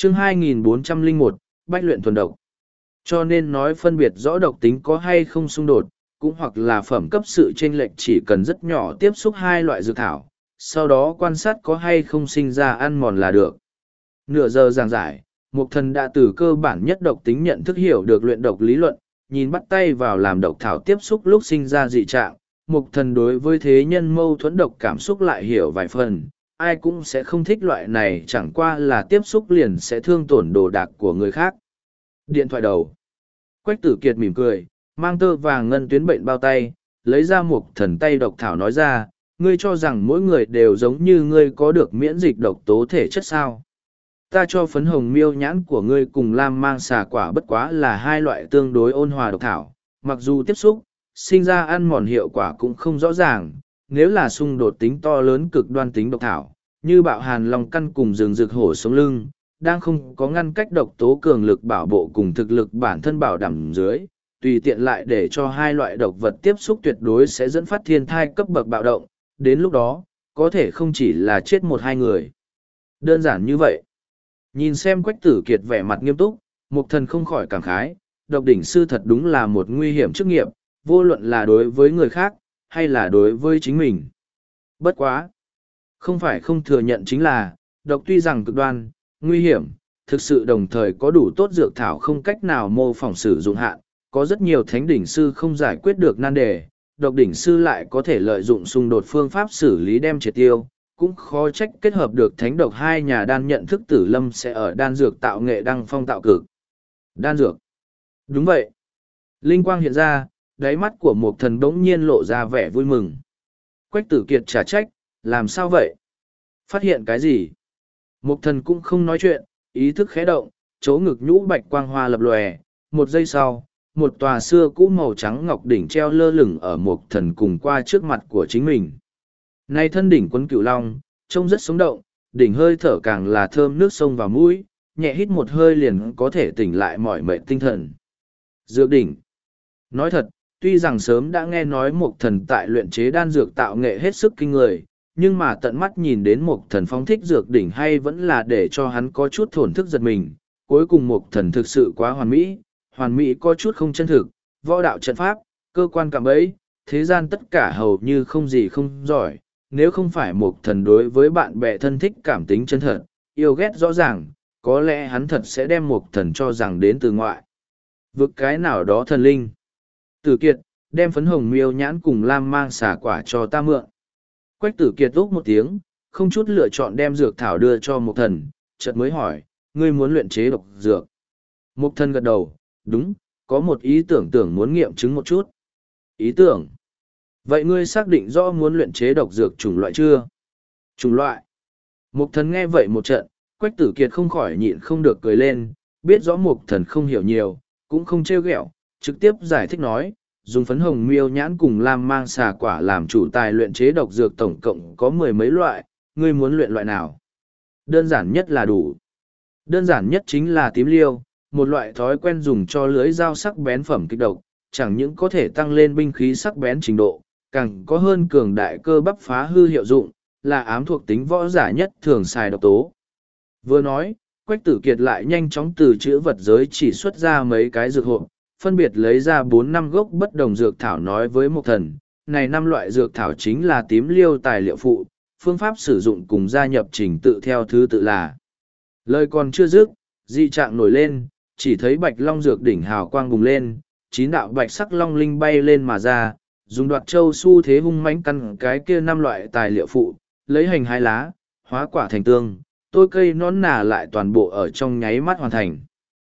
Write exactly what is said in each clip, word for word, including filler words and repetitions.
Chương hai nghìn bốn trăm lẻ một, Bách luyện thuần độc. Cho nên nói phân biệt rõ độc tính có hay không xung đột, cũng hoặc là phẩm cấp sự chênh lệch chỉ cần rất nhỏ tiếp xúc hai loại dược thảo, sau đó quan sát có hay không sinh ra ăn mòn là được. Nửa giờ giảng giải, Mục Thần đã từ cơ bản nhất độc tính nhận thức hiểu được luyện độc lý luận, nhìn bắt tay vào làm độc thảo tiếp xúc lúc sinh ra dị trạng. Mục Thần đối với thế nhân mâu thuẫn độc cảm xúc lại hiểu vài phần, ai cũng sẽ không thích loại này, chẳng qua là tiếp xúc liền sẽ thương tổn đồ đạc của người khác. Điện thoại đầu. Quách Tử Kiệt mỉm cười, mang tơ vàng ngân tuyến bệnh bao tay, lấy ra Mục Thần tay độc thảo nói ra, ngươi cho rằng mỗi người đều giống như ngươi có được miễn dịch độc tố thể chất sao? Ta cho phấn hồng miêu nhãn của ngươi cùng lam mang xà quả bất quá là hai loại tương đối ôn hòa độc thảo, mặc dù tiếp xúc, sinh ra ăn mòn hiệu quả cũng không rõ ràng, nếu là xung đột tính to lớn cực đoan tính độc thảo, như bạo hàn long căn cùng rừng rực hổ sống lưng, đang không có ngăn cách độc tố cường lực bảo bộ cùng thực lực bản thân bảo đảm dưới, tùy tiện lại để cho hai loại độc vật tiếp xúc tuyệt đối sẽ dẫn phát thiên thai cấp bậc bạo động, đến lúc đó, có thể không chỉ là chết một hai người. Đơn giản như vậy. Nhìn xem Quách Tử Kiệt vẻ mặt nghiêm túc, Mục Thần không khỏi cảm khái, độc đỉnh sư thật đúng là một nguy hiểm chức nghiệp, vô luận là đối với người khác, hay là đối với chính mình. Bất quá. Không phải không thừa nhận chính là, độc tuy rằng cực đoan, nguy hiểm, thực sự đồng thời có đủ tốt dược thảo không cách nào mô phỏng sử dụng hạn, có rất nhiều thánh đỉnh sư không giải quyết được nan đề, độc đỉnh sư lại có thể lợi dụng xung đột phương pháp xử lý đem triệt tiêu, cũng khó trách kết hợp được thánh độc hai nhà đan nhận thức tử lâm sẽ ở đan dược tạo nghệ đăng phong tạo cực. Đan dược. Đúng vậy. Linh quang hiện ra, đáy mắt của Mục Thần bỗng nhiên lộ ra vẻ vui mừng. Quách Tử Kiệt trả trách, làm sao vậy? Phát hiện cái gì? Mục Thần cũng không nói chuyện, ý thức khẽ động, chỗ ngực nhũ bạch quang hoa lập lòe, một giây sau, một tòa xưa cũ màu trắng ngọc đỉnh treo lơ lửng ở Mục Thần cùng qua trước mặt của chính mình. Này thân đỉnh Quấn Cửu Long, trông rất sống động, đỉnh hơi thở càng là thơm nước sông vào mũi, nhẹ hít một hơi liền có thể tỉnh lại mọi mệnh tinh thần. Dược đỉnh. Nói thật, tuy rằng sớm đã nghe nói Mục Thần tại luyện chế đan dược tạo nghệ hết sức kinh người, nhưng mà tận mắt nhìn đến Mục Thần phóng thích dược đỉnh hay vẫn là để cho hắn có chút thổn thức giật mình. Cuối cùng Mục Thần thực sự quá hoàn mỹ, hoàn mỹ có chút không chân thực, võ đạo trận pháp, cơ quan cạm bẫy, thế gian tất cả hầu như không gì không giỏi. Nếu không phải Mục Thần đối với bạn bè thân thích cảm tính chân thật, yêu ghét rõ ràng, có lẽ hắn thật sẽ đem Mục Thần cho rằng đến từ ngoại vực cái nào đó thần linh. Tử Kiệt, đem phấn hồng miêu nhãn cùng lam mang xả quả cho ta mượn. Quách Tử Kiệt úc một tiếng, không chút lựa chọn đem dược thảo đưa cho Mục Thần, chợt mới hỏi, ngươi muốn luyện chế độc dược? Mục Thần gật đầu, đúng, có một ý tưởng tưởng muốn nghiệm chứng một chút. Ý tưởng? Vậy ngươi xác định rõ muốn luyện chế độc dược chủng loại chưa? Chủng loại? Mục Thần nghe vậy một trận, Quách Tử Kiệt không khỏi nhịn không được cười lên, biết rõ Mục Thần không hiểu nhiều, cũng không trêu ghẹo, trực tiếp giải thích nói, dùng phấn hồng miêu nhãn cùng lam mang xà quả làm chủ tài luyện chế độc dược tổng cộng có mười mấy loại, ngươi muốn luyện loại nào? Đơn giản nhất là đủ. Đơn giản nhất chính là tím liêu, một loại thói quen dùng cho lưới dao sắc bén phẩm kích độc, chẳng những có thể tăng lên binh khí sắc bén trình độ, càng có hơn cường đại cơ bắp phá hư hiệu dụng, là ám thuộc tính võ giả nhất thường xài độc tố. Vừa nói, Quách Tử Kiệt lại nhanh chóng từ chữ vật giới chỉ xuất ra mấy cái dược hộp, phân biệt lấy ra bốn năm gốc bất đồng dược thảo nói với Mục Thần, này năm loại dược thảo chính là tím liêu tài liệu phụ, phương pháp sử dụng cùng gia nhập trình tự theo thứ tự là. Lời còn chưa dứt, dị trạng nổi lên, chỉ thấy bạch long dược đỉnh hào quang bùng lên, chín đạo bạch sắc long linh bay lên mà ra, dùng đoạt châu xu thế hung mãnh căn cái kia năm loại tài liệu phụ, lấy hành hai lá, hóa quả thành tương, tôi cây nón nà lại toàn bộ ở trong nháy mắt hoàn thành.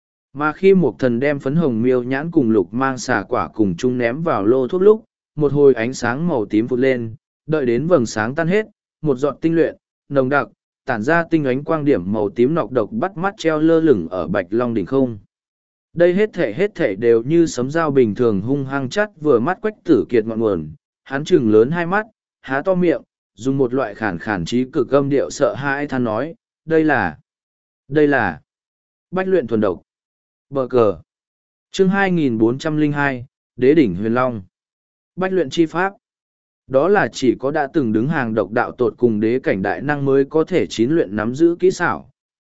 Mà khi Mục Thần đem phấn hồng miêu nhãn cùng lục mang xà quả cùng chung ném vào lô thuốc lúc, một hồi ánh sáng màu tím vụt lên, đợi đến vầng sáng tan hết, một giọt tinh luyện, nồng đặc, tản ra tinh ánh quang điểm màu tím nọc độc bắt mắt treo lơ lửng ở bạch long đỉnh không. Đây hết thể hết thể đều như sấm dao bình thường hung hăng chắt vừa mắt Quách Tử Kiệt ngọn nguồn, hắn trừng lớn hai mắt, há to miệng, dùng một loại khản khản trí cực âm điệu sợ hãi than nói, đây là, đây là, bách luyện thuần độc. Bờ cờ. Chương hai nghìn bốn trăm lẻ hai, Đế đỉnh Huyền Long. Bách luyện chi pháp. Đó là chỉ có đã từng đứng hàng độc đạo tột cùng đế cảnh đại năng mới có thể chín luyện nắm giữ kỹ xảo,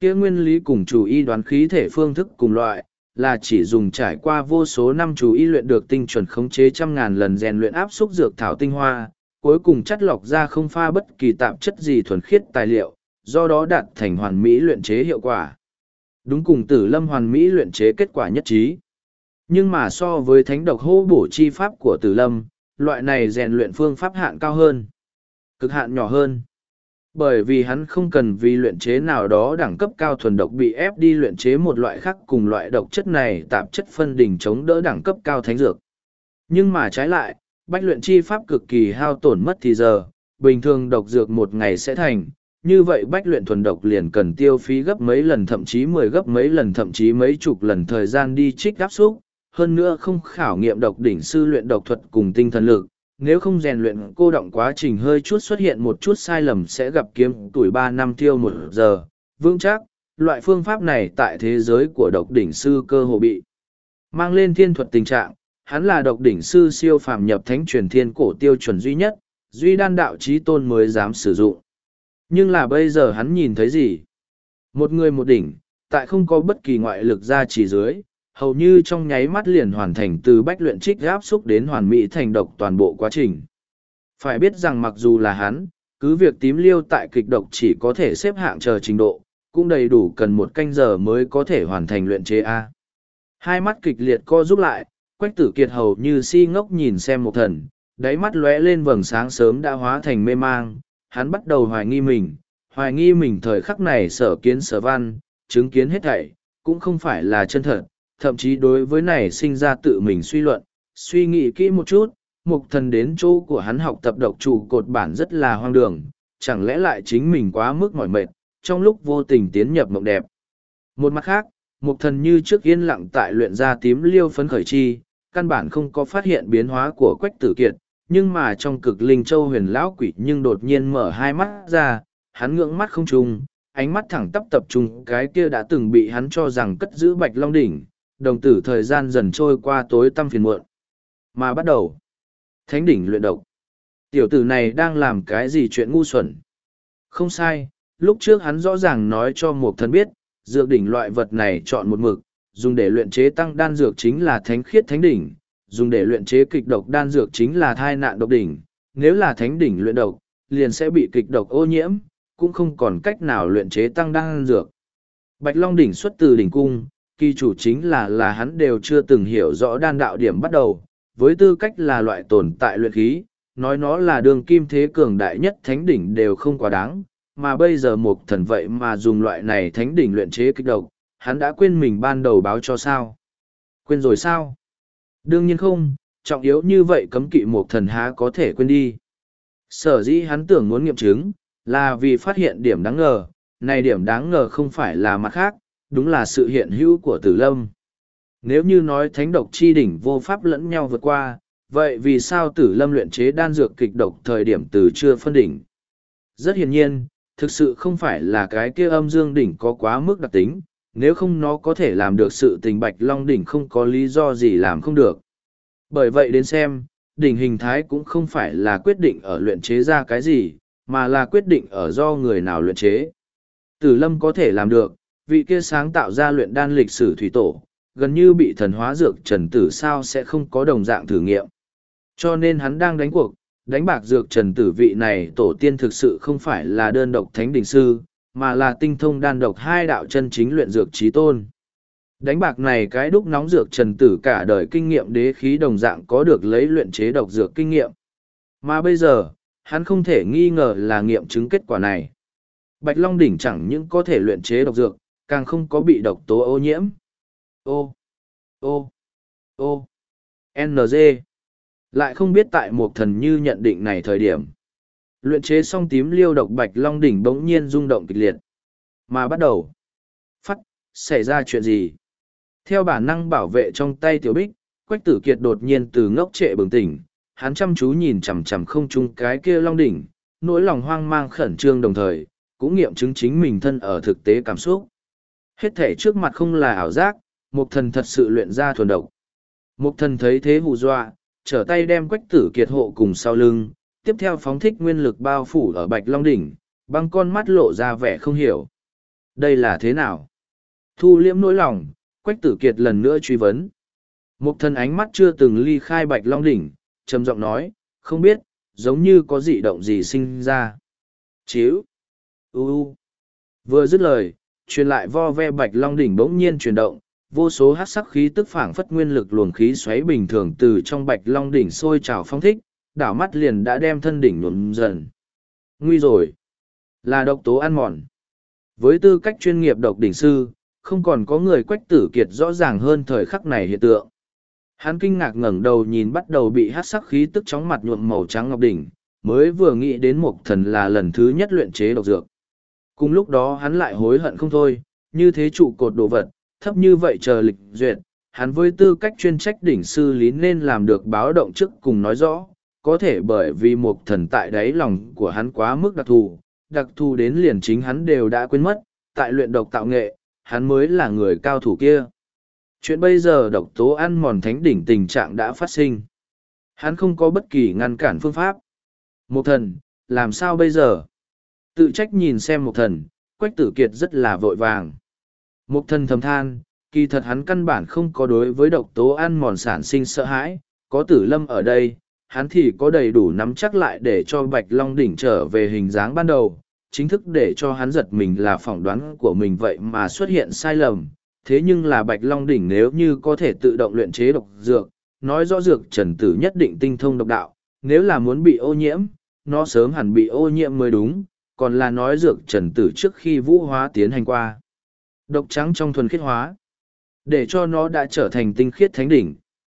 Kia nguyên lý cùng chủ y đoán khí thể phương thức cùng loại, là chỉ dùng trải qua vô số năm chủ y luyện được tinh chuẩn khống chế trăm ngàn lần rèn luyện áp xúc dược thảo tinh hoa, cuối cùng chắt lọc ra không pha bất kỳ tạp chất gì thuần khiết tài liệu, do đó đạt thành hoàn mỹ luyện chế hiệu quả. Đúng cùng Tử Lâm hoàn mỹ luyện chế kết quả nhất trí. Nhưng mà so với thánh độc hô bổ chi pháp của Tử Lâm, loại này rèn luyện phương pháp hạn cao hơn, cực hạn nhỏ hơn. Bởi vì hắn không cần vì luyện chế nào đó đẳng cấp cao thuần độc bị ép đi luyện chế một loại khác cùng loại độc chất này tạp chất phân đỉnh chống đỡ đẳng cấp cao thánh dược. Nhưng mà trái lại, bách luyện chi pháp cực kỳ hao tổn mất thì giờ, bình thường độc dược một ngày sẽ thành, như vậy bách luyện thuần độc liền cần tiêu phí gấp mấy lần thậm chí mười gấp mấy lần thậm chí mấy chục lần thời gian đi trích áp xúc, hơn nữa không khảo nghiệm độc đỉnh sư luyện độc thuật cùng tinh thần lực, nếu không rèn luyện cô động quá trình hơi chút xuất hiện một chút sai lầm sẽ gặp kiếm tuổi ba năm tiêu một giờ, vững chắc, loại phương pháp này tại thế giới của độc đỉnh sư cơ hồ bị mang lên thiên thuật tình trạng, hắn là độc đỉnh sư siêu phàm nhập thánh truyền thiên cổ tiêu chuẩn duy nhất, duy đan đạo chí tôn mới dám sử dụng. Nhưng là bây giờ hắn nhìn thấy gì? Một người một đỉnh, tại không có bất kỳ ngoại lực ra chỉ dưới, hầu như trong nháy mắt liền hoàn thành từ bách luyện trích áp xúc đến hoàn mỹ thành độc toàn bộ quá trình. Phải biết rằng mặc dù là hắn, cứ việc tím liêu tại kịch độc chỉ có thể xếp hạng chờ trình độ, cũng đầy đủ cần một canh giờ mới có thể hoàn thành luyện chế A. Hai mắt kịch liệt co rút lại, Quách Tử Kiệt hầu như si ngốc nhìn xem một thần, đáy mắt lóe lên vầng sáng sớm đã hóa thành mê mang, hắn bắt đầu hoài nghi mình, hoài nghi mình thời khắc này sở kiến sở văn, chứng kiến hết thảy, cũng không phải là chân thật, thậm chí đối với này sinh ra tự mình suy luận, suy nghĩ kỹ một chút, mục thần đến chỗ của hắn học tập độc trụ cột bản rất là hoang đường, chẳng lẽ lại chính mình quá mức mỏi mệt, trong lúc vô tình tiến nhập mộng đẹp. Một mặt khác, mục thần như trước yên lặng tại luyện ra tím liêu phấn khởi chi, căn bản không có phát hiện biến hóa của Quách Tử Kiệt, nhưng mà trong cực linh châu huyền lão quỷ nhưng đột nhiên mở hai mắt ra, hắn ngưỡng mắt không trung, ánh mắt thẳng tắp tập trung cái kia đã từng bị hắn cho rằng cất giữ bạch long đỉnh, đồng tử thời gian dần trôi qua tối tăm phiền muộn. Mà bắt đầu, thánh đỉnh luyện độc. Tiểu tử này đang làm cái gì chuyện ngu xuẩn? Không sai, lúc trước hắn rõ ràng nói cho một thần biết, dược đỉnh loại vật này chọn một mực, dùng để luyện chế tăng đan dược chính là thánh khiết thánh đỉnh, dùng để luyện chế kịch độc đan dược chính là thai nạn độc đỉnh, nếu là thánh đỉnh luyện độc, liền sẽ bị kịch độc ô nhiễm, cũng không còn cách nào luyện chế tăng đan dược. Bạch Long đỉnh xuất từ đỉnh cung, kỳ chủ chính là là hắn đều chưa từng hiểu rõ đan đạo điểm bắt đầu, với tư cách là loại tồn tại luyện khí, nói nó là đường kim thế cường đại nhất thánh đỉnh đều không quá đáng, mà bây giờ một thần vậy mà dùng loại này thánh đỉnh luyện chế kịch độc, hắn đã quên mình ban đầu báo cho sao? Quên rồi sao? Đương nhiên không, trọng yếu như vậy cấm kỵ một thần há có thể quên đi. Sở dĩ hắn tưởng muốn nghiệm chứng, là vì phát hiện điểm đáng ngờ, này điểm đáng ngờ không phải là mặt khác, đúng là sự hiện hữu của Tử Lâm. Nếu như nói thánh độc chi đỉnh vô pháp lẫn nhau vượt qua, vậy vì sao Tử Lâm luyện chế đan dược kịch độc thời điểm từ chưa phân đỉnh? Rất hiển nhiên, thực sự không phải là cái kia âm dương đỉnh có quá mức đặc tính, nếu không nó có thể làm được sự tình bạch long đỉnh không có lý do gì làm không được. Bởi vậy đến xem, đỉnh hình thái cũng không phải là quyết định ở luyện chế ra cái gì, mà là quyết định ở do người nào luyện chế. Tử Lâm có thể làm được, vị kia sáng tạo ra luyện đan lịch sử thủy tổ, gần như bị thần hóa dược trần tử sao sẽ không có đồng dạng thử nghiệm. Cho nên hắn đang đánh cuộc, đánh bạc dược trần tử vị này tổ tiên thực sự không phải là đơn độc thánh đỉnh sư, mà là tinh thông đan độc hai đạo chân chính luyện dược trí tôn. Đánh bạc này cái đúc nóng dược trần tử cả đời kinh nghiệm đế khí đồng dạng có được lấy luyện chế độc dược kinh nghiệm. Mà bây giờ, hắn không thể nghi ngờ là nghiệm chứng kết quả này. Bạch Long đỉnh chẳng những có thể luyện chế độc dược, càng không có bị độc tố ô nhiễm. Ô, ô, ô, en giê. Lại không biết tại một thần như nhận định này thời điểm. Luyện chế xong tím liêu độc Bạch Long đỉnh bỗng nhiên rung động kịch liệt. Mà bắt đầu. Phắt, xảy ra chuyện gì? Theo bản năng bảo vệ trong tay Tiểu Bích, Quách Tử Kiệt đột nhiên từ ngốc trệ bừng tỉnh. Hắn chăm chú nhìn chằm chằm không trung cái kia Long đỉnh, nỗi lòng hoang mang khẩn trương đồng thời, cũng nghiệm chứng chính mình thân ở thực tế cảm xúc. Hết thể trước mặt không là ảo giác, Mục thần thật sự luyện ra thuần độc. Mục thần thấy thế hù dọa, trở tay đem Quách Tử Kiệt hộ cùng sau lưng, tiếp theo phóng thích nguyên lực bao phủ ở Bạch Long đỉnh, băng con mắt lộ ra vẻ không hiểu. Đây là thế nào? Thu liễm nỗi lòng, Quách Tử Kiệt lần nữa truy vấn. Mục thần ánh mắt chưa từng ly khai Bạch Long Đỉnh, trầm giọng nói, không biết, giống như có dị động gì sinh ra. Chíu! U u! Vừa dứt lời, truyền lại vo ve Bạch Long Đỉnh bỗng nhiên chuyển động, vô số hát sắc khí tức phảng phất nguyên lực luồng khí xoáy bình thường từ trong Bạch Long Đỉnh sôi trào phong thích, đảo mắt liền đã đem thân đỉnh nhuộm dần. Nguy rồi! Là độc tố ăn mòn. Với tư cách chuyên nghiệp độc đỉnh sư, không còn có người Quách Tử Kiệt rõ ràng hơn thời khắc này hiện tượng. Hắn kinh ngạc ngẩng đầu nhìn bắt đầu bị hát sắc khí tức chóng mặt nhuộm màu trắng ngọc đỉnh, mới vừa nghĩ đến Mộc Thần là lần thứ nhất luyện chế độc dược. Cùng lúc đó hắn lại hối hận không thôi, như thế trụ cột đồ vật, thấp như vậy chờ lịch duyệt, hắn với tư cách chuyên trách đỉnh sư lý nên làm được báo động trước cùng nói rõ, có thể bởi vì Mộc Thần tại đáy lòng của hắn quá mức đặc thù, đặc thù đến liền chính hắn đều đã quên mất, tại luyện độc tạo nghệ, hắn mới là người cao thủ kia. Chuyện bây giờ độc tố ăn mòn thánh đỉnh tình trạng đã phát sinh. Hắn không có bất kỳ ngăn cản phương pháp. Mộc Thần, làm sao bây giờ? Tự trách nhìn xem Mộc Thần, Quách Tử Kiệt rất là vội vàng. Mộc Thần thầm than, kỳ thật hắn căn bản không có đối với độc tố ăn mòn sản sinh sợ hãi, có Tử Lâm ở đây, hắn thì có đầy đủ nắm chắc lại để cho Bạch Long Đỉnh trở về hình dáng ban đầu, chính thức để cho hắn giật mình là phỏng đoán của mình vậy mà xuất hiện sai lầm. Thế nhưng là Bạch Long Đỉnh nếu như có thể tự động luyện chế độc dược, nói rõ dược trần tử nhất định tinh thông độc đạo, nếu là muốn bị ô nhiễm, nó sớm hẳn bị ô nhiễm mới đúng, còn là nói dược trần tử trước khi vũ hóa tiến hành qua. Độc trắng trong thuần khiết hóa, để cho nó đã trở thành tinh khiết thánh đỉnh.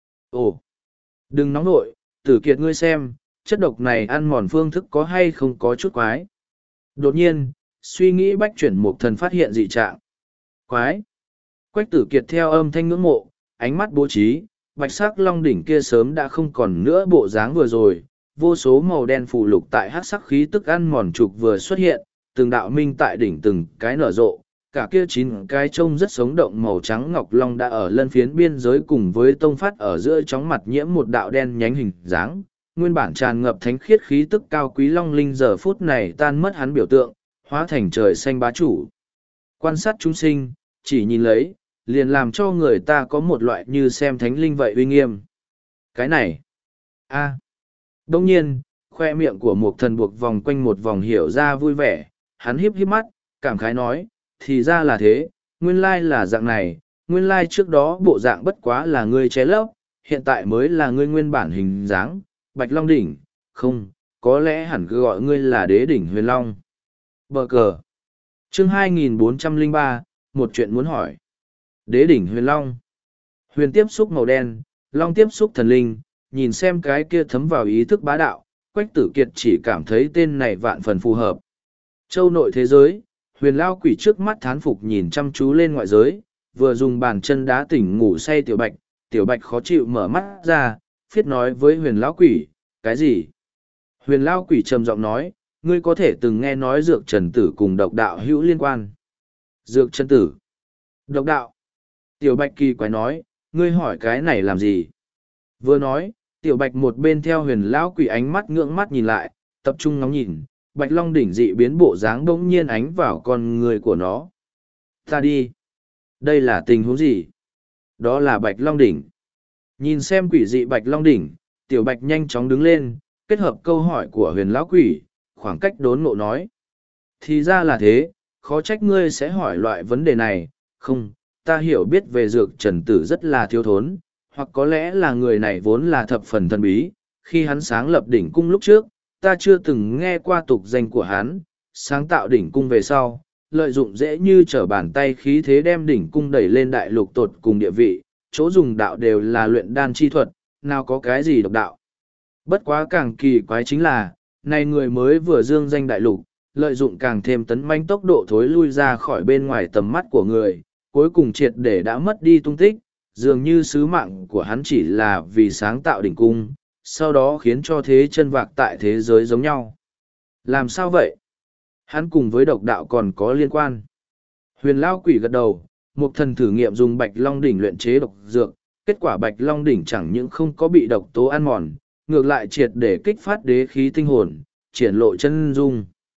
Ồ, đừng nóng nội, Tử Kiệt ngươi xem, chất độc này ăn mòn phương thức có hay không có chút quái. Đột nhiên, suy nghĩ bách chuyển Mộc Thần phát hiện dị trạng. Quái! Quách Tử Kiệt theo âm thanh ngưỡng mộ, ánh mắt bố trí, bạch sắc long đỉnh kia sớm đã không còn nữa bộ dáng vừa rồi, vô số màu đen phù lục tại hắc sắc khí tức ăn mòn trục vừa xuất hiện, từng đạo minh tại đỉnh từng cái nở rộ, cả kia chín cái trông rất sống động màu trắng ngọc long đã ở lân phiến biên giới cùng với tông phát ở giữa chóng mặt nhiễm một đạo đen nhánh hình dáng, nguyên bản tràn ngập thánh khiết khí tức cao quý long linh giờ phút này tan mất hắn biểu tượng, hóa thành trời xanh bá chủ. Quan sát chúng sinh, chỉ nhìn lấy, liền làm cho người ta có một loại như xem thánh linh vậy uy nghiêm. Cái này, a à. Đông nhiên, khoe miệng của Mộc Thần buộc vòng quanh một vòng hiểu ra vui vẻ, hắn híp híp mắt, cảm khái nói, thì ra là thế, nguyên lai là dạng này, nguyên lai trước đó bộ dạng bất quá là ngươi che lấp, hiện tại mới là ngươi nguyên bản hình dáng, Bạch Long Đỉnh, không, có lẽ hẳn cứ gọi ngươi là Đế Đỉnh Huyền Long. Bờ cờ. Chương hai nghìn bốn trăm lẻ ba, một chuyện muốn hỏi. Đế Đỉnh Huyền Long. Huyền tiếp xúc màu đen, Long tiếp xúc thần linh, nhìn xem cái kia thấm vào ý thức bá đạo, Quách Tử Kiệt chỉ cảm thấy tên này vạn phần phù hợp. Châu nội thế giới, Huyền Lao Quỷ trước mắt thán phục nhìn chăm chú lên ngoại giới, vừa dùng bàn chân đá tỉnh ngủ say Tiểu Bạch, Tiểu Bạch khó chịu mở mắt ra, phiết nói với Huyền Lão Quỷ, cái gì? Huyền Lão Quỷ trầm giọng nói, ngươi có thể từng nghe nói dược trần tử cùng độc đạo hữu liên quan. Dược trần tử? Độc đạo? Tiểu Bạch kỳ quái nói, ngươi hỏi cái này làm gì? Vừa nói, Tiểu Bạch một bên theo Huyền Lão Quỷ ánh mắt ngưỡng mắt nhìn lại, tập trung ngóng nhìn, Bạch Long đỉnh dị biến bộ dáng bỗng nhiên ánh vào con người của nó. Ta đi. Đây là tình huống gì? Đó là Bạch Long đỉnh. Nhìn xem quỷ dị Bạch Long đỉnh, Tiểu Bạch nhanh chóng đứng lên, kết hợp câu hỏi của Huyền Lão Quỷ, khoảng cách đốn ngộ nói. Thì ra là thế, khó trách ngươi sẽ hỏi loại vấn đề này, không, ta hiểu biết về dược trần tử rất là thiếu thốn, hoặc có lẽ là người này vốn là thập phần thần bí, khi hắn sáng lập đỉnh cung lúc trước, ta chưa từng nghe qua tục danh của hắn, sáng tạo đỉnh cung về sau, lợi dụng dễ như trở bàn tay khí thế đem đỉnh cung đẩy lên đại lục tột cùng địa vị, chỗ dùng đạo đều là luyện đan chi thuật, nào có cái gì độc đạo. Bất quá càng kỳ quái chính là, này người mới vừa dương danh đại lục, lợi dụng càng thêm tấn manh tốc độ thối lui ra khỏi bên ngoài tầm mắt của người, cuối cùng triệt để đã mất đi tung tích, dường như sứ mạng của hắn chỉ là vì sáng tạo đỉnh cung, sau đó khiến cho thế chân vạc tại thế giới giống nhau. Làm sao vậy? Hắn cùng với độc đạo còn có liên quan. Huyền Lao Quỷ gật đầu, một thần thử nghiệm dùng Bạch Long đỉnh luyện chế độc dược, kết quả Bạch Long đỉnh chẳng những không có bị độc tố ăn mòn, ngược lại triệt để kích phát đế khí tinh hồn, triển lộ chân dung.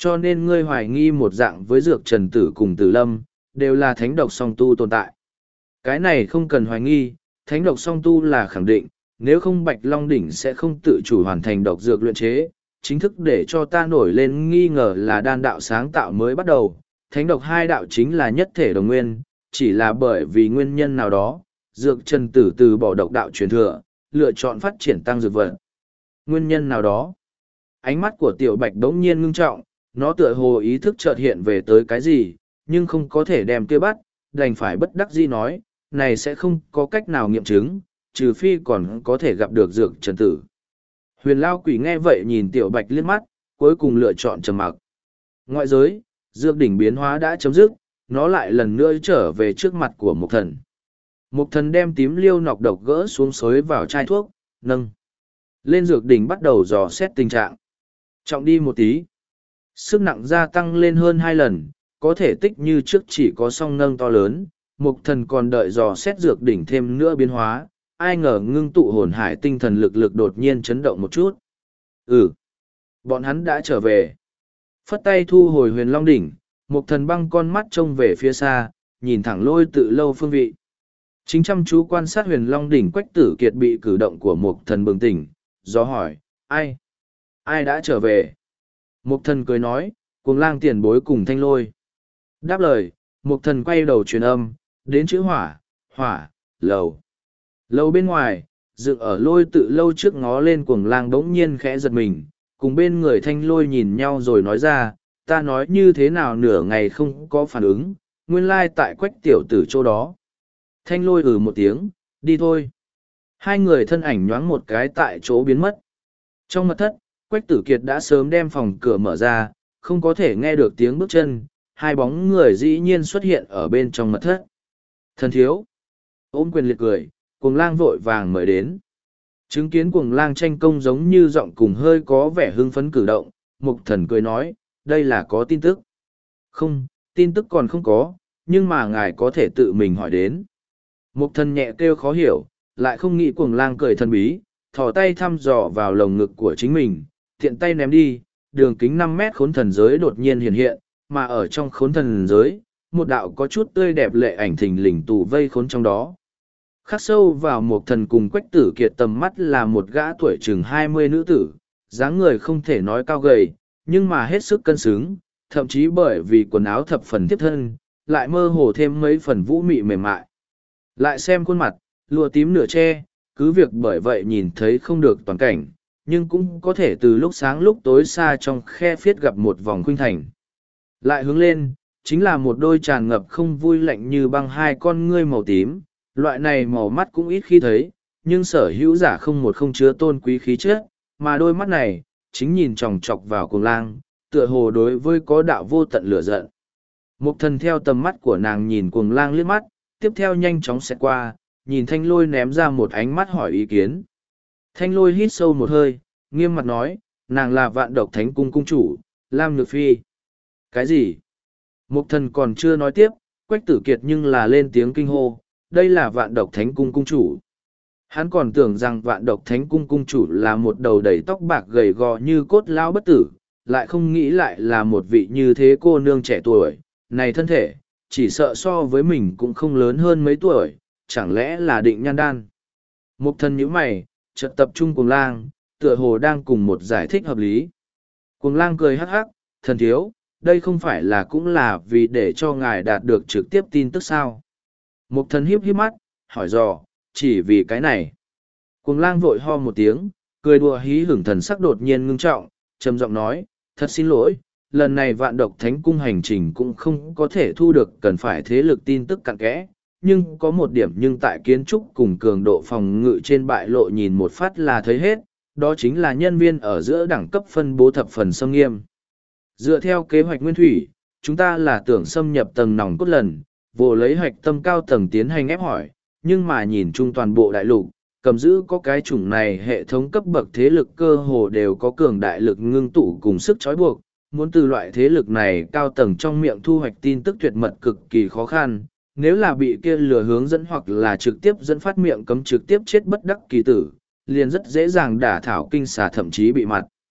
Cho nên ngươi hoài nghi một dạng với dược trần tử cùng tử lâm, đều là thánh độc song tu tồn tại. Cái này không cần hoài nghi, thánh độc song tu là khẳng định, nếu không Bạch Long Đỉnh sẽ không tự chủ hoàn thành độc dược luyện chế, chính thức để cho ta nổi lên nghi ngờ là đan đạo sáng tạo mới bắt đầu, thánh độc hai đạo chính là nhất thể đồng nguyên, chỉ là bởi vì nguyên nhân nào đó, dược trần tử từ bỏ độc đạo truyền thừa, lựa chọn phát triển tăng dược vật. Nguyên nhân nào đó? Ánh mắt của tiểu Bạch đống nhiên ngưng trọng, nó tựa hồ ý thức chợt hiện về tới cái gì, nhưng không có thể đem kia bắt, đành phải bất đắc dĩ nói, này sẽ không có cách nào nghiệm chứng, trừ phi còn có thể gặp được dược trần tử. Huyền Lao Quỷ nghe vậy nhìn tiểu Bạch liếc mắt, cuối cùng lựa chọn trầm mặc. Ngoại giới, dược đỉnh biến hóa đã chấm dứt, nó lại lần nữa trở về trước mặt của Mục Thần. Mục Thần đem tím liêu nọc độc gỡ xuống xối vào chai thuốc, nâng lên dược đỉnh bắt đầu dò xét tình trạng. Trọng đi một tí. Sức nặng gia tăng lên hơn hai lần, có thể tích như trước chỉ có song nâng to lớn. Mục Thần còn đợi dò xét dược đỉnh thêm nữa biến hóa, ai ngờ ngưng tụ hồn hải tinh thần lực lực đột nhiên chấn động một chút. Ừ, bọn hắn đã trở về. Phất tay thu hồi huyền long đỉnh, Mục Thần băng con mắt trông về phía xa, nhìn thẳng Lôi Tự Lâu phương vị. Chính chăm chú quan sát huyền long đỉnh. Quách Tử Kiệt bị cử động của Mục Thần bừng tỉnh, do hỏi, ai? Ai đã trở về? Mục Thần cười nói, Cuồng Lang tiền bối cùng Thanh Lôi. Đáp lời, Mục Thần quay đầu truyền âm, đến chữ hỏa, hỏa, lầu. Lâu bên ngoài, dựng ở Lôi Tự Lâu trước ngó lên Cuồng Lang đống nhiên khẽ giật mình, cùng bên người Thanh Lôi nhìn nhau rồi nói ra, ta nói như thế nào nửa ngày không có phản ứng, nguyên lai tại Quách tiểu tử chỗ đó. Thanh Lôi ừ một tiếng, đi thôi. Hai người thân ảnh nhoáng một cái tại chỗ biến mất. Trong mật thất, Quách Tử Kiệt đã sớm đem phòng cửa mở ra, không có thể nghe được tiếng bước chân, hai bóng người dĩ nhiên xuất hiện ở bên trong mật thất. Thần thiếu, ôm quyền liệt cười, Cuồng Lang vội vàng mời đến. Chứng kiến Cuồng Lang tranh công giống như giọng cùng hơi có vẻ hưng phấn cử động, Mục Thần cười nói, đây là có tin tức. Không, tin tức còn không có, nhưng mà ngài có thể tự mình hỏi đến. Mục Thần nhẹ kêu khó hiểu, lại không nghĩ Cuồng Lang cười thần bí, thò tay thăm dò vào lồng ngực của chính mình, tiện tay ném đi, đường kính năm mét khốn thần giới đột nhiên hiện hiện, mà ở trong khốn thần giới, một đạo có chút tươi đẹp lệ ảnh thình lình tù vây khốn trong đó. Khắc sâu vào Mục Thần cùng Quách Tử Kiệt tầm mắt là một gã tuổi chừng hai mươi nữ tử, dáng người không thể nói cao gầy, nhưng mà hết sức cân xứng, thậm chí bởi vì quần áo thập phần tiếp thân, lại mơ hồ thêm mấy phần vũ mị mềm mại. Lại xem khuôn mặt, lụa tím nửa che, cứ việc bởi vậy nhìn thấy không được toàn cảnh, nhưng cũng có thể từ lúc sáng lúc tối xa trong khe phiết gặp một vòng khuynh thành. Lại hướng lên, chính là một đôi tràn ngập không vui lạnh như băng hai con ngươi màu tím, loại này màu mắt cũng ít khi thấy, nhưng sở hữu giả không một không chứa tôn quý khí chất, mà đôi mắt này, chính nhìn chòng chọc vào Cuồng Lang, tựa hồ đối với có đạo vô tận lửa giận. Mục Thần theo tầm mắt của nàng nhìn Cuồng Lang liếc mắt, tiếp theo nhanh chóng xẹt qua, nhìn Thanh Lôi ném ra một ánh mắt hỏi ý kiến. Thanh Lôi hít sâu một hơi, nghiêm mặt nói, nàng là Vạn Độc Thánh Cung cung chủ, Lam Nhược Phi. Cái gì? Mục Thần còn chưa nói tiếp, Quách Tử Kiệt nhưng là lên tiếng kinh hô, đây là Vạn Độc Thánh Cung cung chủ. Hắn còn tưởng rằng Vạn Độc Thánh Cung cung chủ là một đầu đầy tóc bạc gầy gò như cốt lão bất tử, lại không nghĩ lại là một vị như thế cô nương trẻ tuổi, này thân thể, chỉ sợ so với mình cũng không lớn hơn mấy tuổi, chẳng lẽ là định nhan đan. Mục Thần nhíu mày, chợt tập trung Cuồng Lang, tựa hồ đang cùng một giải thích hợp lý. Cuồng Lang cười hắc hắc, thần thiếu, đây không phải là cũng là vì để cho ngài đạt được trực tiếp tin tức sao. Mục Thần hiếp hiếp mắt, hỏi dò, chỉ vì cái này. Cuồng Lang vội ho một tiếng, cười đùa hí hửng thần sắc đột nhiên ngưng trọng, trầm giọng nói, thật xin lỗi, lần này Vạn Độc Thánh Cung hành trình cũng không có thể thu được cần phải thế lực tin tức cặn kẽ, nhưng có một điểm nhưng tại kiến trúc cùng cường độ phòng ngự trên bại lộ nhìn một phát là thấy hết, đó chính là nhân viên ở giữa đẳng cấp phân bố thập phần xâm nghiêm. Dựa theo kế hoạch nguyên thủy, chúng ta là tưởng xâm nhập tầng nòng cốt lần, vô lấy hoạch tâm cao tầng tiến hành ép hỏi, nhưng mà nhìn chung toàn bộ đại lục, cầm giữ có cái chủng này hệ thống cấp bậc thế lực cơ hồ đều có cường đại lực ngưng tụ cùng sức trói buộc, muốn từ loại thế lực này cao tầng trong miệng thu hoạch tin tức tuyệt mật cực kỳ khó khăn, nếu là bị kia lừa hướng dẫn hoặc là trực tiếp dẫn phát miệng cấm trực tiếp chết bất đắc kỳ tử, liền rất dễ dàng đả thảo kinh xà thậm chí bị mặt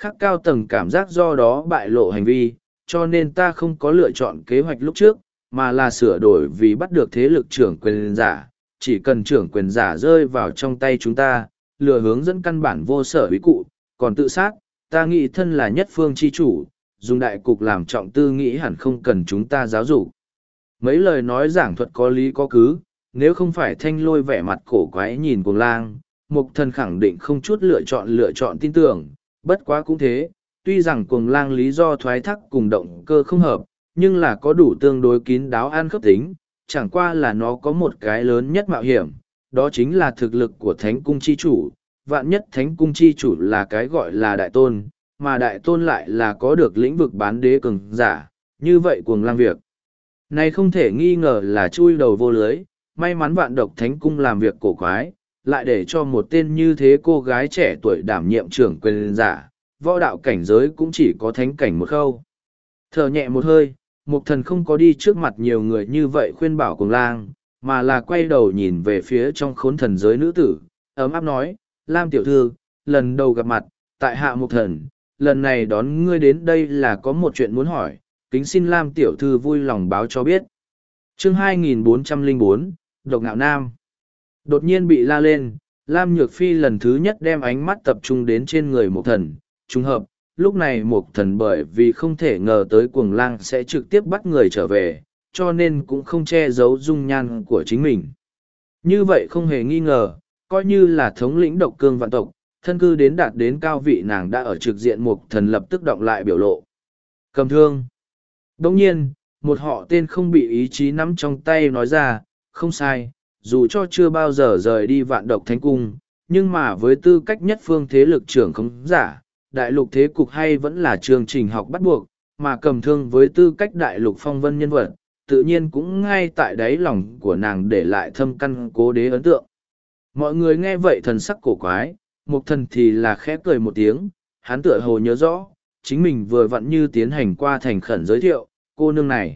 khác cao tầng cảm giác do đó bại lộ hành vi, cho nên ta không có lựa chọn kế hoạch lúc trước, mà là sửa đổi vì bắt được thế lực trưởng quyền giả. Chỉ cần trưởng quyền giả rơi vào trong tay chúng ta, lừa hướng dẫn căn bản vô sở ý cụ, còn tự sát, ta nghĩ thân là nhất phương chi chủ, dùng đại cục làm trọng tư nghĩ hẳn không cần chúng ta giáo dục. Mấy lời nói giảng thuật có lý có cứ, nếu không phải thanh lôi vẻ mặt cổ quái nhìn cuồng lang, mục thần khẳng định không chút lựa chọn lựa chọn tin tưởng, bất quá cũng thế, tuy rằng cuồng lang lý do thoái thác cùng động cơ không hợp, nhưng là có đủ tương đối kín đáo ăn khớp tính, chẳng qua là nó có một cái lớn nhất mạo hiểm, đó chính là thực lực của thánh cung chi chủ, vạn nhất thánh cung chi chủ là cái gọi là đại tôn, mà đại tôn lại là có được lĩnh vực bán đế cường giả, như vậy cuồng lang việc. Này không thể nghi ngờ là chui đầu vô lưới, may mắn vạn độc thánh cung làm việc cổ quái, lại để cho một tên như thế cô gái trẻ tuổi đảm nhiệm trưởng quyền giả, võ đạo cảnh giới cũng chỉ có thánh cảnh một khâu. Thở nhẹ một hơi, mục thần không có đi trước mặt nhiều người như vậy khuyên bảo cuồng lang, mà là quay đầu nhìn về phía trong khốn thần giới nữ tử, ấm áp nói, Lam tiểu thư, lần đầu gặp mặt, tại hạ mục thần, lần này đón ngươi đến đây là có một chuyện muốn hỏi, kính xin Lam tiểu thư vui lòng báo cho biết. Chương hai nghìn bốn trăm lẻ bốn, Độc Ngạo Nam. Đột nhiên bị la lên, Lam Nhược Phi lần thứ nhất đem ánh mắt tập trung đến trên người mục thần, trùng hợp, lúc này mục thần bởi vì không thể ngờ tới cuồng lang sẽ trực tiếp bắt người trở về, cho nên cũng không che giấu dung nhan của chính mình. Như vậy không hề nghi ngờ, coi như là thống lĩnh độc cương vạn tộc, thân cư đến đạt đến cao vị nàng đã ở trực diện mục thần lập tức động lại biểu lộ. Cầm thương. Đồng nhiên, một họ tên không bị ý chí nắm trong tay nói ra, không sai, dù cho chưa bao giờ rời đi vạn độc thánh cung, nhưng mà với tư cách nhất phương thế lực trưởng không giả, đại lục thế cục hay vẫn là chương trình học bắt buộc, mà cầm thương với tư cách đại lục phong vân nhân vật, tự nhiên cũng ngay tại đáy lòng của nàng để lại thâm căn cố đế ấn tượng. Mọi người nghe vậy thần sắc cổ quái, mục thần thì là khẽ cười một tiếng, hắn tựa hồ nhớ rõ, chính mình vừa vặn như tiến hành qua thành khẩn giới thiệu, cô nương này.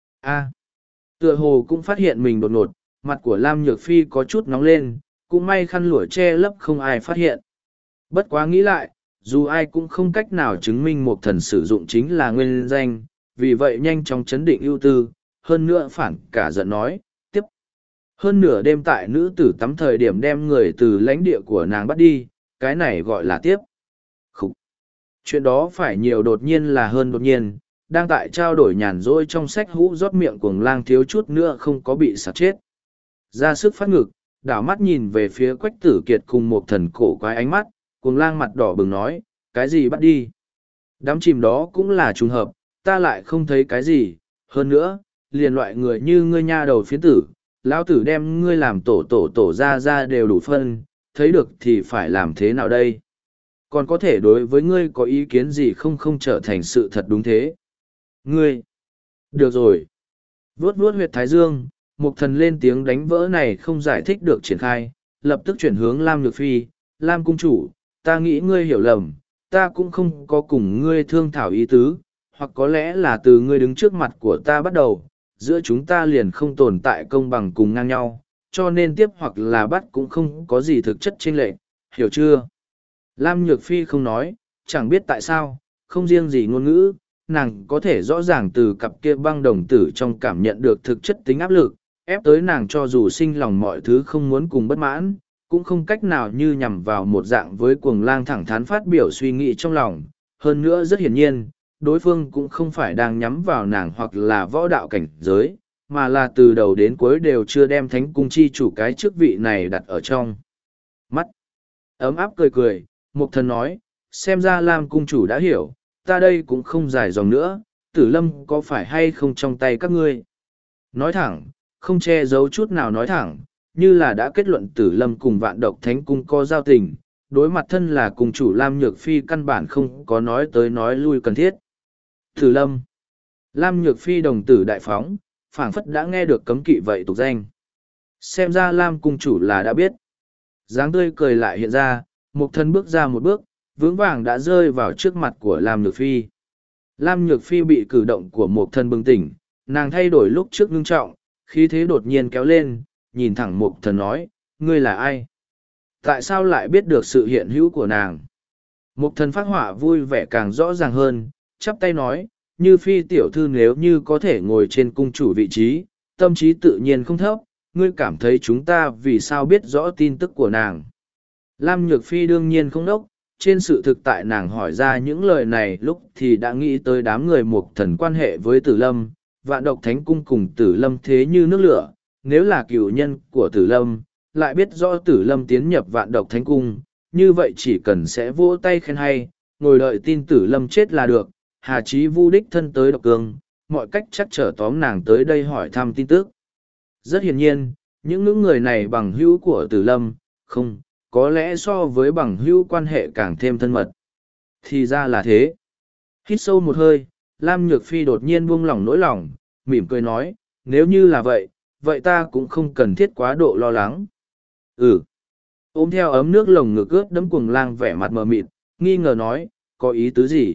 a tựa hồ cũng phát hiện mình đột ngột, mặt của Lam Nhược Phi có chút nóng lên, cũng may khăn lụa che lấp không ai phát hiện. Bất quá nghĩ lại, dù ai cũng không cách nào chứng minh một thần sử dụng chính là nguyên danh, vì vậy nhanh chóng chấn định ưu tư, hơn nữa phản cả giận nói, tiếp. Hơn nửa đêm tại nữ tử tắm thời điểm đem người từ lãnh địa của nàng bắt đi, cái này gọi là tiếp. Khúc. Chuyện đó phải nhiều đột nhiên là hơn đột nhiên, đang tại trao đổi nhàn rỗi trong sách hũ rót miệng cuồng lang thiếu chút nữa không có bị sặc chết. Ra sức phát ngực, đảo mắt nhìn về phía Quách Tử Kiệt cùng một thần cổ quái ánh mắt, cuồng lang mặt đỏ bừng nói, cái gì bắt đi? Đám chìm đó cũng là trùng hợp, ta lại không thấy cái gì, hơn nữa, liền loại người như ngươi nha đầu phiến tử, lão tử đem ngươi làm tổ tổ tổ ra ra đều đủ phân, thấy được thì phải làm thế nào đây? Còn có thể đối với ngươi có ý kiến gì không không trở thành sự thật đúng thế? Ngươi! Được rồi! Vuốt vuốt huyệt thái dương, mục thần lên tiếng đánh vỡ này không giải thích được triển khai, lập tức chuyển hướng Lam Nhược Phi, Lam cung chủ, ta nghĩ ngươi hiểu lầm, ta cũng không có cùng ngươi thương thảo ý tứ, hoặc có lẽ là từ ngươi đứng trước mặt của ta bắt đầu, giữa chúng ta liền không tồn tại công bằng cùng ngang nhau, cho nên tiếp hoặc là bắt cũng không có gì thực chất chênh lệch, hiểu chưa? Lam Nhược Phi không nói, chẳng biết tại sao, không riêng gì ngôn ngữ, nàng có thể rõ ràng từ cặp kia băng đồng tử trong cảm nhận được thực chất tính áp lực, ép tới nàng cho dù sinh lòng mọi thứ không muốn cùng bất mãn, cũng không cách nào như nhằm vào một dạng với cuồng lang thẳng thắn phát biểu suy nghĩ trong lòng. Hơn nữa rất hiển nhiên, đối phương cũng không phải đang nhắm vào nàng hoặc là võ đạo cảnh giới, mà là từ đầu đến cuối đều chưa đem thánh cung chi chủ cái chức vị này đặt ở trong mắt. Ấm áp cười cười, Mục Thần nói, xem ra Lam cung chủ đã hiểu, ta đây cũng không dài dòng nữa, Tử Lâm có phải hay không trong tay các ngươi? Nói thẳng, không che giấu chút nào nói thẳng, như là đã kết luận Tử Lâm cùng Vạn Độc Thánh cung có giao tình, đối mặt thân là cùng chủ Lam Nhược Phi căn bản không có nói tới nói lui cần thiết. Tử Lâm, Lam Nhược Phi đồng tử đại phóng, phảng phất đã nghe được cấm kỵ vậy tục danh. Xem ra Lam cung chủ là đã biết. Dáng tươi cười lại hiện ra, Mục Thần bước ra một bước, vững vàng đã rơi vào trước mặt của Lam Nhược Phi. Lam Nhược Phi bị cử động của Mục Thần bừng tỉnh, nàng thay đổi lúc trước ngưng trọng, khí thế đột nhiên kéo lên, nhìn thẳng Mục Thần nói, ngươi là ai? Tại sao lại biết được sự hiện hữu của nàng? Mục thần phát họa vui vẻ càng rõ ràng hơn, chắp tay nói, như phi tiểu thư nếu như có thể ngồi trên cung chủ vị trí, tâm trí tự nhiên không thấp, ngươi cảm thấy chúng ta vì sao biết rõ tin tức của nàng. Lam Nhược Phi đương nhiên không đốc, trên sự thực tại nàng hỏi ra những lời này lúc thì đã nghĩ tới đám người mục thần quan hệ với Tử Lâm, vạn độc thánh cung cùng Tử Lâm thế như nước lửa, nếu là cựu nhân của Tử Lâm, lại biết rõ Tử Lâm tiến nhập vạn độc thánh cung, như vậy chỉ cần sẽ vỗ tay khen hay, ngồi đợi tin Tử Lâm chết là được, hà chí vu đích thân tới độc cương, mọi cách chắc trở tóm nàng tới đây hỏi thăm tin tức. Rất hiển nhiên, những những người này bằng hữu của Tử Lâm, không, có lẽ so với bằng hữu quan hệ càng thêm thân mật. Thì ra là thế. Hít sâu một hơi, Lam Nhược Phi đột nhiên buông lỏng nỗi lòng, mỉm cười nói, nếu như là vậy, vậy ta cũng không cần thiết quá độ lo lắng. Ừ. Ôm theo ấm nước lồng ngực ướt đẫm cuồng lang vẻ mặt mờ mịt, nghi ngờ nói, có ý tứ gì?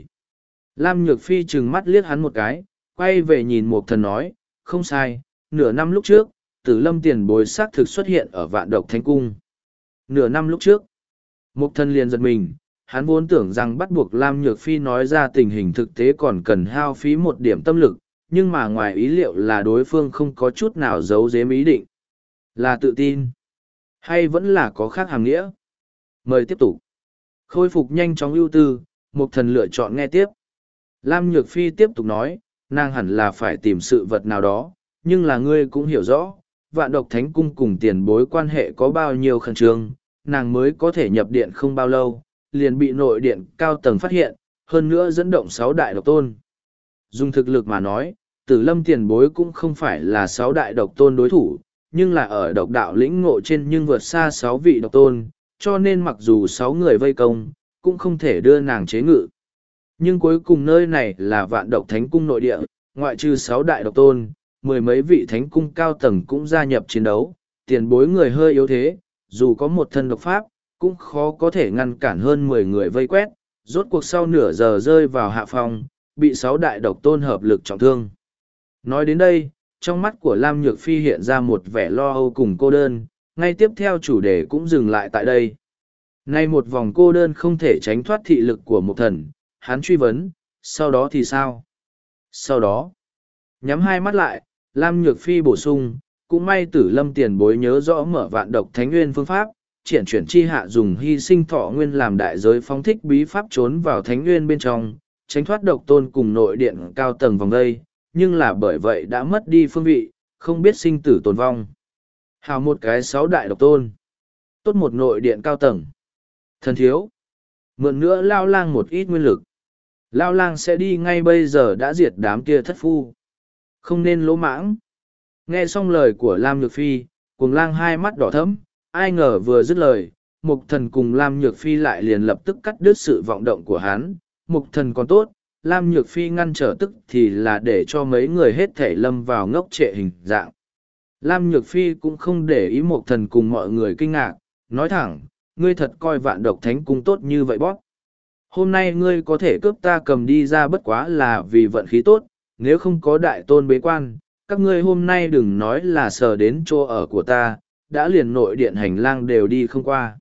Lam Nhược Phi trừng mắt liếc hắn một cái, quay về nhìn Mục Thần nói, không sai, nửa năm lúc trước, Tử Lâm tiền bối xác thực xuất hiện ở vạn độc thánh cung. Nửa năm lúc trước, Mục Thần liền giật mình, hắn vốn tưởng rằng bắt buộc Lam Nhược Phi nói ra tình hình thực tế còn cần hao phí một điểm tâm lực, nhưng mà ngoài ý liệu là đối phương không có chút nào giấu giếm ý định. Là tự tin, hay vẫn là có khác hàm nghĩa? Mời tiếp tục. Khôi phục nhanh chóng ưu tư, Mục Thần lựa chọn nghe tiếp. Lam Nhược Phi tiếp tục nói, nàng hẳn là phải tìm sự vật nào đó, nhưng là ngươi cũng hiểu rõ, vạn độc thánh cung cùng tiền bối quan hệ có bao nhiêu khẩn trương, nàng mới có thể nhập điện không bao lâu, liền bị nội điện cao tầng phát hiện, hơn nữa dẫn động sáu đại độc tôn. Dùng thực lực mà nói, Tử Lâm tiền bối cũng không phải là sáu đại độc tôn đối thủ, nhưng là ở độc đạo lĩnh ngộ trên nhưng vượt xa sáu vị độc tôn, cho nên mặc dù sáu người vây công, cũng không thể đưa nàng chế ngự. Nhưng cuối cùng nơi này là vạn độc thánh cung nội địa, ngoại trừ sáu đại độc tôn, mười mấy vị thánh cung cao tầng cũng gia nhập chiến đấu, tiền bối người hơi yếu thế, dù có một thân độc pháp, cũng khó có thể ngăn cản hơn mười người vây quét, rốt cuộc sau nửa giờ rơi vào hạ phòng, bị sáu đại độc tôn hợp lực trọng thương. Nói đến đây, trong mắt của Lam Nhược Phi hiện ra một vẻ lo âu cùng cô đơn, ngay tiếp theo chủ đề cũng dừng lại tại đây. Nay một vòng cô đơn không thể tránh thoát thị lực của một thần, hắn truy vấn, sau đó thì sao? Sau đó, nhắm hai mắt lại, Lam Nhược Phi bổ sung, cũng may Tử Lâm tiền bối nhớ rõ mở vạn độc thánh nguyên phương pháp, triển chuyển chi hạ dùng hy sinh thọ nguyên làm đại giới phóng thích bí pháp trốn vào thánh nguyên bên trong, tránh thoát độc tôn cùng nội điện cao tầng vòng đây, nhưng là bởi vậy đã mất đi phương vị, không biết sinh tử tồn vong. Hào một cái sáu đại độc tôn, tốt một nội điện cao tầng. Thần thiếu, mượn nữa Lao Lang một ít nguyên lực. Lao Lang sẽ đi ngay bây giờ đã diệt đám kia thất phu. Không nên lỗ mãng. Nghe xong lời của Lam Nhược Phi, Cuồng Lang hai mắt đỏ thẫm, ai ngờ vừa dứt lời, Mục Thần cùng Lam Nhược Phi lại liền lập tức cắt đứt sự vọng động của hắn. Mục Thần còn tốt, Lam Nhược Phi ngăn trở tức thì là để cho mấy người hết thể lâm vào ngốc trệ hình dạng. Lam Nhược Phi cũng không để ý Mục Thần cùng mọi người kinh ngạc, nói thẳng, ngươi thật coi vạn độc thánh cung tốt như vậy bóp. Hôm nay ngươi có thể cướp ta cầm đi ra bất quá là vì vận khí tốt, nếu không có đại tôn bế quan, các ngươi hôm nay đừng nói là sờ đến chỗ ở của ta, đã liền nội điện hành lang đều đi không qua.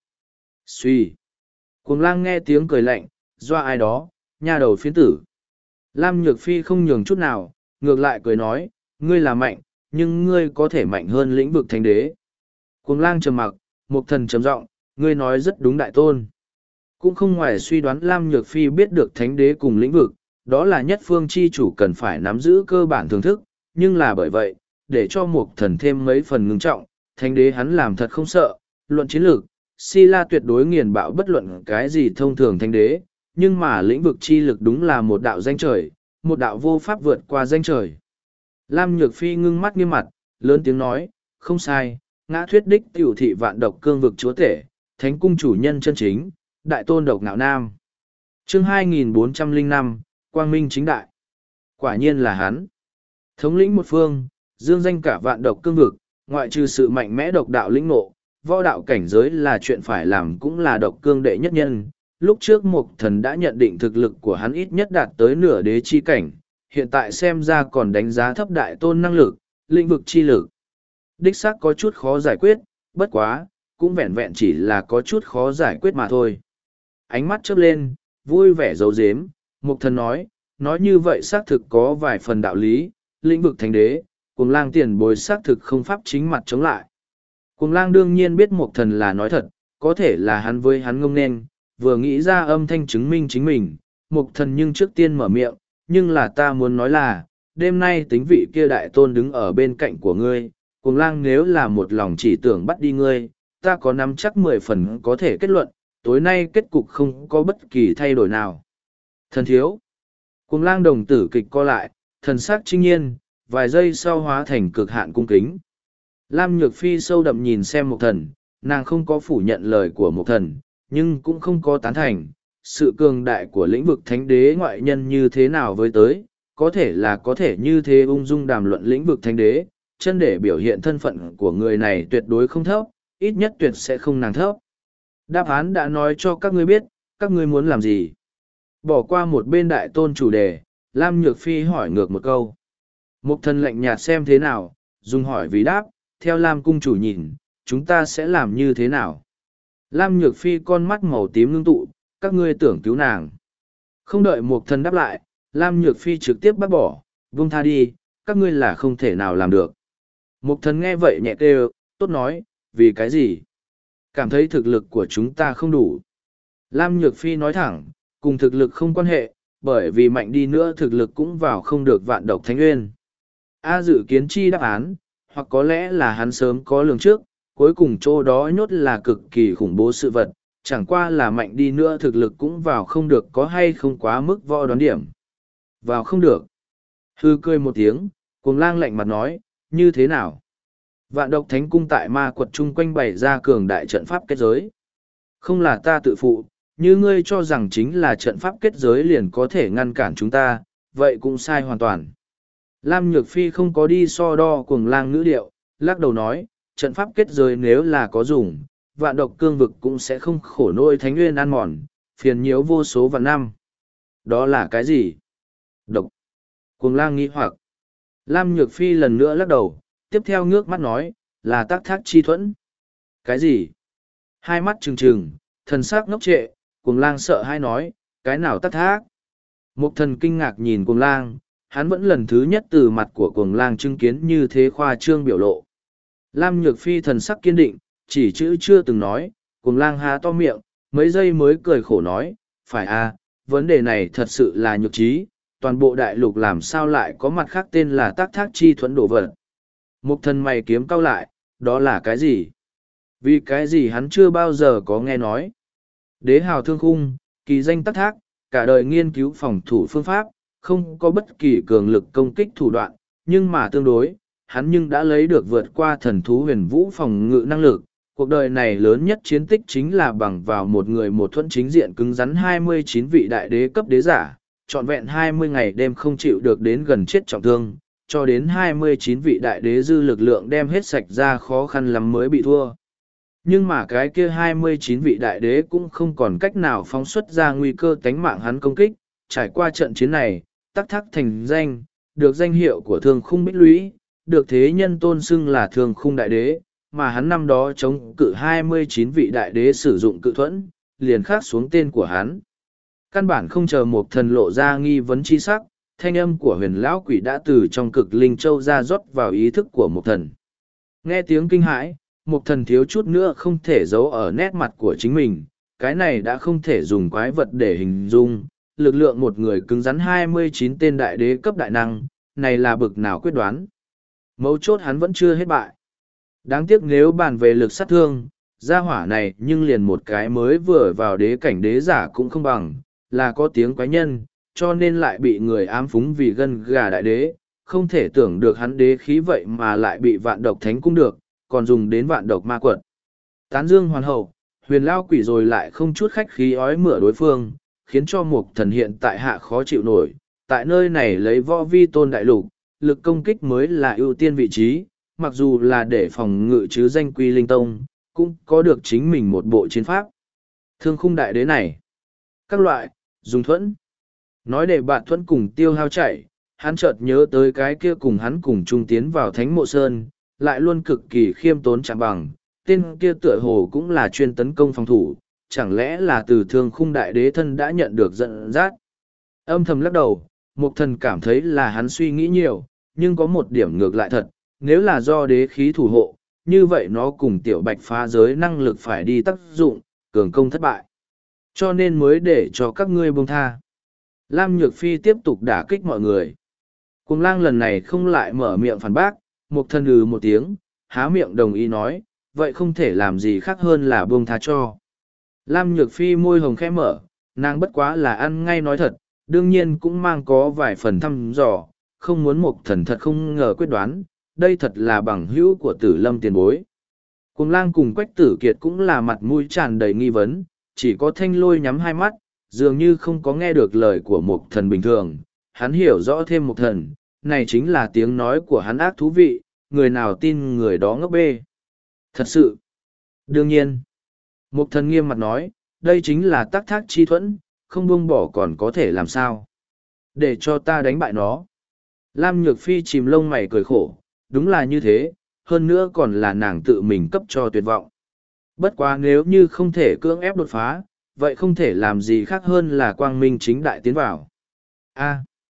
Suy. Cuồng Lang nghe tiếng cười lạnh, doa ai đó, nha đầu phiến tử. Lam Nhược Phi không nhường chút nào, ngược lại cười nói, ngươi là mạnh, nhưng ngươi có thể mạnh hơn lĩnh vực thánh đế. Cuồng Lang trầm mặc, Mục Thần trầm giọng, ngươi nói rất đúng đại tôn. Cũng không ngoài suy đoán Lam Nhược Phi biết được thánh đế cùng lĩnh vực, đó là nhất phương chi chủ cần phải nắm giữ cơ bản thưởng thức, nhưng là bởi vậy, để cho Mục Thần thêm mấy phần ngưng trọng, thánh đế hắn làm thật không sợ, luận chiến lược, Si La tuyệt đối nghiền bạo bất luận cái gì thông thường thánh đế, nhưng mà lĩnh vực chi lực đúng là một đạo danh trời, một đạo vô pháp vượt qua danh trời. Lam Nhược Phi ngưng mắt nghiêm mặt, lớn tiếng nói, không sai, ngã thuyết đích tiểu thị vạn độc cương vực chúa tể, thánh cung chủ nhân chân chính, đại tôn độc ngạo nam. Chương hai nghìn bốn trăm lẻ năm, Quang Minh chính đại. Quả nhiên là hắn. Thống lĩnh một phương, dương danh cả vạn độc cương vực, ngoại trừ sự mạnh mẽ độc đạo lĩnh ngộ, võ đạo cảnh giới là chuyện phải làm cũng là độc cương đệ nhất nhân. Lúc trước Mục Thần đã nhận định thực lực của hắn ít nhất đạt tới nửa đế chi cảnh, hiện tại xem ra còn đánh giá thấp đại tôn năng lực, lĩnh vực chi lực. Đích xác có chút khó giải quyết, bất quá, cũng vẹn vẹn chỉ là có chút khó giải quyết mà thôi. Ánh mắt chớp lên, vui vẻ giấu giếm, Mục Thần nói, nói như vậy xác thực có vài phần đạo lý, lĩnh vực thánh đế, Cuồng Lang tiền bối xác thực không pháp chính mặt chống lại. Cuồng Lang đương nhiên biết Mục Thần là nói thật, có thể là hắn với hắn ngông nên, vừa nghĩ ra âm thanh chứng minh chính mình, Mục Thần nhưng trước tiên mở miệng, nhưng là ta muốn nói là, đêm nay tính vị kia đại tôn đứng ở bên cạnh của ngươi, Cuồng Lang nếu là một lòng chỉ tưởng bắt đi ngươi, ta có nắm chắc mười phần có thể kết luận, tối nay kết cục không có bất kỳ thay đổi nào. Thần thiếu. Cuồng Lang đồng tử kịch co lại, thần sắc trinh nhiên, vài giây sau hóa thành cực hạn cung kính. Lam Nhược Phi sâu đậm nhìn xem Mục Thần, nàng không có phủ nhận lời của Mục Thần, nhưng cũng không có tán thành. Sự cường đại của lĩnh vực thánh đế ngoại nhân như thế nào với tới, có thể là có thể như thế ung dung đàm luận lĩnh vực thánh đế, chân để biểu hiện thân phận của người này tuyệt đối không thấp, ít nhất tuyệt sẽ không nàng thấp. Đáp án đã nói cho các ngươi biết, các ngươi muốn làm gì. Bỏ qua một bên đại tôn chủ đề, Lam Nhược Phi hỏi ngược một câu. Mục Thần lạnh nhạt xem thế nào, dùng hỏi vì đáp, theo Lam cung chủ nhìn, chúng ta sẽ làm như thế nào. Lam Nhược Phi con mắt màu tím ngưng tụ, các ngươi tưởng cứu nàng. Không đợi Mục Thần đáp lại, Lam Nhược Phi trực tiếp bác bỏ, vung tha đi, các ngươi là không thể nào làm được. Mục Thần nghe vậy nhẹ kêu, tốt nói, vì cái gì? Cảm thấy thực lực của chúng ta không đủ. Lam Nhược Phi nói thẳng, cùng thực lực không quan hệ, bởi vì mạnh đi nữa thực lực cũng vào không được vạn độc thánh nguyên. A dự kiến chi đáp án, hoặc có lẽ là hắn sớm có lường trước, cuối cùng chỗ đó nhốt là cực kỳ khủng bố sự vật, chẳng qua là mạnh đi nữa thực lực cũng vào không được có hay không quá mức võ đoán điểm. Vào không được. Hư cười một tiếng, Cuồng Lang lạnh mặt nói, như thế nào? Vạn độc thánh cung tại ma quật chung quanh bày ra cường đại trận pháp kết giới. Không là ta tự phụ, như ngươi cho rằng chính là trận pháp kết giới liền có thể ngăn cản chúng ta, vậy cũng sai hoàn toàn. Lam Nhược Phi không có đi so đo Cuồng Lang ngữ điệu, lắc đầu nói, trận pháp kết giới nếu là có dùng, vạn độc cương vực cũng sẽ không khổ nỗi thánh nguyên ăn mòn, phiền nhiễu vô số vạn năm. Đó là cái gì? Độc. Cuồng Lang nghĩ hoặc. Lam Nhược Phi lần nữa lắc đầu, tiếp theo ngước mắt nói, là tác thác chi thuẫn. Cái gì? Hai mắt trừng trừng, thần sắc ngốc trệ, Cuồng Lang sợ hãi nói, cái nào tác thác? Mục Thần kinh ngạc nhìn Cuồng Lang, hắn vẫn lần thứ nhất từ mặt của Cuồng Lang chứng kiến như thế khoa trương biểu lộ. Lam Nhược Phi thần sắc kiên định, chỉ chữ chưa từng nói, Cuồng Lang há to miệng, mấy giây mới cười khổ nói, phải à, vấn đề này thật sự là nhược trí, toàn bộ đại lục làm sao lại có mặt khác tên là tác thác chi thuẫn đổ vật. Mục Thần mày kiếm cau lại, đó là cái gì? Vì cái gì hắn chưa bao giờ có nghe nói. Đế hào thương khung, kỳ danh tác thác, cả đời nghiên cứu phòng thủ phương pháp, không có bất kỳ cường lực công kích thủ đoạn, nhưng mà tương đối, hắn nhưng đã lấy được vượt qua thần thú huyền vũ phòng ngự năng lực. Cuộc đời này lớn nhất chiến tích chính là bằng vào một người một thuẫn chính diện cứng rắn hai mươi chín vị đại đế cấp đế giả, trọn vẹn hai mươi ngày đêm không chịu được đến gần chết trọng thương, cho đến hai mươi chín vị đại đế dư lực lượng đem hết sạch ra khó khăn lắm mới bị thua. Nhưng mà cái kia hai mươi chín vị đại đế cũng không còn cách nào phóng xuất ra nguy cơ tánh mạng hắn công kích, trải qua trận chiến này, tắc thắc thành danh, được danh hiệu của thương khung bích lũy, được thế nhân tôn xưng là thương khung đại đế, mà hắn năm đó chống cự hai mươi chín vị đại đế sử dụng cự thuẫn, liền khắc xuống tên của hắn. Căn bản không chờ một thần lộ ra nghi vấn chi sắc, thanh âm của huyền lão quỷ đã từ trong cực linh châu ra rót vào ý thức của một thần. Nghe tiếng kinh hãi, một thần thiếu chút nữa không thể giấu ở nét mặt của chính mình, cái này đã không thể dùng quái vật để hình dung, lực lượng một người cứng rắn hai mươi chín tên đại đế cấp đại năng, này là bực nào quyết đoán. Mấu chốt hắn vẫn chưa hết bại. Đáng tiếc nếu bàn về lực sát thương, gia hỏa này nhưng liền một cái mới vừa vào đế cảnh đế giả cũng không bằng, là có tiếng quái nhân, cho nên lại bị người ám phúng vì gân gà đại đế, không thể tưởng được hắn đế khí vậy mà lại bị vạn độc thánh cung được, còn dùng đến vạn độc ma quật. Tán dương hoàn hậu, huyền lao quỷ rồi lại không chút khách khí ói mửa đối phương, khiến cho một thần hiện tại hạ khó chịu nổi, tại nơi này lấy võ vi tôn đại lục, lực công kích mới là ưu tiên vị trí, mặc dù là để phòng ngự chứ danh quy linh tông, cũng có được chính mình một bộ chiến pháp. Thương khung đại đế này, các loại, dùng thuẫn. Nói để bạn thuẫn cùng tiêu hao chạy, hắn chợt nhớ tới cái kia cùng hắn cùng chung tiến vào thánh mộ sơn, lại luôn cực kỳ khiêm tốn chẳng bằng, tên kia tựa hồ cũng là chuyên tấn công phòng thủ, chẳng lẽ là từ thương khung đại đế thân đã nhận được dẫn dắt. Âm thầm lắc đầu, Mục Thần cảm thấy là hắn suy nghĩ nhiều, nhưng có một điểm ngược lại thật, nếu là do đế khí thủ hộ, như vậy nó cùng tiểu bạch phá giới năng lực phải đi tác dụng, cường công thất bại. Cho nên mới để cho các ngươi buông tha. Lam Nhược Phi tiếp tục đả kích mọi người. Cuồng lang lần này không lại mở miệng phản bác, Mục Thần ừ một tiếng, há miệng đồng ý nói, vậy không thể làm gì khác hơn là buông tha cho. Lam Nhược Phi môi hồng khẽ mở, nàng bất quá là ăn ngay nói thật, đương nhiên cũng mang có vài phần thăm dò, không muốn Mục Thần thật không ngờ quyết đoán, đây thật là bằng hữu của Tử Lâm tiền bối. Cuồng lang cùng Quách Tử Kiệt cũng là mặt mũi tràn đầy nghi vấn, chỉ có Thanh Lôi nhắm hai mắt, dường như không có nghe được lời của Mục Thần bình thường, hắn hiểu rõ thêm Mục Thần, này chính là tiếng nói của hắn ác thú vị, người nào tin người đó ngốc bê. Thật sự. Đương nhiên. Mục Thần nghiêm mặt nói, đây chính là tác thác chi thuẫn, không buông bỏ còn có thể làm sao. Để cho ta đánh bại nó. Lam Nhược Phi chìm lông mày cười khổ, đúng là như thế, hơn nữa còn là nàng tự mình cấp cho tuyệt vọng. Bất quá nếu như không thể cưỡng ép đột phá, vậy không thể làm gì khác hơn là quang minh chính đại tiến vào. A.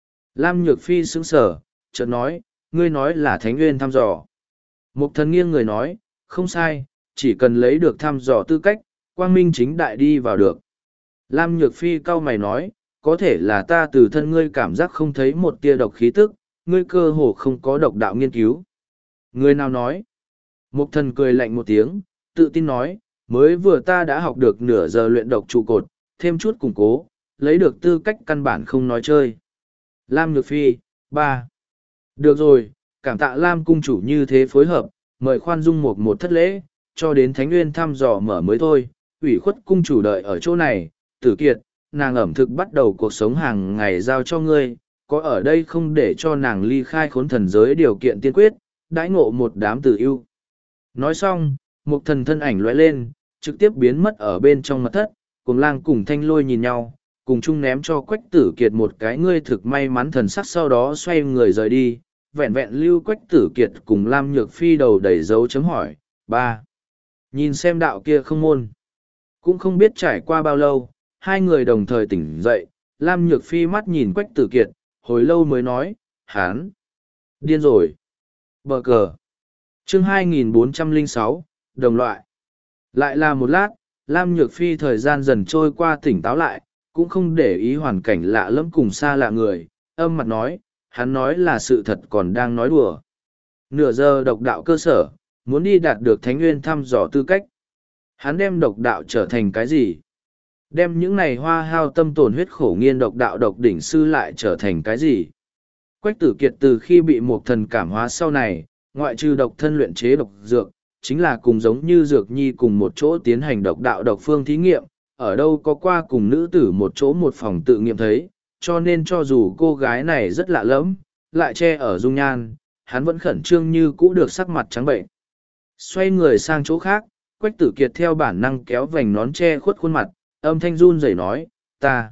Lam Nhược Phi sững sờ, chợt nói, ngươi nói là Thánh Nguyên thăm dò. Mục Thần nghiêng người nói, không sai, chỉ cần lấy được thăm dò tư cách, quang minh chính đại đi vào được. Lam Nhược Phi cau mày nói, có thể là ta từ thân ngươi cảm giác không thấy một tia độc khí tức, ngươi cơ hồ không có độc đạo nghiên cứu. Người nào nói? Mục Thần cười lạnh một tiếng, tự tin nói, mới vừa ta đã học được nửa giờ luyện độc trụ cột, thêm chút củng cố, lấy được tư cách căn bản không nói chơi. Lam Nhược Phi, ba. Được rồi, cảm tạ Lam cung chủ như thế phối hợp, mời khoan dung một một thất lễ, cho đến Thánh Nguyên thăm dò mở mới thôi, ủy khuất cung chủ đợi ở chỗ này, Tử Kiệt, nàng ẩm thực bắt đầu cuộc sống hàng ngày giao cho ngươi, có ở đây không để cho nàng ly khai khốn thần giới điều kiện tiên quyết, đãi ngộ một đám tử yêu. Nói xong, Mục Thần thân ảnh lóe lên, trực tiếp biến mất ở bên trong mật thất, Cuồng Lang cùng Thanh Lôi nhìn nhau, cùng chung ném cho Quách Tử Kiệt một cái ngươi thực may mắn thần sắc, sau đó xoay người rời đi, vẹn vẹn lưu Quách Tử Kiệt cùng Lam Nhược Phi đầu đầy dấu chấm hỏi. Ba. Nhìn xem đạo kia không môn. Cũng không biết trải qua bao lâu, hai người đồng thời tỉnh dậy, Lam Nhược Phi mắt nhìn Quách Tử Kiệt, hồi lâu mới nói, hán. Điên rồi. Bờ cờ. Chương hai nghìn bốn trăm lẻ sáu, đồng loại. Lại là một lát, Lam Nhược Phi thời gian dần trôi qua tỉnh táo lại, cũng không để ý hoàn cảnh lạ lẫm cùng xa lạ người, âm mặt nói, hắn nói là sự thật còn đang nói đùa. Nửa giờ độc đạo cơ sở, muốn đi đạt được Thánh Nguyên thăm dò tư cách. Hắn đem độc đạo trở thành cái gì? Đem những này hoa hao tâm tổn huyết khổ nghiên độc đạo độc đỉnh sư lại trở thành cái gì? Quách Tử Kiệt từ khi bị một thần cảm hóa sau này, ngoại trừ độc thân luyện chế độc dược, chính là cùng giống như dược nhi cùng một chỗ tiến hành độc đạo độc phương thí nghiệm, ở đâu có qua cùng nữ tử một chỗ một phòng tự nghiệm thấy, cho nên cho dù cô gái này rất lạ lẫm, lại che ở dung nhan, hắn vẫn khẩn trương như cũ được sắc mặt trắng bệnh. Xoay người sang chỗ khác, Quách Tử Kiệt theo bản năng kéo vành nón che khuất khuôn mặt, âm thanh run rẩy nói, ta,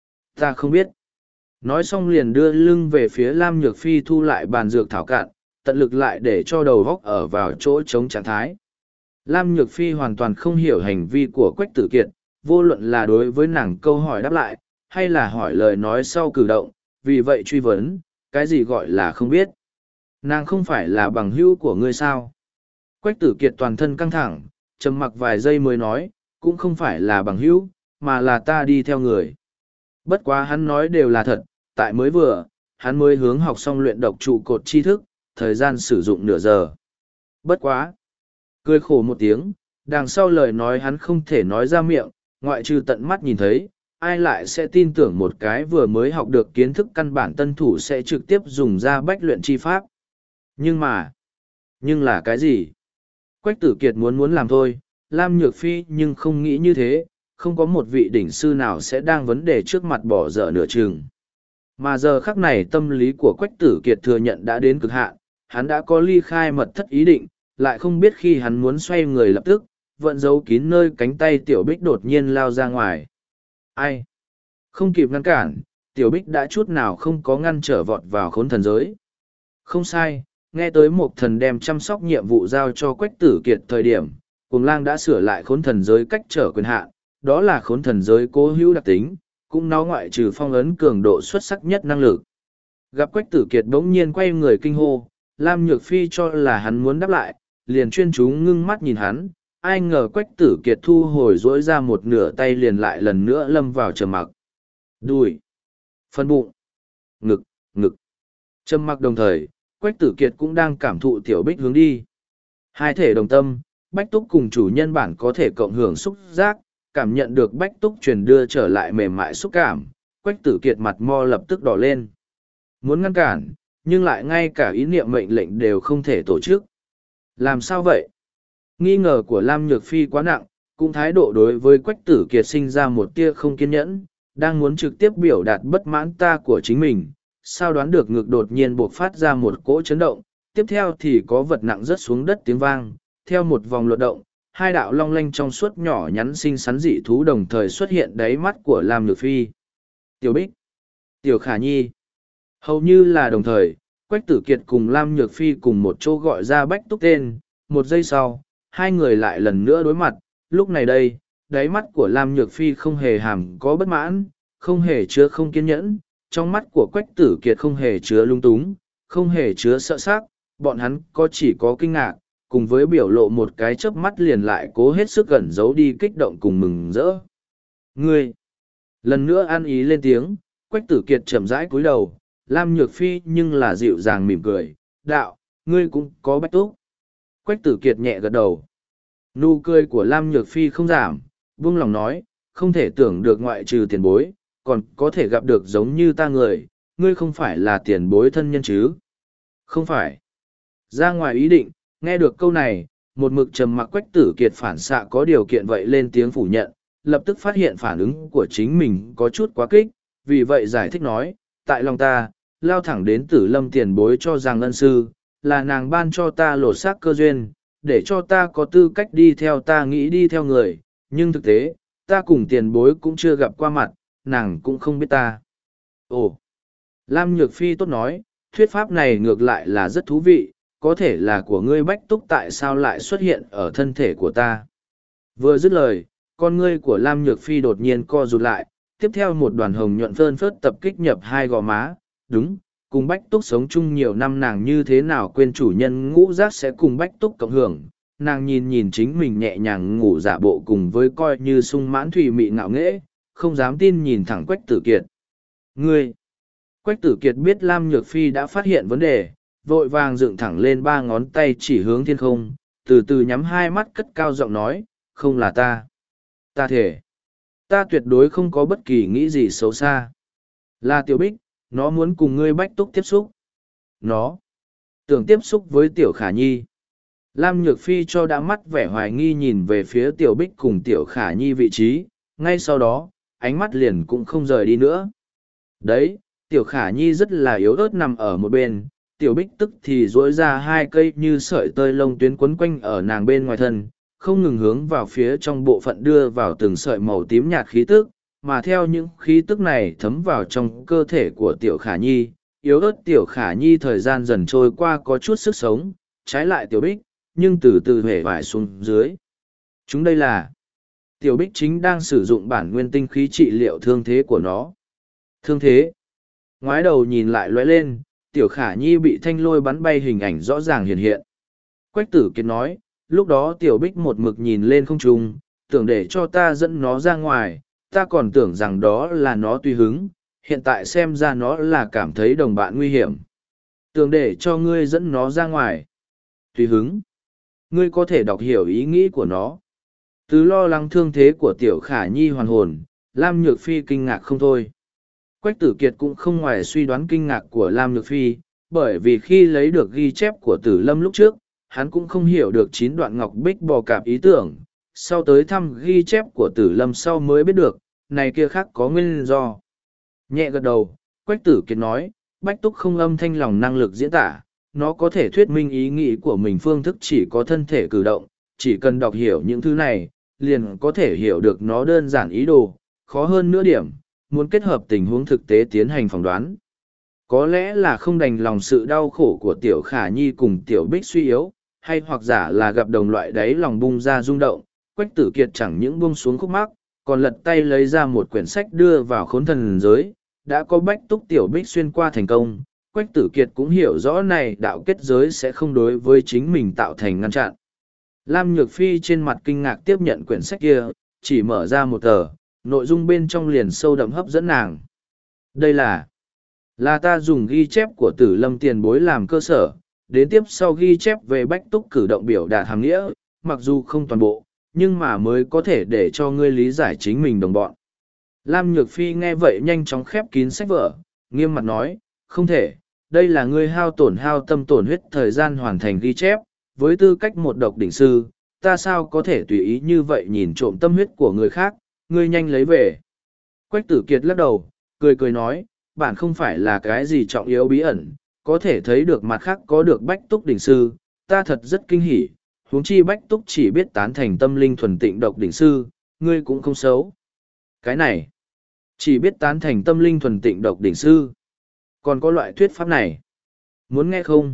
ta không biết. Nói xong liền đưa lưng về phía Lam Nhược Phi thu lại bàn dược thảo cạn, tận lực lại để cho đầu góc ở vào chỗ chống trạng thái. Lam Nhược Phi hoàn toàn không hiểu hành vi của Quách Tử Kiệt, vô luận là đối với nàng câu hỏi đáp lại, hay là hỏi lời nói sau cử động, vì vậy truy vấn, cái gì gọi là không biết. Nàng không phải là bằng hữu của ngươi sao? Quách Tử Kiệt toàn thân căng thẳng, trầm mặc vài giây mới nói, cũng không phải là bằng hữu, mà là ta đi theo người. Bất quá hắn nói đều là thật, tại mới vừa, hắn mới hướng học xong luyện độc trụ cột tri thức, thời gian sử dụng nửa giờ. Bất quá. Cười khổ một tiếng, đằng sau lời nói hắn không thể nói ra miệng, ngoại trừ tận mắt nhìn thấy, ai lại sẽ tin tưởng một cái vừa mới học được kiến thức căn bản tân thủ sẽ trực tiếp dùng ra bách luyện chi pháp. Nhưng mà, nhưng là cái gì? Quách Tử Kiệt muốn muốn làm thôi, Lam Nhược Phi nhưng không nghĩ như thế, không có một vị đỉnh sư nào sẽ đang vấn đề trước mặt bỏ dở nửa chừng. Mà giờ khắc này tâm lý của Quách Tử Kiệt thừa nhận đã đến cực hạn, hắn đã có ly khai mật thất ý định, lại không biết khi hắn muốn xoay người lập tức, vận giấu kín nơi cánh tay Tiểu Bích đột nhiên lao ra ngoài. Ai? Không kịp ngăn cản, Tiểu Bích đã chút nào không có ngăn trở vọt vào khốn thần giới. Không sai, nghe tới một thần đem chăm sóc nhiệm vụ giao cho Quách Tử Kiệt thời điểm, Cuồng Lang đã sửa lại khốn thần giới cách trở quyền hạn, đó là khốn thần giới cố hữu đặc tính, cũng nó ngoại trừ phong ấn cường độ xuất sắc nhất năng lực. Gặp Quách Tử Kiệt bỗng nhiên quay người kinh hô, Lam Nhược Phi cho là hắn muốn đáp lại, liền chuyên chú ngưng mắt nhìn hắn, ai ngờ Quách Tử Kiệt thu hồi dỗi ra một nửa tay liền lại lần nữa lâm vào trầm mặc. Đùi, phân bụng, ngực, ngực. Trầm mặc đồng thời, Quách Tử Kiệt cũng đang cảm thụ Tiểu Bích hướng đi. Hai thể đồng tâm, Bách Túc cùng chủ nhân bản có thể cộng hưởng xúc giác, cảm nhận được Bách Túc truyền đưa trở lại mềm mại xúc cảm, Quách Tử Kiệt mặt mo lập tức đỏ lên. Muốn ngăn cản, nhưng lại ngay cả ý niệm mệnh lệnh đều không thể tổ chức. Làm sao vậy? Nghi ngờ của Lam Nhược Phi quá nặng, cũng thái độ đối với Quách Tử Kiệt sinh ra một tia không kiên nhẫn, đang muốn trực tiếp biểu đạt bất mãn ta của chính mình, sao đoán được ngực đột nhiên buộc phát ra một cỗ chấn động, tiếp theo thì có vật nặng rớt xuống đất tiếng vang, theo một vòng luật động, hai đạo long lanh trong suốt nhỏ nhắn xinh xắn dị thú đồng thời xuất hiện đáy mắt của Lam Nhược Phi. Tiểu Bích, Tiểu Khả Nhi. Hầu như là đồng thời, Quách Tử Kiệt cùng Lam Nhược Phi cùng một chỗ gọi ra Bách Túc tên, một giây sau, hai người lại lần nữa đối mặt, lúc này đây, đáy mắt của Lam Nhược Phi không hề hàm có bất mãn, không hề chứa không kiên nhẫn, trong mắt của Quách Tử Kiệt không hề chứa lung túng, không hề chứa sợ sắc, bọn hắn có chỉ có kinh ngạc, cùng với biểu lộ một cái chớp mắt liền lại cố hết sức gần giấu đi kích động cùng mừng rỡ. Ngươi! Lần nữa ăn ý lên tiếng, Quách Tử Kiệt chậm rãi cúi đầu, Lam Nhược Phi nhưng là dịu dàng mỉm cười, đạo, ngươi cũng có Bách Túc. Quách Tử Kiệt nhẹ gật đầu. Nụ cười của Lam Nhược Phi không giảm, buông lòng nói, không thể tưởng được ngoại trừ tiền bối, còn có thể gặp được giống như ta người, ngươi không phải là tiền bối thân nhân chứ? Không phải. Ra ngoài ý định, nghe được câu này, một mực trầm mặc Quách Tử Kiệt phản xạ có điều kiện vậy lên tiếng phủ nhận, lập tức phát hiện phản ứng của chính mình có chút quá kích, vì vậy giải thích nói, tại lòng ta, lao thẳng đến Tử Lâm tiền bối cho rằng ân sư, là nàng ban cho ta lột xác cơ duyên, để cho ta có tư cách đi theo ta nghĩ đi theo người, nhưng thực tế, ta cùng tiền bối cũng chưa gặp qua mặt, nàng cũng không biết ta. Ồ! Lam Nhược Phi tốt nói, thuyết pháp này ngược lại là rất thú vị, có thể là của ngươi Bách Túc tại sao lại xuất hiện ở thân thể của ta. Vừa dứt lời, con ngươi của Lam Nhược Phi đột nhiên co rụt lại, tiếp theo một đoàn hồng nhuận phơn phớt tập kích nhập hai gò má, đúng, cùng Bách Túc sống chung nhiều năm nàng như thế nào quên chủ nhân ngũ giác sẽ cùng Bách Túc cộng hưởng. Nàng nhìn nhìn chính mình nhẹ nhàng ngủ giả bộ cùng với coi như sung mãn thùy mị ngạo nghễ, không dám tin nhìn thẳng Quách Tử Kiệt. Ngươi! Quách Tử Kiệt biết Lam Nhược Phi đã phát hiện vấn đề, vội vàng dựng thẳng lên ba ngón tay chỉ hướng thiên không, từ từ nhắm hai mắt cất cao giọng nói, không là ta. Ta thể. Ta tuyệt đối không có bất kỳ nghĩ gì xấu xa. Là Tiểu Bích, nó muốn cùng ngươi Bách Túc tiếp xúc. Nó tưởng tiếp xúc với Tiểu Khả Nhi. Lam Nhược Phi cho đã mắt vẻ hoài nghi nhìn về phía Tiểu Bích cùng Tiểu Khả Nhi vị trí, ngay sau đó, ánh mắt liền cũng không rời đi nữa. Đấy, Tiểu Khả Nhi rất là yếu ớt nằm ở một bên, Tiểu Bích tức thì duỗi ra hai cây như sợi tơi lông tuyến quấn quanh ở nàng bên ngoài thân, không ngừng hướng vào phía trong bộ phận đưa vào từng sợi màu tím nhạt khí tức, mà theo những khí tức này thấm vào trong cơ thể của Tiểu Khả Nhi, yếu ớt Tiểu Khả Nhi thời gian dần trôi qua có chút sức sống, trái lại Tiểu Bích, nhưng từ từ hể vải xuống dưới. Chúng đây là Tiểu Bích chính đang sử dụng bản nguyên tinh khí trị liệu thương thế của nó. Thương thế. Ngoái đầu nhìn lại lóe lên, Tiểu Khả Nhi bị thanh lôi bắn bay hình ảnh rõ ràng hiện hiện. Quách Tử Kiệt nói, lúc đó Tiểu Bích một mực nhìn lên không trung, tưởng để cho ta dẫn nó ra ngoài, ta còn tưởng rằng đó là nó tùy hứng, hiện tại xem ra nó là cảm thấy đồng bạn nguy hiểm. Tưởng để cho ngươi dẫn nó ra ngoài. Tùy hứng. Ngươi có thể đọc hiểu ý nghĩ của nó. Từ lo lắng thương thế của Tiểu Khả Nhi hoàn hồn, Lam Nhược Phi kinh ngạc không thôi. Quách Tử Kiệt cũng không ngoài suy đoán kinh ngạc của Lam Nhược Phi, bởi vì khi lấy được ghi chép của Tử Lâm lúc trước, hắn cũng không hiểu được chín đoạn ngọc bích bò cạp ý tưởng, sau tới thăm ghi chép của Tử Lâm sau mới biết được, này kia khác có nguyên do. Nhẹ gật đầu, Quách Tử Kiệt nói, Bách Túc không âm thanh lòng năng lực diễn tả, nó có thể thuyết minh ý nghĩ của mình phương thức chỉ có thân thể cử động, chỉ cần đọc hiểu những thứ này, liền có thể hiểu được nó đơn giản ý đồ, khó hơn nữa điểm, muốn kết hợp tình huống thực tế tiến hành phỏng đoán. Có lẽ là không đành lòng sự đau khổ của Tiểu Khả Nhi cùng Tiểu Bích suy yếu, hay hoặc giả là gặp đồng loại đấy lòng bung ra rung động, Quách Tử Kiệt chẳng những buông xuống khúc mắc, còn lật tay lấy ra một quyển sách đưa vào khốn thần giới, đã có Bách Túc Tiểu Bích xuyên qua thành công. Quách Tử Kiệt cũng hiểu rõ này đạo kết giới sẽ không đối với chính mình tạo thành ngăn chặn. Lam Nhược Phi trên mặt kinh ngạc tiếp nhận quyển sách kia, chỉ mở ra một tờ, nội dung bên trong liền sâu đậm hấp dẫn nàng. Đây là, là ta dùng ghi chép của Tử Lâm tiền bối làm cơ sở, đến tiếp sau ghi chép về Bách Túc cử động biểu đạt hàm nghĩa, mặc dù không toàn bộ, nhưng mà mới có thể để cho ngươi lý giải chính mình đồng bọn. Lam Nhược Phi nghe vậy nhanh chóng khép kín sách vở, nghiêm mặt nói, không thể, đây là ngươi hao tổn hao tâm tổn huyết thời gian hoàn thành ghi chép, với tư cách một độc đỉnh sư, ta sao có thể tùy ý như vậy nhìn trộm tâm huyết của người khác, ngươi nhanh lấy về. Quách Tử Kiệt lắc đầu, cười cười nói, bản không phải là cái gì trọng yếu bí ẩn, có thể thấy được mặt khác có được Bách Túc đỉnh sư, ta thật rất kinh hỉ, huống chi Bách Túc chỉ biết tán thành tâm linh thuần tịnh độc đỉnh sư, ngươi cũng không xấu. Cái này, chỉ biết tán thành tâm linh thuần tịnh độc đỉnh sư. Còn có loại thuyết pháp này. Muốn nghe không?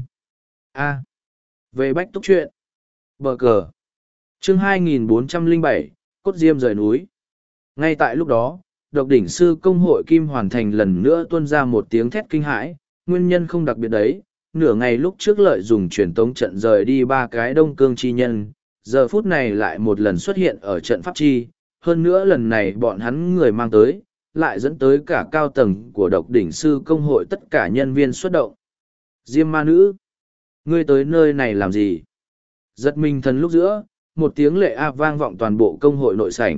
A. Về Bách Túc chuyện. Bờ cờ. Chương hai nghìn bốn trăm lẻ bảy, Cốt Diêm rời núi. Ngay tại lúc đó, độc đỉnh sư công hội Kim Hoàn Thành lần nữa tuôn ra một tiếng thét kinh hãi, nguyên nhân không đặc biệt đấy. Nửa ngày lúc trước lợi dùng truyền tống trận rời đi ba cái đông cương chi nhân, giờ phút này lại một lần xuất hiện ở trận pháp chi, hơn nữa lần này bọn hắn người mang tới, lại dẫn tới cả cao tầng của độc đỉnh sư công hội tất cả nhân viên xuất động. Diêm ma nữ, ngươi tới nơi này làm gì? Giật mình thần lúc giữa, một tiếng lệ a vang vọng toàn bộ công hội nội sảnh.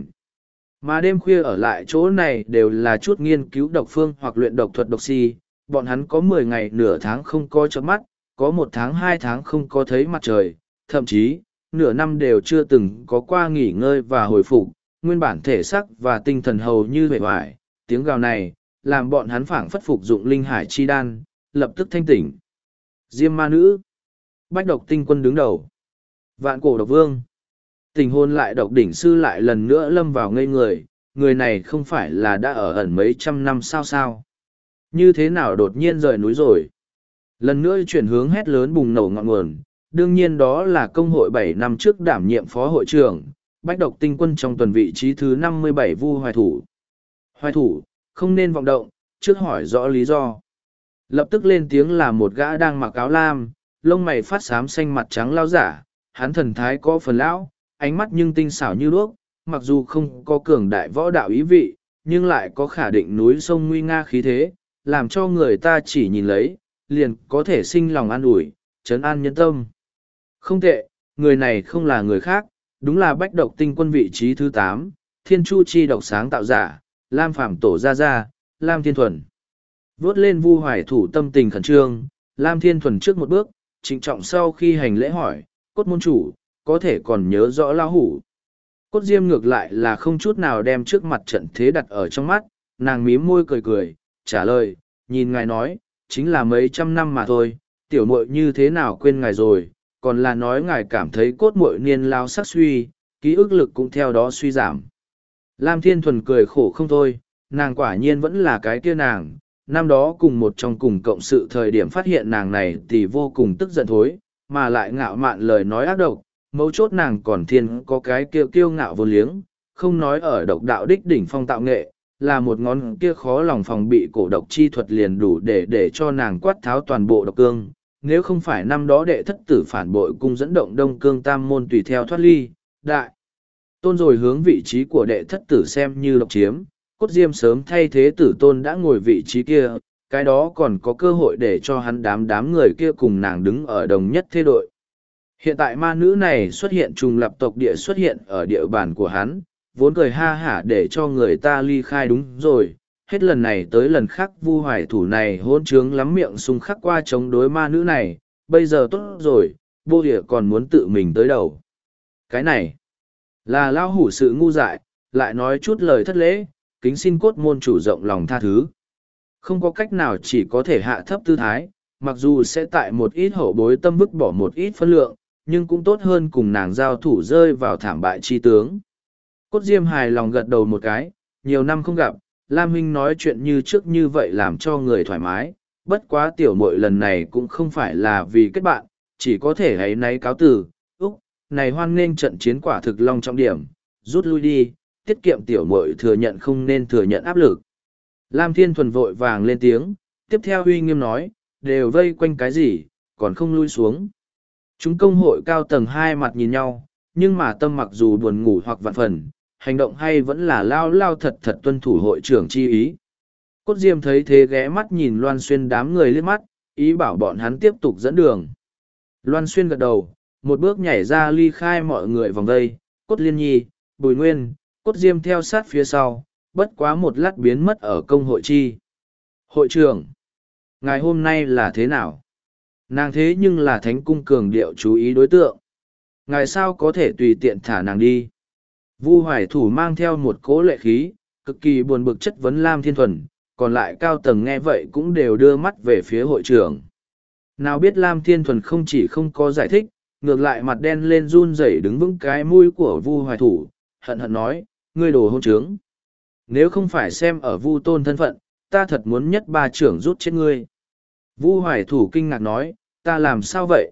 Mà đêm khuya ở lại chỗ này đều là chút nghiên cứu độc phương hoặc luyện độc thuật độc si, bọn hắn có mười ngày nửa tháng không có chớp mắt, có một tháng hai tháng không có thấy mặt trời, thậm chí, nửa năm đều chưa từng có qua nghỉ ngơi và hồi phục, nguyên bản thể xác và tinh thần hầu như vẻ vải. Tiếng gào này, làm bọn hắn phảng phất phục dụng linh hải chi đan, lập tức thanh tỉnh. Diêm ma nữ, Bách Độc Tinh Quân đứng đầu, Vạn Cổ Độc Vương. Tình hôn lại độc đỉnh sư lại lần nữa lâm vào ngây người, người này không phải là đã ở ẩn mấy trăm năm sao sao. Như thế nào đột nhiên rời núi rồi? Lần nữa chuyển hướng hét lớn bùng nổ ngọn nguồn, đương nhiên đó là công hội bảy năm trước đảm nhiệm phó hội trưởng, Bách Độc Tinh Quân trong tuần vị trí thứ năm mươi bảy Vu Hoài Thủ. Hoài Thủ, không nên vọng động, trước hỏi rõ lý do. Lập tức lên tiếng là một gã đang mặc áo lam, lông mày phát xám xanh mặt trắng lao giả, hắn thần thái có phần lão, ánh mắt nhưng tinh xảo như đuốc, mặc dù không có cường đại võ đạo ý vị, nhưng lại có khả định núi sông nguy nga khí thế, làm cho người ta chỉ nhìn lấy, liền có thể sinh lòng an ủi, trấn an nhân tâm. Không tệ, người này không là người khác, đúng là Bách Độc Tinh Quân vị trí thứ tám, Thiên Chu Chi độc sáng tạo giả, Lam Phàm Tổ Gia Gia, Lam Thiên Thuần. Vốt lên Vu Hoài Thủ tâm tình khẩn trương, Lam Thiên Thuần trước một bước, trịnh trọng sau khi hành lễ hỏi, Cốt môn chủ, có thể còn nhớ rõ lão hủ. Cốt Diêm ngược lại là không chút nào đem trước mặt trận thế đặt ở trong mắt, nàng mím môi cười cười, trả lời, nhìn ngài nói, chính là mấy trăm năm mà thôi, tiểu muội như thế nào quên ngài rồi, còn là nói ngài cảm thấy cốt muội niên lao sắc suy, ký ức lực cũng theo đó suy giảm. Lam Thiên Thuần cười khổ không thôi, nàng quả nhiên vẫn là cái kia nàng, năm đó cùng một trong cùng cộng sự thời điểm phát hiện nàng này thì vô cùng tức giận thối, mà lại ngạo mạn lời nói ác độc, mấu chốt nàng còn thiên có cái kia kiêu ngạo vô liếng, không nói ở độc đạo đích đỉnh phong tạo nghệ, là một ngón kia khó lòng phòng bị cổ độc chi thuật liền đủ để để cho nàng quát tháo toàn bộ độc cương. Nếu không phải năm đó đệ thất tử phản bội cung dẫn động đông cương tam môn tùy theo thoát ly, đại tôn rồi hướng vị trí của đệ thất tử xem như độc chiếm, Cốt Diêm sớm thay thế tử tôn đã ngồi vị trí kia, cái đó còn có cơ hội để cho hắn đám đám người kia cùng nàng đứng ở đồng nhất thế đội. Hiện tại ma nữ này xuất hiện trùng lập tộc địa xuất hiện ở địa bàn của hắn, vốn cười ha hả để cho người ta ly khai đúng rồi. Hết lần này tới lần khác Vu Hoài Thủ này hôn trướng lắm miệng xung khắc qua chống đối ma nữ này, bây giờ tốt rồi, Bô Địa còn muốn tự mình tới đầu. Cái này là lao hủ sự ngu dại, lại nói chút lời thất lễ, kính xin Cốt môn chủ rộng lòng tha thứ. Không có cách nào chỉ có thể hạ thấp tư thái, mặc dù sẽ tại một ít hậu bối tâm vứt bỏ một ít phân lượng, nhưng cũng tốt hơn cùng nàng giao thủ rơi vào thảm bại chi tướng. Cốt Diêm hài lòng gật đầu một cái, nhiều năm không gặp, Lam Huynh nói chuyện như trước như vậy làm cho người thoải mái, bất quá tiểu muội lần này cũng không phải là vì kết bạn, chỉ có thể hãy náy cáo từ, úc, này hoan nghênh trận chiến quả thực long trọng điểm, rút lui đi, tiết kiệm tiểu muội thừa nhận không nên thừa nhận áp lực. Lam Thiên Thuần vội vàng lên tiếng, tiếp theo uy nghiêm nói, đều vây quanh cái gì, còn không lui xuống. Chúng công hội cao tầng hai mặt nhìn nhau, nhưng mà tâm mặc dù buồn ngủ hoặc vạn phần, hành động hay vẫn là lao lao thật thật tuân thủ hội trưởng chi ý. Cốt Diêm thấy thế ghé mắt nhìn Loan Xuyên đám người liếc mắt, ý bảo bọn hắn tiếp tục dẫn đường. Loan Xuyên gật đầu, một bước nhảy ra ly khai mọi người vòng đây, Cốt Liên Nhi, Bùi Nguyên, Cốt Diêm theo sát phía sau, bất quá một lát biến mất ở công hội chi. Hội trưởng, ngày hôm nay là thế nào? Nàng thế nhưng là thánh cung cường điệu chú ý đối tượng. Ngài sao có thể tùy tiện thả nàng đi? Vu Hoài Thủ mang theo một cỗ lệ khí, cực kỳ buồn bực chất vấn Lam Thiên Thuần, còn lại cao tầng nghe vậy cũng đều đưa mắt về phía hội trưởng. Nào biết Lam Thiên Thuần không chỉ không có giải thích, ngược lại mặt đen lên run rẩy đứng vững cái mũi của Vu Hoài Thủ, hận hận nói, ngươi đồ hôn trướng. Nếu không phải xem ở Vu Tôn thân phận, ta thật muốn nhất ba trưởng rút chết ngươi. Vu Hoài Thủ kinh ngạc nói, ta làm sao vậy?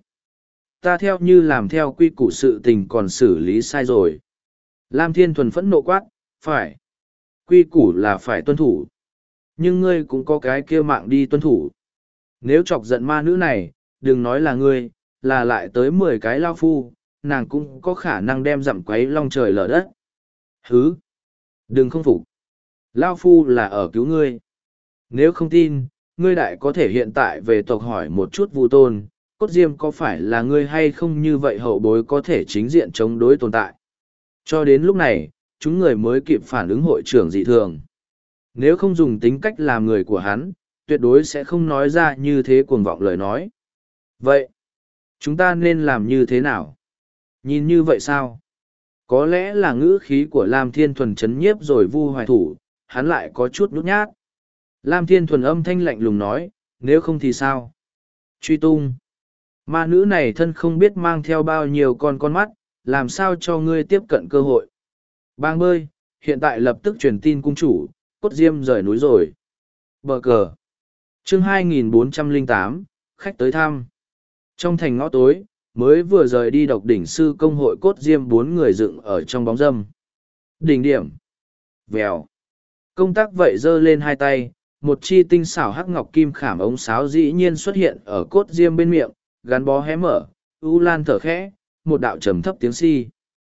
Ta theo như làm theo quy củ sự tình còn xử lý sai rồi. Lam Thiên Thuần phẫn nộ quát, phải. Quy củ là phải tuân thủ. Nhưng ngươi cũng có cái kia mạng đi tuân thủ. Nếu chọc giận ma nữ này, đừng nói là ngươi, là lại tới mười cái lao phu, nàng cũng có khả năng đem dặm quấy long trời lở đất. Hứ! Đừng không phục. Lao phu là ở cứu ngươi. Nếu không tin, ngươi đại có thể hiện tại về tộc hỏi một chút Vu Tôn, Cốt Diêm có phải là ngươi hay không, như vậy hậu bối có thể chính diện chống đối tồn tại. Cho đến lúc này, chúng người mới kịp phản ứng hội trưởng dị thường. Nếu không dùng tính cách làm người của hắn, tuyệt đối sẽ không nói ra như thế cuồng vọng lời nói. Vậy, chúng ta nên làm như thế nào? Nhìn như vậy sao? Có lẽ là ngữ khí của Lam Thiên Thuần chấn nhiếp rồi Vu Hoài Thủ, hắn lại có chút nhút nhát. Lam Thiên Thuần âm thanh lạnh lùng nói, nếu không thì sao? Truy tung. Ma nữ này thân không biết mang theo bao nhiêu con con mắt, làm sao cho ngươi tiếp cận cơ hội. Bang bơi, hiện tại lập tức truyền tin cung chủ, Cốt Diêm rời núi rồi. Bờ cờ. Chương hai nghìn bốn trăm lẻ tám, khách tới thăm. Trong thành ngõ tối, mới vừa rời đi độc đỉnh sư công hội Cốt Diêm bốn người dựng ở trong bóng râm. Đỉnh điểm. Vèo. Công tác vậy giơ lên hai tay, một chi tinh xảo hắc ngọc kim khảm ống sáo dĩ nhiên xuất hiện ở Cốt Diêm bên miệng, gắn bó hé mở, u lan thở khẽ, một đạo trầm thấp tiếng si.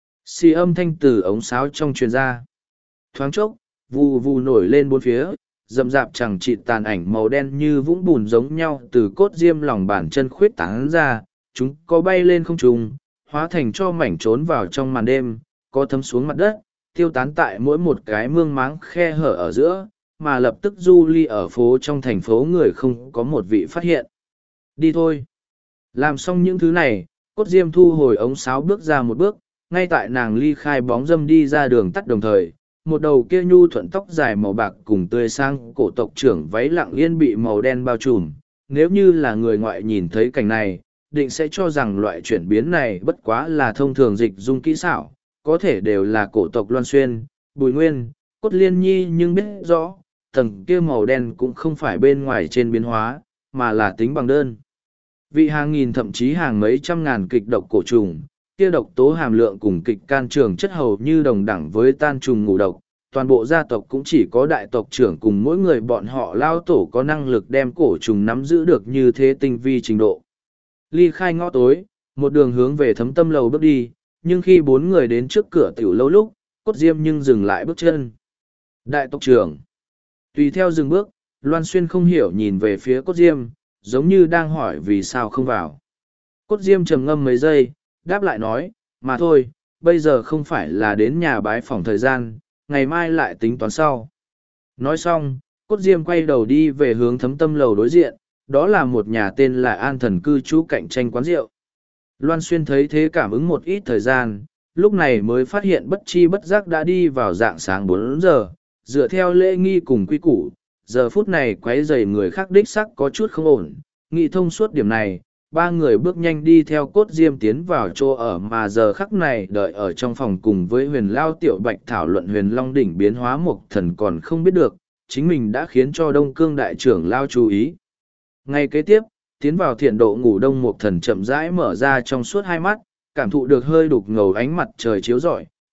Si âm thanh từ ống sáo trong truyền ra. Thoáng chốc, vù vù nổi lên bốn phía, rậm rạp chẳng chịt tàn ảnh màu đen như vũng bùn giống nhau từ Cốt Diêm lòng bàn chân khuyết tán ra, chúng có bay lên không trung, hóa thành cho mảnh trốn vào trong màn đêm, có thấm xuống mặt đất, tiêu tán tại mỗi một cái mương máng khe hở ở giữa, mà lập tức du ly ở phố trong thành phố người không có một vị phát hiện. Đi thôi. Làm xong những thứ này, Cốt Diêm thu hồi ống sáo bước ra một bước, ngay tại nàng ly khai bóng dâm đi ra đường tắt đồng thời, một đầu kia nhu thuận tóc dài màu bạc cùng tươi sang cổ tộc trưởng váy lặng yên bị màu đen bao trùm. Nếu như là người ngoại nhìn thấy cảnh này, định sẽ cho rằng loại chuyển biến này bất quá là thông thường dịch dung kỹ xảo, có thể đều là cổ tộc Loan Xuyên, Bùi Nguyên, Cốt Liên Nhi, nhưng biết rõ, tầng kia màu đen cũng không phải bên ngoài trên biến hóa, mà là tính bằng đơn. Vị hàng nghìn thậm chí hàng mấy trăm ngàn kịch độc cổ trùng, kia độc tố hàm lượng cùng kịch can trường chất hầu như đồng đẳng với tan trùng ngũ độc. Toàn bộ gia tộc cũng chỉ có đại tộc trưởng cùng mỗi người bọn họ lao tổ có năng lực đem cổ trùng nắm giữ được như thế tinh vi trình độ. Ly khai ngõ tối, một đường hướng về Thấm Tâm lầu bước đi, nhưng khi bốn người đến trước cửa tiểu lâu lúc, Cốt Diêm nhưng dừng lại bước chân. Đại tộc trưởng. Tùy theo dừng bước, Loan Xuyên không hiểu nhìn về phía Cốt Diêm, giống như đang hỏi vì sao không vào. Cốt Diêm trầm ngâm mấy giây, đáp lại nói, mà thôi, bây giờ không phải là đến nhà bái phỏng thời gian, ngày mai lại tính toán sau. Nói xong, Cốt Diêm quay đầu đi về hướng Thấm Tâm lầu đối diện, đó là một nhà tên là An Thần cư trú cạnh tranh quán rượu. Loan Xuyên thấy thế cảm ứng một ít thời gian, lúc này mới phát hiện bất chi bất giác đã đi vào dạng sáng bốn giờ, dựa theo lễ nghi cùng quy củ, giờ phút này quấy rầy người khác đích sắc có chút không ổn, nghĩ thông suốt điểm này, ba người bước nhanh đi theo Cốt Diêm tiến vào chỗ ở mà giờ khắc này đợi ở trong phòng cùng với huyền lao tiểu bạch thảo luận huyền long đỉnh biến hóa một thần còn không biết được, chính mình đã khiến cho Đông Cương đại trưởng lao chú ý. Ngay kế tiếp, tiến vào thiện độ ngủ đông một thần chậm rãi mở ra trong suốt hai mắt, cảm thụ được hơi đục ngầu ánh mặt trời chiếu rọi,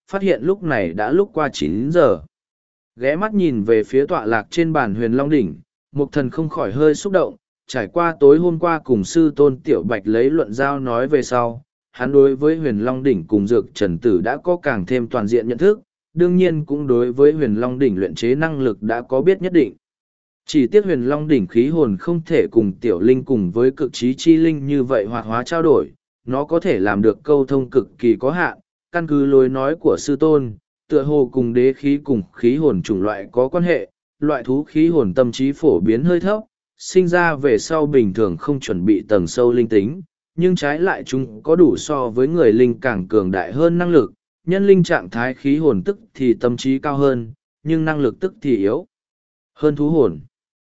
phát hiện lúc này đã lúc qua chín giờ. Ghé mắt nhìn về phía tọa lạc trên bàn Huyền Long Đỉnh, Mục Thần không khỏi hơi xúc động, trải qua tối hôm qua cùng sư tôn Tiểu Bạch lấy luận giao nói về sau, hắn đối với Huyền Long Đỉnh cùng Dược Trần Tử đã có càng thêm toàn diện nhận thức, đương nhiên cũng đối với Huyền Long Đỉnh luyện chế năng lực đã có biết nhất định. Chỉ tiếc Huyền Long Đỉnh khí hồn không thể cùng Tiểu Linh cùng với cực trí chi linh như vậy hoạt hóa trao đổi, nó có thể làm được câu thông cực kỳ có hạn, căn cứ lối nói của sư tôn, tựa hồ cùng đế khí cùng khí hồn chủng loại có quan hệ, loại thú khí hồn tâm trí phổ biến hơi thấp, sinh ra về sau bình thường không chuẩn bị tầng sâu linh tính, nhưng trái lại chúng có đủ so với người linh càng cường đại hơn năng lực, nhân linh trạng thái khí hồn tức thì tâm trí cao hơn, nhưng năng lực tức thì yếu hơn thú hồn.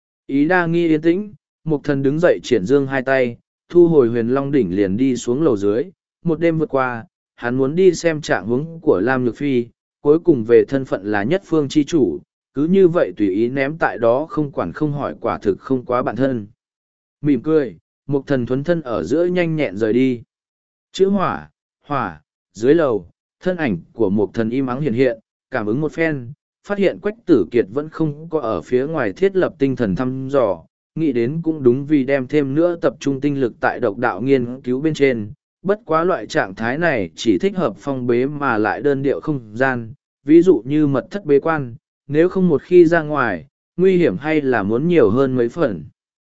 Ý đa nghi yên tĩnh, Mục Thần đứng dậy triển dương hai tay, thu hồi Huyền Long Đỉnh liền đi xuống lầu dưới, một đêm vượt qua, hắn muốn đi xem trạng huống của Lam Nhược Phi, cuối cùng về thân phận là nhất phương chi chủ, cứ như vậy tùy ý ném tại đó không quản không hỏi quả thực không quá bản thân. Mỉm cười, Mục Thần thuấn thân ở giữa nhanh nhẹn rời đi. Chữ hỏa, hỏa, dưới lầu, thân ảnh của Mục Thần im ắng hiện hiện, cảm ứng một phen, phát hiện Quách Tử Kiệt vẫn không có ở phía ngoài thiết lập tinh thần thăm dò, nghĩ đến cũng đúng vì đem thêm nữa tập trung tinh lực tại độc đạo nghiên cứu bên trên. Bất quá loại trạng thái này chỉ thích hợp phong bế mà lại đơn điệu không gian, ví dụ như mật thất bế quan, nếu không một khi ra ngoài, nguy hiểm hay là muốn nhiều hơn mấy phần.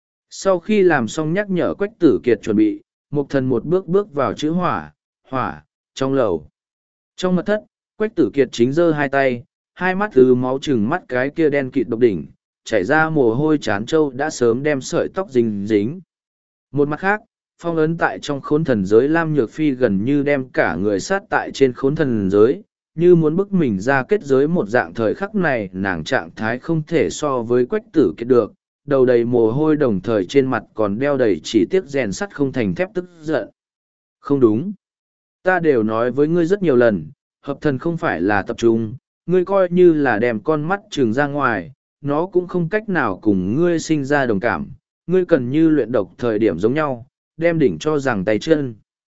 Sau khi làm xong nhắc nhở Quách Tử Kiệt chuẩn bị, Mục Thần một bước bước vào chữ hỏa, hỏa, trong lầu. Trong mật thất, Quách Tử Kiệt chính giơ hai tay, hai mắt từ máu chừng mắt cái kia đen kịt độc đỉnh, chảy ra mồ hôi chán trâu đã sớm đem sợi tóc dính dính. Một mặt khác, phong ấn tại trong khốn thần giới Lam Nhược Phi gần như đem cả người sát tại trên khốn thần giới, như muốn bức mình ra kết giới một dạng. Thời khắc này nàng trạng thái không thể so với Quách Tử Kiệt được, đầu đầy mồ hôi đồng thời trên mặt còn đeo đầy chỉ tiếc rèn sắt không thành thép tức giận. Không đúng. Ta đều nói với ngươi rất nhiều lần, hợp thần không phải là tập trung, ngươi coi như là đem con mắt trừng ra ngoài, nó cũng không cách nào cùng ngươi sinh ra đồng cảm, ngươi cần như luyện độc thời điểm giống nhau, đem đỉnh cho rằng tay chân,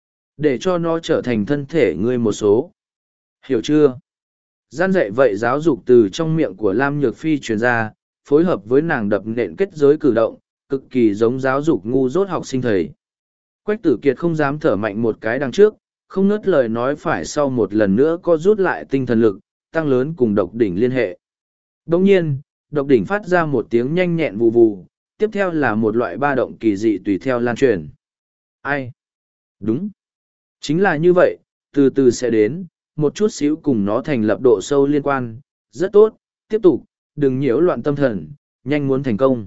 để cho nó trở thành thân thể ngươi một số. Hiểu chưa? Gian dạy vậy giáo dục từ trong miệng của Lam Nhược Phi truyền ra, phối hợp với nàng đập nện kết giới cử động, cực kỳ giống giáo dục ngu dốt học sinh thầy. Quách Tử Kiệt không dám thở mạnh một cái đằng trước, không ngớt lời nói phải sau một lần nữa có rút lại tinh thần lực, tăng lớn cùng độc đỉnh liên hệ. Đồng nhiên, độc đỉnh phát ra một tiếng nhanh nhẹn vù vù, tiếp theo là một loại ba động kỳ dị tùy theo lan truyền. Ai? Đúng. Chính là như vậy, từ từ sẽ đến, một chút xíu cùng nó thành lập độ sâu liên quan, rất tốt, tiếp tục, đừng nhiễu loạn tâm thần, nhanh muốn thành công.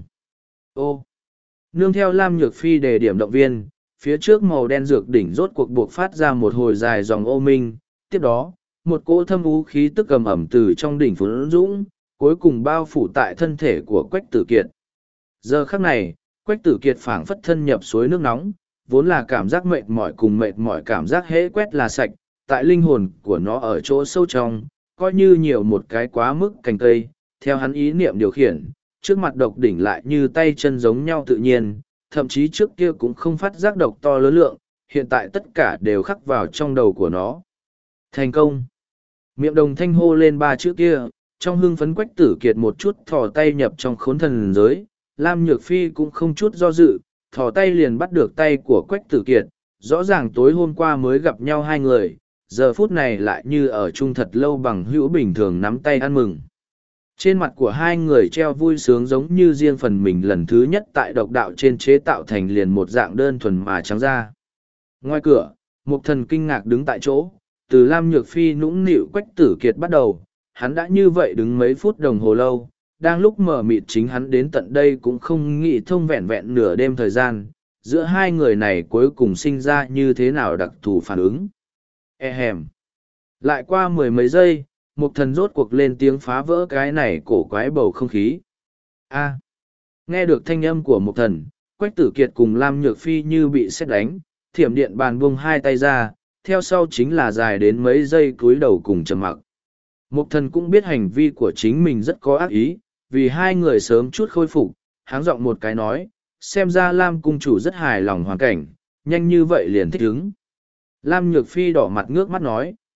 Ô! Nương theo Lam Nhược Phi đề điểm động viên, phía trước màu đen dược đỉnh rốt cuộc buộc phát ra một hồi dài dòng ô minh, tiếp đó, một cỗ thâm ú khí tức cầm ẩm từ trong đỉnh phun dũng, cuối cùng bao phủ tại thân thể của Quách Tử Kiệt. Giờ khắc này, Quách Tử Kiệt phảng phất thân nhập suối nước nóng, vốn là cảm giác mệt mỏi cùng mệt mỏi cảm giác hễ quét là sạch, tại linh hồn của nó ở chỗ sâu trong, coi như nhiều một cái quá mức cành cây, theo hắn ý niệm điều khiển, trước mặt độc đỉnh lại như tay chân giống nhau tự nhiên, thậm chí trước kia cũng không phát giác độc to lớn lượng, hiện tại tất cả đều khắc vào trong đầu của nó. Thành công! Miệng đồng thanh hô lên ba chữ kia, trong hưng phấn Quách Tử Kiệt một chút thò tay nhập trong khốn thần giới, Lam Nhược Phi cũng không chút do dự, thò tay liền bắt được tay của Quách Tử Kiệt, rõ ràng tối hôm qua mới gặp nhau hai người, giờ phút này lại như ở chung thật lâu bằng hữu bình thường nắm tay ăn mừng. Trên mặt của hai người treo vui sướng giống như riêng phần mình lần thứ nhất tại độc đạo trên chế tạo thành liền một dạng đơn thuần mà trắng ra. Ngoài cửa, Mục Thần kinh ngạc đứng tại chỗ, từ Lam Nhược Phi nũng nịu Quách Tử Kiệt bắt đầu, hắn đã như vậy đứng mấy phút đồng hồ lâu, đang lúc mở mịt chính hắn đến tận đây cũng không nghĩ thông vẹn vẹn nửa đêm thời gian, giữa hai người này cuối cùng sinh ra như thế nào đặc thù phản ứng. E hèm. Lại qua mười mấy giây, Mục Thần rốt cuộc lên tiếng phá vỡ cái này cổ quái bầu không khí. A. Nghe được thanh âm của Mục Thần, Quách Tử Kiệt cùng Lam Nhược Phi như bị sét đánh, thiểm điện bàn buông hai tay ra, theo sau chính là dài đến mấy giây cúi đầu cùng trầm mặc. Mục Thần cũng biết hành vi của chính mình rất có ác ý, vì hai người sớm chút khôi phục, háng giọng một cái nói, xem ra Lam cung chủ rất hài lòng hoàn cảnh, nhanh như vậy liền thích ứng. Lam Nhược Phi đỏ mặt ngước mắt nói,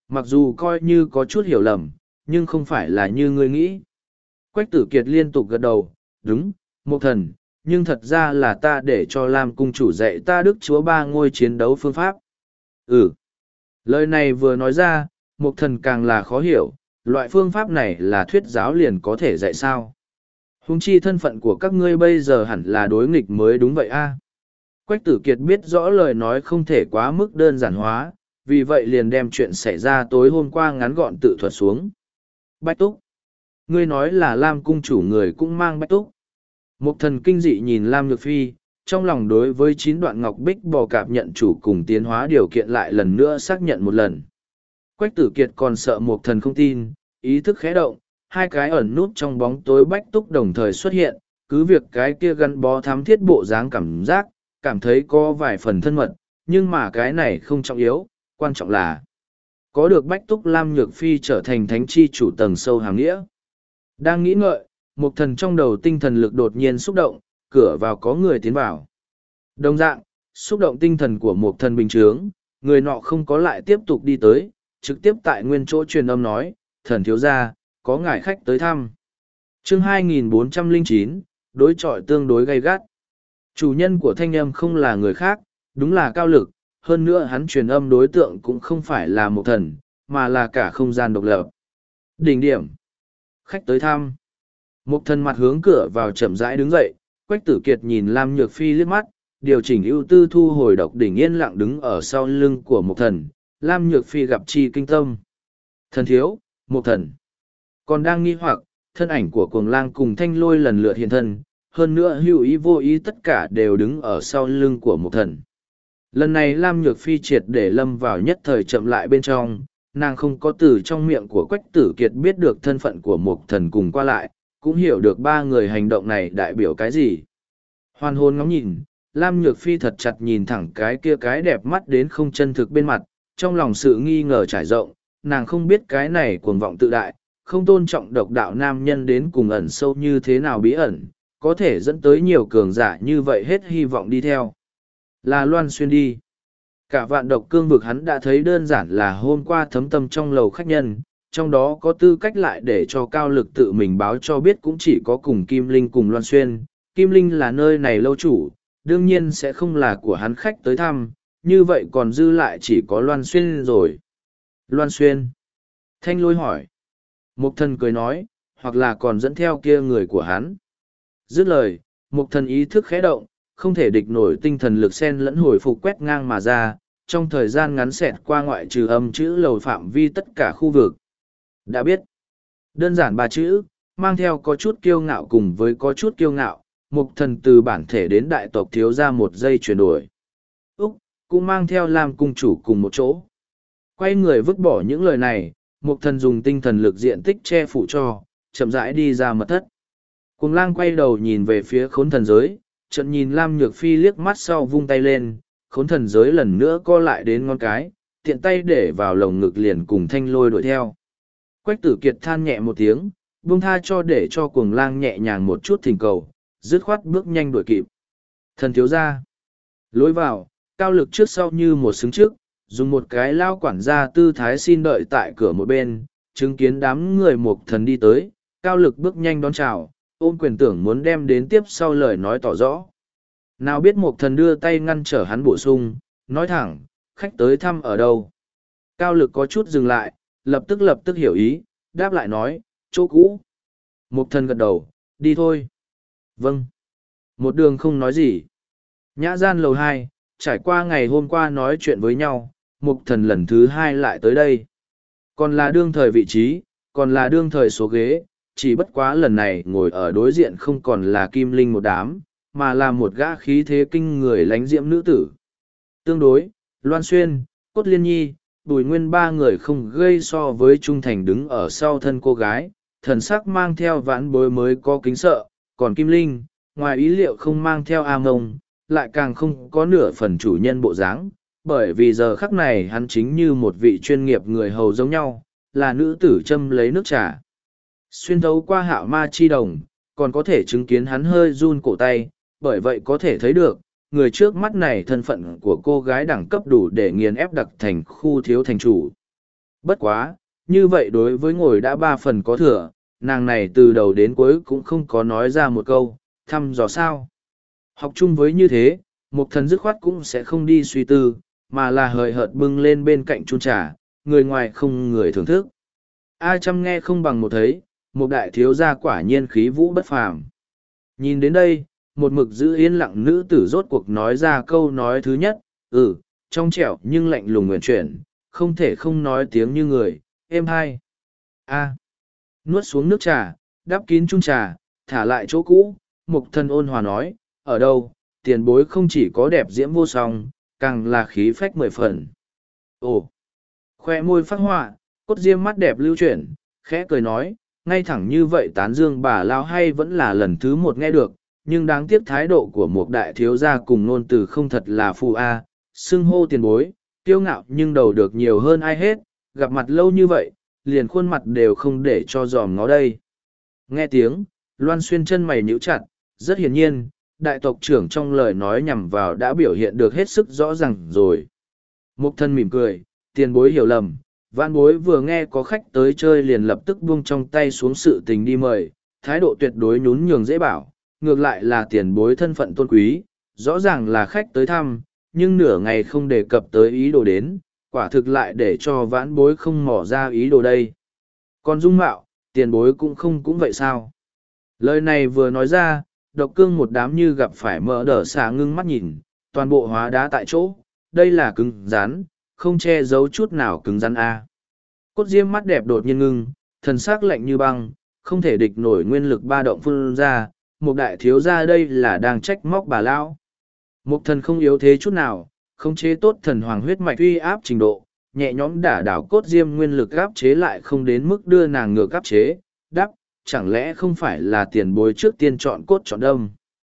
Mặc dù coi như có chút hiểu lầm, nhưng không phải là như ngươi nghĩ. Quách tử kiệt liên tục gật đầu, đúng, Mục thần, nhưng thật ra là ta để cho Lam cung chủ dạy ta đức chúa ba ngôi chiến đấu phương pháp. Ừ. Lời này vừa nói ra, Mục thần càng là khó hiểu, loại phương pháp này là thuyết giáo liền có thể dạy sao. Huống chi thân phận của các ngươi bây giờ hẳn là đối nghịch mới đúng vậy a. Quách tử kiệt biết rõ lời nói không thể quá mức đơn giản hóa, vì vậy liền đem chuyện xảy ra tối hôm qua ngắn gọn tự thuật xuống. Bách túc. Ngươi nói là Lam cung chủ người cũng mang bách túc. Mục thần kinh dị nhìn Lam Nhược Phi, trong lòng đối với chín đoạn ngọc bích bò cạp nhận chủ cùng tiến hóa điều kiện lại lần nữa xác nhận một lần. Quách tử kiệt còn sợ Mục thần không tin, ý thức khẽ động, hai cái ẩn nút trong bóng tối bách túc đồng thời xuất hiện, cứ việc cái kia gắn bó thám thiết bộ dáng cảm giác, cảm thấy có vài phần thân mật, nhưng mà cái này không trọng yếu, quan trọng là có được bách túc Lam Nhược Phi trở thành thánh chi chủ tầng sâu hàng nghĩa. Đang nghĩ ngợi, Mục thần trong đầu tinh thần lực đột nhiên xúc động, cửa vào có người tiến vào. Đồng dạng, xúc động tinh thần của Mục thần bình chướng, người nọ không có lại tiếp tục đi tới, trực tiếp tại nguyên chỗ truyền âm nói, thần thiếu gia, có ngài khách tới thăm. Chương hai nghìn bốn trăm lẻ chín, đối chọi tương đối gay gắt. Chủ nhân của thanh âm không là người khác, đúng là Cao Lực, hơn nữa hắn truyền âm đối tượng cũng không phải là Mục thần, mà là cả không gian độc lập. Đỉnh điểm. Khách tới thăm. Mục thần mặt hướng cửa vào chậm rãi đứng dậy, Quách tử kiệt nhìn Lam Nhược Phi liếc mắt, điều chỉnh ưu tư thu hồi độc đỉnh yên lặng đứng ở sau lưng của Mục thần, Lam Nhược Phi gặp chi kinh tâm. Thần thiếu, Mục thần. Còn đang nghi hoặc, thân ảnh của cuồng lang cùng thanh lôi lần lượt hiện thân, hơn nữa hữu ý vô ý tất cả đều đứng ở sau lưng của Mục thần. Lần này Lam Nhược Phi triệt để lâm vào nhất thời chậm lại bên trong, nàng không có từ trong miệng của Quách tử kiệt biết được thân phận của Mục thần cùng qua lại, cũng hiểu được ba người hành động này đại biểu cái gì. Hoàn hồn ngóng nhìn, Lam Nhược Phi thật chặt nhìn thẳng cái kia cái đẹp mắt đến không chân thực bên mặt, trong lòng sự nghi ngờ trải rộng, nàng không biết cái này cuồng vọng tự đại, không tôn trọng độc đạo nam nhân đến cùng ẩn sâu như thế nào bí ẩn, có thể dẫn tới nhiều cường giả như vậy hết hy vọng đi theo. Là Loan Xuyên đi. Cả vạn độc cương vực hắn đã thấy đơn giản là hôm qua thấm tâm trong lầu khách nhân, trong đó có tư cách lại để cho Cao Lực tự mình báo cho biết cũng chỉ có cùng Kim Linh cùng Loan Xuyên. Kim Linh là nơi này lâu chủ, đương nhiên sẽ không là của hắn khách tới thăm, như vậy còn dư lại chỉ có Loan Xuyên rồi. Loan Xuyên. Thanh Lôi hỏi. Mục thần cười nói, hoặc là còn dẫn theo kia người của hắn. Dứt lời, Mục thần ý thức khẽ động, không thể địch nổi tinh thần lực sen lẫn hồi phục quét ngang mà ra, trong thời gian ngắn xẹt qua ngoại trừ âm chữ lầu phạm vi tất cả khu vực. Đã biết. Đơn giản ba chữ, mang theo có chút kiêu ngạo cùng với có chút kiêu ngạo, Mục thần từ bản thể đến đại tộc thiếu ra một giây chuyển đổi. Úc, cũng mang theo làm cung chủ cùng một chỗ. Quay người vứt bỏ những lời này, Mục thần dùng tinh thần lực diện tích che phủ cho, chậm rãi đi ra mật thất. Cùng lang quay đầu nhìn về phía khốn thần giới, trận nhìn Lam Nhược Phi liếc mắt sau vung tay lên, khốn thần giới lần nữa co lại đến ngón cái, tiện tay để vào lồng ngực liền cùng thanh lôi đuổi theo. Quách tử kiệt than nhẹ một tiếng, buông tha cho để cho cuồng lang nhẹ nhàng một chút thỉnh cầu, dứt khoát bước nhanh đuổi kịp. Thần thiếu ra. Lối vào, Cao Lực trước sau như một xứng trước, dùng một cái lao quản gia tư thái xin đợi tại cửa một bên, chứng kiến đám người Mục thần đi tới, Cao Lực bước nhanh đón chào, ôm quyền tưởng muốn đem đến tiếp sau lời nói tỏ rõ. Nào biết Mục thần đưa tay ngăn trở hắn bổ sung, nói thẳng, khách tới thăm ở đâu. Cao Lực có chút dừng lại, lập tức lập tức hiểu ý, đáp lại nói, chỗ cũ. Mục thần gật đầu, đi thôi. Vâng. Một đường không nói gì. Nhã gian lầu hai, trải qua ngày hôm qua nói chuyện với nhau, Mục thần lần thứ hai lại tới đây. Còn là đương thời vị trí, còn là đương thời số ghế, chỉ bất quá lần này ngồi ở đối diện không còn là Kim Linh một đám, mà là một gã khí thế kinh người lánh diễm nữ tử. Tương đối, Loan Xuyên, Cốt Liên Nhi, Bùi Nguyên ba người không gây so với Trung Thành đứng ở sau thân cô gái, thần sắc mang theo vãn bối mới có kính sợ, còn Kim Linh, ngoài ý liệu không mang theo a mông, lại càng không có nửa phần chủ nhân bộ dáng, bởi vì giờ khắc này hắn chính như một vị chuyên nghiệp người hầu giống nhau, là nữ tử châm lấy nước trà. Xuyên thấu qua hạo ma chi đồng, còn có thể chứng kiến hắn hơi run cổ tay, bởi vậy có thể thấy được, người trước mắt này thân phận của cô gái đẳng cấp đủ để nghiền ép đặc thành khu thiếu thành chủ. Bất quá, như vậy đối với ngồi đã ba phần có thừa, nàng này từ đầu đến cuối cũng không có nói ra một câu, thăm dò sao. Học chung với như thế, Mục Thần dứt khoát cũng sẽ không đi suy tư, mà là hời hợt bưng lên bên cạnh chung trà, người ngoài không người thưởng thức. A chăm nghe không bằng một thấy, một đại thiếu gia quả nhiên khí vũ bất phàm. Nhìn đến đây, một mực giữ yên lặng nữ tử rốt cuộc nói ra câu nói thứ nhất, ừ, trong trẻo nhưng lạnh lùng nguyện chuyển, không thể không nói tiếng như người, êm hai. A. Nuốt xuống nước trà, đắp kín chung trà, thả lại chỗ cũ, Mục Thần ôn hòa nói, ở đâu, tiền bối không chỉ có đẹp diễm vô song, càng là khí phách mười phần. Ồ! Khoe môi phát họa, cốt diêm mắt đẹp lưu chuyển, khẽ cười nói, ngay thẳng như vậy tán dương bà lao hay vẫn là lần thứ một nghe được, nhưng đáng tiếc thái độ của một đại thiếu gia cùng ngôn từ không thật là phù a, xưng hô tiền bối, kiêu ngạo nhưng đầu được nhiều hơn ai hết, gặp mặt lâu như vậy, liền khuôn mặt đều không để cho dòm ngó đây. Nghe tiếng, Loan Xuyên chân mày nhíu chặt, rất hiển nhiên, đại tộc trưởng trong lời nói nhằm vào đã biểu hiện được hết sức rõ ràng rồi. Mục Thân mỉm cười, tiền bối hiểu lầm, vãn bối vừa nghe có khách tới chơi liền lập tức buông trong tay xuống sự tình đi mời, thái độ tuyệt đối nhún nhường dễ bảo, ngược lại là tiền bối thân phận tôn quý, rõ ràng là khách tới thăm, nhưng nửa ngày không đề cập tới ý đồ đến, quả thực lại để cho vãn bối không mỏ ra ý đồ đây. Còn dung mạo, tiền bối cũng không cũng vậy sao? Lời này vừa nói ra, độc cương một đám như gặp phải mỡ đỡ xả ngưng mắt nhìn, toàn bộ hóa đá tại chỗ, đây là cứng rắn, không che giấu chút nào cứng rắn a. Cốt diêm mắt đẹp đột nhiên ngưng, thần sắc lạnh như băng, không thể địch nổi nguyên lực ba động phun ra, một đại thiếu gia đây là đang trách móc bà lão. Một thần không yếu thế chút nào, không chế tốt thần hoàng huyết mạch uy áp trình độ, nhẹ nhõm đả đảo cốt diêm nguyên lực áp chế lại không đến mức đưa nàng ngược áp chế, đắp, chẳng lẽ không phải là tiền bối trước tiên chọn cốt chọn đâm.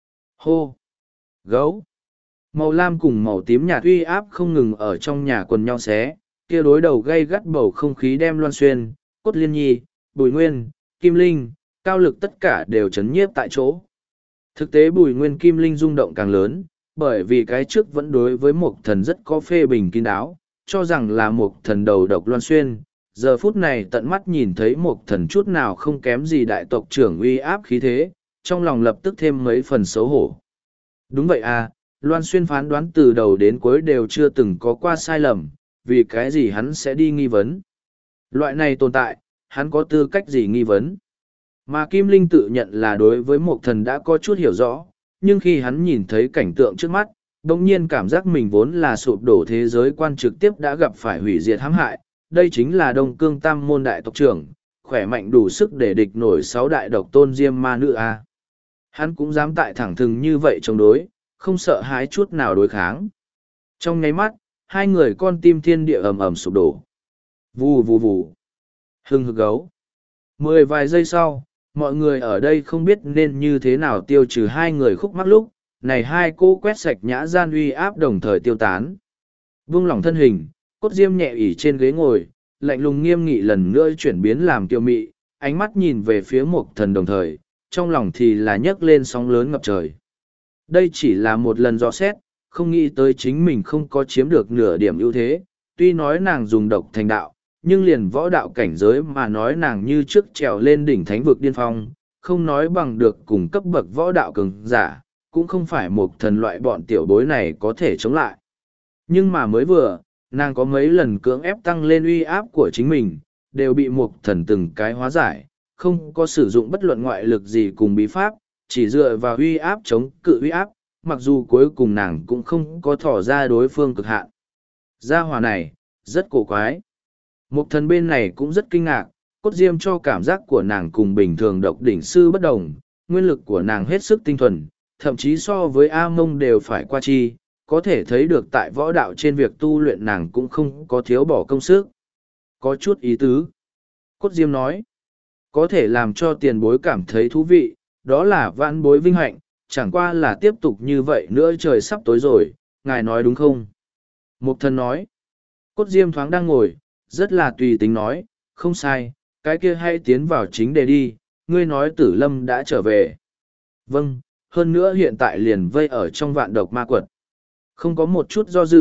Hô! Gấu! Màu lam cùng màu tím nhạt uy áp không ngừng ở trong nhà quần nhau xé, kia đối đầu gây gắt bầu không khí đem Loan Xuyên, Cốt Liên Nhi, Bùi Nguyên, Kim Linh, Cao Lực tất cả đều chấn nhiếp tại chỗ. Thực tế Bùi Nguyên Kim Linh rung động càng lớn, bởi vì cái trước vẫn đối với một thần rất có phê bình kín đáo, cho rằng là một thần đầu độc Loan Xuyên. Giờ phút này tận mắt nhìn thấy một thần chút nào không kém gì đại tộc trưởng uy áp khí thế, trong lòng lập tức thêm mấy phần xấu hổ. Đúng vậy à, Loan Xuyên phán đoán từ đầu đến cuối đều chưa từng có qua sai lầm, vì cái gì hắn sẽ đi nghi vấn. Loại này tồn tại, hắn có tư cách gì nghi vấn. Mà Kim Linh tự nhận là đối với một thần đã có chút hiểu rõ, nhưng khi hắn nhìn thấy cảnh tượng trước mắt, đồng nhiên cảm giác mình vốn là sụp đổ thế giới quan trực tiếp đã gặp phải hủy diệt hãm hại. Đây chính là Đông Cương Tam môn đại tộc trưởng, khỏe mạnh đủ sức để địch nổi sáu đại độc tôn diêm ma nữ a. Hắn cũng dám tại thẳng thừng như vậy chống đối, không sợ hãi chút nào đối kháng. Trong nháy mắt, hai người con tim thiên địa ầm ầm sụp đổ. Vù vù vù. Hưng hực gấu. Mười vài giây sau, mọi người ở đây không biết nên như thế nào tiêu trừ hai người khúc mắc lúc, này hai cô quét sạch nhã gian uy áp đồng thời tiêu tán. Vung lỏng thân hình, cốt diêm nhẹ ỉ trên ghế ngồi, lạnh lùng nghiêm nghị lần nữa chuyển biến làm kiêu mị, ánh mắt nhìn về phía một thần đồng thời, trong lòng thì là nhấc lên sóng lớn ngập trời. Đây chỉ là một lần dò xét, không nghĩ tới chính mình không có chiếm được nửa điểm ưu thế, tuy nói nàng dùng độc thành đạo, nhưng liền võ đạo cảnh giới mà nói nàng như trước trèo lên đỉnh thánh vực điên phong, không nói bằng được cùng cấp bậc võ đạo cường giả, cũng không phải một thần loại bọn tiểu bối này có thể chống lại. Nhưng mà mới vừa, nàng có mấy lần cưỡng ép tăng lên uy áp của chính mình, đều bị một thần từng cái hóa giải, không có sử dụng bất luận ngoại lực gì cùng bí pháp, chỉ dựa vào uy áp chống cự uy áp, mặc dù cuối cùng nàng cũng không có thỏ ra đối phương cực hạn. Gia hỏa này, rất cổ quái. Một thần bên này cũng rất kinh ngạc, cốt diêm cho cảm giác của nàng cùng bình thường độc đỉnh sư bất đồng, nguyên lực của nàng hết sức tinh thuần, thậm chí so với A Mông đều phải qua chi, có thể thấy được tại võ đạo trên việc tu luyện nàng cũng không có thiếu bỏ công sức. Có chút ý tứ. Cốt diêm nói, có thể làm cho tiền bối cảm thấy thú vị, đó là vãn bối vinh hạnh, chẳng qua là tiếp tục như vậy nữa trời sắp tối rồi, ngài nói đúng không? Mục thần nói, cốt diêm thoáng đang ngồi, rất là tùy tính nói, không sai, cái kia hãy tiến vào chính đề đi, ngươi nói tử lâm đã trở về. Vâng, hơn nữa hiện tại liền vây ở trong vạn độc ma quật. Không có một chút do dự,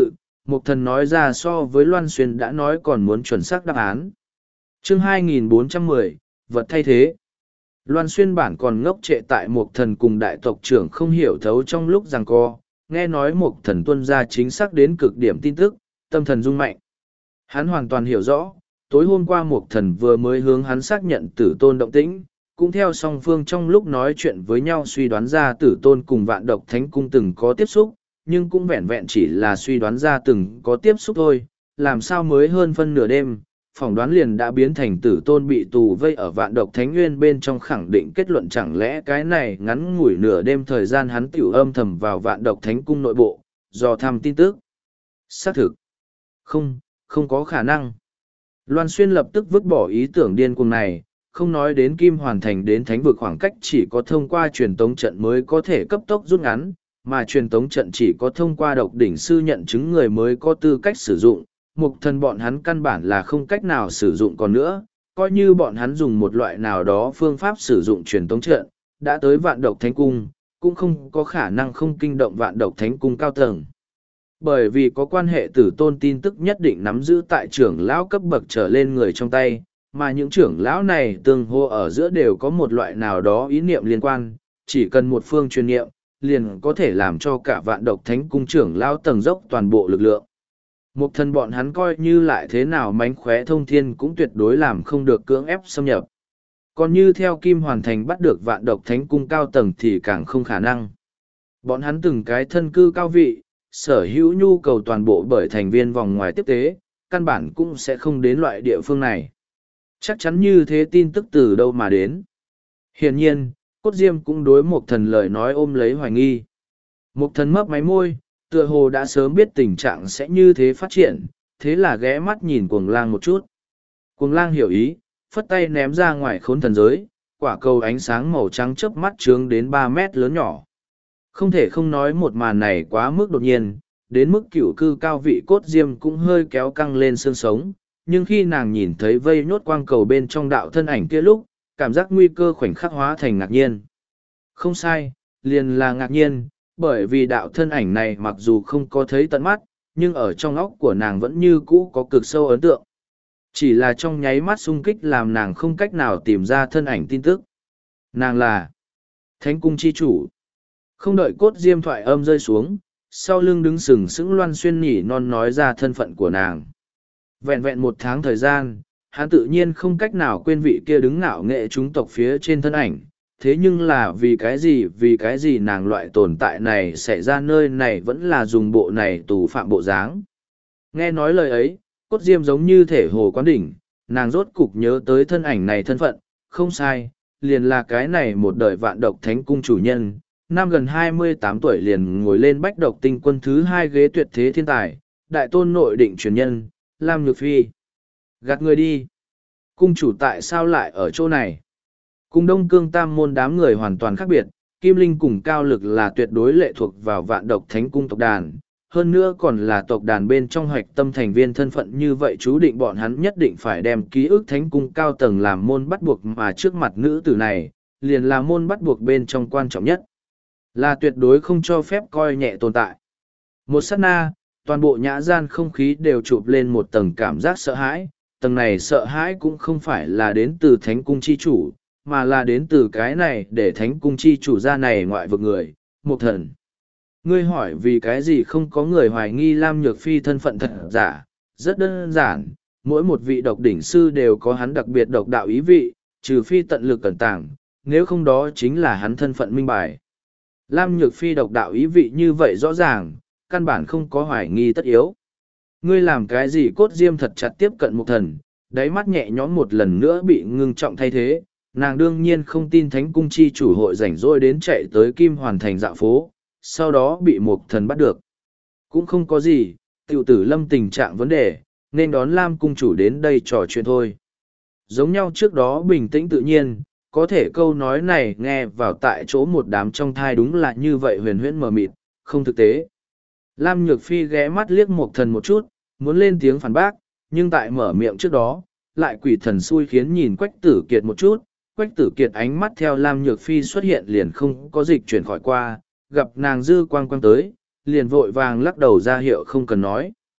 Mục thần nói ra so với Loan Xuyên đã nói còn muốn chuẩn xác đáp án. Chương hai nghìn bốn trăm mười, vật thay thế. Loan Xuyên bản còn ngốc trệ tại Mục thần cùng đại tộc trưởng không hiểu thấu trong lúc giằng co, nghe nói Mục thần tuân ra chính xác đến cực điểm tin tức, tâm thần rung mạnh. Hắn hoàn toàn hiểu rõ, tối hôm qua Mục thần vừa mới hướng hắn xác nhận tử tôn động tĩnh, cũng theo song phương trong lúc nói chuyện với nhau suy đoán ra tử tôn cùng vạn độc thánh cung từng có tiếp xúc, nhưng cũng vẹn vẹn chỉ là suy đoán ra từng có tiếp xúc thôi, làm sao mới hơn phân nửa đêm, phỏng đoán liền đã biến thành tử tôn bị tù vây ở vạn độc thánh nguyên bên trong, khẳng định kết luận chẳng lẽ cái này ngắn ngủi nửa đêm thời gian hắn tiểu âm thầm vào vạn độc thánh cung nội bộ, do thăm tin tức. Xác thực. Không, không có khả năng. Loan Xuyên lập tức vứt bỏ ý tưởng điên cuồng này, không nói đến Kim Hoàn Thành đến thánh vực khoảng cách chỉ có thông qua truyền tống trận mới có thể cấp tốc rút ngắn, mà truyền tống trận chỉ có thông qua độc đỉnh sư nhận chứng người mới có tư cách sử dụng. Mục thần bọn hắn căn bản là không cách nào sử dụng còn nữa, coi như bọn hắn dùng một loại nào đó phương pháp sử dụng truyền tống trận, đã tới vạn độc thánh cung, cũng không có khả năng không kinh động vạn độc thánh cung cao tầng. Bởi vì có quan hệ tử tôn tin tức nhất định nắm giữ tại trưởng lão cấp bậc trở lên người trong tay, mà những trưởng lão này tương hô ở giữa đều có một loại nào đó ý niệm liên quan, chỉ cần một phương truyền niệm, liền có thể làm cho cả vạn độc thánh cung trưởng lão tầng dốc toàn bộ lực lượng. Một thần bọn hắn coi như lại thế nào mánh khóe thông thiên cũng tuyệt đối làm không được cưỡng ép xâm nhập. Còn như theo Kim Hoàn Thành bắt được vạn độc thánh cung cao tầng thì càng không khả năng. Bọn hắn từng cái thân cư cao vị, sở hữu nhu cầu toàn bộ bởi thành viên vòng ngoài tiếp tế, căn bản cũng sẽ không đến loại địa phương này. Chắc chắn như thế tin tức từ đâu mà đến. Hiển nhiên, Cốt Diêm cũng đối một thần lời nói ôm lấy hoài nghi. Một thần mấp máy môi, tựa hồ đã sớm biết tình trạng sẽ như thế phát triển, thế là ghé mắt nhìn cuồng lang một chút. Cuồng lang hiểu ý, phất tay ném ra ngoài khốn thần giới, quả cầu ánh sáng màu trắng chớp mắt trướng đến ba mét lớn nhỏ. Không thể không nói một màn này quá mức đột nhiên, đến mức cửu cư cao vị Cốt Diêm cũng hơi kéo căng lên xương sống, nhưng khi nàng nhìn thấy vây nhốt quang cầu bên trong đạo thân ảnh kia lúc, cảm giác nguy cơ khoảnh khắc hóa thành ngạc nhiên. Không sai, liền là ngạc nhiên, bởi vì đạo thân ảnh này mặc dù không có thấy tận mắt, nhưng ở trong óc của nàng vẫn như cũ có cực sâu ấn tượng. Chỉ là trong nháy mắt xung kích làm nàng không cách nào tìm ra thân ảnh tin tức. Nàng là Thánh Cung Chi Chủ. Không đợi Cốt Diêm thoại âm rơi xuống, sau lưng đứng sừng sững Loan Xuyên nhỉ non nói ra thân phận của nàng. Vẹn vẹn một tháng thời gian, hắn tự nhiên không cách nào quên vị kia đứng ngạo nghệ chúng tộc phía trên thân ảnh. Thế nhưng là vì cái gì vì cái gì nàng loại tồn tại này xảy ra nơi này vẫn là dùng bộ này tù phạm bộ dáng. Nghe nói lời ấy, Cốt Diêm giống như thể hồ quán đỉnh, nàng rốt cục nhớ tới thân ảnh này thân phận, không sai, liền là cái này một đời vạn độc thánh cung chủ nhân, năm gần hai mươi tám tuổi liền ngồi lên bách độc tinh quân thứ hai ghế tuyệt thế thiên tài, đại tôn nội định truyền nhân, Lam Nhược Phi. Gạt người đi. Cung chủ tại sao lại ở chỗ này? Cùng Đông Cương Tam môn đám người hoàn toàn khác biệt, Kim Linh cùng Cao Lực là tuyệt đối lệ thuộc vào vạn độc thánh cung tộc đàn. Hơn nữa còn là tộc đàn bên trong hoạch tâm thành viên thân phận như vậy chú định bọn hắn nhất định phải đem ký ức thánh cung cao tầng làm môn bắt buộc mà trước mặt nữ tử này, liền là môn bắt buộc bên trong quan trọng nhất. Là tuyệt đối không cho phép coi nhẹ tồn tại. Một sát na, toàn bộ nhã gian không khí đều chụp lên một tầng cảm giác sợ hãi, tầng này sợ hãi cũng không phải là đến từ thánh cung chi chủ, mà là đến từ cái này để thánh cung chi chủ ra này ngoại vực người, một thần. Ngươi hỏi vì cái gì không có người hoài nghi Lam Nhược Phi thân phận thật giả, rất đơn giản, mỗi một vị độc đỉnh sư đều có hắn đặc biệt độc đạo ý vị, trừ phi tận lực cẩn tàng, nếu không đó chính là hắn thân phận minh bài. Lam Nhược Phi độc đạo ý vị như vậy rõ ràng, căn bản không có hoài nghi tất yếu. Ngươi làm cái gì Cốt Diêm thật chặt tiếp cận một thần, đáy mắt nhẹ nhõm một lần nữa bị ngưng trọng thay thế, nàng đương nhiên không tin thánh cung chi chủ hội rảnh rỗi đến chạy tới Kim Hoàn Thành dạo phố, sau đó bị một thần bắt được. Cũng không có gì, tiểu tử Lâm tình trạng vấn đề, nên đón Lam cung chủ đến đây trò chuyện thôi. Giống nhau trước đó bình tĩnh tự nhiên, có thể câu nói này nghe vào tại chỗ một đám trong thai đúng là như vậy huyền huyễn mờ mịt, không thực tế. Lam Nhược Phi ghé mắt liếc một thần một chút, muốn lên tiếng phản bác, nhưng tại mở miệng trước đó, lại quỷ thần xui khiến nhìn Quách Tử Kiệt một chút. Quách Tử Kiệt ánh mắt theo Lam Nhược Phi xuất hiện liền không có dịch chuyển khỏi qua, gặp nàng dư quang quang tới, liền vội vàng lắc đầu ra hiệu không cần nói.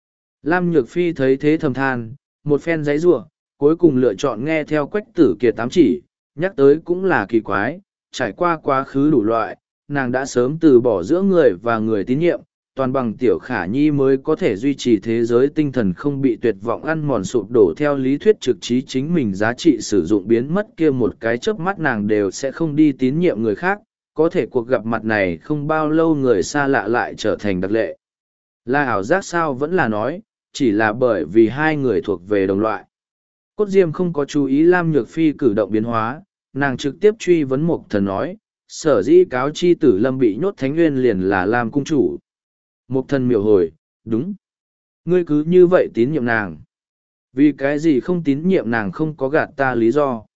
Lam Nhược Phi thấy thế thầm than, một phen giấy rủa, cuối cùng lựa chọn nghe theo Quách Tử Kiệt tám chỉ, nhắc tới cũng là kỳ quái, trải qua quá khứ đủ loại, nàng đã sớm từ bỏ giữa người và người tín nhiệm, toàn bằng Tiểu Khả Nhi mới có thể duy trì thế giới tinh thần không bị tuyệt vọng ăn mòn sụp đổ theo lý thuyết trực trí chính mình giá trị sử dụng biến mất kia một cái chớp mắt nàng đều sẽ không đi tín nhiệm người khác, có thể cuộc gặp mặt này không bao lâu người xa lạ lại trở thành đặc lệ. Là ảo giác sao vẫn là nói, chỉ là bởi vì hai người thuộc về đồng loại. Cốt Diêm không có chú ý Lam Nhược Phi cử động biến hóa, nàng trực tiếp truy vấn Mục Thần nói, sở dĩ cáo chi tử lâm bị nhốt thánh nguyên liền là Lam cung chủ. Mục Thần miểu hồi, đúng. Ngươi cứ như vậy tín nhiệm nàng. Vì cái gì không tín nhiệm nàng không có gạt ta lý do.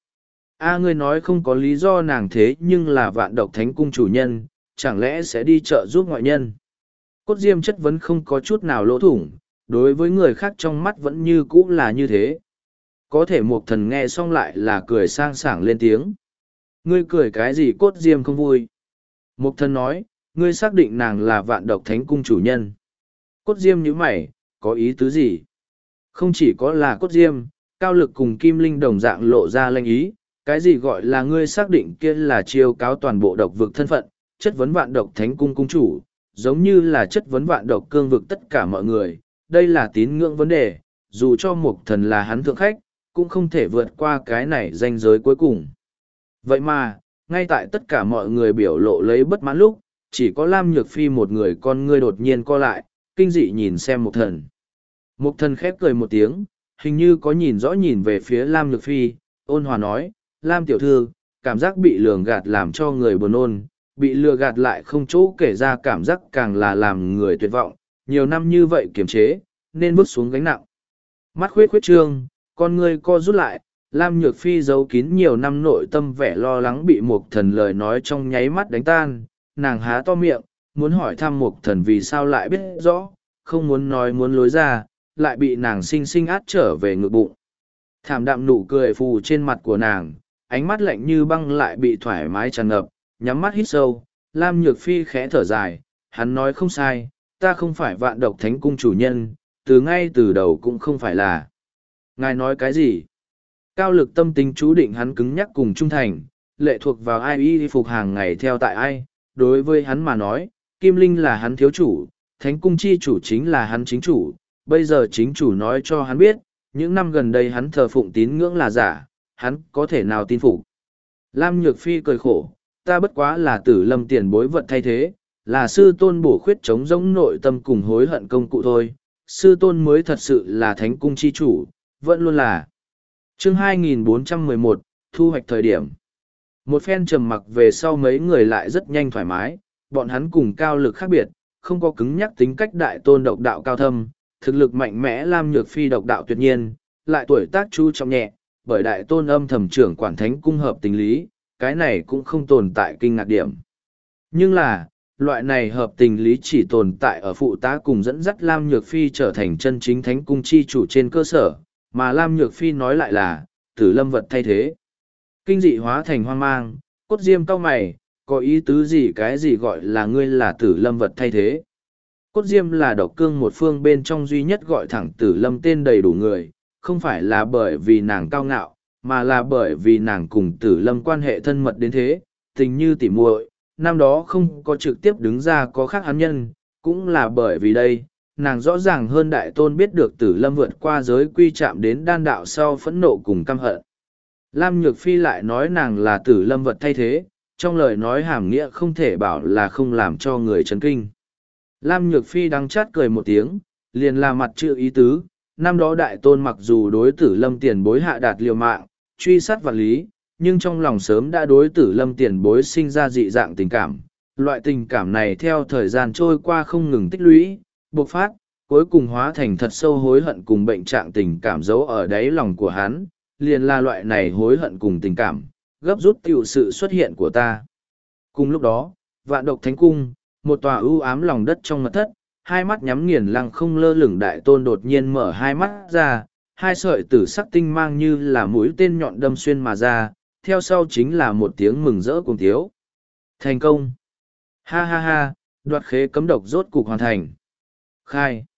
A ngươi nói không có lý do nàng thế nhưng là vạn độc thánh cung chủ nhân, chẳng lẽ sẽ đi chợ giúp ngoại nhân. Cốt Diêm chất vấn không có chút nào lỗ thủng, đối với người khác trong mắt vẫn như cũ là như thế. Có thể Mục Thần nghe xong lại là cười sang sảng lên tiếng. Ngươi cười cái gì Cốt Diêm không vui. Mục Thần nói, ngươi xác định nàng là vạn độc thánh cung chủ nhân. Cốt Diêm nhíu mày, có ý tứ gì? Không chỉ có là Cốt Diêm, Cao Lực cùng Kim Linh đồng dạng lộ ra lanh ý, cái gì gọi là ngươi xác định kia là chiêu cáo toàn bộ độc vực thân phận, chất vấn vạn độc thánh cung cung chủ, giống như là chất vấn vạn độc cương vực tất cả mọi người, đây là tín ngưỡng vấn đề, dù cho Mục Thần là hắn thượng khách, cũng không thể vượt qua cái này ranh giới cuối cùng. Vậy mà, ngay tại tất cả mọi người biểu lộ lấy bất mãn lúc, chỉ có Lam Nhược Phi một người con ngươi đột nhiên co lại, kinh dị nhìn xem Mục Thần. Mục Thần khép cười một tiếng, hình như có nhìn rõ nhìn về phía Lam Nhược Phi, ôn hòa nói, Lam tiểu thư, cảm giác bị lường gạt làm cho người buồn nôn, bị lừa gạt lại không chỗ kể ra cảm giác càng là làm người tuyệt vọng, nhiều năm như vậy kiềm chế, nên bước xuống gánh nặng. Mắt khuyết khuyết trương, con ngươi co rút lại, Lam Nhược Phi giấu kín nhiều năm nội tâm vẻ lo lắng bị Mục Thần lời nói trong nháy mắt đánh tan, nàng há to miệng, muốn hỏi thăm Mục Thần vì sao lại biết rõ, không muốn nói muốn lối ra, lại bị nàng xinh xinh át trở về ngực bụng. Thảm đạm nụ cười phù trên mặt của nàng, ánh mắt lạnh như băng lại bị thoải mái tràn ngập, nhắm mắt hít sâu, Lam Nhược Phi khẽ thở dài, hắn nói không sai, ta không phải vạn độc thánh cung chủ nhân, từ ngay từ đầu cũng không phải là. Ngài nói cái gì? Cao Lực tâm tính chú định hắn cứng nhắc cùng trung thành, lệ thuộc vào ai y phục hàng ngày theo tại ai, đối với hắn mà nói, Kim Linh là hắn thiếu chủ, thánh cung chi chủ chính là hắn chính chủ, bây giờ chính chủ nói cho hắn biết, những năm gần đây hắn thờ phụng tín ngưỡng là giả, hắn có thể nào tin phục. Lam Nhược Phi cười khổ, ta bất quá là tử lâm tiền bối vật thay thế, là sư tôn bổ khuyết chống giống nội tâm cùng hối hận công cụ thôi, sư tôn mới thật sự là thánh cung chi chủ, vẫn luôn là. Chương hai nghìn bốn trăm mười một, thu hoạch thời điểm. Một phen trầm mặc về sau mấy người lại rất nhanh thoải mái, bọn hắn cùng Cao Lực khác biệt, không có cứng nhắc tính cách đại tôn độc đạo cao thâm, thực lực mạnh mẽ Lam Nhược Phi độc đạo tuyệt nhiên, lại tuổi tác chu trọng nhẹ, bởi đại tôn âm thầm trưởng quản thánh cung hợp tình lý, cái này cũng không tồn tại kinh ngạc điểm. Nhưng là, loại này hợp tình lý chỉ tồn tại ở phụ tá cùng dẫn dắt Lam Nhược Phi trở thành chân chính thánh cung chi chủ trên cơ sở, mà Lam Nhược Phi nói lại là, tử lâm vật thay thế. Kinh dị hóa thành hoang mang, Cốt Diêm cau mày, có ý tứ gì cái gì gọi là ngươi là tử lâm vật thay thế. Cốt Diêm là độc cương một phương bên trong duy nhất gọi thẳng tử lâm tên đầy đủ người, không phải là bởi vì nàng cao ngạo, mà là bởi vì nàng cùng tử lâm quan hệ thân mật đến thế, tình như tỉ muội. Năm đó không có trực tiếp đứng ra có khác hắn nhân, cũng là bởi vì đây, nàng rõ ràng hơn đại tôn biết được tử lâm vượt qua giới quy chạm đến đan đạo sau phẫn nộ cùng căm hận. Lam Nhược Phi lại nói nàng là tử lâm vật thay thế, trong lời nói hàm nghĩa không thể bảo là không làm cho người chấn kinh. Lam Nhược Phi đắng chát cười một tiếng, liền là mặt chữ ý tứ, năm đó đại tôn mặc dù đối tử lâm tiền bối hạ đạt liều mạng, truy sát vật lý, nhưng trong lòng sớm đã đối tử lâm tiền bối sinh ra dị dạng tình cảm. Loại tình cảm này theo thời gian trôi qua không ngừng tích lũy, bộc phát, cuối cùng hóa thành thật sâu hối hận cùng bệnh trạng tình cảm giấu ở đáy lòng của hắn, liền là loại này hối hận cùng tình cảm, gấp rút tiểu sự xuất hiện của ta. Cùng lúc đó, vạn độc thánh cung, một tòa ưu ám lòng đất trong mật thất, hai mắt nhắm nghiền lăng không lơ lửng đại tôn đột nhiên mở hai mắt ra, hai sợi tử sắc tinh mang như là mũi tên nhọn đâm xuyên mà ra, theo sau chính là một tiếng mừng rỡ cùng thiếu. Thành công! Ha ha ha, đoạt khế cấm độc rốt cục hoàn thành. Khai!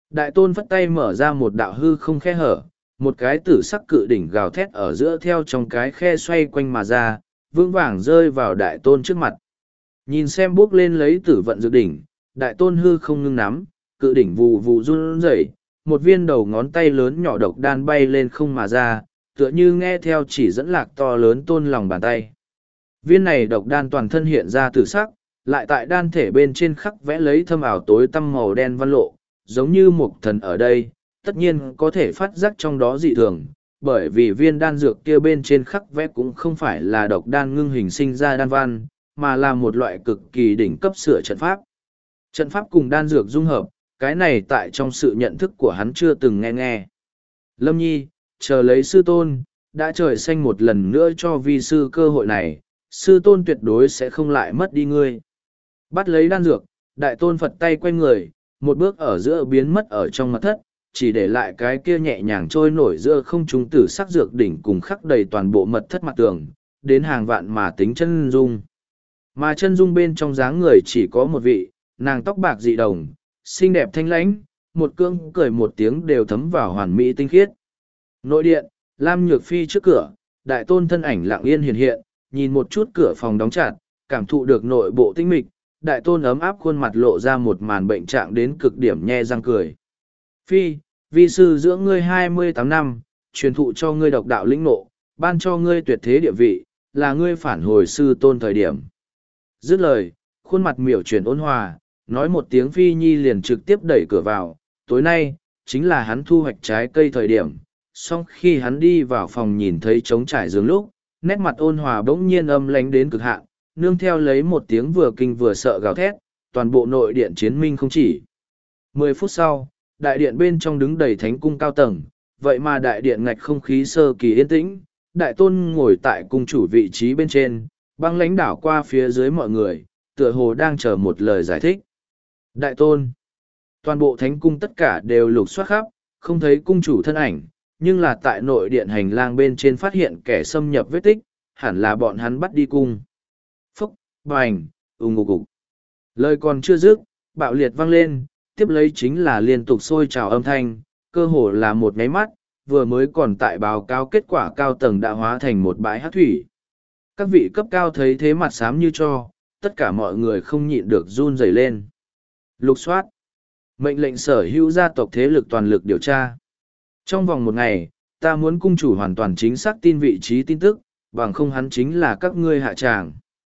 Đại tôn phất tay mở ra một đạo hư không khe hở, một cái tử sắc cự đỉnh gào thét ở giữa theo trong cái khe xoay quanh mà ra, vững vàng rơi vào đại tôn trước mặt. Nhìn xem bước lên lấy tử vận dược đỉnh, đại tôn hư không ngưng nắm, cự đỉnh vù vù run rẩy, một viên đầu ngón tay lớn nhỏ độc đan bay lên không mà ra, tựa như nghe theo chỉ dẫn lạc to lớn tôn lòng bàn tay. Viên này độc đan toàn thân hiện ra tử sắc, lại tại đan thể bên trên khắc vẽ lấy thâm ảo tối tăm màu đen văn lộ, giống như một thần ở đây, tất nhiên có thể phát giác trong đó dị thường, bởi vì viên đan dược kia bên trên khắc vẽ cũng không phải là độc đan ngưng hình sinh ra đan văn, mà là một loại cực kỳ đỉnh cấp sửa trận pháp. Trận pháp cùng đan dược dung hợp, cái này tại trong sự nhận thức của hắn chưa từng nghe nghe. Lâm Nhi, chờ lấy sư tôn, đã trời xanh một lần nữa cho vi sư cơ hội này, sư tôn tuyệt đối sẽ không lại mất đi ngươi. Bắt lấy đan dược, đại tôn Phật tay quay người, một bước ở giữa biến mất ở trong mật thất, chỉ để lại cái kia nhẹ nhàng trôi nổi giữa không trung tử sắc dược đỉnh cùng khắc đầy toàn bộ mật thất mặt tường, đến hàng vạn mà tính chân dung. Mà chân dung bên trong dáng người chỉ có một vị, nàng tóc bạc dị đồng, xinh đẹp thanh lãnh, một cương cười một tiếng đều thấm vào hoàn mỹ tinh khiết. Nội điện, Lam Nhược Phi trước cửa, đại tôn thân ảnh lặng yên hiện hiện, nhìn một chút cửa phòng đóng chặt, cảm thụ được nội bộ tinh mịch, đại tôn ấm áp khuôn mặt lộ ra một màn bệnh trạng đến cực điểm nhe răng cười. Phi, vi sư dưỡng ngươi hai mươi tám năm, truyền thụ cho ngươi độc đạo lĩnh ngộ, ban cho ngươi tuyệt thế địa vị, là ngươi phản hồi sư tôn thời điểm. Dứt lời, khuôn mặt miểu chuyển ôn hòa, nói một tiếng Phi Nhi liền trực tiếp đẩy cửa vào, tối nay, chính là hắn thu hoạch trái cây thời điểm. Song khi hắn đi vào phòng nhìn thấy trống trải giường lúc, nét mặt ôn hòa bỗng nhiên âm lánh đến cực hạn, nương theo lấy một tiếng vừa kinh vừa sợ gào thét, toàn bộ nội điện chiến minh không chỉ. Mười phút sau, đại điện bên trong đứng đầy thánh cung cao tầng, vậy mà đại điện ngạch không khí sơ kỳ yên tĩnh, đại tôn ngồi tại cung chủ vị trí bên trên, băng lãnh đảo qua phía dưới mọi người, tựa hồ đang chờ một lời giải thích. Đại tôn, toàn bộ thánh cung tất cả đều lục soát khắp, không thấy cung chủ thân ảnh, nhưng là tại nội điện hành lang bên trên phát hiện kẻ xâm nhập vết tích, hẳn là bọn hắn bắt đi cung. Phúc, bành, ù ngục cục. Lời còn chưa dứt, bạo liệt vang lên, tiếp lấy chính là liên tục sôi trào âm thanh, cơ hồ là một nháy mắt, vừa mới còn tại báo cáo kết quả cao tầng đã hóa thành một bãi hát thủy. Các vị cấp cao thấy thế mặt xám như cho, tất cả mọi người không nhịn được run rẩy lên. Lục soát. Mệnh lệnh sở hữu gia tộc thế lực toàn lực điều tra. Trong vòng một ngày, ta muốn cung chủ hoàn toàn chính xác tin vị trí tin tức, bằng không hắn chính là các ngươi hạ tràng.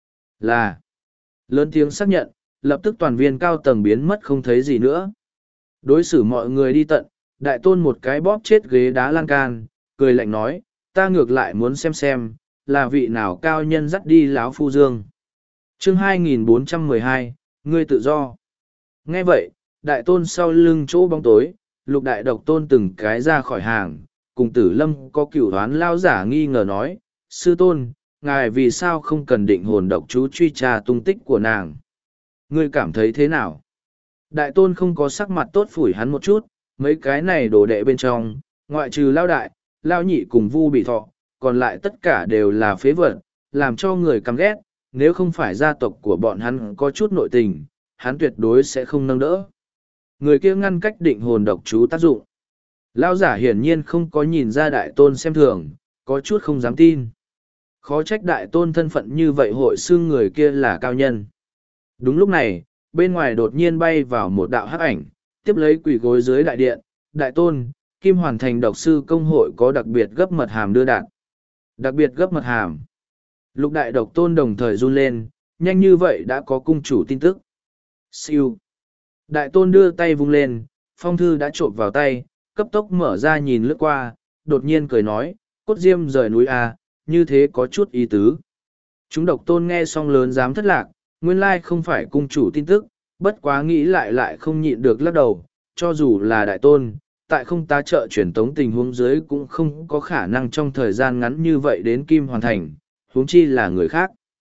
Là. Lớn tiếng xác nhận, lập tức toàn viên cao tầng biến mất không thấy gì nữa. Đối xử mọi người đi tận, đại tôn một cái bóp chết ghế đá lan can, cười lạnh nói, ta ngược lại muốn xem xem, là vị nào cao nhân dắt đi láo phu dương. Chương hai nghìn bốn trăm mười hai, ngươi tự do. Nghe vậy, đại tôn sau lưng chỗ bóng tối, lục đại độc tôn từng cái ra khỏi hàng, cùng tử lâm có cửu đoán lao giả nghi ngờ nói, sư tôn, ngài vì sao không cần định hồn độc chú truy tra tung tích của nàng. Ngươi cảm thấy thế nào? Đại tôn không có sắc mặt tốt phủi hắn một chút, mấy cái này đổ đệ bên trong, ngoại trừ lao đại, lao nhị cùng vu bị thọ, còn lại tất cả đều là phế vật, làm cho người căm ghét, nếu không phải gia tộc của bọn hắn có chút nội tình, hắn tuyệt đối sẽ không nâng đỡ. Người kia ngăn cách định hồn độc chú tác dụng. Lao giả hiển nhiên không có nhìn ra đại tôn xem thường, có chút không dám tin. Khó trách đại tôn thân phận như vậy hội xưng người kia là cao nhân. Đúng lúc này, bên ngoài đột nhiên bay vào một đạo hắc ảnh, tiếp lấy quỷ gối dưới đại điện, đại tôn, Kim Hoàn Thành độc sư công hội có đặc biệt gấp mật hàm đưa đạt. Đặc biệt gấp mật hàm. Lục đại độc tôn đồng thời run lên, nhanh như vậy đã có cung chủ tin tức. Siêu. Đại tôn đưa tay vung lên, phong thư đã trộm vào tay, cấp tốc mở ra nhìn lướt qua, đột nhiên cười nói, cốt diêm rời núi A, như thế có chút ý tứ. Chúng độc tôn nghe xong lớn dám thất lạc, nguyên lai không phải cung chủ tin tức, bất quá nghĩ lại lại không nhịn được lắc đầu, cho dù là đại tôn, tại không tá trợ truyền tống tình huống dưới cũng không có khả năng trong thời gian ngắn như vậy đến Kim Hoàn Thành, huống chi là người khác.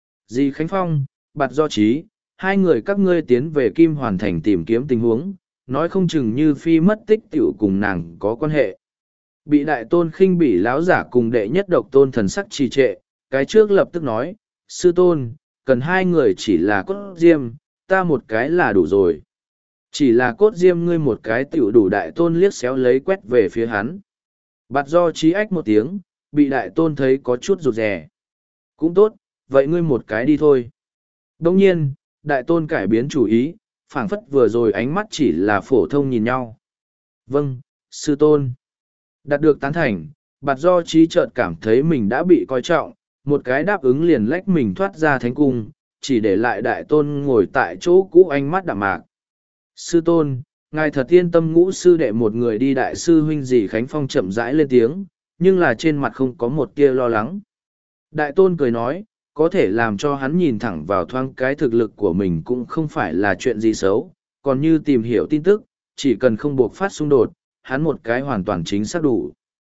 Dì Khánh Phong, Bạt Do Trí, hai người các ngươi tiến về Kim Hoàn Thành tìm kiếm tình huống, nói không chừng như phi mất tích tiểu cùng nàng có quan hệ. Bị đại tôn khinh bỉ láo giả cùng đệ nhất độc tôn thần sắc trì trệ, cái trước lập tức nói, sư tôn, cần hai người chỉ là cốt diêm, ta một cái là đủ rồi. Chỉ là cốt diêm ngươi một cái tiểu đủ đại tôn liếc xéo lấy quét về phía hắn. Bạt do trí ách một tiếng, bị đại tôn thấy có chút rụt rè. Cũng tốt, vậy ngươi một cái đi thôi. Đồng nhiên, đại tôn cải biến chủ ý, phảng phất vừa rồi ánh mắt chỉ là phổ thông nhìn nhau. Vâng, sư tôn. Đạt được tán thành, bạt do trí chợt cảm thấy mình đã bị coi trọng, một cái đáp ứng liền lách mình thoát ra thánh cung, chỉ để lại đại tôn ngồi tại chỗ cũ ánh mắt đạm mạc. Sư tôn, ngài thật yên tâm ngũ sư đệ một người đi, đại sư huynh dì Khánh Phong chậm rãi lên tiếng, nhưng là trên mặt không có một tia lo lắng. Đại tôn cười nói, có thể làm cho hắn nhìn thẳng vào thoáng cái thực lực của mình cũng không phải là chuyện gì xấu, còn như tìm hiểu tin tức, chỉ cần không buộc phát xung đột, hắn một cái hoàn toàn chính xác đủ.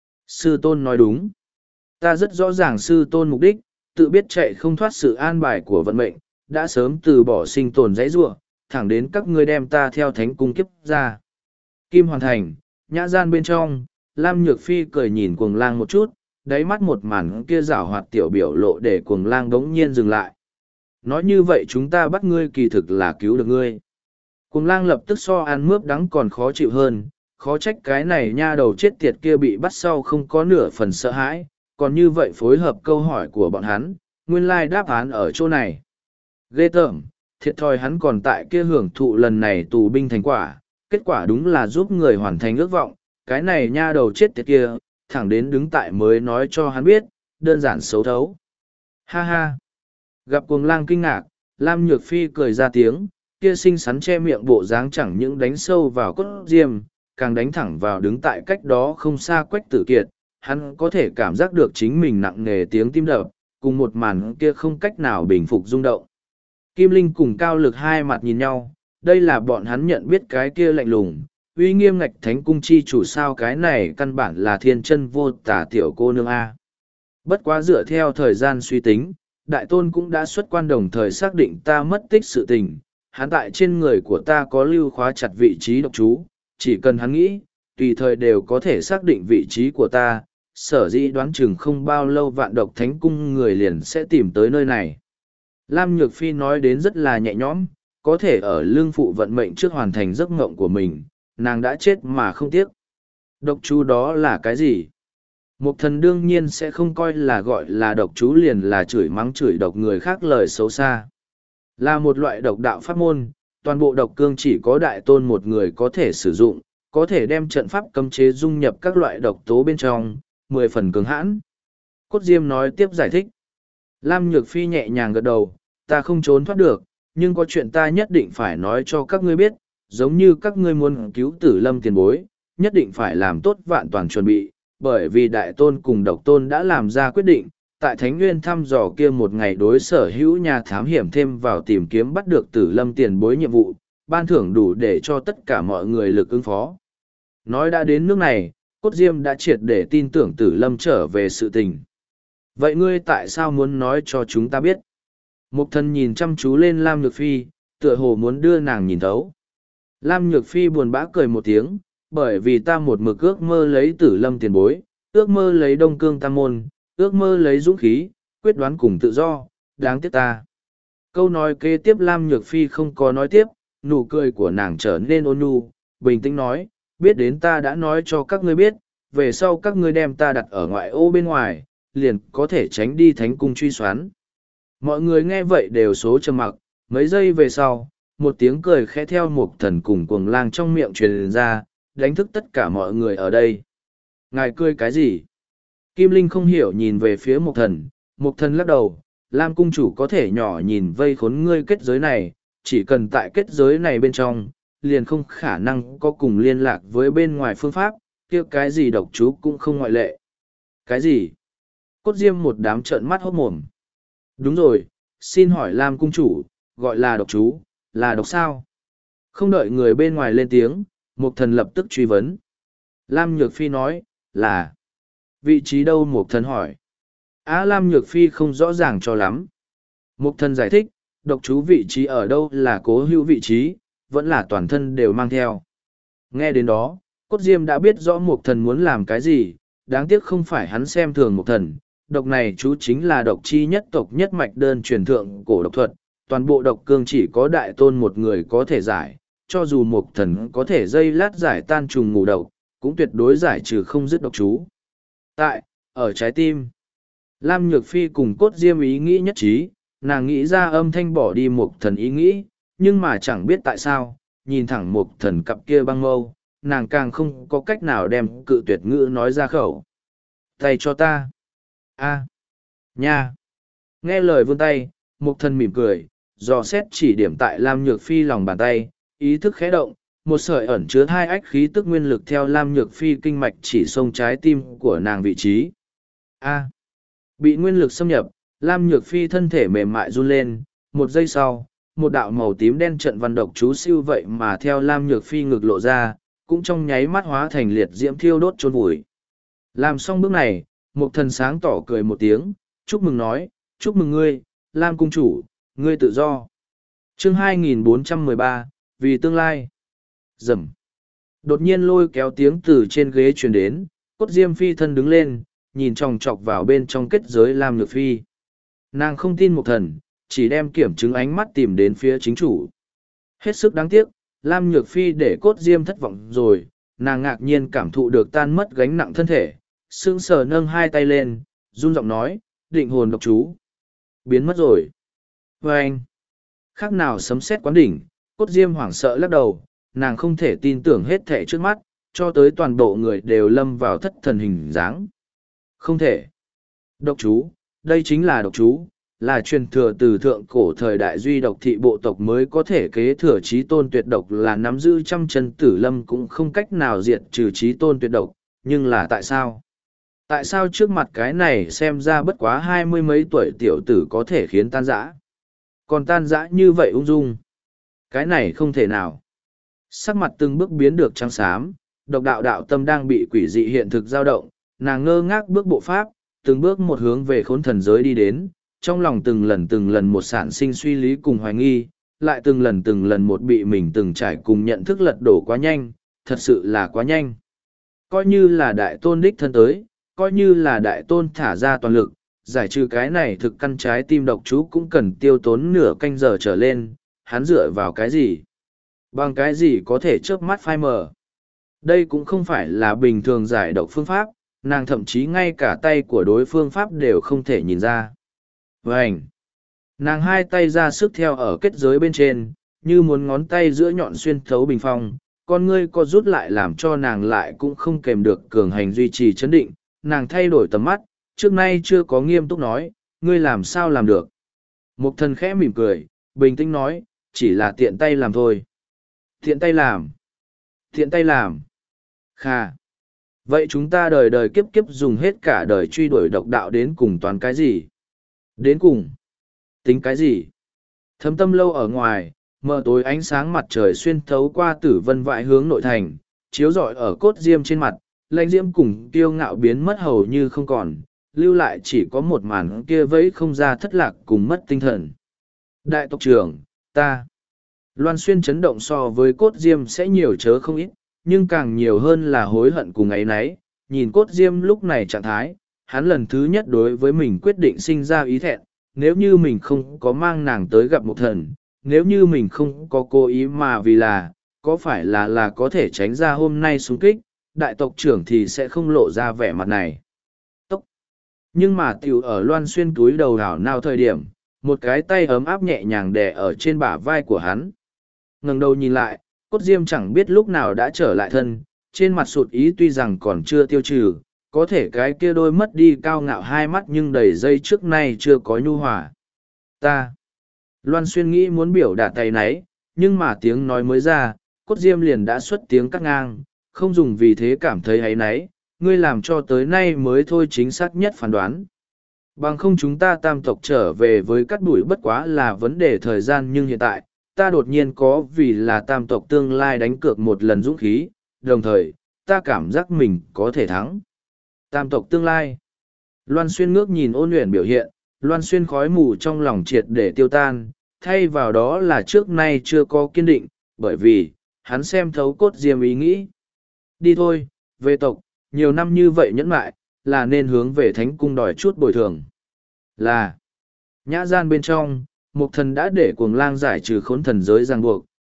Sư tôn nói đúng. Ta rất rõ ràng sư tôn mục đích, tự biết chạy không thoát sự an bài của vận mệnh, đã sớm từ bỏ sinh tồn dãy ruộng, thẳng đến các ngươi đem ta theo thánh cung kiếp ra. Kim hoàn thành, nhã gian bên trong, Lam Nhược Phi cười nhìn cuồng lang một chút, đáy mắt một màn kia rảo hoạt tiểu biểu lộ để cuồng lang đống nhiên dừng lại. Nói như vậy chúng ta bắt ngươi kỳ thực là cứu được ngươi. Cuồng lang lập tức so ăn mướp đắng còn khó chịu hơn, khó trách cái này nha đầu chết tiệt kia bị bắt sau không có nửa phần sợ hãi, còn như vậy phối hợp câu hỏi của bọn hắn, nguyên lai đáp án ở chỗ này. Ghê tởm, thiệt thòi hắn còn tại kia hưởng thụ lần này tù binh thành quả, kết quả đúng là giúp người hoàn thành ước vọng, cái này nha đầu chết tiệt kia, thẳng đến đứng tại mới nói cho hắn biết, đơn giản xấu thấu. Ha ha! Gặp cuồng lang kinh ngạc, Lam Nhược Phi cười ra tiếng, kia xinh xắn che miệng bộ dáng chẳng những đánh sâu vào cốt diêm, càng đánh thẳng vào đứng tại cách đó không xa Quách Tử Kiệt, hắn có thể cảm giác được chính mình nặng nề tiếng tim đập, cùng một màn kia không cách nào bình phục rung động. Kim Linh cùng Cao Lực hai mặt nhìn nhau, đây là bọn hắn nhận biết cái kia lạnh lùng, uy nghiêm ngạch thánh cung chi chủ sao, cái này căn bản là thiên chân vô tả tiểu cô nương A. Bất quá dựa theo thời gian suy tính, đại tôn cũng đã xuất quan đồng thời xác định ta mất tích sự tình, hắn tại trên người của ta có lưu khóa chặt vị trí độc chú, chỉ cần hắn nghĩ, tùy thời đều có thể xác định vị trí của ta, sở dĩ đoán chừng không bao lâu vạn độc thánh cung người liền sẽ tìm tới nơi này. Lam Nhược Phi nói đến rất là nhẹ nhõm, có thể ở lương phụ vận mệnh trước hoàn thành giấc mộng của mình, nàng đã chết mà không tiếc. Độc chú đó là cái gì? Mục thần đương nhiên sẽ không coi là gọi là độc chú liền là chửi mắng chửi độc người khác lời xấu xa. Là một loại độc đạo pháp môn, toàn bộ độc cương chỉ có đại tôn một người có thể sử dụng, có thể đem trận pháp cấm chế dung nhập các loại độc tố bên trong, mười phần cường hãn. Cốt Diêm nói tiếp giải thích. Lam Nhược Phi nhẹ nhàng gật đầu, ta không trốn thoát được, nhưng có chuyện ta nhất định phải nói cho các ngươi biết, giống như các ngươi muốn cứu Tử Lâm tiền bối, nhất định phải làm tốt vạn toàn chuẩn bị, bởi vì đại tôn cùng độc tôn đã làm ra quyết định, tại Thánh Nguyên thăm dò kia một ngày đối sở hữu nhà thám hiểm thêm vào tìm kiếm bắt được Tử Lâm tiền bối nhiệm vụ, ban thưởng đủ để cho tất cả mọi người lực ứng phó. Nói đã đến nước này, Cốt Diêm đã triệt để tin tưởng Tử Lâm trở về sự tình. Vậy ngươi tại sao muốn nói cho chúng ta biết? Mục thần nhìn chăm chú lên Lam Nhược Phi, tựa hồ muốn đưa nàng nhìn thấu. Lam Nhược Phi buồn bã cười một tiếng, bởi vì ta một mực ước mơ lấy Tử Lâm tiền bối, ước mơ lấy Đông Cương Tam Môn, ước mơ lấy dũng khí, quyết đoán cùng tự do, đáng tiếc ta. Câu nói kế tiếp Lam Nhược Phi không có nói tiếp, nụ cười của nàng trở nên ôn nhu, bình tĩnh nói, biết đến ta đã nói cho các ngươi biết, về sau các ngươi đem ta đặt ở ngoại ô bên ngoài, liền có thể tránh đi thánh cung truy soán. Mọi người nghe vậy đều số trầm mặc, mấy giây về sau, một tiếng cười khẽ theo một thần cùng cuồng lang trong miệng truyền ra, đánh thức tất cả mọi người ở đây. Ngài cười cái gì? Kim Linh không hiểu nhìn về phía một thần, một thần lắc đầu, Lam cung chủ có thể nhỏ nhìn vây khốn ngươi kết giới này, chỉ cần tại kết giới này bên trong, liền không khả năng có cùng liên lạc với bên ngoài phương pháp, kia cái gì độc chú cũng không ngoại lệ. Cái gì? Cốt Diêm một đám trợn mắt hốt mồm. Đúng rồi, xin hỏi Lam cung chủ, gọi là độc chú, là độc sao? Không đợi người bên ngoài lên tiếng, Mục thần lập tức truy vấn. Lam Nhược Phi nói, là. Vị trí đâu? Mục thần hỏi. Á Lam Nhược Phi không rõ ràng cho lắm. Mục thần giải thích, độc chú vị trí ở đâu là cố hữu vị trí, vẫn là toàn thân đều mang theo. Nghe đến đó, Cốt Diêm đã biết rõ Mục thần muốn làm cái gì, đáng tiếc không phải hắn xem thường Mục thần. Độc này chú chính là độc chi nhất tộc nhất mạch đơn truyền thượng cổ độc thuật, toàn bộ độc cương chỉ có đại tôn một người có thể giải, cho dù Mộc Thần có thể dây lát giải tan trùng ngủ độc, cũng tuyệt đối giải trừ không dứt độc chú. Tại, ở trái tim, Lam Nhược Phi cùng Cốt Diêm ý nghĩ nhất trí, nàng nghĩ ra âm thanh bỏ đi Mộc Thần ý nghĩ, nhưng mà chẳng biết tại sao, nhìn thẳng Mộc Thần cặp kia băng mâu, nàng càng không có cách nào đem cự tuyệt ngữ nói ra khẩu. Tay cho ta. A. Nha. Nghe lời vươn tay, Mộc Thần mỉm cười, dò xét chỉ điểm tại Lam Nhược Phi lòng bàn tay, ý thức khẽ động, một sợi ẩn chứa hai ách khí tức nguyên lực theo Lam Nhược Phi kinh mạch chỉ xông trái tim của nàng vị trí. A. Bị nguyên lực xâm nhập, Lam Nhược Phi thân thể mềm mại run lên, một giây sau, một đạo màu tím đen trận văn độc chú siêu vậy mà theo Lam Nhược Phi ngực lộ ra, cũng trong nháy mắt hóa thành liệt diễm thiêu đốt chôn vùi. Làm xong bước này, Mộc Thần sáng tỏ cười một tiếng, chúc mừng nói, chúc mừng ngươi, Lam cung chủ, ngươi tự do. Chương hai nghìn bốn trăm mười ba, vì tương lai. Rầm. Đột nhiên lôi kéo tiếng từ trên ghế truyền đến, Cốt Diêm Phi thân đứng lên, nhìn chòng chọc vào bên trong kết giới Lam Nhược Phi. Nàng không tin Mộc Thần, chỉ đem kiểm chứng ánh mắt tìm đến phía chính chủ. Hết sức đáng tiếc, Lam Nhược Phi để Cốt Diêm thất vọng rồi, nàng ngạc nhiên cảm thụ được tan mất gánh nặng thân thể, sững sờ nâng hai tay lên, run giọng nói, định hồn độc chú. Biến mất rồi. Và anh, khác nào sấm sét quán đỉnh, Cốt Diêm hoảng sợ lắc đầu, nàng không thể tin tưởng hết thảy trước mắt, cho tới toàn bộ người đều lâm vào thất thần hình dáng. Không thể. Độc chú, đây chính là độc chú, là truyền thừa từ thượng cổ thời đại duy độc thị bộ tộc mới có thể kế thừa trí tôn tuyệt độc, là nắm giữ trăm chân tử lâm cũng không cách nào diệt trừ trí tôn tuyệt độc, nhưng là tại sao? Tại sao trước mặt cái này xem ra bất quá hai mươi mấy tuổi tiểu tử có thể khiến tan rã? Còn tan rã như vậy ung dung? Cái này không thể nào. Sắc mặt từng bước biến được trắng xám, độc đạo đạo tâm đang bị quỷ dị hiện thực dao động, nàng ngơ ngác bước bộ pháp, từng bước một hướng về khốn thần giới đi đến, trong lòng từng lần từng lần một sản sinh suy lý cùng hoài nghi, lại từng lần từng lần một bị mình từng trải cùng nhận thức lật đổ quá nhanh, thật sự là quá nhanh. Coi như là đại tôn đích thân tới, coi như là đại tôn thả ra toàn lực, giải trừ cái này thực căn trái tim độc chú cũng cần tiêu tốn nửa canh giờ trở lên, hắn dựa vào cái gì? Bằng cái gì có thể chớp mắt phai mờ? Đây cũng không phải là bình thường giải độc phương pháp, nàng thậm chí ngay cả tay của đối phương pháp đều không thể nhìn ra. Vânh! Nàng hai tay ra sức theo ở kết giới bên trên, như muốn ngón tay giữa nhọn xuyên thấu bình phong, con ngươi co rút lại làm cho nàng lại cũng không kèm được cường hành duy trì chấn định, nàng thay đổi tầm mắt, trước nay chưa có nghiêm túc nói, ngươi làm sao làm được. Mục Thần khẽ mỉm cười, bình tĩnh nói, chỉ là tiện tay làm thôi. Tiện tay làm. Tiện tay làm. Kha. Vậy chúng ta đời đời kiếp kiếp dùng hết cả đời truy đuổi độc đạo đến cùng toàn cái gì? Đến cùng. Tính cái gì? Thâm tâm lâu ở ngoài, mờ tối ánh sáng mặt trời xuyên thấu qua tử vân vại hướng nội thành, chiếu rọi ở Cốt Diêm trên mặt, lãnh diễm cùng kiêu ngạo biến mất hầu như không còn, lưu lại chỉ có một màn kia vẫy không ra thất lạc cùng mất tinh thần. Đại tộc trưởng, ta. Loan Xuyên chấn động so với Cốt Diêm sẽ nhiều chớ không ít, nhưng càng nhiều hơn là hối hận cùng ấy nấy. Nhìn Cốt Diêm lúc này trạng thái, hắn lần thứ nhất đối với mình quyết định sinh ra ý thẹn, nếu như mình không có mang nàng tới gặp một thần, nếu như mình không có cố ý mà vì là, có phải là là có thể tránh ra hôm nay xung kích, đại tộc trưởng thì sẽ không lộ ra vẻ mặt này. Tốc! Nhưng mà tiểu ở Loan Xuyên túi đầu đảo nào thời điểm, một cái tay ấm áp nhẹ nhàng đè ở trên bả vai của hắn. Ngẩng đầu nhìn lại, Cốt Diêm chẳng biết lúc nào đã trở lại thân, trên mặt sụt ý tuy rằng còn chưa tiêu trừ, có thể cái kia đôi mất đi cao ngạo hai mắt nhưng đầy dây trước nay chưa có nhu hòa. Ta! Loan Xuyên nghĩ muốn biểu đạt tay náy, nhưng mà tiếng nói mới ra, Cốt Diêm liền đã xuất tiếng cắt ngang, không dùng vì thế cảm thấy áy náy, ngươi làm cho tới nay mới thôi chính xác nhất phán đoán. Bằng không chúng ta tam tộc trở về với cắt đuổi bất quá là vấn đề thời gian, nhưng hiện tại, ta đột nhiên có vì là tam tộc tương lai đánh cược một lần dũng khí, đồng thời, ta cảm giác mình có thể thắng. Tam tộc tương lai. Loan Xuyên ngước nhìn Ôn Uyển biểu hiện, Loan Xuyên khói mù trong lòng triệt để tiêu tan, thay vào đó là trước nay chưa có kiên định, bởi vì, hắn xem thấu Cốt Diêm ý nghĩ. Đi thôi, về tộc, nhiều năm như vậy nhẫn mại, là nên hướng về thánh cung đòi chút bồi thường. Là, nhã gian bên trong, Mục Thần đã để Cuồng Lang giải trừ khốn thần giới ràng buộc,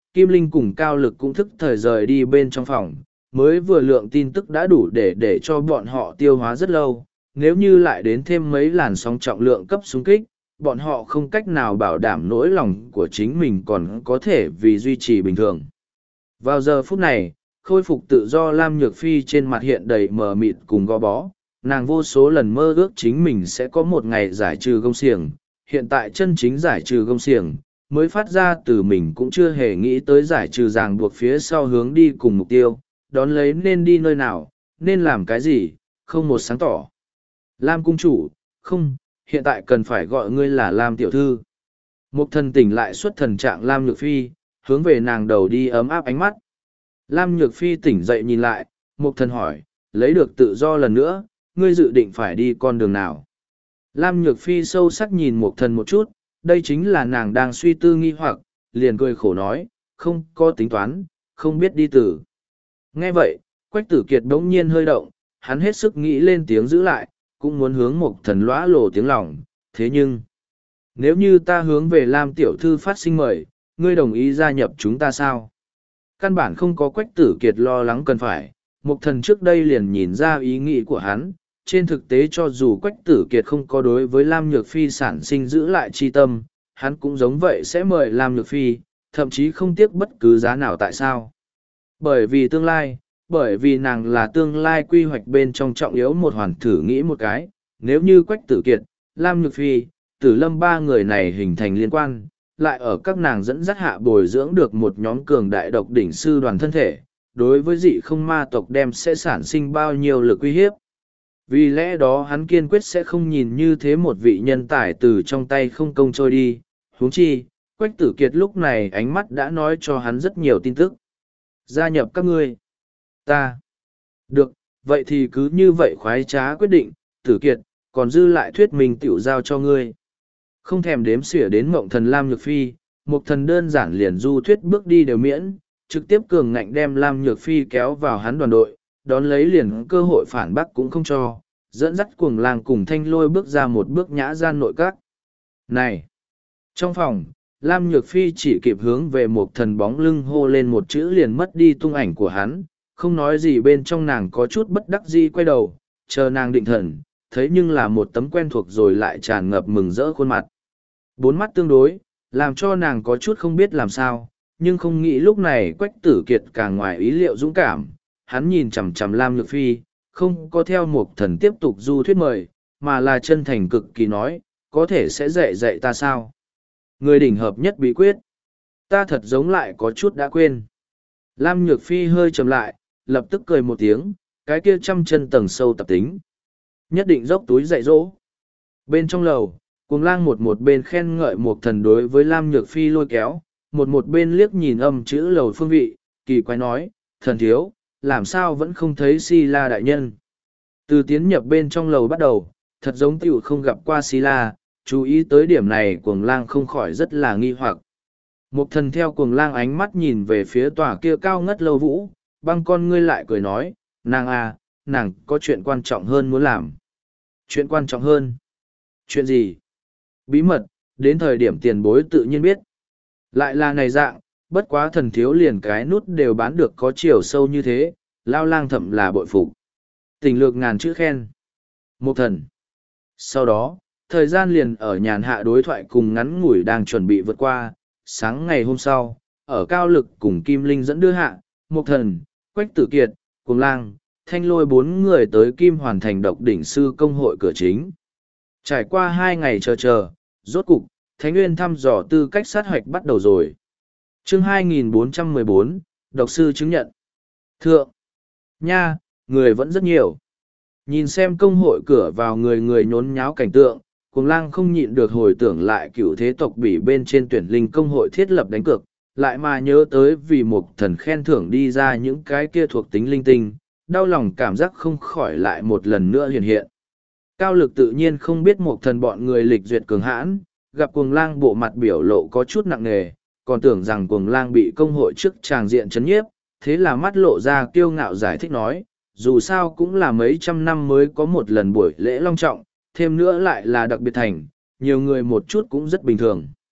Kim Linh cùng Cao Lực cũng thức thời rời đi bên trong phòng, mới vừa lượng tin tức đã đủ để để cho bọn họ tiêu hóa rất lâu. Nếu như lại đến thêm mấy làn sóng trọng lượng cấp xung kích, bọn họ không cách nào bảo đảm nỗi lòng của chính mình còn có thể vì duy trì bình thường. Vào giờ phút này, khôi phục tự do Lam Nhược Phi trên mặt hiện đầy mờ mịt cùng gò bó, nàng vô số lần mơ ước chính mình sẽ có một ngày giải trừ gông xiềng, hiện tại chân chính giải trừ gông xiềng, mới phát ra từ mình cũng chưa hề nghĩ tới giải trừ ràng buộc phía sau hướng đi cùng mục tiêu, đón lấy nên đi nơi nào, nên làm cái gì, không một sáng tỏ. Lam cung chủ, không, hiện tại cần phải gọi ngươi là Lam tiểu thư. Mục thần tỉnh lại xuất thần trạng Lam Nhược Phi, hướng về nàng đầu đi ấm áp ánh mắt. Lam Nhược Phi tỉnh dậy nhìn lại, mục thần hỏi, lấy được tự do lần nữa, ngươi dự định phải đi con đường nào? Lam Nhược Phi sâu sắc nhìn mục thần một chút, đây chính là nàng đang suy tư nghi hoặc, liền cười khổ nói, không có tính toán, không biết đi từ. Nghe vậy, Quách Tử Kiệt bỗng nhiên hơi động, hắn hết sức nghĩ lên tiếng giữ lại, cũng muốn hướng mục thần lõa lồ tiếng lòng, thế nhưng, nếu như ta hướng về Lam tiểu thư phát sinh mời, ngươi đồng ý gia nhập chúng ta sao? Căn bản không có Quách Tử Kiệt lo lắng cần phải, mục thần trước đây liền nhìn ra ý nghĩ của hắn, trên thực tế cho dù Quách Tử Kiệt không có đối với Lam Nhược Phi sản sinh giữ lại chi tâm, hắn cũng giống vậy sẽ mời Lam Nhược Phi, thậm chí không tiếc bất cứ giá nào. Tại sao? Bởi vì tương lai, bởi vì nàng là tương lai quy hoạch bên trong trọng yếu một hoàn. Thử nghĩ một cái, nếu như Quách Tử Kiệt, Lam Nhược Phi, Tử Lâm ba người này hình thành liên quan, lại ở các nàng dẫn dắt hạ bồi dưỡng được một nhóm cường đại độc đỉnh sư đoàn thân thể, đối với dị không ma tộc đem sẽ sản sinh bao nhiêu lực uy hiếp. Vì lẽ đó hắn kiên quyết sẽ không nhìn như thế một vị nhân tài từ trong tay không công trôi đi, huống chi, Quách Tử Kiệt lúc này ánh mắt đã nói cho hắn rất nhiều tin tức. Gia nhập các ngươi. Ta. Được, vậy thì cứ như vậy khoái trá quyết định, Tử Kiệt, còn dư lại thuyết mình tiểu giao cho ngươi. Không thèm đếm xỉa đến mộng thần Lam Nhược Phi, một thần đơn giản liền du thuyết bước đi đều miễn, trực tiếp cường ngạnh đem Lam Nhược Phi kéo vào hắn đoàn đội, đón lấy liền cơ hội phản bác cũng không cho, dẫn dắt cuồng lang cùng Thanh Lôi bước ra một bước nhã gian nội các. Này! Trong phòng, Lam Nhược Phi chỉ kịp hướng về một thần bóng lưng hô lên một chữ liền mất đi tung ảnh của hắn, không nói gì bên trong nàng có chút bất đắc dĩ quay đầu, chờ nàng định thần, thấy nhưng là một tấm quen thuộc rồi lại tràn ngập mừng rỡ khuôn mặt. Bốn mắt tương đối, làm cho nàng có chút không biết làm sao, nhưng không nghĩ lúc này Quách Tử Kiệt càng ngoài ý liệu dũng cảm, hắn nhìn chằm chằm Lam Nhược Phi, không có theo một thần tiếp tục du thuyết mời, mà là chân thành cực kỳ nói, có thể sẽ dạy dạy ta sao? Người đỉnh hợp nhất bí quyết. Ta thật giống lại có chút đã quên. Lam Nhược Phi hơi trầm lại, lập tức cười một tiếng, cái kia trăm chân tầng sâu tập tính. Nhất định dốc túi dạy dỗ. Bên trong lầu, cuồng lang một một bên khen ngợi một thần đối với Lam Nhược Phi lôi kéo, một một bên liếc nhìn âm chữ lầu phương vị, kỳ quái nói, thần thiếu, làm sao vẫn không thấy Si La đại nhân. Từ tiến nhập bên trong lầu bắt đầu, thật giống tiểu không gặp qua Si La, chú ý tới điểm này cuồng lang không khỏi rất là nghi hoặc. Một thần theo cuồng lang ánh mắt nhìn về phía tòa kia cao ngất lâu vũ, băng con ngươi lại cười nói, nàng à, nàng có chuyện quan trọng hơn muốn làm. Chuyện quan trọng hơn? Chuyện gì? Bí mật, đến thời điểm tiền bối tự nhiên biết. Lại là này dạng, bất quá thần thiếu liền cái nút đều bán được có chiều sâu như thế, lao lang thậm là bội phục. Tình lược ngàn chữ khen. Một thần. Sau đó, thời gian liền ở nhàn hạ đối thoại cùng ngắn ngủi đang chuẩn bị vượt qua. Sáng ngày hôm sau, ở cao lực cùng Kim Linh dẫn đưa hạ, một thần, Quách Tử Kiệt, Cuồng Lang, Thanh Lôi bốn người tới Kim Hoàn Thành độc đỉnh sư công hội cửa chính. Trải qua hai ngày chờ chờ, rốt cục, Thánh Nguyên thăm dò tư cách sát hoạch bắt đầu rồi. Chương hai nghìn bốn trăm mười bốn, độc sư chứng nhận. Thượng. Nha, người vẫn rất nhiều. Nhìn xem công hội cửa vào người người nhốn nháo cảnh tượng, Cuồng Lang không nhịn được hồi tưởng lại cựu thế tộc bỉ bên trên tuyển linh công hội thiết lập đánh cược, lại mà nhớ tới vì một thần khen thưởng đi ra những cái kia thuộc tính linh tinh, đau lòng cảm giác không khỏi lại một lần nữa hiện hiện. Cao lực tự nhiên không biết một thần bọn người lịch duyệt cường hãn, gặp Cuồng Lang bộ mặt biểu lộ có chút nặng nề, còn tưởng rằng Cuồng Lang bị công hội trước tràng diện chấn nhiếp, thế là mắt lộ ra kiêu ngạo giải thích nói, dù sao cũng là mấy trăm năm mới có một lần buổi lễ long trọng, thêm nữa lại là đặc biệt thành, nhiều người một chút cũng rất bình thường.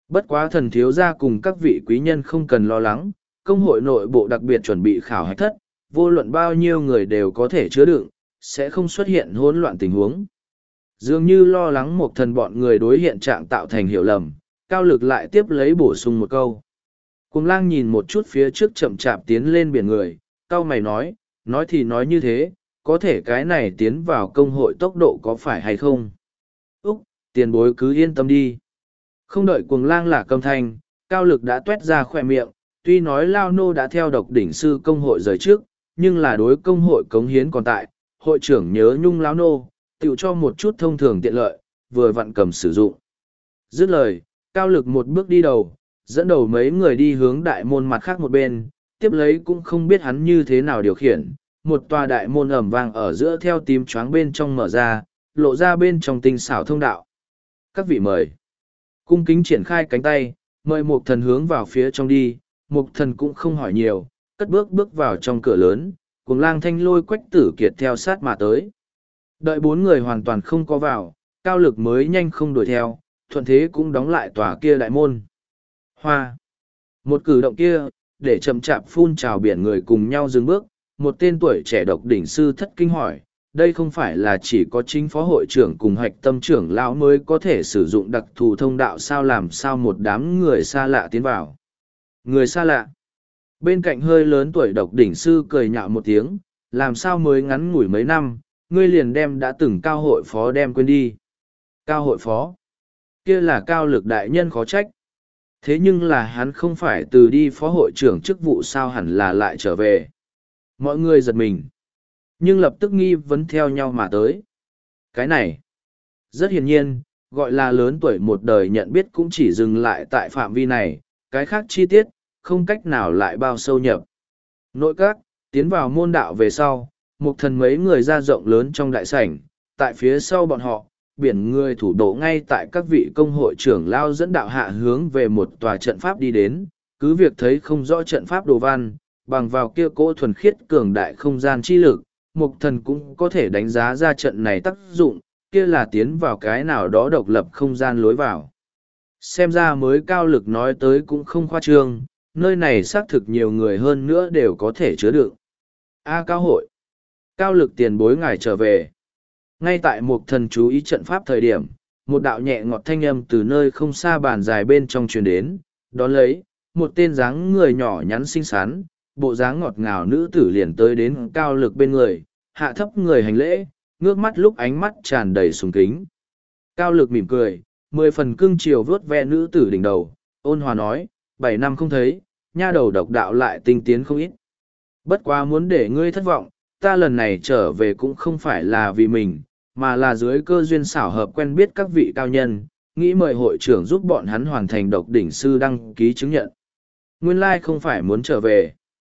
Bất quá thần thiếu gia cùng các vị quý nhân không cần lo lắng, công hội nội bộ đặc biệt chuẩn bị khảo hạch thất, vô luận bao nhiêu người đều có thể chứa đựng, sẽ không xuất hiện hỗn loạn tình huống. Dường như lo lắng một thần bọn người đối hiện trạng tạo thành hiểu lầm, Cao Lực lại tiếp lấy bổ sung một câu. Cuồng lang nhìn một chút phía trước chậm chạp tiến lên biển người, cao mày nói, nói thì nói như thế, có thể cái này tiến vào công hội tốc độ có phải hay không? Úc, tiền bối cứ yên tâm đi. Không đợi cuồng lang là câm thanh, Cao Lực đã tuét ra khỏe miệng, tuy nói Lao Nô đã theo độc đỉnh sư công hội rời trước, nhưng là đối công hội cống hiến còn tại, hội trưởng nhớ nhung Lao Nô, tự cho một chút thông thường tiện lợi, vừa vặn cầm sử dụng. Dứt lời, Cao Lực một bước đi đầu, dẫn đầu mấy người đi hướng đại môn mặt khác một bên, tiếp lấy cũng không biết hắn như thế nào điều khiển. Một tòa đại môn ẩm vang ở giữa theo tím choáng bên trong mở ra, lộ ra bên trong tinh xảo thông đạo. Các vị mời. Cung kính triển khai cánh tay, mời Mục Thần hướng vào phía trong đi. Mục Thần cũng không hỏi nhiều, cất bước bước vào trong cửa lớn, Cuồng Lang Thanh Lôi Quách Tử Kiệt theo sát mà tới. Đợi bốn người hoàn toàn không có vào, Cao Lực mới nhanh không đuổi theo, thuận thế cũng đóng lại tòa kia đại môn. Hoa. Một cử động kia, để chậm chạp phun trào biển người cùng nhau dừng bước, một tên tuổi trẻ độc đỉnh sư thất kinh hỏi, đây không phải là chỉ có chính phó hội trưởng cùng hạch tâm trưởng lão mới có thể sử dụng đặc thù thông đạo sao làm sao một đám người xa lạ tiến vào. Người xa lạ. Bên cạnh hơi lớn tuổi độc đỉnh sư cười nhạo một tiếng, làm sao mới ngắn ngủi mấy năm, ngươi liền đem đã từng cao hội phó đem quên đi. Cao hội phó. Kia là Cao Lực đại nhân khó trách. Thế nhưng là hắn không phải từ đi phó hội trưởng chức vụ sao hẳn là lại trở về. Mọi người giật mình. Nhưng lập tức nghi vấn theo nhau mà tới. Cái này. Rất hiển nhiên, gọi là lớn tuổi một đời nhận biết cũng chỉ dừng lại tại phạm vi này, cái khác chi tiết, không cách nào lại bao sâu nhập. Nội các, tiến vào môn đạo về sau, Mục Thần mấy người ra rộng lớn trong đại sảnh, tại phía sau bọn họ, biển người thủ đô ngay tại các vị công hội trưởng lao dẫn đạo hạ hướng về một tòa trận pháp đi đến, cứ việc thấy không rõ trận pháp đồ văn, bằng vào kia cỗ thuần khiết cường đại không gian chi lực, Mục Thần cũng có thể đánh giá ra trận này tác dụng, kia là tiến vào cái nào đó độc lập không gian lối vào. Xem ra mới Cao Lực nói tới cũng không khoa trương, nơi này xác thực nhiều người hơn nữa đều có thể chứa đựng. A Cao hội. Cao Lực tiền bối ngài trở về. Ngay tại Mục Thần chú ý trận pháp thời điểm, một đạo nhẹ ngọt thanh âm từ nơi không xa bàn dài bên trong truyền đến, đón lấy, một tên dáng người nhỏ nhắn xinh xắn, bộ dáng ngọt ngào nữ tử liền tới đến Cao Lực bên người, hạ thấp người hành lễ, ngước mắt lúc ánh mắt tràn đầy sùng kính. Cao Lực mỉm cười, mười phần cưng chiều vớt ve nữ tử đỉnh đầu, ôn hòa nói, bảy năm không thấy, nha đầu độc đạo lại tinh tiến không ít. Bất quá muốn để ngươi thất vọng, ta lần này trở về cũng không phải là vì mình, mà là dưới cơ duyên xảo hợp quen biết các vị cao nhân, nghĩ mời hội trưởng giúp bọn hắn hoàn thành độc đỉnh sư đăng ký chứng nhận. Nguyên lai không phải muốn trở về.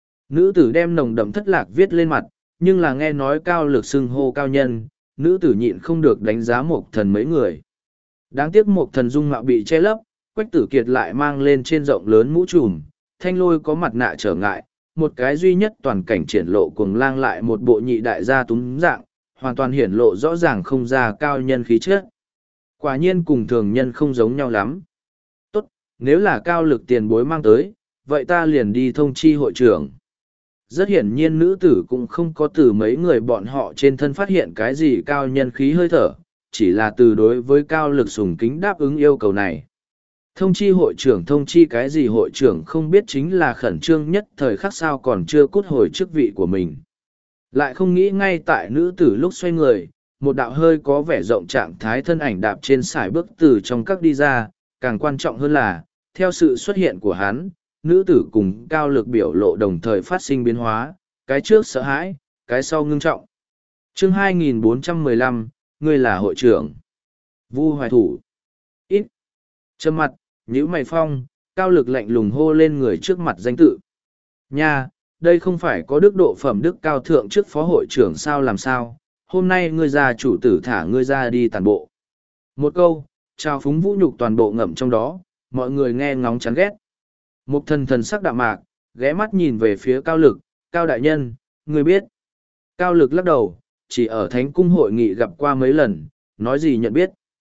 Nữ tử đem nồng đậm thất lạc viết lên mặt, nhưng là nghe nói Cao Lực xưng hô cao nhân, nữ tử nhịn không được đánh giá Mục Thần mấy người. Đáng tiếc Mục Thần dung mạo bị che lấp, Quách Tử Kiệt lại mang lên trên rộng lớn mũ trùm, Thanh Lôi có mặt nạ trở ngại, một cái duy nhất toàn cảnh triển lộ Cuồng Lang lại một bộ nhị đại gia túm dạng, hoàn toàn hiển lộ rõ ràng không ra cao nhân khí chất. Quả nhiên cùng thường nhân không giống nhau lắm. Tốt, nếu là Cao Lực tiền bối mang tới, vậy ta liền đi thông chi hội trưởng. Rất hiển nhiên nữ tử cũng không có từ mấy người bọn họ trên thân phát hiện cái gì cao nhân khí hơi thở, chỉ là từ đối với Cao Lực sùng kính đáp ứng yêu cầu này. Thông chi hội trưởng thông chi cái gì hội trưởng không biết chính là khẩn trương nhất thời khắc sao còn chưa cút hồi chức vị của mình. Lại không nghĩ ngay tại nữ tử lúc xoay người, một đạo hơi có vẻ rộng trạng thái thân ảnh đạp trên sải bước từ trong các đi ra, càng quan trọng hơn là, theo sự xuất hiện của hắn, nữ tử cùng Cao Lực biểu lộ đồng thời phát sinh biến hóa, cái trước sợ hãi, cái sau ngưng trọng. Chương hai nghìn bốn trăm mười lăm, ngươi là hội trưởng. Vu Hoài Thủ. Ít. Trầm mặt, nhíu mày phong, Cao Lực lạnh lùng hô lên người trước mặt danh tự. Nha, đây không phải có đức độ phẩm đức cao thượng trước phó hội trưởng sao làm sao, hôm nay ngươi già chủ tử thả ngươi ra đi tàn bộ. Một câu, trao phúng vũ nhục toàn bộ ngậm trong đó, mọi người nghe ngóng chán ghét. Mục Thần thần sắc đạm mạc, ghé mắt nhìn về phía Cao Lực, Cao đại nhân, ngươi biết. Cao Lực lắc đầu, chỉ ở Thánh cung hội nghị gặp qua mấy lần, nói gì nhận biết.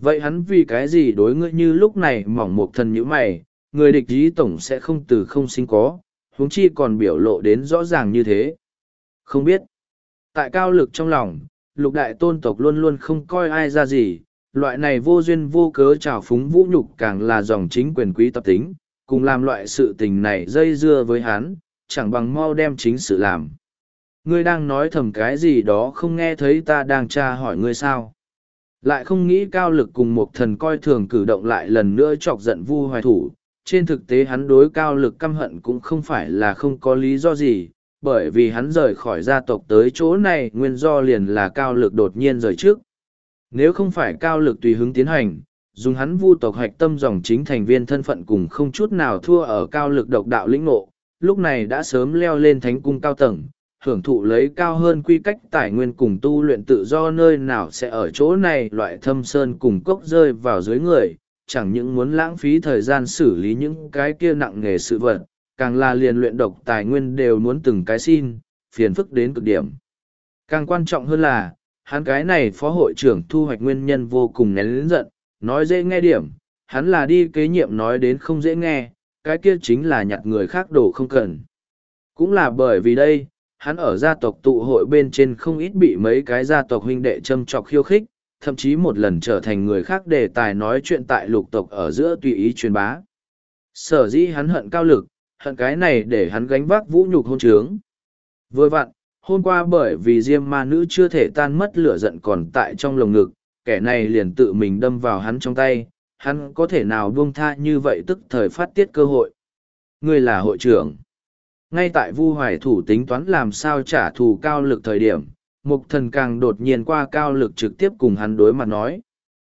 Vậy hắn vì cái gì đối ngươi như lúc này mỏng một thần như mày, người địch ý tổng sẽ không từ không sinh có, huống chi còn biểu lộ đến rõ ràng như thế. Không biết. Tại cao lực trong lòng, lục đại tôn tộc luôn luôn không coi ai ra gì, loại này vô duyên vô cớ trào phúng vũ nhục càng là dòng chính quyền quý tập tính, cùng làm loại sự tình này dây dưa với hắn, chẳng bằng mau đem chính sự làm. Ngươi đang nói thầm cái gì đó không nghe thấy ta đang tra hỏi ngươi sao. Lại không nghĩ cao lực cùng một thần coi thường cử động lại lần nữa chọc giận Vu Hoài Thủ. Trên thực tế hắn đối cao lực căm hận cũng không phải là không có lý do gì, bởi vì hắn rời khỏi gia tộc tới chỗ này nguyên do liền là cao lực đột nhiên rời trước. Nếu không phải cao lực tùy hứng tiến hành, dùng hắn Vu tộc hạch tâm dòng chính thành viên thân phận cùng không chút nào thua ở cao lực độc đạo lĩnh ngộ, lúc này đã sớm leo lên thánh cung cao tầng, hưởng thụ lấy cao hơn quy cách tài nguyên cùng tu luyện tự do, nơi nào sẽ ở chỗ này loại thâm sơn cùng cốc rơi vào dưới người, chẳng những muốn lãng phí thời gian xử lý những cái kia nặng nghề sự vật, càng là liền luyện độc tài nguyên đều muốn từng cái xin, phiền phức đến cực điểm. Càng quan trọng hơn là, hắn cái này phó hội trưởng thu hoạch nguyên nhân vô cùng nén lớn giận, nói dễ nghe điểm, hắn là đi kế nhiệm nói đến không dễ nghe, cái kia chính là nhặt người khác đồ không cần. Cũng là bởi vì đây, hắn ở gia tộc tụ hội bên trên không ít bị mấy cái gia tộc huynh đệ châm chọc khiêu khích, thậm chí một lần trở thành người khác đề tài nói chuyện tại lục tộc ở giữa tùy ý truyền bá. Sở dĩ hắn hận cao lực, hận cái này để hắn gánh vác vũ nhục hôn trướng. Vừa vặn, hôm qua bởi vì diêm ma nữ chưa thể tan mất lửa giận còn tại trong lồng ngực, kẻ này liền tự mình đâm vào hắn trong tay, hắn có thể nào buông tha như vậy tức thời phát tiết cơ hội. Ngươi là hội trưởng. Ngay tại Vu Hoài Thủ tính toán làm sao trả thù cao lực thời điểm, Mục Thần càng đột nhiên qua cao lực trực tiếp cùng hắn đối mặt nói.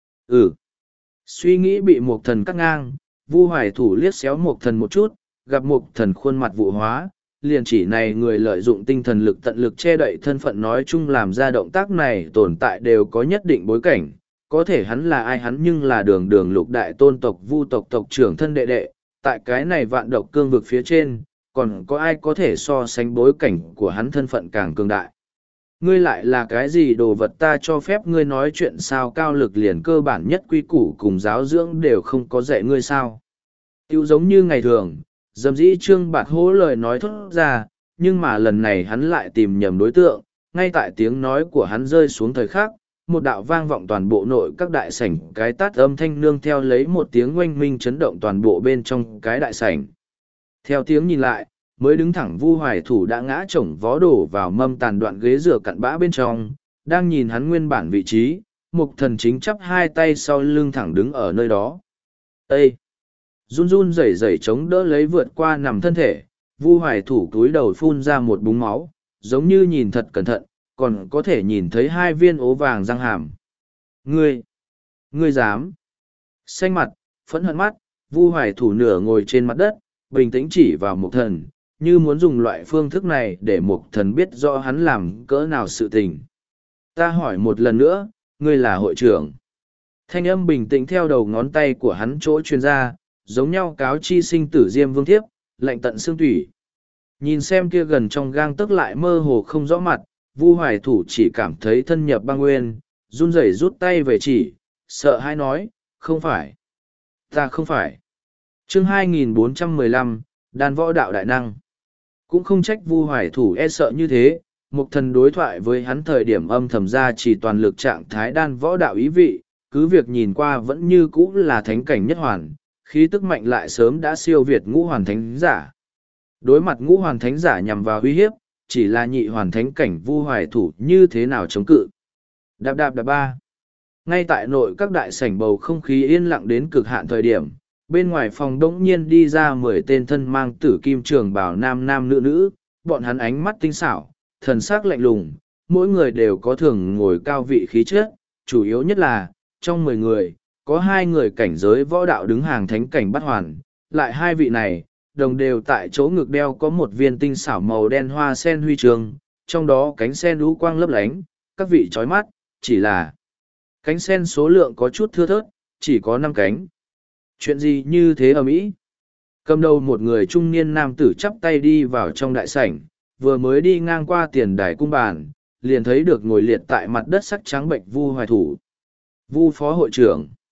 Ừ. Suy nghĩ bị Mục Thần cắt ngang, Vu Hoài Thủ liếc xéo Mục Thần một chút, gặp Mục Thần khuôn mặt vụ hóa, liền chỉ này người lợi dụng tinh thần lực tận lực che đậy thân phận nói chung làm ra động tác này tồn tại đều có nhất định bối cảnh. Có thể hắn là ai hắn nhưng là đường đường lục đại tôn tộc Vu tộc tộc trưởng thân đệ đệ, tại cái này vạn độc cương vực phía trên, còn có ai có thể so sánh bối cảnh của hắn thân phận càng cường đại. Ngươi lại là cái gì đồ vật ta cho phép ngươi nói chuyện sao cao lực liền cơ bản nhất quy củ cùng giáo dưỡng đều không có dạy ngươi sao. Tiêu giống như ngày thường, dầm dĩ trương bạt hố lời nói thốt ra, nhưng mà lần này hắn lại tìm nhầm đối tượng, ngay tại tiếng nói của hắn rơi xuống thời khắc, một đạo vang vọng toàn bộ nội các đại sảnh cái tát âm thanh nương theo lấy một tiếng oanh minh chấn động toàn bộ bên trong cái đại sảnh. Theo tiếng nhìn lại, mới đứng thẳng Vu Hoài Thủ đã ngã chồng vó đổ vào mâm tàn đoạn ghế rửa cặn bã bên trong, đang nhìn hắn nguyên bản vị trí, Mục Thần chính chắp hai tay sau lưng thẳng đứng ở nơi đó. Ê! Run run rẩy rẩy chống đỡ lấy vượt qua nằm thân thể, Vu Hoài Thủ túi đầu phun ra một búng máu, giống như nhìn thật cẩn thận, còn có thể nhìn thấy hai viên ố vàng răng hàm. Ngươi! Ngươi dám! Xanh mặt, phẫn hận mắt, Vu Hoài Thủ nửa ngồi trên mặt đất, bình tĩnh chỉ vào Mục Thần, như muốn dùng loại phương thức này để Mục Thần biết rõ hắn làm cỡ nào sự tình. Ta hỏi một lần nữa, ngươi là hội trưởng. Thanh âm bình tĩnh theo đầu ngón tay của hắn chỗ truyền ra, giống nhau cáo chi sinh tử diêm vương thiếp, lạnh tận xương tủy. Nhìn xem kia gần trong gang tức lại mơ hồ không rõ mặt, Vu Hoài Thủ chỉ cảm thấy thân nhập băng nguyên, run rẩy rút tay về chỉ, sợ hãi nói, không phải. Ta không phải. Chương hai nghìn bốn trăm mười lăm, Đan Võ Đạo Đại Năng. Cũng không trách Vu Hoài Thủ e sợ như thế, Mục Thần đối thoại với hắn thời điểm âm thầm ra chỉ toàn lực trạng thái đan võ đạo ý vị, cứ việc nhìn qua vẫn như cũ là thánh cảnh nhất hoàn, khí tức mạnh lại sớm đã siêu việt ngũ hoàn thánh giả. Đối mặt ngũ hoàn thánh giả nhằm vào uy hiếp, chỉ là nhị hoàn thánh cảnh Vu Hoài Thủ như thế nào chống cự. Đạp đạp đạp ba. Ngay tại nội các đại sảnh bầu không khí yên lặng đến cực hạn thời điểm, bên ngoài phòng đống nhiên đi ra mười tên thân mang tử kim trường bảo nam nam nữ nữ, bọn hắn ánh mắt tinh xảo, thần sắc lạnh lùng, mỗi người đều có thường ngồi cao vị khí chất, chủ yếu nhất là, trong mười người, có hai người cảnh giới võ đạo đứng hàng thánh cảnh bắt hoàn, lại hai vị này, đồng đều tại chỗ ngực đeo có một viên tinh xảo màu đen hoa sen huy chương, trong đó cánh sen lũ quang lấp lánh, các vị chói mắt, chỉ là cánh sen số lượng có chút thưa thớt, chỉ có năm cánh. Chuyện gì như thế ở Mỹ? Cầm đầu một người trung niên nam tử chắp tay đi vào trong đại sảnh, vừa mới đi ngang qua tiền đài cung bàn, liền thấy được ngồi liệt tại mặt đất sắc trắng bệnh Vu Hoài Thủ. Vu phó hội trưởng.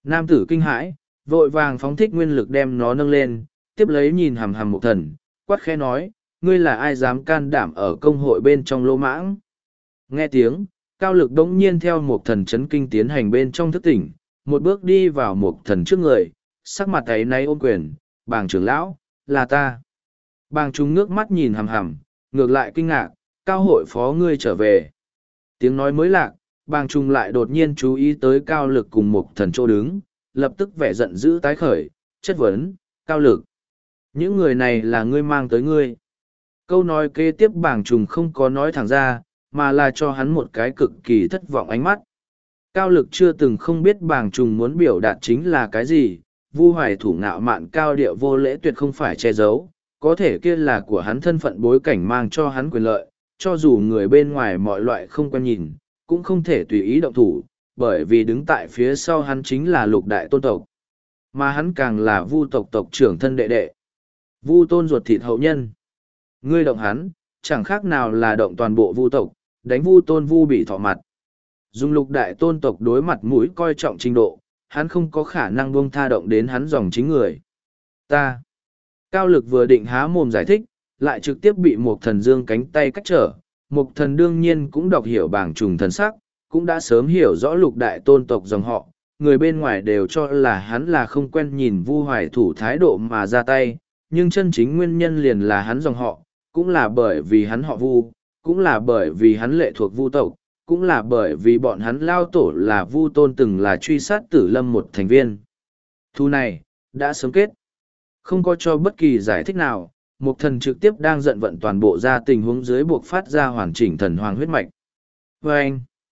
Nam tử kinh hãi, vội vàng phóng thích nguyên lực đem nó nâng lên, tiếp lấy nhìn hằm hằm Mục Thần, quát khẽ nói, ngươi là ai dám can đảm ở công hội bên trong lỗ mãng. Nghe tiếng, Cao Lực đống nhiên theo Mục Thần chấn kinh tiến hành bên trong thức tỉnh, một bước đi vào Mục Thần trước người, sắc mặt ấy nay ôm quyền, bàng trưởng lão, là ta. Bàng Trung nước mắt nhìn hằm hằm, ngược lại kinh ngạc, Cao hội phó ngươi trở về. Tiếng nói mới lạc, Bàng Trung lại đột nhiên chú ý tới Cao Lực cùng Mục Thần chỗ đứng, lập tức vẻ giận dữ tái khởi, chất vấn, Cao Lực. Những người này là ngươi mang tới ngươi. Câu nói kế tiếp Bàng Trung không có nói thẳng ra, mà là cho hắn một cái cực kỳ thất vọng ánh mắt. Cao Lực chưa từng không biết Bàng Trung muốn biểu đạt chính là cái gì, Vu Hoài Thủ ngạo mạn cao điệu vô lễ tuyệt không phải che giấu, có thể kia là của hắn thân phận bối cảnh mang cho hắn quyền lợi, cho dù người bên ngoài mọi loại không quen nhìn, cũng không thể tùy ý động thủ, bởi vì đứng tại phía sau hắn chính là lục đại tôn tộc, mà hắn càng là Vu tộc tộc trưởng thân đệ đệ. Vu tôn ruột thịt hậu nhân. Ngươi động hắn, chẳng khác nào là động toàn bộ Vu tộc, đánh Vu tôn Vu bị thọ mặt. Dùng lục đại tôn tộc đối mặt mũi coi trọng trình độ, hắn không có khả năng buông tha động đến hắn dòng chính người. Ta. Cao Lực vừa định há mồm giải thích, lại trực tiếp bị một thần dương cánh tay cách trở. Một thần đương nhiên cũng đọc hiểu bảng trùng thần sắc, cũng đã sớm hiểu rõ lục đại tôn tộc dòng họ. Người bên ngoài đều cho là hắn là không quen nhìn Vu Hoài Thủ thái độ mà ra tay, nhưng chân chính nguyên nhân liền là hắn dòng họ, cũng là bởi vì hắn họ Vu, cũng là bởi vì hắn lệ thuộc Vu tộc, cũng là bởi vì bọn hắn lao tổ là Vu tôn từng là truy sát Tử Lâm một thành viên. Thu này, đã sớm kết. Không có cho bất kỳ giải thích nào, Mục Thần trực tiếp đang giận vận toàn bộ ra tình huống dưới buộc phát ra hoàn chỉnh thần hoàng huyết mạch. Và anh,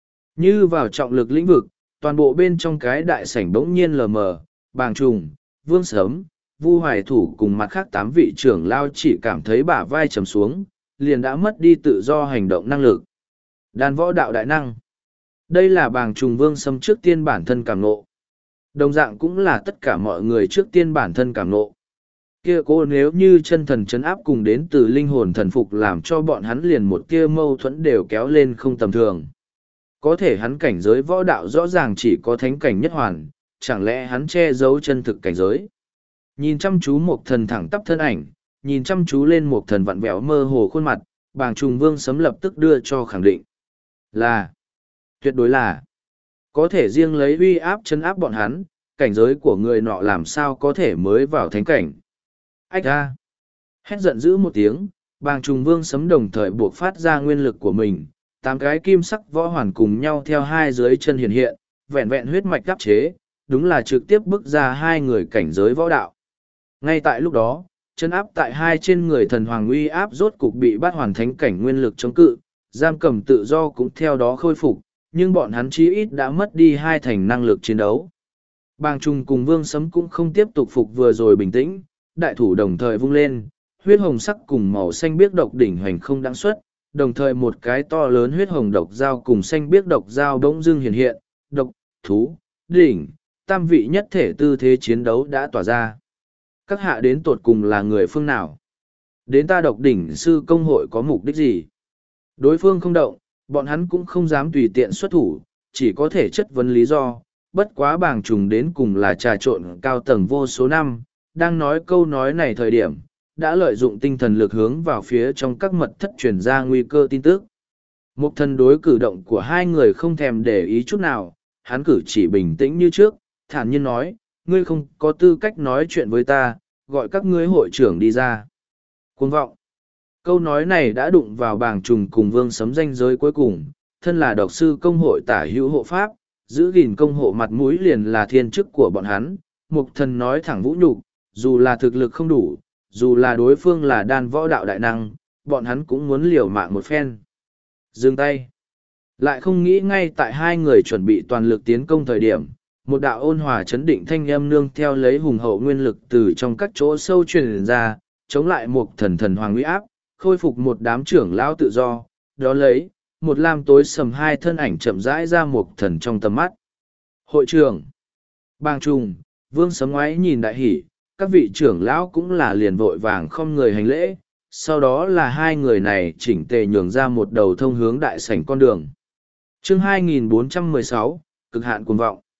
như vào trọng lực lĩnh vực, toàn bộ bên trong cái đại sảnh bỗng nhiên lờ mờ, Bàng Trùng, Vương Sớm, Vu Hoài Thủ cùng mặt khác tám vị trưởng lao chỉ cảm thấy bả vai trầm xuống, liền đã mất đi tự do hành động năng lực. Đan võ đạo đại năng. Đây là Bàng Trùng Vương Sâm trước tiên bản thân cảm nộ. Đồng dạng cũng là tất cả mọi người trước tiên bản thân cảm nộ. Kia cô nếu như chân thần chấn áp cùng đến từ linh hồn thần phục làm cho bọn hắn liền một kia mâu thuẫn đều kéo lên không tầm thường. Có thể hắn cảnh giới võ đạo rõ ràng chỉ có thánh cảnh nhất hoàn, chẳng lẽ hắn che giấu chân thực cảnh giới. Nhìn chăm chú một thần thẳng tắp thân ảnh, nhìn chăm chú lên một thần vặn vẹo mơ hồ khuôn mặt, Bàng Trùng Vương Sấm lập tức đưa cho khẳng định. Là, tuyệt đối là, có thể riêng lấy uy áp chân áp bọn hắn, cảnh giới của người nọ làm sao có thể mới vào thánh cảnh. Ách ra, hét giận dữ một tiếng, Bàng Trùng Vương Sấm đồng thời buộc phát ra nguyên lực của mình, tám cái kim sắc võ hoàn cùng nhau theo hai dưới chân hiện hiện, vẹn vẹn huyết mạch đắp chế, đúng là trực tiếp bước ra hai người cảnh giới võ đạo. Ngay tại lúc đó, chân áp tại hai trên người thần hoàng uy áp rốt cục bị bắt hoàn thánh cảnh nguyên lực chống cự, giam cầm tự do cũng theo đó khôi phục, nhưng bọn hắn chí ít đã mất đi hai thành năng lực chiến đấu. Bàng Trùng cùng Vương Sấm cũng không tiếp tục phục vừa rồi bình tĩnh, đại thủ đồng thời vung lên, huyết hồng sắc cùng màu xanh biếc độc đỉnh hoành không đáng xuất, đồng thời một cái to lớn huyết hồng độc dao cùng xanh biếc độc dao bỗng dưng hiện hiện, độc, thú, đỉnh, tam vị nhất thể tư thế chiến đấu đã tỏa ra. Các hạ đến tột cùng là người phương nào? Đến ta độc đỉnh sư công hội có mục đích gì? Đối phương không động, bọn hắn cũng không dám tùy tiện xuất thủ, chỉ có thể chất vấn lý do, bất quá Bàng Trùng đến cùng là trà trộn cao tầng vô số năm, đang nói câu nói này thời điểm, đã lợi dụng tinh thần lực hướng vào phía trong các mật thất truyền ra nguy cơ tin tức. Mục thần đối cử động của hai người không thèm để ý chút nào, hắn cử chỉ bình tĩnh như trước, thản nhiên nói, ngươi không có tư cách nói chuyện với ta, gọi các ngươi hội trưởng đi ra. Cuồng vọng. Câu nói này đã đụng vào Bàng Trùng cùng Vương Sấm danh giới cuối cùng, thân là độc sư công hội tả hữu hộ pháp, giữ gìn công hộ mặt mũi liền là thiên chức của bọn hắn. Mục thần nói thẳng vũ nhục, dù là thực lực không đủ, dù là đối phương là đan võ đạo đại năng, bọn hắn cũng muốn liều mạng một phen. Dừng tay. Lại không nghĩ ngay tại hai người chuẩn bị toàn lực tiến công thời điểm, một đạo ôn hòa chấn định thanh âm nương theo lấy hùng hậu nguyên lực từ trong các chỗ sâu truyền ra, chống lại một thần thần hoàng uy áp, khôi phục một đám trưởng lão tự do, đó lấy, một lam tối sầm hai thân ảnh chậm rãi ra một thần trong tầm mắt. Hội trưởng, Bàng Trùng, Vương Sấm ngoái nhìn đại hỉ, các vị trưởng lão cũng là liền vội vàng không người hành lễ, sau đó là hai người này chỉnh tề nhường ra một đầu thông hướng đại sảnh con đường. Chương hai nghìn bốn trăm mười sáu, cực hạn cuồng vọng.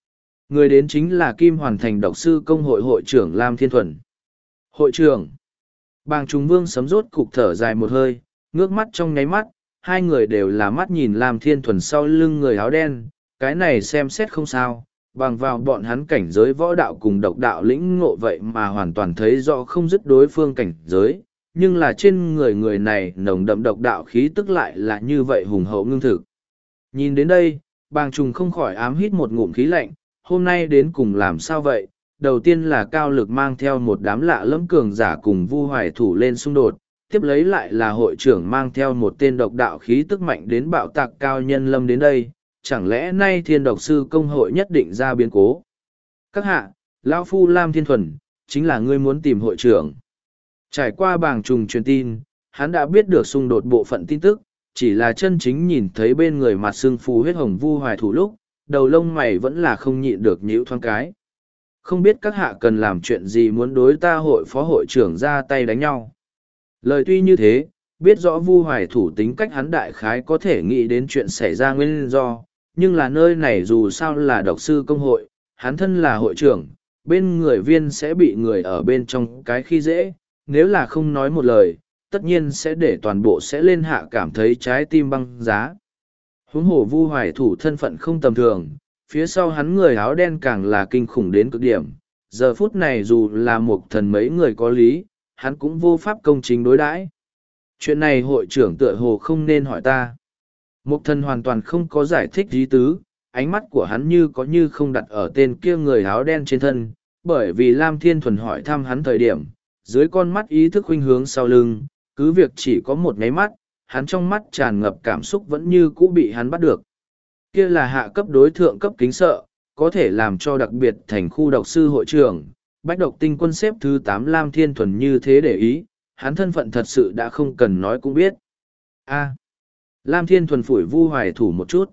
Người đến chính là Kim Hoàn Thành độc sư công hội hội trưởng Lam Thiên Thuần. Hội trưởng. Bàng Trùng Vương sấm rốt cục thở dài một hơi, ngước mắt trong nháy mắt, hai người đều là mắt nhìn Lam Thiên Thuần sau lưng người áo đen, cái này xem xét không sao, bằng vào bọn hắn cảnh giới võ đạo cùng độc đạo lĩnh ngộ vậy mà hoàn toàn thấy rõ không dứt đối phương cảnh giới, nhưng là trên người người này nồng đậm độc đạo khí tức lại là như vậy hùng hậu ngưng thực. Nhìn đến đây, Bàng Trùng không khỏi ám hít một ngụm khí lạnh, hôm nay đến cùng làm sao vậy? Đầu tiên là Cao Lực mang theo một đám lạ lẫm cường giả cùng Vu Hoài Thủ lên xung đột, tiếp lấy lại là hội trưởng mang theo một tên độc đạo khí tức mạnh đến bạo tạc cao nhân lâm đến đây, chẳng lẽ nay thiên độc sư công hội nhất định ra biến cố? Các hạ, Lão Phu Lam Thiên Thuần, chính là ngươi muốn tìm hội trưởng. Trải qua Bàng Trùng truyền tin, hắn đã biết được xung đột bộ phận tin tức, chỉ là chân chính nhìn thấy bên người mặt xương phù huyết hồng Vu Hoài Thủ lúc, đầu lông mày vẫn là không nhịn được nhíu thoáng cái. Không biết các hạ cần làm chuyện gì muốn đối ta hội phó hội trưởng ra tay đánh nhau. Lời tuy như thế, biết rõ Vu Hoài Thủ tính cách hắn đại khái có thể nghĩ đến chuyện xảy ra nguyên do, nhưng là nơi này dù sao là độc sư công hội, hắn thân là hội trưởng, bên người viên sẽ bị người ở bên trong cái khi dễ, nếu là không nói một lời, tất nhiên sẽ để toàn bộ sẽ lên hạ cảm thấy trái tim băng giá. Huống hồ Vu Hoài Thủ thân phận không tầm thường, phía sau hắn người áo đen càng là kinh khủng đến cực điểm. Giờ phút này dù là một thần mấy người có lý, hắn cũng vô pháp công chính đối đãi. Chuyện này hội trưởng tựa hồ không nên hỏi ta. Một thần hoàn toàn không có giải thích ý tứ, ánh mắt của hắn như có như không đặt ở tên kia người áo đen trên thân, bởi vì Lam Thiên Thuần hỏi thăm hắn thời điểm, dưới con mắt ý thức khuynh hướng sau lưng, cứ việc chỉ có một nháy mắt, hắn trong mắt tràn ngập cảm xúc vẫn như cũ bị hắn bắt được. Kia là hạ cấp đối thượng cấp kính sợ, có thể làm cho đặc biệt thành khu độc sư hội trưởng, bách độc tinh quân xếp thứ tám Lam Thiên Thuần như thế để ý, hắn thân phận thật sự đã không cần nói cũng biết. A. Lam Thiên Thuần phủi Vu Hoài Thủ một chút.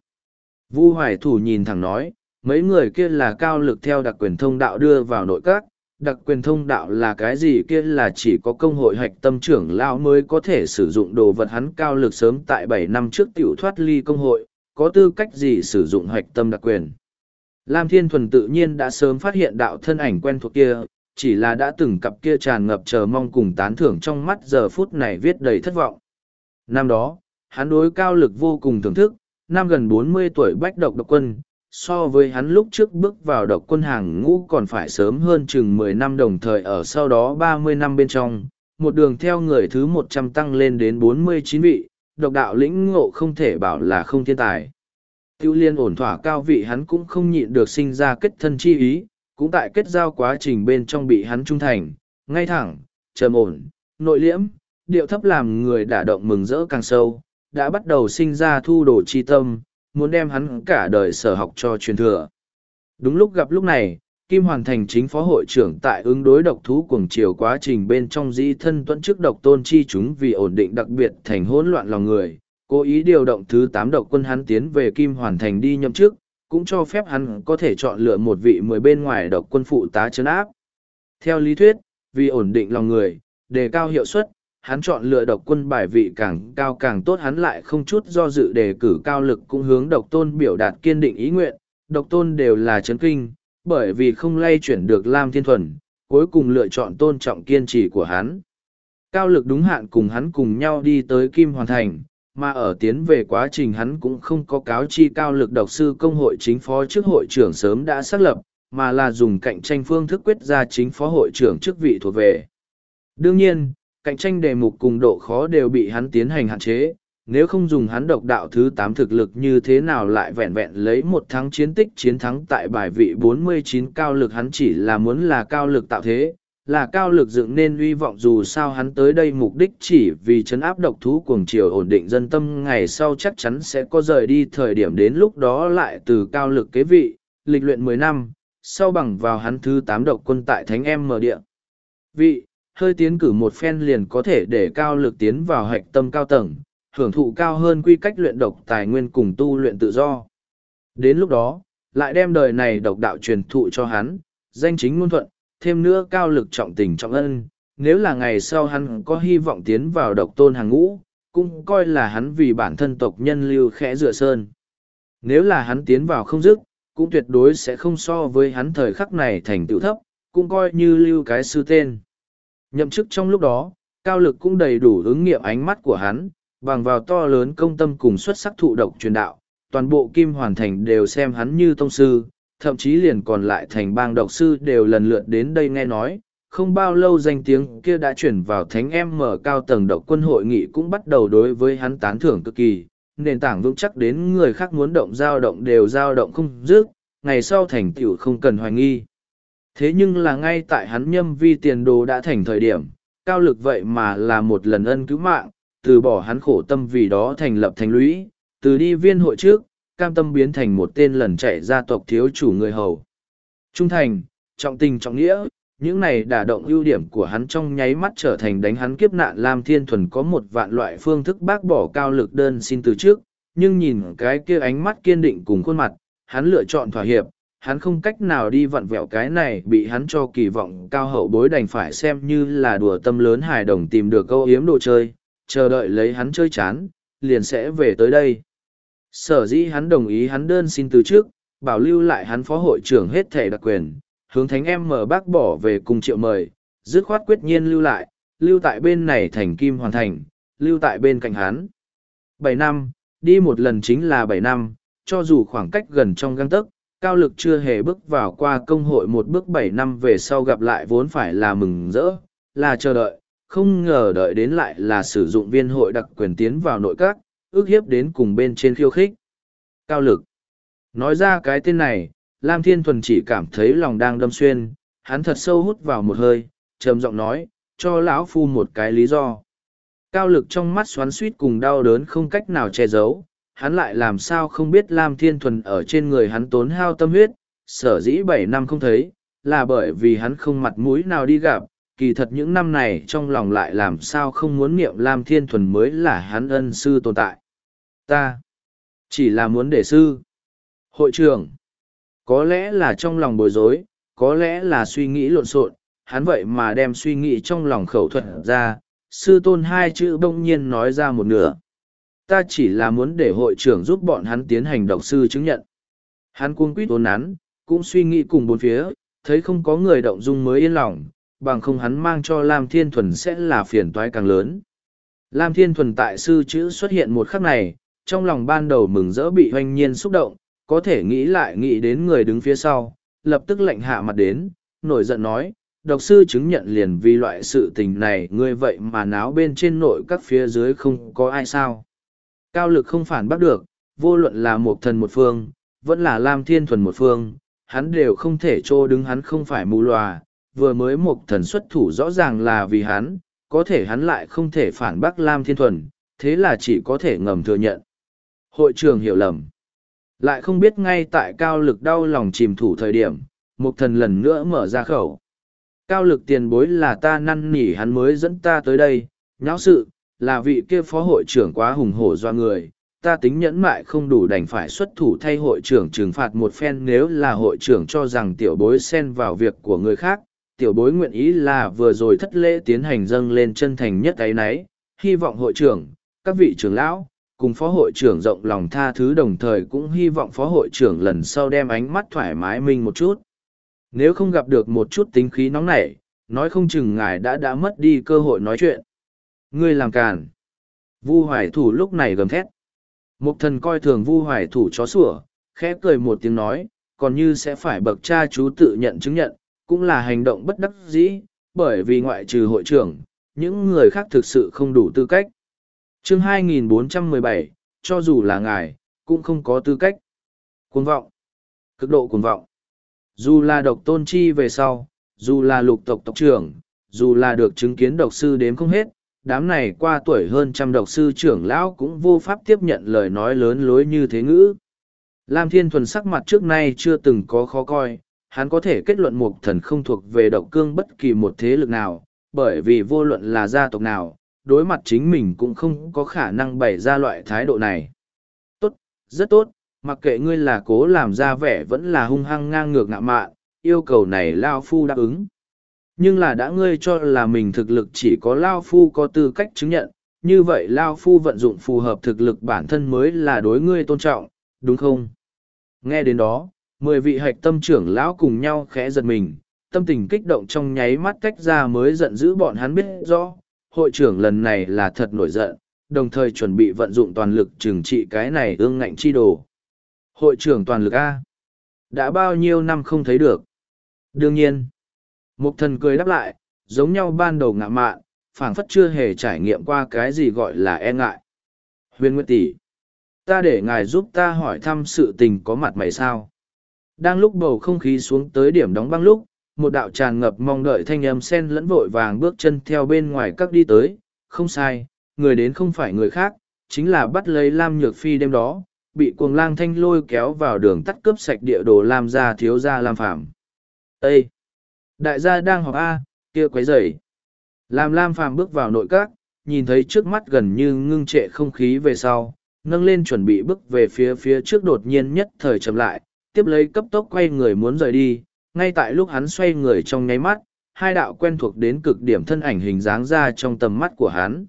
Vu Hoài Thủ nhìn thẳng nói, mấy người kia là cao lực theo đặc quyền thông đạo đưa vào nội các, đặc quyền thông đạo là cái gì kia là chỉ có công hội hạch tâm trưởng lão mới có thể sử dụng đồ vật, hắn cao lực sớm tại bảy năm trước tiểu thoát ly công hội, có tư cách gì sử dụng hạch tâm đặc quyền. Lam Thiên Thuần tự nhiên đã sớm phát hiện đạo thân ảnh quen thuộc kia, chỉ là đã từng cặp kia tràn ngập chờ mong cùng tán thưởng trong mắt giờ phút này viết đầy thất vọng. Năm đó, hắn đối cao lực vô cùng thưởng thức, năm gần bốn mươi tuổi bách độc độc quân, so với hắn lúc trước bước vào độc quân hàng ngũ còn phải sớm hơn chừng mười năm, đồng thời ở sau đó ba mươi năm bên trong, một đường theo người thứ một trăm tăng lên đến bốn mươi chín vị, độc đạo lĩnh ngộ không thể bảo là không thiên tài. Tiêu liên ổn thỏa cao vị hắn cũng không nhịn được sinh ra kết thân chi ý, cũng tại kết giao quá trình bên trong bị hắn trung thành, ngay thẳng, trầm ổn, nội liễm, điệu thấp làm người đả động mừng rỡ càng sâu, đã bắt đầu sinh ra thu đồ chi tâm, muốn đem hắn cả đời sở học cho truyền thừa. Đúng lúc gặp lúc này, Kim Hoàn Thành chính phó hội trưởng tại ứng đối độc thú cuồng chiều quá trình bên trong dĩ thân tuẫn trước độc tôn chi chúng vì ổn định đặc biệt thành hỗn loạn lòng người, cố ý điều động thứ tám độc quân hắn tiến về Kim Hoàn Thành đi nhậm chức, cũng cho phép hắn có thể chọn lựa một vị mười bên ngoài độc quân phụ tá trấn áp. Theo lý thuyết, vì ổn định lòng người, đề cao hiệu suất, hắn chọn lựa độc quân bài vị càng cao càng tốt, hắn lại không chút do dự đề cử cao lực cũng hướng độc tôn biểu đạt kiên định ý nguyện, độc tôn đều là chấn kinh, bởi vì không lay chuyển được Lam Thiên Thuần, cuối cùng lựa chọn tôn trọng kiên trì của hắn. Cao lực đúng hạn cùng hắn cùng nhau đi tới Kim Hoàn Thành, mà ở tiến về quá trình hắn cũng không có cáo chi cao lực độc sư công hội chính phó chức hội trưởng sớm đã xác lập, mà là dùng cạnh tranh phương thức quyết ra chính phó hội trưởng chức vị thuộc về. Đương nhiên, cạnh tranh đề mục cùng độ khó đều bị hắn tiến hành hạn chế, nếu không dùng hắn độc đạo thứ tám thực lực như thế nào lại vẹn vẹn lấy một thắng chiến tích chiến thắng tại bài vị bốn mươi chín cao lực, hắn chỉ là muốn là cao lực tạo thế, là cao lực dựng nên uy vọng, dù sao hắn tới đây mục đích chỉ vì trấn áp độc thú cuồng chiều ổn định dân tâm, ngày sau chắc chắn sẽ có rời đi thời điểm, đến lúc đó lại từ cao lực kế vị, lịch luyện mười năm, sau bằng vào hắn thứ tám độc quân tại thánh em mở địa. Vị, hơi tiến cử một phen liền có thể để cao lực tiến vào hạch tâm cao tầng, hưởng thụ cao hơn quy cách luyện độc tài nguyên cùng tu luyện tự do. Đến lúc đó, lại đem đời này độc đạo truyền thụ cho hắn, danh chính ngôn thuận, thêm nữa cao lực trọng tình trọng ân, nếu là ngày sau hắn có hy vọng tiến vào độc tôn hàng ngũ, cũng coi là hắn vì bản thân tộc nhân lưu khẽ dựa sơn. Nếu là hắn tiến vào không dứt, cũng tuyệt đối sẽ không so với hắn thời khắc này thành tựu thấp, cũng coi như lưu cái sư tên. Nhậm chức trong lúc đó, Cao Lực cũng đầy đủ ứng nghiệm ánh mắt của hắn, bằng vào to lớn công tâm cùng xuất sắc thụ độc truyền đạo, toàn bộ Kim Hoàn Thành đều xem hắn như tông sư, thậm chí liền còn lại thành bang độc sư đều lần lượt đến đây nghe nói. Không bao lâu danh tiếng kia đã chuyển vào thánh em mở cao tầng độc quân hội nghị cũng bắt đầu đối với hắn tán thưởng cực kỳ, nền tảng vững chắc đến người khác muốn động dao động đều dao động không dứt, ngày sau thành tựu không cần hoài nghi. Thế nhưng là ngay tại hắn nhâm vi tiền đồ đã thành thời điểm, Cao Lực vậy mà là một lần ân cứu mạng, từ bỏ hắn khổ tâm vì đó thành lập thành lũy, từ đi viên hội trước, cam tâm biến thành một tên lần chạy gia tộc thiếu chủ người hầu. Trung thành, trọng tình trọng nghĩa, những này đả động ưu điểm của hắn trong nháy mắt trở thành đánh hắn kiếp nạn. Lam Thiên Thuần có một vạn loại phương thức bác bỏ Cao Lực đơn xin từ trước, nhưng nhìn cái kia ánh mắt kiên định cùng khuôn mặt, hắn lựa chọn thỏa hiệp, hắn không cách nào đi vặn vẹo cái này bị hắn cho kỳ vọng cao hậu bối đành phải xem như là đùa tâm lớn hài đồng tìm được câu yếm đồ chơi, chờ đợi lấy hắn chơi chán, liền sẽ về tới đây. Sở dĩ hắn đồng ý hắn đơn xin từ trước, bảo lưu lại hắn phó hội trưởng hết thể đặc quyền, hướng thánh em mở bác bỏ về cùng triệu mời, dứt khoát quyết nhiên lưu lại, lưu tại bên này thành Kim Hoàn Thành, lưu tại bên cạnh hắn. Bảy năm, đi một lần chính là bảy năm, cho dù khoảng cách gần trong găng tấc, Cao Lực chưa hề bước vào qua công hội một bước bảy năm về sau gặp lại vốn phải là mừng rỡ, là chờ đợi, không ngờ đợi đến lại là sử dụng viên hội đặc quyền tiến vào nội các, ước hiếp đến cùng bên trên khiêu khích. Cao Lực. Nói ra cái tên này, Lam Thiên Thuần chỉ cảm thấy lòng đang đâm xuyên, hắn thật sâu hút vào một hơi, trầm giọng nói, cho lão phu một cái lý do. Cao Lực trong mắt xoắn xuýt cùng đau đớn không cách nào che giấu, hắn lại làm sao không biết Lam Thiên Thuần ở trên người hắn tốn hao tâm huyết, sở dĩ bảy năm không thấy, là bởi vì hắn không mặt mũi nào đi gặp, kỳ thật những năm này trong lòng lại làm sao không muốn niệm Lam Thiên Thuần mới là hắn ân sư tồn tại. Ta chỉ là muốn để sư. Hội trưởng, có lẽ là trong lòng bối rối, có lẽ là suy nghĩ lộn xộn, hắn vậy mà đem suy nghĩ trong lòng khẩu thuật ra, sư tôn hai chữ bỗng nhiên nói ra một nửa. Ta chỉ là muốn để hội trưởng giúp bọn hắn tiến hành độc sư chứng nhận. Hắn cuống quýt ốn nắn, cũng suy nghĩ cùng bốn phía, thấy không có người động dung mới yên lòng, bằng không hắn mang cho Lam Thiên Thuần sẽ là phiền toái càng lớn. Lam Thiên Thuần tại sư chữ xuất hiện một khắc này, trong lòng ban đầu mừng rỡ bị hoanh nhiên xúc động, có thể nghĩ lại nghĩ đến người đứng phía sau, lập tức lạnh hạ mặt đến, nổi giận nói, độc sư chứng nhận liền vì loại sự tình này ngươi vậy mà náo bên trên nội các phía dưới không có ai sao. Cao Lực không phản bác được, vô luận là một thần một phương, vẫn là Lam Thiên Thuần một phương, hắn đều không thể trô đứng hắn không phải mù lòa, vừa mới một thần xuất thủ rõ ràng là vì hắn, có thể hắn lại không thể phản bác Lam Thiên Thuần, thế là chỉ có thể ngầm thừa nhận. Hội trưởng hiểu lầm. Lại không biết ngay tại Cao Lực đau lòng chìm thủ thời điểm, một thần lần nữa mở ra khẩu. Cao Lực tiền bối là ta năn nỉ hắn mới dẫn ta tới đây, nháo sự, là vị kia phó hội trưởng quá hùng hổ doa người, ta tính nhẫn mại không đủ đành phải xuất thủ thay hội trưởng trừng phạt một phen. Nếu là hội trưởng cho rằng tiểu bối xen vào việc của người khác, tiểu bối nguyện ý là vừa rồi thất lễ tiến hành dâng lên chân thành nhất ấy nấy, hy vọng hội trưởng, các vị trưởng lão, cùng phó hội trưởng rộng lòng tha thứ, đồng thời cũng hy vọng phó hội trưởng lần sau đem ánh mắt thoải mái mình một chút. Nếu không gặp được một chút tính khí nóng nảy, nói không chừng ngài đã đã mất đi cơ hội nói chuyện. Ngươi làm càn. Vu Hoài Thủ lúc này gầm thét. Mục thần coi thường Vu Hoài Thủ chó sủa, khẽ cười một tiếng nói, còn như sẽ phải bậc cha chú tự nhận chứng nhận, cũng là hành động bất đắc dĩ, bởi vì ngoại trừ hội trưởng, những người khác thực sự không đủ tư cách. Chương hai nghìn bốn trăm mười bảy, cho dù là ngài, cũng không có tư cách. Cuồng vọng. Cực độ cuồng vọng. Dù là độc tôn chi về sau, dù là lục tộc tộc trưởng, dù là được chứng kiến độc sư đếm không hết, đám này qua tuổi hơn trăm độc sư trưởng lão cũng vô pháp tiếp nhận lời nói lớn lối như thế ngữ. Lam Thiên Thuần sắc mặt trước nay chưa từng có khó coi, hắn có thể kết luận Mục Thần không thuộc về độc cương bất kỳ một thế lực nào, bởi vì vô luận là gia tộc nào, đối mặt chính mình cũng không có khả năng bày ra loại thái độ này. Tốt, rất tốt, mặc kệ ngươi là cố làm ra vẻ vẫn là hung hăng ngang ngược ngạo mạn, yêu cầu này Lao Phu đáp ứng. Nhưng là đã ngươi cho là mình thực lực chỉ có Lao Phu có tư cách chứng nhận, như vậy Lao Phu vận dụng phù hợp thực lực bản thân mới là đối ngươi tôn trọng, đúng không? Nghe đến đó, Mười vị hạch tâm trưởng lão cùng nhau khẽ giật mình, tâm tình kích động trong nháy mắt tách ra mới giận dữ bọn hắn biết rõ, hội trưởng lần này là thật nổi giận, đồng thời chuẩn bị vận dụng toàn lực trừng trị cái này ương ngạnh chi đồ. Hội trưởng toàn lực A. Đã bao nhiêu năm không thấy được. Đương nhiên, Mục Thần cười đáp lại, giống nhau ban đầu ngạ mạn, phảng phất chưa hề trải nghiệm qua cái gì gọi là e ngại. Huyền Nguyệt tỷ, ta để ngài giúp ta hỏi thăm sự tình có mặt mày sao. Đang lúc bầu không khí xuống tới điểm đóng băng lúc, một đạo tràn ngập mong đợi thanh âm sen lẫn vội vàng bước chân theo bên ngoài các đi tới, không sai, người đến không phải người khác, chính là bắt lấy Lam Nhược Phi đêm đó, bị cuồng lang thanh lôi kéo vào đường tắt cướp sạch địa đồ Lam gia thiếu gia Lam Phàm. Ê! Đại gia đang học A, kia quấy rầy. Làm Lam Phàm bước vào nội các, nhìn thấy trước mắt gần như ngưng trệ không khí về sau, nâng lên chuẩn bị bước về phía phía trước đột nhiên nhất thời chậm lại, tiếp lấy cấp tốc quay người muốn rời đi, ngay tại lúc hắn xoay người trong nháy mắt, hai đạo quen thuộc đến cực điểm thân ảnh hình dáng ra trong tầm mắt của hắn.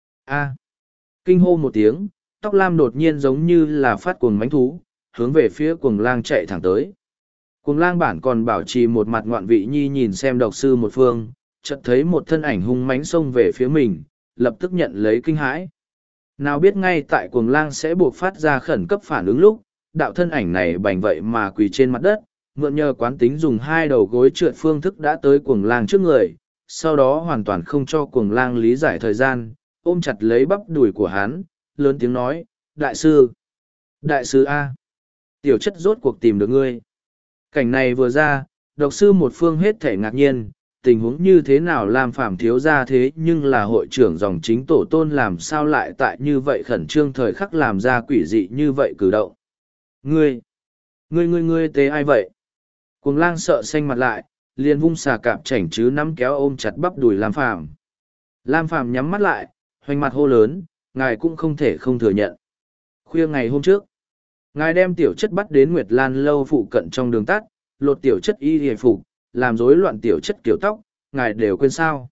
A! Kinh hô một tiếng, tóc lam đột nhiên giống như là phát cuồng mánh thú, hướng về phía cuồng lang chạy thẳng tới. Cuồng lang bản còn bảo trì một mặt ngoạn vị nhi nhìn xem độc sư một phương, chợt thấy một thân ảnh hung mánh xông về phía mình, lập tức nhận lấy kinh hãi. Nào biết ngay tại cuồng lang sẽ buộc phát ra khẩn cấp phản ứng lúc, đạo thân ảnh này bành vậy mà quỳ trên mặt đất, mượn nhờ quán tính dùng hai đầu gối trượt phương thức đã tới cuồng lang trước người, sau đó hoàn toàn không cho cuồng lang lý giải thời gian, ôm chặt lấy bắp đùi của hắn, lớn tiếng nói, đại sư, đại sư A, tiểu chất rốt cuộc tìm được ngươi. Cảnh này vừa ra, độc sư một phương hết thể ngạc nhiên, tình huống như thế nào làm Phàm thiếu ra thế nhưng là hội trưởng dòng chính tổ tôn làm sao lại tại như vậy khẩn trương thời khắc làm ra quỷ dị như vậy cử động. Ngươi, ngươi ngươi ngươi tế ai vậy? Cuồng lang sợ xanh mặt lại, liền vung xà cạp chảnh chứ nắm kéo ôm chặt bắp đùi Lam Phàm. Lam Phàm nhắm mắt lại, hoành mặt hô lớn, ngài cũng không thể không thừa nhận. Khuya ngày hôm trước, ngài đem tiểu chất bắt đến Nguyệt Lan lâu phụ cận trong đường tắt, lột tiểu chất y hề phục, làm rối loạn tiểu chất kiểu tóc, ngài đều quên sao.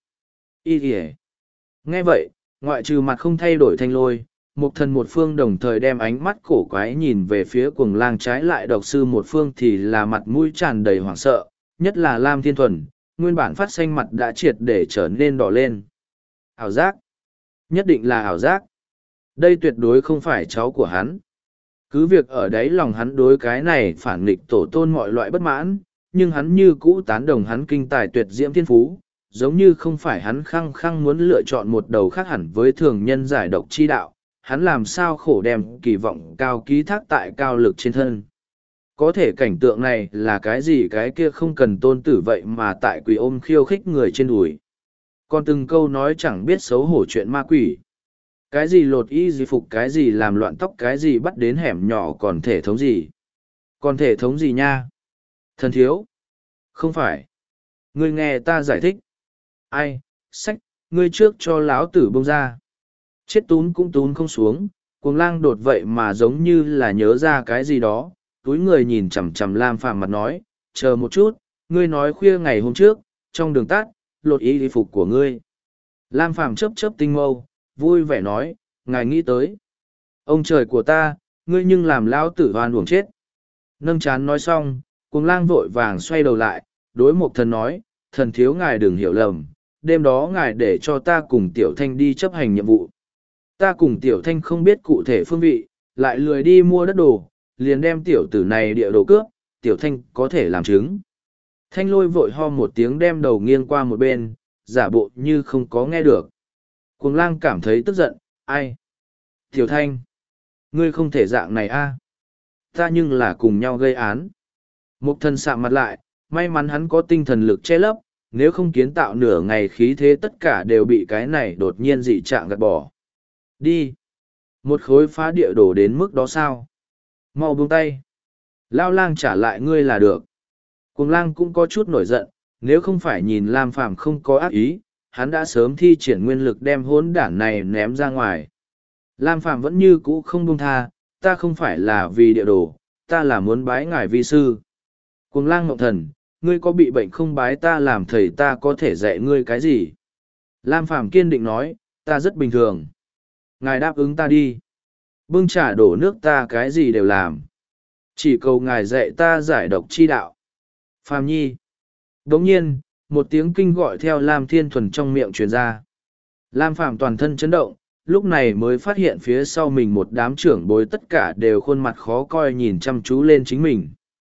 Y hề. Nghe vậy, ngoại trừ mặt không thay đổi thanh lôi, một thần một phương đồng thời đem ánh mắt cổ quái nhìn về phía cuồng lang, trái lại độc sư một phương thì là mặt mũi tràn đầy hoảng sợ, nhất là Lam Thiên Thuần, nguyên bản phát xanh mặt đã triệt để trở nên đỏ lên. Ảo giác. Nhất định là ảo giác. Đây tuyệt đối không phải cháu của hắn. Cứ việc ở đấy lòng hắn đối cái này phản nghịch tổ tôn mọi loại bất mãn, nhưng hắn như cũ tán đồng hắn kinh tài tuyệt diễm thiên phú, giống như không phải hắn khăng khăng muốn lựa chọn một đầu khác hẳn với thường nhân giải độc chi đạo, hắn làm sao khổ đem kỳ vọng cao ký thác tại cao lực trên thân. Có thể cảnh tượng này là cái gì cái kia không cần tôn tử vậy mà tại quỷ ôm khiêu khích người trên đùi. Còn từng câu nói chẳng biết xấu hổ chuyện ma quỷ. Cái gì lột y gì phục cái gì làm loạn tóc cái gì bắt đến hẻm nhỏ còn thể thống gì. Còn thể thống gì nha? Thần thiếu. Không phải. Ngươi nghe ta giải thích. Ai, sách, ngươi trước cho láo tử bông ra. Chết tún cũng tún không xuống, cuồng lang đột vậy mà giống như là nhớ ra cái gì đó. Túi người nhìn chằm chằm Lam Phàm mặt nói, chờ một chút, ngươi nói khuya ngày hôm trước, trong đường tắt, lột y phục của ngươi. Lam Phàm chớp chớp tinh mâu, vui vẻ nói, ngài nghĩ tới. Ông trời của ta, ngươi nhưng làm lão tử hoan uổng chết. Nâng chán nói xong, cuồng lang vội vàng xoay đầu lại, đối một thần nói, thần thiếu ngài đừng hiểu lầm, đêm đó ngài để cho ta cùng Tiểu Thanh đi chấp hành nhiệm vụ. Ta cùng Tiểu Thanh không biết cụ thể phương vị, lại lười đi mua đất đồ, liền đem tiểu tử này địa đồ cướp, Tiểu Thanh có thể làm chứng. Thanh lôi vội ho một tiếng đem đầu nghiêng qua một bên, giả bộ như không có nghe được. Cuồng lang cảm thấy tức giận, ai? Tiểu Thanh, ngươi không thể dạng này a, ta nhưng là cùng nhau gây án. Mục thần sạm mặt lại, may mắn hắn có tinh thần lực che lấp, nếu không kiến tạo nửa ngày khí thế tất cả đều bị cái này đột nhiên dị trạng gạt bỏ. Đi! Một khối phá địa đổ đến mức đó sao? Mau buông tay! Lao lang trả lại ngươi là được. Cuồng lang cũng có chút nổi giận, nếu không phải nhìn Lam Phàm không có ác ý, hắn đã sớm thi triển nguyên lực đem hỗn đản này ném ra ngoài. Lam Phàm vẫn như cũ không buông tha, ta không phải là vì địa đồ, ta là muốn bái ngài vi sư. Cuồng lang ngọc thần, ngươi có bị bệnh không bái ta làm thầy ta có thể dạy ngươi cái gì? Lam Phàm kiên định nói, ta rất bình thường. Ngài đáp ứng ta đi. Bưng trà đổ nước ta cái gì đều làm. Chỉ cầu ngài dạy ta giải độc chi đạo. Phàm nhi. Đồng nhiên, một tiếng kinh gọi theo Lam Thiên Thuần trong miệng truyền ra. Lam Phàm toàn thân chấn động, lúc này mới phát hiện phía sau mình một đám trưởng bối tất cả đều khuôn mặt khó coi nhìn chăm chú lên chính mình.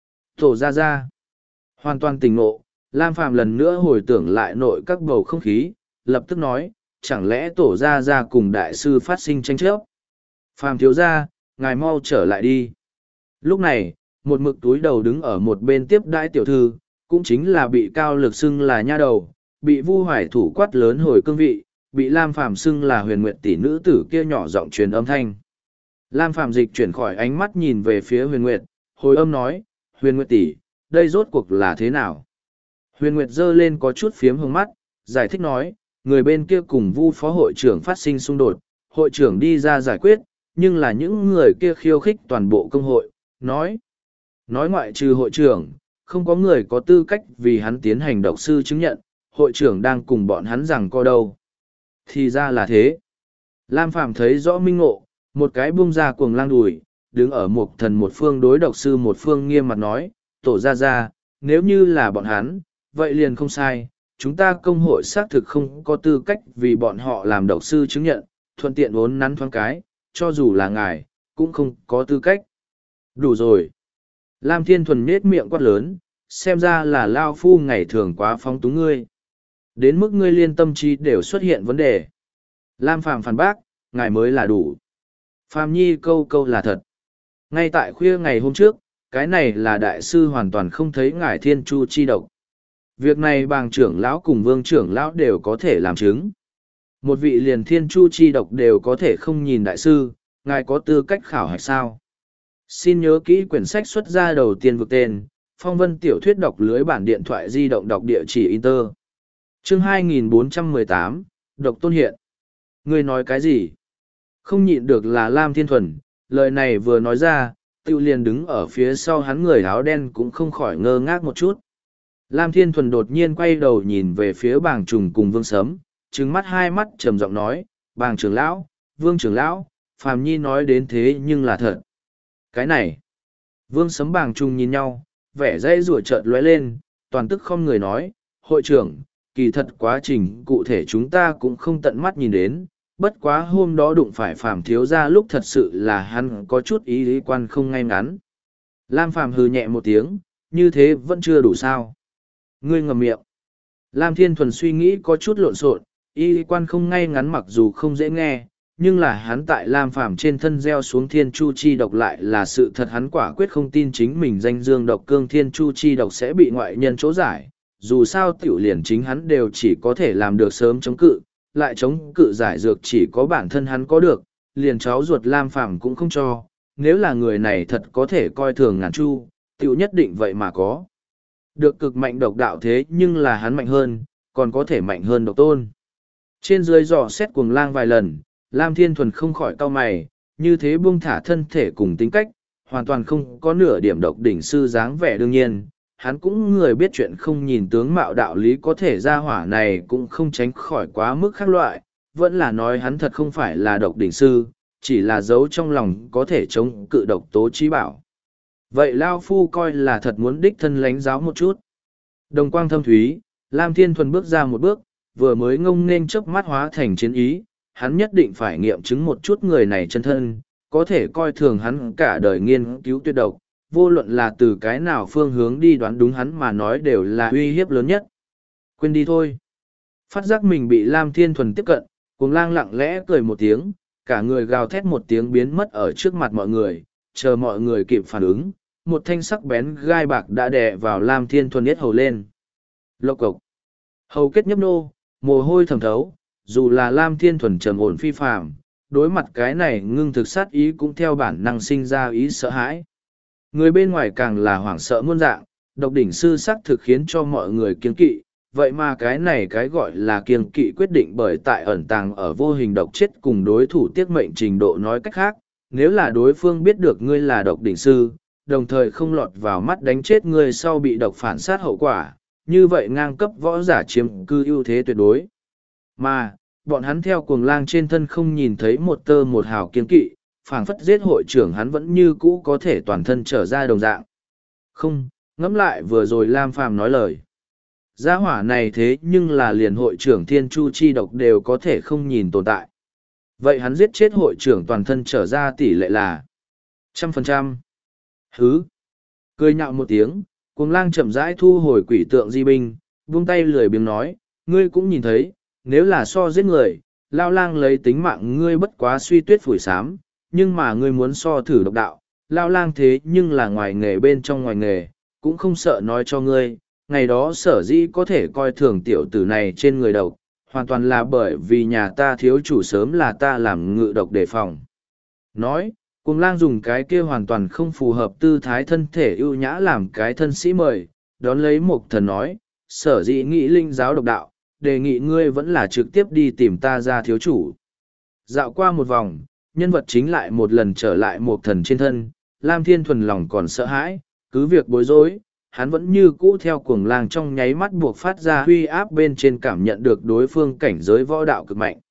Tổ ra ra. Hoàn toàn tỉnh ngộ, Lam Phàm lần nữa hồi tưởng lại nội các bầu không khí, lập tức nói, chẳng lẽ tổ ra ra cùng đại sư phát sinh tranh chấp. Phàm thiếu ra, ngài mau trở lại đi. Lúc này, một mực túi đầu đứng ở một bên tiếp đãi tiểu thư, cũng chính là bị cao lực xưng là nha đầu, bị Vu Hoài thủ quát lớn hồi cương vị, bị Lam Phàm xưng là huyền nguyệt tỷ nữ tử kia nhỏ giọng truyền âm thanh. Lam Phàm dịch chuyển khỏi ánh mắt nhìn về phía huyền nguyệt, hồi âm nói, huyền nguyệt tỷ, đây rốt cuộc là thế nào? Huyền nguyệt giơ lên có chút phiếm hương mắt, giải thích nói, người bên kia cùng Vu phó hội trưởng phát sinh xung đột, hội trưởng đi ra giải quyết, nhưng là những người kia khiêu khích toàn bộ công hội, nói. Nói ngoại trừ hội trưởng, không có người có tư cách vì hắn tiến hành độc sư chứng nhận, hội trưởng đang cùng bọn hắn rằng co đâu. Thì ra là thế. Lam Phàm thấy rõ minh ngộ, một cái bung ra cuồng lang đùi, đứng ở một thần một phương đối độc sư một phương nghiêm mặt nói, tổ ra ra, nếu như là bọn hắn, vậy liền không sai, chúng ta công hội xác thực không có tư cách vì bọn họ làm độc sư chứng nhận, thuận tiện vốn nắn thoáng cái, cho dù là ngài, cũng không có tư cách. Đủ rồi. Lam Thiên Thuần nết miệng quát lớn, xem ra là Lao Phu ngày thường quá phóng túng ngươi. Đến mức ngươi liên tâm trí đều xuất hiện vấn đề. Lam Phàm phản bác, ngài mới là đủ. Phàm Nhi câu câu là thật. Ngay tại khuya ngày hôm trước, cái này là đại sư hoàn toàn không thấy ngài thiên chu chi độc. Việc này bàng trưởng lão cùng vương trưởng lão đều có thể làm chứng. Một vị liền thiên chu chi độc đều có thể không nhìn đại sư, ngài có tư cách khảo hạch sao? Xin nhớ kỹ quyển sách xuất ra đầu tiên vực tên, phong vân tiểu thuyết đọc lưới bản điện thoại di động đọc địa chỉ Inter. Chương hai nghìn bốn trăm mười tám, Độc Tôn Hiện. Ngươi nói cái gì? Không nhịn được là Lam Thiên Thuần, lời này vừa nói ra, Tự liền đứng ở phía sau hắn người áo đen cũng không khỏi ngơ ngác một chút. Lam Thiên Thuần đột nhiên quay đầu nhìn về phía bàng trùng cùng vương sấm, trừng mắt hai mắt trầm giọng nói, bàng trưởng lão, vương trưởng lão, Phàm Nhi nói đến thế nhưng là thật. Cái này, vương sấm bàng trùng nhìn nhau, vẻ dây rủa chợt lóe lên, toàn tức không người nói, hội trưởng, kỳ thật quá trình cụ thể chúng ta cũng không tận mắt nhìn đến, bất quá hôm đó đụng phải Phàm thiếu ra lúc thật sự là hắn có chút ý lý quan không ngay ngắn. Lam Phàm hừ nhẹ một tiếng, như thế vẫn chưa đủ sao. Ngươi ngậm miệng. Lam Thiên Thuần suy nghĩ có chút lộn xộn, ý lý quan không ngay ngắn mặc dù không dễ nghe, nhưng là hắn tại Lam Phàm trên thân gieo xuống thiên chu chi độc lại là sự thật, hắn quả quyết không tin chính mình danh dương độc cương thiên chu chi độc sẽ bị ngoại nhân chỗ giải. Dù sao tiểu liền chính hắn đều chỉ có thể làm được sớm chống cự, lại chống cự giải dược chỉ có bản thân hắn có được, liền cháu ruột Lam Phàm cũng không cho, nếu là người này thật có thể coi thường ngàn chu, tiểu nhất định vậy mà có. Được cực mạnh độc đạo thế nhưng là hắn mạnh hơn, còn có thể mạnh hơn độc tôn. Trên dưới dò xét cuồng lang vài lần, Lam Thiên Thuần không khỏi cau mày, như thế buông thả thân thể cùng tính cách, hoàn toàn không có nửa điểm độc đỉnh sư dáng vẻ đương nhiên. Hắn cũng người biết chuyện không nhìn tướng mạo đạo lý có thể ra hỏa này cũng không tránh khỏi quá mức khác loại, vẫn là nói hắn thật không phải là độc đỉnh sư, chỉ là giấu trong lòng có thể chống cự độc tố trí bảo. Vậy Lao Phu coi là thật muốn đích thân lánh giáo một chút. Đồng quang thâm thúy, Lam Thiên Thuần bước ra một bước, vừa mới ngông nên chớp mắt hóa thành chiến ý, hắn nhất định phải nghiệm chứng một chút người này chân thân, có thể coi thường hắn cả đời nghiên cứu tuyệt độc. Vô luận là từ cái nào phương hướng đi đoán đúng hắn mà nói đều là uy hiếp lớn nhất. Quên đi thôi. Phát giác mình bị Lam Thiên Thuần tiếp cận, cuồng lang lặng lẽ cười một tiếng, cả người gào thét một tiếng biến mất ở trước mặt mọi người, chờ mọi người kịp phản ứng, một thanh sắc bén gai bạc đã đè vào Lam Thiên Thuần yết hầu lên. Lộc cộc. Hầu kết nhấp nô, mồ hôi thẩm thấu, dù là Lam Thiên Thuần trầm ổn phi phàm, đối mặt cái này ngưng thực sát ý cũng theo bản năng sinh ra ý sợ hãi. Người bên ngoài càng là hoảng sợ muôn dạng, độc đỉnh sư sắc thực khiến cho mọi người kiêng kỵ, vậy mà cái này cái gọi là kiêng kỵ quyết định bởi tại ẩn tàng ở vô hình độc chết cùng đối thủ tiết mệnh trình độ. Nói cách khác, nếu là đối phương biết được ngươi là độc đỉnh sư, đồng thời không lọt vào mắt đánh chết ngươi sau bị độc phản sát hậu quả, như vậy ngang cấp võ giả chiếm cư ưu thế tuyệt đối. Mà, bọn hắn theo cuồng lang trên thân không nhìn thấy một tơ một hào kiêng kỵ, phảng phất giết hội trưởng hắn vẫn như cũ có thể toàn thân trở ra đồng dạng. Không, ngẫm lại vừa rồi Lam Phàm nói lời. Gia hỏa này thế nhưng là liền hội trưởng thiên chu chi độc đều có thể không nhìn tồn tại. Vậy hắn giết chết hội trưởng toàn thân trở ra tỷ lệ là trăm phần trăm. Hứ. Cười nhạo một tiếng, cuồng lang chậm rãi thu hồi quỷ tượng di binh, buông tay lười biếng nói, ngươi cũng nhìn thấy, nếu là so giết người, lao lang lấy tính mạng ngươi bất quá suy tuyết phủi sám, nhưng mà ngươi muốn so thử độc đạo, lao lang thế nhưng là ngoài nghề bên trong ngoài nghề, cũng không sợ nói cho ngươi, ngày đó sở dĩ có thể coi thường tiểu tử này trên người độc, hoàn toàn là bởi vì nhà ta thiếu chủ sớm là ta làm ngự độc đề phòng. Nói, cuồng lang dùng cái kia hoàn toàn không phù hợp tư thái thân thể ưu nhã làm cái thân sĩ mời, đón lấy một thần nói, sở dĩ nghĩ linh giáo độc đạo, đề nghị ngươi vẫn là trực tiếp đi tìm ta ra thiếu chủ. Dạo qua một vòng, nhân vật chính lại một lần trở lại một thần trên thân, Lam Thiên thuần lòng còn sợ hãi, cứ việc bối rối, hắn vẫn như cũ theo cuồng lang trong nháy mắt buộc phát ra huy áp bên trên cảm nhận được đối phương cảnh giới võ đạo cực mạnh.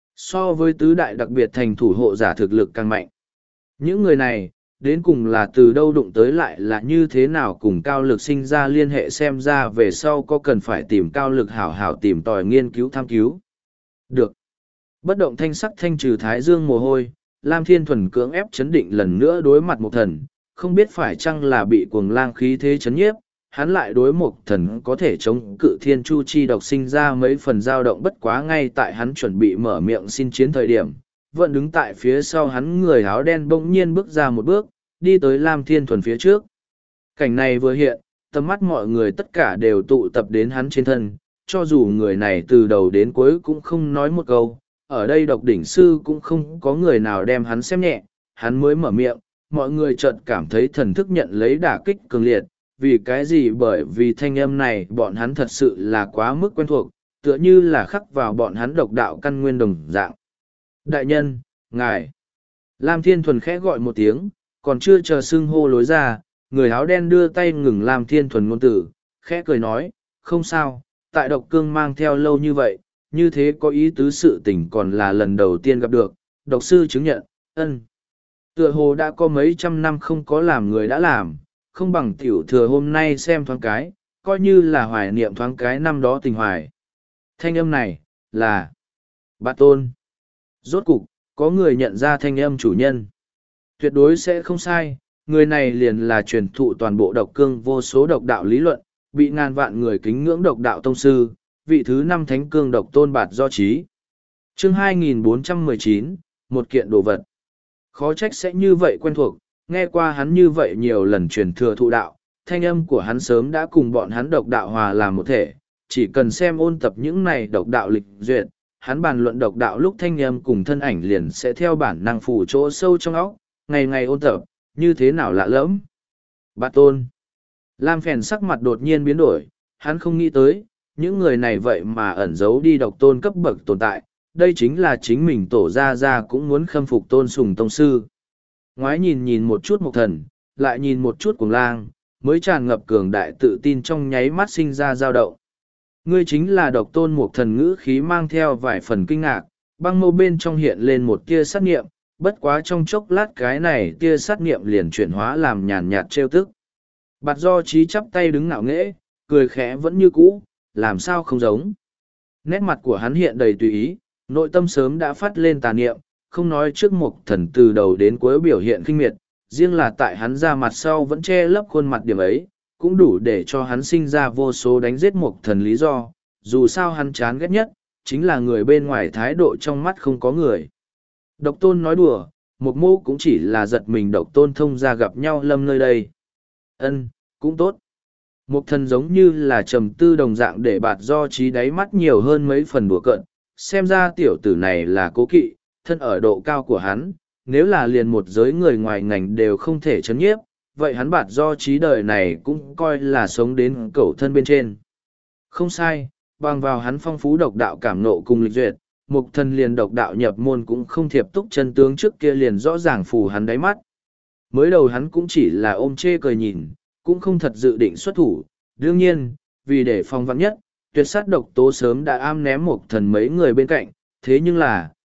So với tứ đại đặc biệt thành thủ hộ giả thực lực càng mạnh. Những người này, đến cùng là từ đâu đụng tới lại là như thế nào cùng cao lực sinh ra liên hệ xem ra về sau có cần phải tìm cao lực hảo hảo tìm tòi nghiên cứu tham cứu. Được. Bất động thanh sắc thanh trừ thái dương mồ hôi, Lam Thiên thuần cưỡng ép chấn định lần nữa đối mặt một thần, không biết phải chăng là bị cuồng lang khí thế chấn nhiếp, hắn lại đối một thần có thể chống cự thiên chu chi độc sinh ra mấy phần dao động bất quá ngay tại hắn chuẩn bị mở miệng xin chiến thời điểm. Vẫn đứng tại phía sau hắn người áo đen bỗng nhiên bước ra một bước, đi tới Lam Thiên thuần phía trước. Cảnh này vừa hiện, tầm mắt mọi người tất cả đều tụ tập đến hắn trên thân, cho dù người này từ đầu đến cuối cũng không nói một câu, ở đây độc đỉnh sư cũng không có người nào đem hắn xem nhẹ, hắn mới mở miệng, mọi người chợt cảm thấy thần thức nhận lấy đả kích cường liệt, vì cái gì bởi vì thanh âm này bọn hắn thật sự là quá mức quen thuộc, tựa như là khắc vào bọn hắn độc đạo căn nguyên đồng dạng. Đại nhân, ngài. Lam Thiên thuần khẽ gọi một tiếng, còn chưa chờ xưng hô lối ra, người áo đen đưa tay ngừng Lam Thiên thuần ngôn tử, khẽ cười nói, không sao, tại độc cương mang theo lâu như vậy, như thế có ý tứ sự tình còn là lần đầu tiên gặp được, độc sư chứng nhận, ân. Tựa hồ đã có mấy trăm năm không có làm người đã làm, không bằng tiểu thừa hôm nay xem thoáng cái, coi như là hoài niệm thoáng cái năm đó tình hoài. Thanh âm này, là Bạt Tôn. Rốt cục, có người nhận ra thanh âm chủ nhân. Tuyệt đối sẽ không sai, người này liền là truyền thụ toàn bộ độc cương vô số độc đạo lý luận, bị ngàn vạn người kính ngưỡng độc đạo tông sư, vị thứ năm thánh cương độc tôn Bạt Do Trí. Chương hai nghìn bốn trăm mười chín, một kiện đồ vật. Khó trách sẽ như vậy quen thuộc, nghe qua hắn như vậy nhiều lần truyền thừa thụ đạo, thanh âm của hắn sớm đã cùng bọn hắn độc đạo hòa làm một thể, chỉ cần xem ôn tập những này độc đạo lịch duyệt, hắn bàn luận độc đạo lúc thanh âm cùng thân ảnh liền sẽ theo bản năng phủ chỗ sâu trong óc, ngày ngày ôn tập, như thế nào lạ lẫm. Bạt Tôn. Lam Phèn sắc mặt đột nhiên biến đổi, hắn không nghĩ tới, những người này vậy mà ẩn giấu đi độc tôn cấp bậc tồn tại, đây chính là chính mình tổ ra ra cũng muốn khâm phục tôn sùng tông sư. Ngoái nhìn nhìn một chút Mộc Thần, lại nhìn một chút Cuồng Lang, mới tràn ngập cường đại tự tin trong nháy mắt sinh ra dao động. Ngươi chính là độc tôn Mộc Thần ngữ khí mang theo vài phần kinh ngạc, băng mâu bên trong hiện lên một tia sát nghiệm, bất quá trong chốc lát cái này tia sát nghiệm liền chuyển hóa làm nhàn nhạt trêu tức. Bạt Do Trí chắp tay đứng ngạo nghễ, cười khẽ vẫn như cũ, làm sao không giống. Nét mặt của hắn hiện đầy tùy ý, nội tâm sớm đã phát lên tà niệm, không nói trước Mộc Thần từ đầu đến cuối biểu hiện khinh miệt, riêng là tại hắn ra mặt sau vẫn che lấp khuôn mặt điểm ấy, cũng đủ để cho hắn sinh ra vô số đánh giết Mộc Thần lý do, dù sao hắn chán ghét nhất, chính là người bên ngoài thái độ trong mắt không có người. Độc tôn nói đùa, Mộc Mô cũng chỉ là giật mình độc tôn thông ra gặp nhau lâm nơi đây. Ân, cũng tốt. Mộc Thần giống như là trầm tư đồng dạng để Bạt Do Trí đáy mắt nhiều hơn mấy phần đùa cợt, xem ra tiểu tử này là cố kỵ, thân ở độ cao của hắn, nếu là liền một giới người ngoài ngành đều không thể chấn nhiếp, vậy hắn Bạt Do Trí đời này cũng coi là sống đến cẩu thân bên trên. Không sai, bằng vào hắn phong phú độc đạo cảm nộ cùng lịch duyệt, Mộc Thần liền độc đạo nhập môn cũng không thiệp túc chân tướng trước kia liền rõ ràng phù hắn đáy mắt. Mới đầu hắn cũng chỉ là ôm chê cười nhìn, cũng không thật dự định xuất thủ. Đương nhiên, vì để phòng vắn nhất, tuyệt sát độc tố sớm đã am ném Mộc Thần mấy người bên cạnh, thế nhưng là,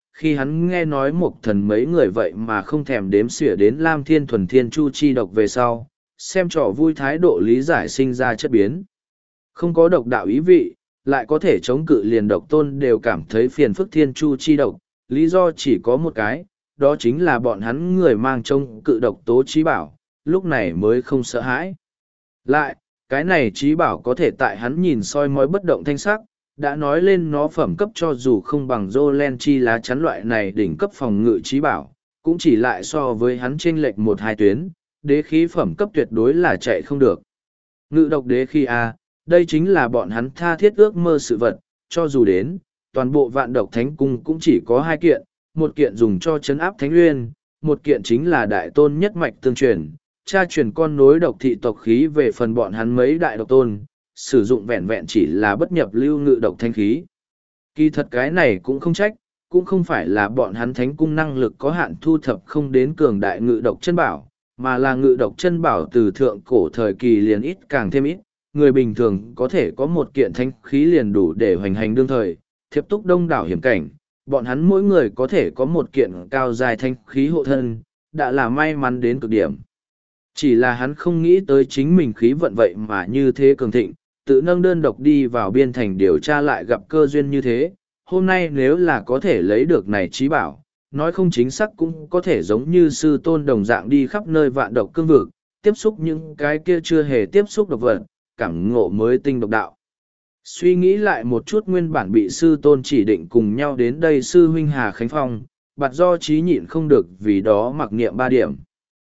khi hắn nghe nói một thần mấy người vậy mà không thèm đếm xỉa đến Lam Thiên Thuần Thiên Chu chi độc về sau, xem trò vui thái độ lý giải sinh ra chất biến. Không có độc đạo ý vị, lại có thể chống cự liền độc tôn đều cảm thấy phiền phức Thiên Chu chi độc, lý do chỉ có một cái, đó chính là bọn hắn người mang chống cự độc tố trí bảo, lúc này mới không sợ hãi. Lại, cái này trí bảo có thể tại hắn nhìn soi mói bất động thanh sắc, đã nói lên nó phẩm cấp cho dù không bằng Jolen chi lá chắn loại này đỉnh cấp phòng ngự trí bảo, cũng chỉ lại so với hắn chênh lệch một hai tuyến, đế khí phẩm cấp tuyệt đối là chạy không được. Ngự độc đế khí A, đây chính là bọn hắn tha thiết ước mơ sự vật, cho dù đến, toàn bộ vạn độc thánh cung cũng chỉ có hai kiện, một kiện dùng cho chấn áp thánh nguyên, một kiện chính là đại tôn nhất mạch tương truyền, cha truyền con nối độc thị tộc khí về phần bọn hắn mấy đại độc tôn, sử dụng vẹn vẹn chỉ là bất nhập lưu ngự độc thanh khí. Kỳ thật cái này cũng không trách, cũng không phải là bọn hắn thánh cung năng lực có hạn thu thập không đến cường đại ngự độc chân bảo, mà là ngự độc chân bảo từ thượng cổ thời kỳ liền ít càng thêm ít, người bình thường có thể có một kiện thanh khí liền đủ để hoành hành đương thời, thiệp túc đông đảo hiểm cảnh, bọn hắn mỗi người có thể có một kiện cao dài thanh khí hộ thân, đã là may mắn đến cực điểm. Chỉ là hắn không nghĩ tới chính mình khí vận vậy mà như thế cường thịnh, tự nâng đơn độc đi vào biên thành điều tra lại gặp cơ duyên như thế. Hôm nay nếu là có thể lấy được này trí bảo, nói không chính xác cũng có thể giống như sư tôn đồng dạng đi khắp nơi vạn độc cương vực, tiếp xúc những cái kia chưa hề tiếp xúc độc vật, cảm ngộ mới tinh độc đạo. Suy nghĩ lại một chút nguyên bản bị sư tôn chỉ định cùng nhau đến đây sư huynh Hà Khánh Phong, bạt do trí nhịn không được vì đó mặc niệm ba điểm.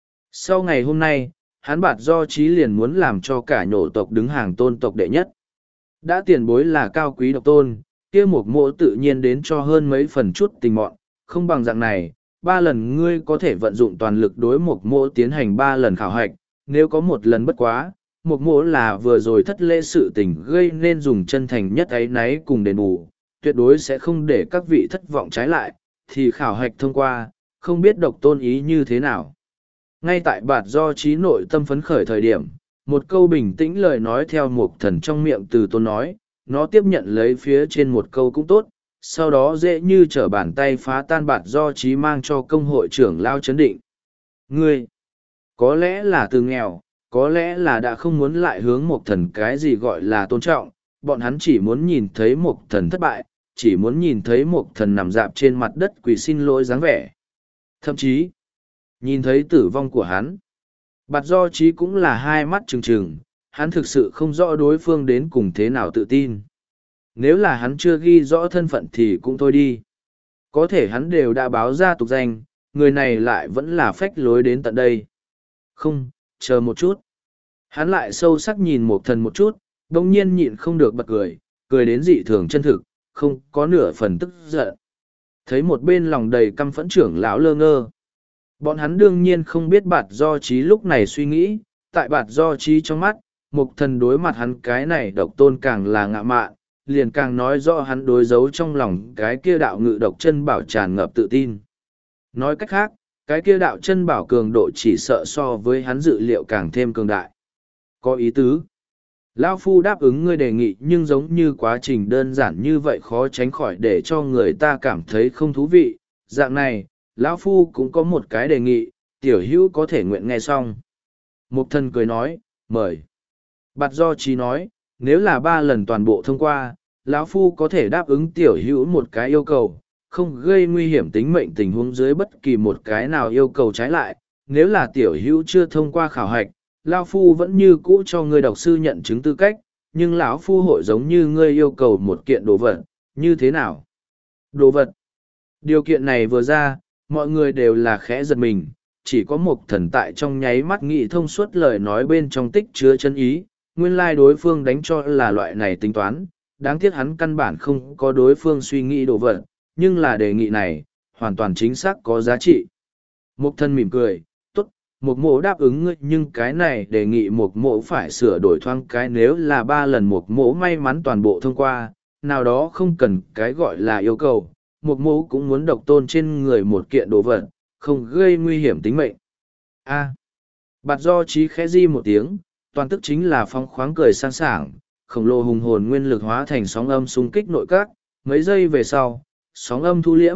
Sau ngày hôm nay, hắn bạt do trí liền muốn làm cho cả nhổ tộc đứng hàng tôn tộc đệ nhất. Đã tiền bối là cao quý độc tôn, kia một mộ tự nhiên đến cho hơn mấy phần chút tình mọn, không bằng dạng này, ba lần ngươi có thể vận dụng toàn lực đối một mộ tiến hành ba lần khảo hạch, nếu có một lần bất quá, một mộ là vừa rồi thất lễ sự tình gây nên dùng chân thành nhất ấy náy cùng đền bù, tuyệt đối sẽ không để các vị thất vọng trái lại, thì khảo hạch thông qua, không biết độc tôn ý như thế nào. Ngay tại bạt do trí nội tâm phấn khởi thời điểm, một câu bình tĩnh lời nói theo một thần trong miệng từ tôn nói, nó tiếp nhận lấy phía trên một câu cũng tốt, sau đó dễ như trở bàn tay phá tan bạt do trí mang cho công hội trưởng lao chấn định. Ngươi, có lẽ là từ nghèo, có lẽ là đã không muốn lại hướng một thần cái gì gọi là tôn trọng, bọn hắn chỉ muốn nhìn thấy một thần thất bại, chỉ muốn nhìn thấy một thần nằm dạp trên mặt đất quỳ xin lỗi dáng vẻ. Thậm chí, nhìn thấy tử vong của hắn. Bạt do trí cũng là hai mắt trừng trừng, hắn thực sự không rõ đối phương đến cùng thế nào tự tin. Nếu là hắn chưa ghi rõ thân phận thì cũng thôi đi. Có thể hắn đều đã báo ra tục danh, người này lại vẫn là phách lối đến tận đây. Không, chờ một chút. Hắn lại sâu sắc nhìn một thần một chút, đồng nhiên nhịn không được bật cười, cười đến dị thường chân thực, không có nửa phần tức giận. Thấy một bên lòng đầy căm phẫn trưởng lão lơ ngơ. Bọn hắn đương nhiên không biết bạt do trí lúc này suy nghĩ, tại bạt do trí trong mắt, mục thần đối mặt hắn cái này độc tôn càng là ngạ mạn, liền càng nói rõ hắn đối giấu trong lòng cái kia đạo ngự độc chân bảo tràn ngập tự tin. Nói cách khác, cái kia đạo chân bảo cường độ chỉ sợ so với hắn dự liệu càng thêm cường đại. Có ý tứ. Lao Phu đáp ứng ngươi đề nghị nhưng giống như quá trình đơn giản như vậy khó tránh khỏi để cho người ta cảm thấy không thú vị. Dạng này, Lão Phu cũng có một cái đề nghị, tiểu hữu có thể nguyện nghe xong. Mục thần cười nói, mời. Bạt do trí nói, nếu là ba lần toàn bộ thông qua, Lão Phu có thể đáp ứng tiểu hữu một cái yêu cầu, không gây nguy hiểm tính mệnh tình huống dưới bất kỳ một cái nào yêu cầu trái lại. Nếu là tiểu hữu chưa thông qua khảo hạch, Lão Phu vẫn như cũ cho ngươi độc sư nhận chứng tư cách, nhưng Lão Phu hội giống như ngươi yêu cầu một kiện đồ vật, như thế nào? Đồ vật. Điều kiện này vừa ra, mọi người đều là khẽ giật mình, chỉ có một thần tại trong nháy mắt nghĩ thông suốt lời nói bên trong tích chứa chân ý, nguyên lai đối phương đánh cho là loại này tính toán, đáng tiếc hắn căn bản không có đối phương suy nghĩ đồ vật, nhưng là đề nghị này, hoàn toàn chính xác có giá trị. Một thần mỉm cười, tốt, một mộ đáp ứng ngươi nhưng cái này đề nghị một mộ phải sửa đổi thoáng cái nếu là ba lần một mộ may mắn toàn bộ thông qua, nào đó không cần cái gọi là yêu cầu. Một mẫu cũng muốn độc tôn trên người một kiện đồ vật, không gây nguy hiểm tính mệnh. A. À, bạt do trí khẽ di một tiếng, toàn tức chính là phong khoáng cười sang sảng, khổng lồ hùng hồn nguyên lực hóa thành sóng âm xung kích nội các, mấy giây về sau, sóng âm thu liễm,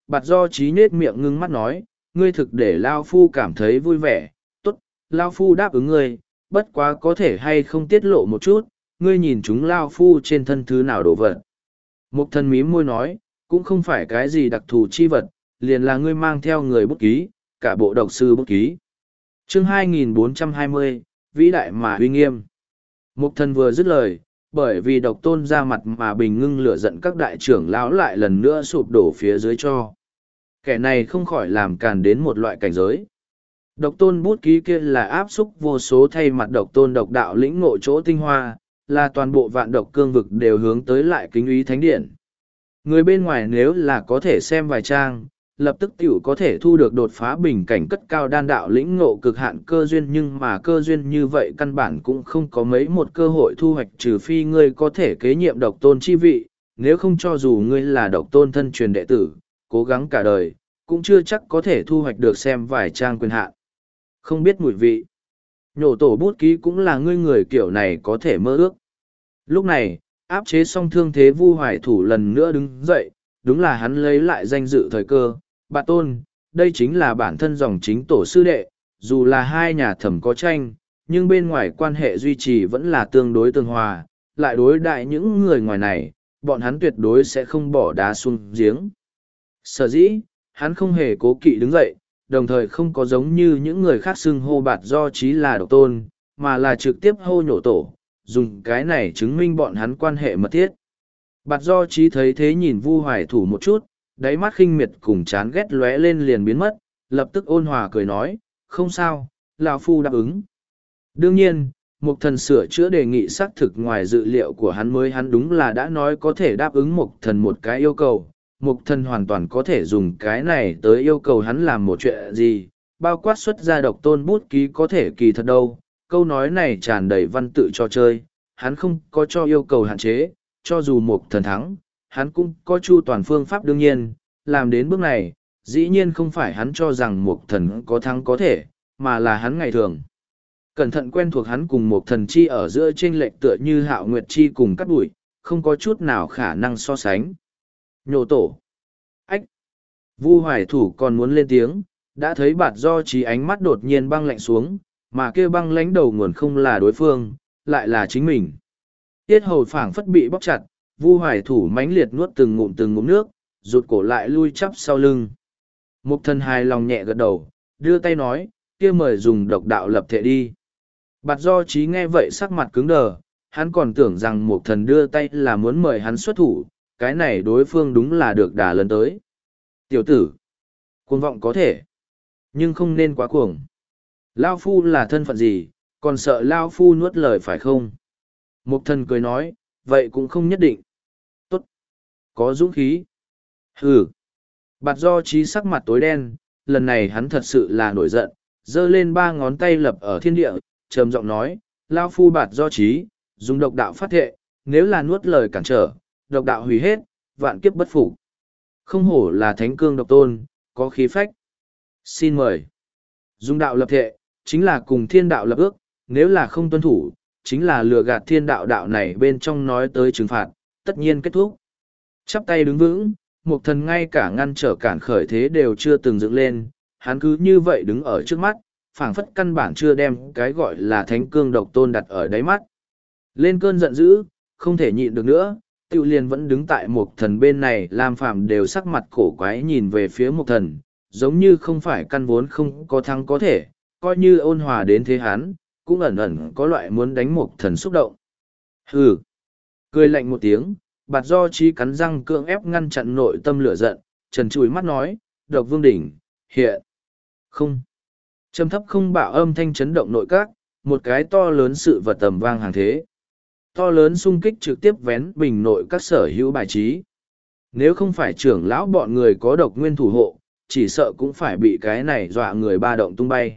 Bạt do trí nết miệng ngưng mắt nói, ngươi thực để Lao Phu cảm thấy vui vẻ, tốt, Lao Phu đáp ứng ngươi, bất quá có thể hay không tiết lộ một chút, ngươi nhìn chúng Lao Phu trên thân thứ nào đổ vật. Mục thần mím môi nói, cũng không phải cái gì đặc thù chi vật, liền là ngươi mang theo người bút ký, cả bộ độc sư bút ký. chương hai nghìn bốn trăm hai mươi, vĩ đại mà uy nghiêm. Mục thần vừa dứt lời, bởi vì độc tôn ra mặt mà bình ngưng lửa giận các đại trưởng lão lại lần nữa sụp đổ phía dưới cho. Kẻ này không khỏi làm càn đến một loại cảnh giới. Độc tôn bút ký kia là áp xúc vô số thay mặt độc tôn độc đạo lĩnh ngộ chỗ tinh hoa, là toàn bộ vạn độc cương vực đều hướng tới lại kính ý thánh điện. Người bên ngoài nếu là có thể xem vài trang, lập tức tiểu có thể thu được đột phá bình cảnh cất cao đan đạo lĩnh ngộ cực hạn cơ duyên, nhưng mà cơ duyên như vậy căn bản cũng không có mấy một cơ hội thu hoạch, trừ phi ngươi có thể kế nhiệm độc tôn chi vị, nếu không cho dù ngươi là độc tôn thân truyền đệ tử, cố gắng cả đời, cũng chưa chắc có thể thu hoạch được xem vài trang quyền hạn. Không biết mùi vị. Nhổ tổ bút ký cũng là ngươi người kiểu này có thể mơ ước. Lúc này, áp chế xong thương thế Vu Hoài Thủ lần nữa đứng dậy, đúng là hắn lấy lại danh dự thời cơ. Bà Tôn, đây chính là bản thân dòng chính tổ sư đệ, dù là hai nhà thẩm có tranh, nhưng bên ngoài quan hệ duy trì vẫn là tương đối tương hòa, lại đối đại những người ngoài này, bọn hắn tuyệt đối sẽ không bỏ đá xuống giếng. Sở dĩ, hắn không hề cố kỵ đứng dậy, đồng thời không có giống như những người khác xưng hô bạt do trí là độc tôn, mà là trực tiếp hô nhổ tổ, dùng cái này chứng minh bọn hắn quan hệ mật thiết. Bạt do trí thấy thế nhìn Vu Hoài Thủ một chút, đáy mắt khinh miệt cùng chán ghét lóe lên liền biến mất, lập tức ôn hòa cười nói, không sao, lão Phu đáp ứng. Đương nhiên, Mục Thần sửa chữa đề nghị xác thực ngoài dự liệu của hắn, mới hắn đúng là đã nói có thể đáp ứng Mục Thần một cái yêu cầu. Mục Thần hoàn toàn có thể dùng cái này tới yêu cầu hắn làm một chuyện gì, bao quát xuất ra độc tôn bút ký có thể kỳ thật đâu. Câu nói này tràn đầy văn tự cho chơi, hắn không có cho yêu cầu hạn chế, cho dù Mục Thần thắng, hắn cũng có chu toàn phương pháp. Đương nhiên, làm đến bước này, dĩ nhiên không phải hắn cho rằng Mục Thần có thắng có thể, mà là hắn ngày thường cẩn thận quen thuộc hắn cùng Mục Thần chi ở giữa chênh lệch tựa như Hạo Nguyệt chi cùng Cát Bụi, không có chút nào khả năng so sánh. Nhổ tổ. Ách. Vu Hoài Thủ còn muốn lên tiếng, đã thấy bạt do trí ánh mắt đột nhiên băng lạnh xuống, mà kêu băng lánh đầu nguồn không là đối phương, lại là chính mình. Tiết hầu phảng phất bị bóc chặt, Vu Hoài Thủ mãnh liệt nuốt từng ngụm từng ngụm nước, rụt cổ lại lui chắp sau lưng. Mục Thần hài lòng nhẹ gật đầu, đưa tay nói, kia mời dùng độc đạo lập thể đi. Bạt do trí nghe vậy sắc mặt cứng đờ, hắn còn tưởng rằng Mục Thần đưa tay là muốn mời hắn xuất thủ, cái này đối phương đúng là được đà lần tới. Tiểu tử, cuồng vọng có thể, nhưng không nên quá cuồng. Lao Phu là thân phận gì, còn sợ Lao Phu nuốt lời phải không? Mục Thần cười nói, vậy cũng không nhất định. Tốt, có dũng khí. Hừ. Bạt do trí sắc mặt tối đen, lần này hắn thật sự là nổi giận, giơ lên ba ngón tay lập ở thiên địa, trầm giọng nói, Lao Phu bạt do trí, dùng độc đạo phát thệ, nếu là nuốt lời cản trở, độc đạo hủy hết, vạn kiếp bất phục. Không hổ là thánh cương độc tôn, có khí phách. Xin mời. Dùng đạo lập thệ, chính là cùng thiên đạo lập ước, nếu là không tuân thủ, chính là lừa gạt thiên đạo. Đạo này bên trong nói tới trừng phạt, tất nhiên kết thúc. Chắp tay đứng vững, Mục Thần ngay cả ngăn trở cản khởi thế đều chưa từng dựng lên, hắn cứ như vậy đứng ở trước mắt, phảng phất căn bản chưa đem cái gọi là thánh cương độc tôn đặt ở đáy mắt. Lên cơn giận dữ, không thể nhịn được nữa, Tiêu Liên vẫn đứng tại Mục Thần bên này, Lam Phàm đều sắc mặt cổ quái nhìn về phía Mục Thần, giống như không phải căn vốn không có thắng có thể, coi như ôn hòa đến thế hắn, cũng ẩn ẩn có loại muốn đánh Mục Thần xúc động. Hừ. Cười lạnh một tiếng, bạt do trí cắn răng cưỡng ép ngăn chặn nội tâm lửa giận, trần trùi mắt nói, độc vương đỉnh, hiện. Không. Trầm thấp không bạo âm thanh chấn động nội các, một cái to lớn sự vật tầm vang hàng thế. To lớn xung kích trực tiếp vén bình nội các sở hữu bài trí. Nếu không phải trưởng lão bọn người có độc nguyên thủ hộ, chỉ sợ cũng phải bị cái này dọa người ba động tung bay.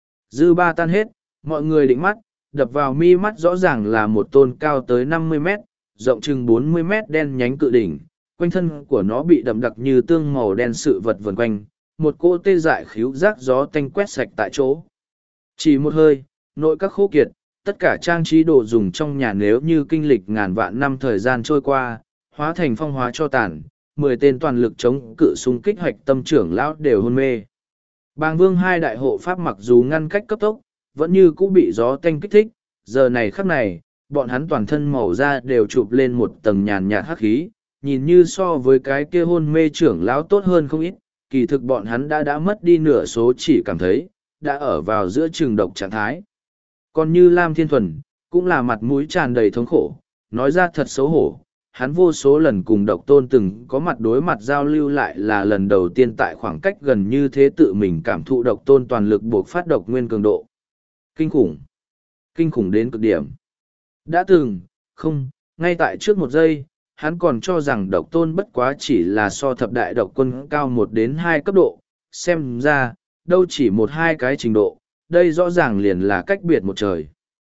Dư ba tan hết, mọi người định mắt, đập vào mi mắt rõ ràng là một tôn cao tới năm mươi mét, rộng chừng bốn mươi mét đen nhánh cự đỉnh, quanh thân của nó bị đậm đặc như tương màu đen sự vật vần quanh, một cô tê dại khíu rác gió tanh quét sạch tại chỗ. Chỉ một hơi, nội các khô kiệt, tất cả trang trí đồ dùng trong nhà nếu như kinh lịch ngàn vạn năm thời gian trôi qua, hóa thành phong hóa cho tàn, mười tên toàn lực chống cự xung kích hoạch tâm trưởng lão đều hôn mê. Bàng vương hai đại hộ pháp mặc dù ngăn cách cấp tốc, vẫn như cũ bị gió tanh kích thích, giờ này khắc này, bọn hắn toàn thân màu da đều chụp lên một tầng nhàn nhạt hắc khí, nhìn như so với cái kia hôn mê trưởng lão tốt hơn không ít, kỳ thực bọn hắn đã đã mất đi nửa số, chỉ cảm thấy, đã ở vào giữa trường độc trạng thái. Còn như Lam Thiên Thuần, cũng là mặt mũi tràn đầy thống khổ, nói ra thật xấu hổ, hắn vô số lần cùng độc tôn từng có mặt đối mặt giao lưu lại là lần đầu tiên tại khoảng cách gần như thế tự mình cảm thụ độc tôn toàn lực buộc phát độc nguyên cường độ. Kinh khủng. Kinh khủng đến cực điểm. Đã từng, không, ngay tại trước một giây, hắn còn cho rằng độc tôn bất quá chỉ là so thập đại độc quân cao một đến hai cấp độ, xem ra, đâu chỉ một hai cái trình độ, đây rõ ràng liền là cách biệt một trời.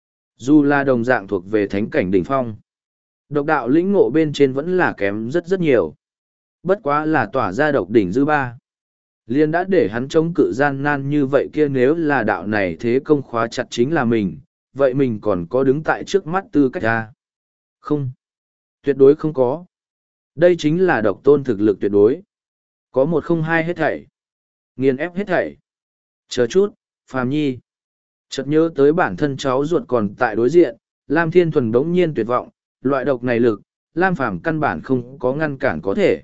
Dù là đồng dạng thuộc về thánh cảnh đỉnh phong, độc đạo lĩnh ngộ bên trên vẫn là kém rất rất nhiều. Bất quá là tỏa ra độc đỉnh dư ba. Liên đã để hắn chống cự gian nan như vậy kia, nếu là đạo này thế công khóa chặt chính là mình, vậy mình còn có đứng tại trước mắt tư cách ra? Không. Tuyệt đối không có. Đây chính là độc tôn thực lực tuyệt đối. Có một không hai hết thảy. Nghiền ép hết thảy. Chờ chút, Phàm Nhi. Chợt nhớ tới bản thân cháu ruột còn tại đối diện, Lam Thiên Thuần đống nhiên tuyệt vọng, loại độc này lực, Lam Phàm căn bản không có ngăn cản có thể.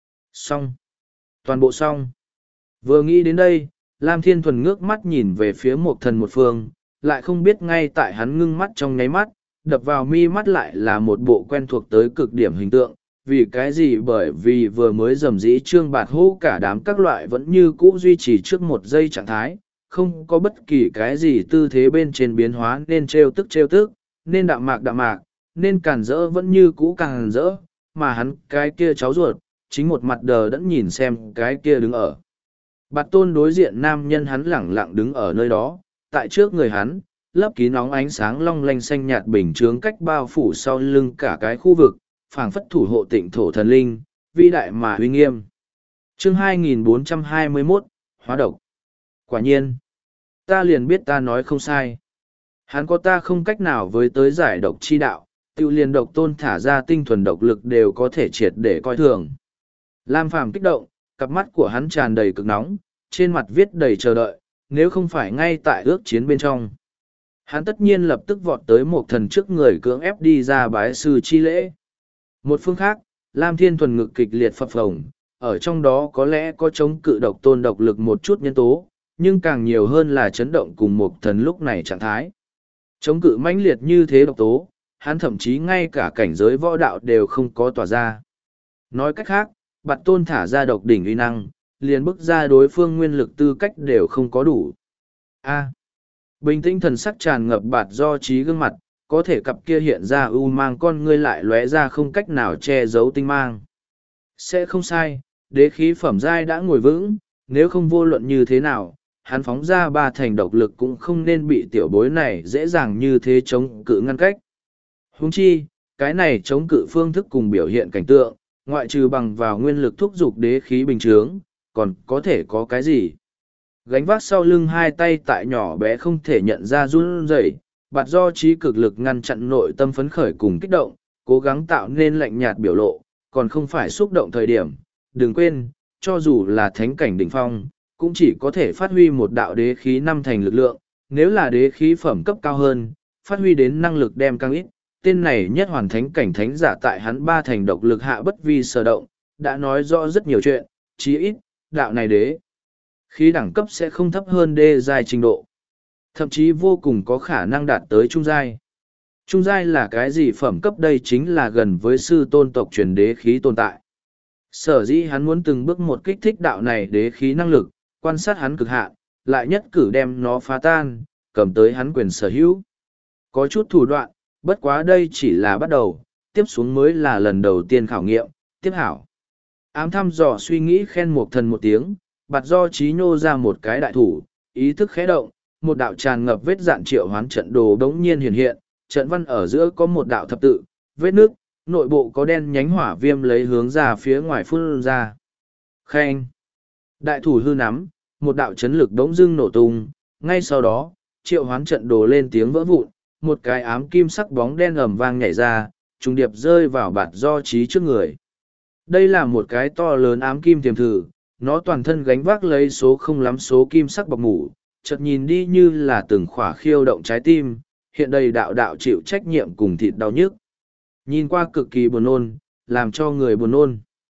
Xong. Toàn bộ xong. Vừa nghĩ đến đây, Lam Thiên Thuần ngước mắt nhìn về phía một thần một phương, lại không biết ngay tại hắn ngưng mắt trong nháy mắt, đập vào mi mắt lại là một bộ quen thuộc tới cực điểm hình tượng. Vì cái gì? Bởi vì vừa mới rầm rĩ trương bạt hô cả đám các loại vẫn như cũ duy trì trước một giây trạng thái, không có bất kỳ cái gì tư thế bên trên biến hóa, nên trêu tức trêu tức, nên đạm mạc đạm mạc, nên càn rỡ vẫn như cũ càn rỡ, mà hắn cái kia cháu ruột, chính một mặt đờ đẫn nhìn xem cái kia đứng ở. Bạt tôn đối diện nam nhân, hắn lẳng lặng đứng ở nơi đó, tại trước người hắn, lấp kín nóng ánh sáng long lanh xanh nhạt bình chướng cách bao phủ sau lưng cả cái khu vực, phảng phất thủ hộ tịnh thổ thần linh, vĩ đại mà uy nghiêm. Chương hai nghìn bốn trăm hai mươi mốt, Hóa độc. Quả nhiên, ta liền biết ta nói không sai. Hắn có ta không cách nào với tới giải độc chi đạo, tiêu liền độc tôn thả ra tinh thuần độc lực đều có thể triệt để coi thường. Lam Phàm kích động, cặp mắt của hắn tràn đầy cực nóng, trên mặt viết đầy chờ đợi, nếu không phải ngay tại ước chiến bên trong. Hắn tất nhiên lập tức vọt tới một thần trước người cưỡng ép đi ra bái sư chi lễ. Một phương khác, Lam Thiên Thuần ngực kịch liệt phập phồng, ở trong đó có lẽ có chống cự độc tôn độc lực một chút nhân tố, nhưng càng nhiều hơn là chấn động cùng một thần lúc này trạng thái. Chống cự mãnh liệt như thế độc tố, hắn thậm chí ngay cả cảnh giới võ đạo đều không có tỏa ra. Nói cách khác, Bạt tôn thả ra độc đỉnh uy năng, liền bức ra đối phương nguyên lực tư cách đều không có đủ. A. Bình tĩnh thần sắc tràn ngập Bạt do trí gương mặt, có thể cặp kia hiện ra u mang con ngươi lại lóe ra không cách nào che giấu tinh mang. Sẽ không sai, đế khí phẩm giai đã ngồi vững, nếu không vô luận như thế nào, hắn phóng ra ba thành độc lực cũng không nên bị tiểu bối này dễ dàng như thế chống cự ngăn cách. Huống chi, cái này chống cự phương thức cùng biểu hiện cảnh tượng, ngoại trừ bằng vào nguyên lực thúc giục đế khí bình chướng, còn có thể có cái gì? Gánh vác sau lưng hai tay tại nhỏ bé không thể nhận ra run rẩy, Bạt do trí cực lực ngăn chặn nội tâm phấn khởi cùng kích động, cố gắng tạo nên lạnh nhạt biểu lộ, còn không phải xúc động thời điểm. Đừng quên, cho dù là thánh cảnh đỉnh phong, cũng chỉ có thể phát huy một đạo đế khí năm thành lực lượng, nếu là đế khí phẩm cấp cao hơn, phát huy đến năng lực đem càng ít. Tên này nhất hoàn thánh cảnh thánh giả tại hắn ba thành độc lực hạ bất vi sở động, đã nói rõ rất nhiều chuyện, chí ít, đạo này đế. Khí đẳng cấp sẽ không thấp hơn đê giai trình độ. Thậm chí vô cùng có khả năng đạt tới trung giai. Trung giai là cái gì phẩm cấp? Đây chính là gần với sư tôn tộc truyền đế khí tồn tại. Sở dĩ hắn muốn từng bước một kích thích đạo này đế khí năng lực, quan sát hắn cực hạn, lại nhất cử đem nó phá tan, cầm tới hắn quyền sở hữu. Có chút thủ đoạn, bất quá đây chỉ là bắt đầu, tiếp xuống mới là lần đầu tiên khảo nghiệm, tiếp hảo. Ám thăm dò suy nghĩ khen một thần một tiếng, Bạt do trí nhô ra một cái đại thủ, ý thức khẽ động, một đạo tràn ngập vết dạn triệu hoán trận đồ đống nhiên hiện hiện, trận văn ở giữa có một đạo thập tự, vết nước, nội bộ có đen nhánh hỏa viêm lấy hướng ra phía ngoài phun ra. Khen! Đại thủ hư nắm, một đạo chấn lực đống dưng nổ tung, ngay sau đó, triệu hoán trận đồ lên tiếng vỡ vụn, một cái ám kim sắc bóng đen ầm vang nhảy ra, trùng điệp rơi vào Bạt do trí trước người. Đây là một cái to lớn ám kim tiềm thử, nó toàn thân gánh vác lấy số không lắm số kim sắc bọc mủ, chợt nhìn đi như là từng khỏa khiêu động trái tim, hiện đầy đạo đạo chịu trách nhiệm cùng thịt đau nhức. Nhìn qua cực kỳ buồn nôn, làm cho người buồn nôn.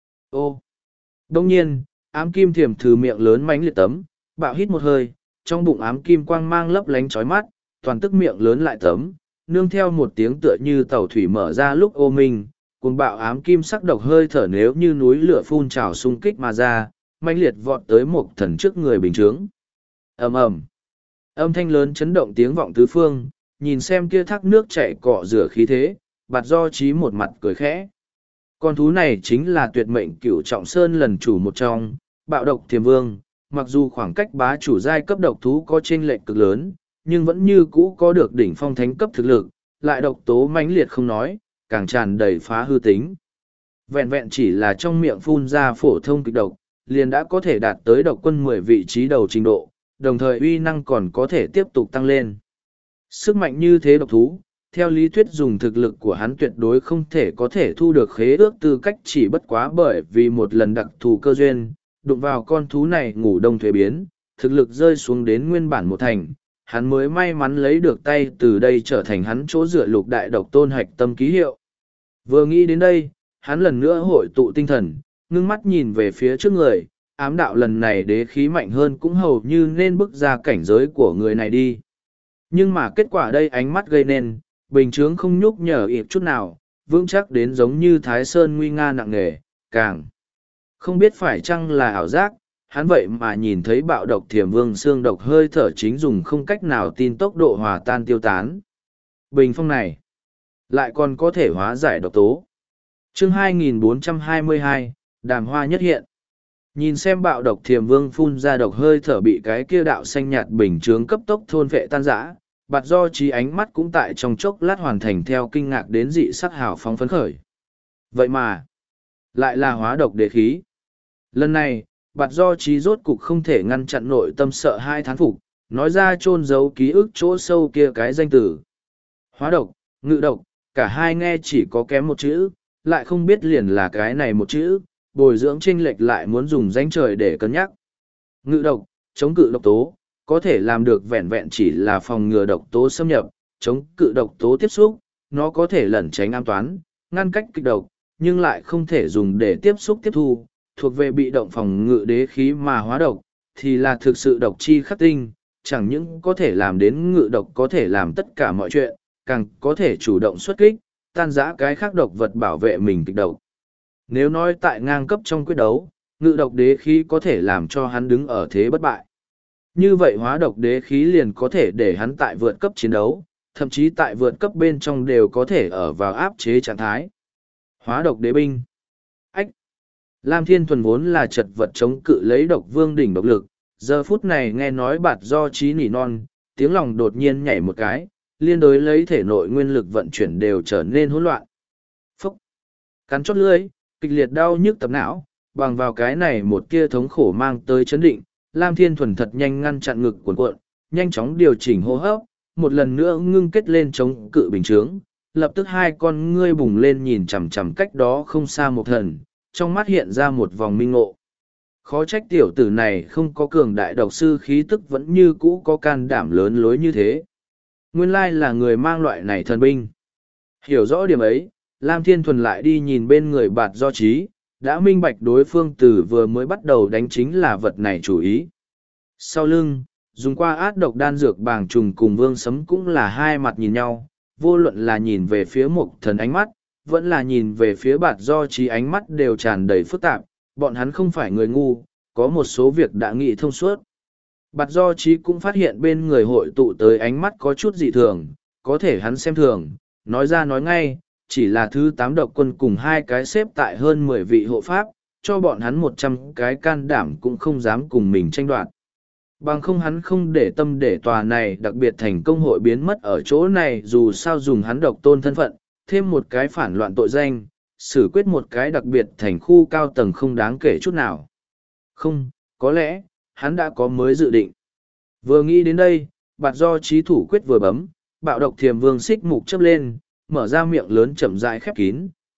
Ô! Đông nhiên, ám kim thiềm thử miệng lớn mánh liệt tấm, bạo hít một hơi, trong bụng ám kim quang mang lấp lánh chói mắt, toàn tức miệng lớn lại tấm, nương theo một tiếng tựa như tàu thủy mở ra lúc ô minh, cuồng bạo ám kim sắc độc hơi thở nếu như núi lửa phun trào xung kích mà ra, mãnh liệt vọt tới một thần trước người bình chướng. Ầm ầm. Âm thanh lớn chấn động tiếng vọng tứ phương, nhìn xem kia thác nước chảy cọ rửa khí thế, Bạt Do Chí một mặt cười khẽ. Con thú này chính là tuyệt mệnh cửu trọng sơn lần chủ một trong, bạo độc thiềm vương, mặc dù khoảng cách bá chủ giai cấp độc thú có chênh lệch cực lớn, nhưng vẫn như cũ có được đỉnh phong thánh cấp thực lực, lại độc tố mãnh liệt không nói, càng tràn đầy phá hư tính. Vẹn vẹn chỉ là trong miệng phun ra phổ thông kịch độc, liền đã có thể đạt tới độc quân mười vị trí đầu trình độ, đồng thời uy năng còn có thể tiếp tục tăng lên. Sức mạnh như thế độc thú, theo lý thuyết dùng thực lực của hắn tuyệt đối không thể có thể thu được khế ước tư cách chỉ bất quá bởi vì một lần đặc thù cơ duyên, đụng vào con thú này ngủ đông thuế biến, thực lực rơi xuống đến nguyên bản một thành, hắn mới may mắn lấy được tay từ đây trở thành hắn chỗ dựa lục đại độc tôn hạch tâm ký hiệu. Vừa nghĩ đến đây, hắn lần nữa hội tụ tinh thần, ngưng mắt nhìn về phía trước người, ám đạo lần này đế khí mạnh hơn cũng hầu như nên bước ra cảnh giới của người này đi. Nhưng mà kết quả đây ánh mắt gây nên, bình chướng không nhúc nhở ịp chút nào, vững chắc đến giống như Thái Sơn nguy nga nặng nề, càng không biết phải chăng là ảo giác, hắn vậy mà nhìn thấy bạo độc thiềm vương xương độc hơi thở chính dùng không cách nào tin tốc độ hòa tan tiêu tán. Bình phong này lại còn có thể hóa giải độc tố. Chương hai nghìn bốn trăm hai mươi hai, Đàm Hoa nhất hiện. Nhìn xem bạo độc thiềm vương phun ra độc hơi thở bị cái kia đạo xanh nhạt bình chướng cấp tốc thôn vệ tan rã, Bạt Do Chí ánh mắt cũng tại trong chốc lát hoàn thành theo kinh ngạc đến dị sắc hào phóng phấn khởi. Vậy mà, lại là hóa độc đế khí. Lần này, Bạt Do Chí rốt cục không thể ngăn chặn nội tâm sợ hai thán phục, nói ra chôn giấu ký ức chỗ sâu kia cái danh từ. Hóa độc, ngự độc, cả hai nghe chỉ có kém một chữ, lại không biết liền là cái này một chữ, bồi dưỡng chênh lệch lại muốn dùng danh trời để cân nhắc. Ngự độc, chống cự độc tố, có thể làm được vẹn vẹn chỉ là phòng ngừa độc tố xâm nhập, chống cự độc tố tiếp xúc, nó có thể lẩn tránh an toán, ngăn cách kịch độc, nhưng lại không thể dùng để tiếp xúc tiếp thu, thuộc về bị động phòng ngự đế khí mà hóa độc, thì là thực sự độc chi khắc tinh, chẳng những có thể làm đến ngự độc có thể làm tất cả mọi chuyện, càng có thể chủ động xuất kích, tan rã cái khác độc vật bảo vệ mình kịch độc. Nếu nói tại ngang cấp trong quyết đấu, ngự độc đế khí có thể làm cho hắn đứng ở thế bất bại. Như vậy hóa độc đế khí liền có thể để hắn tại vượt cấp chiến đấu, thậm chí tại vượt cấp bên trong đều có thể ở vào áp chế trạng thái. Hóa độc đế binh. Ách! Lam Thiên Thuần vốn là chật vật chống cự lấy độc vương đỉnh độc lực, giờ phút này nghe nói Bạt Do Chí nỉ non, tiếng lòng đột nhiên nhảy một cái, liên đối lấy thể nội nguyên lực vận chuyển đều trở nên hỗn loạn. Phúc! Cắn chót lưỡi, kịch liệt đau nhức tập não, bằng vào cái này một kia thống khổ mang tới chấn định, Lam Thiên Thuần thật nhanh ngăn chặn ngực cuộn cuộn, nhanh chóng điều chỉnh hô hấp, một lần nữa ngưng kết lên chống cự bình chướng, lập tức hai con ngươi bùng lên nhìn chằm chằm cách đó không xa một thần, trong mắt hiện ra một vòng minh ngộ. Khó trách tiểu tử này không có cường đại độc sư khí tức vẫn như cũ có can đảm lớn lối như thế. Nguyên lai là người mang loại này thần binh. Hiểu rõ điểm ấy, Lam Thiên Thuần lại đi nhìn bên người Bạt Do Chí, đã minh bạch đối phương từ vừa mới bắt đầu đánh chính là vật này chủ ý. Sau lưng, dùng qua át độc đan dược bàng trùng cùng vương sấm cũng là hai mặt nhìn nhau, vô luận là nhìn về phía một thần ánh mắt, vẫn là nhìn về phía Bạt Do Chí ánh mắt đều tràn đầy phức tạp, bọn hắn không phải người ngu, có một số việc đã nghĩ thông suốt. Bạt Do Chí cũng phát hiện bên người hội tụ tới ánh mắt có chút dị thường, có thể hắn xem thường, nói ra nói ngay, chỉ là thứ tám độc quân cùng hai cái xếp tại hơn mười vị hộ pháp, cho bọn hắn một trăm cái can đảm cũng không dám cùng mình tranh đoạt. Bằng không hắn không để tâm để tòa này đặc biệt thành công hội biến mất ở chỗ này dù sao dùng hắn độc tôn thân phận, thêm một cái phản loạn tội danh, xử quyết một cái đặc biệt thành khu cao tầng không đáng kể chút nào. Không, có lẽ, hắn đã có mới dự định. Vừa nghĩ đến đây, Bạt Do Chí thủ quyết vừa bấm, bạo độc thiềm vương xích mục chớp lên, mở ra miệng lớn chậm rãi khép kín,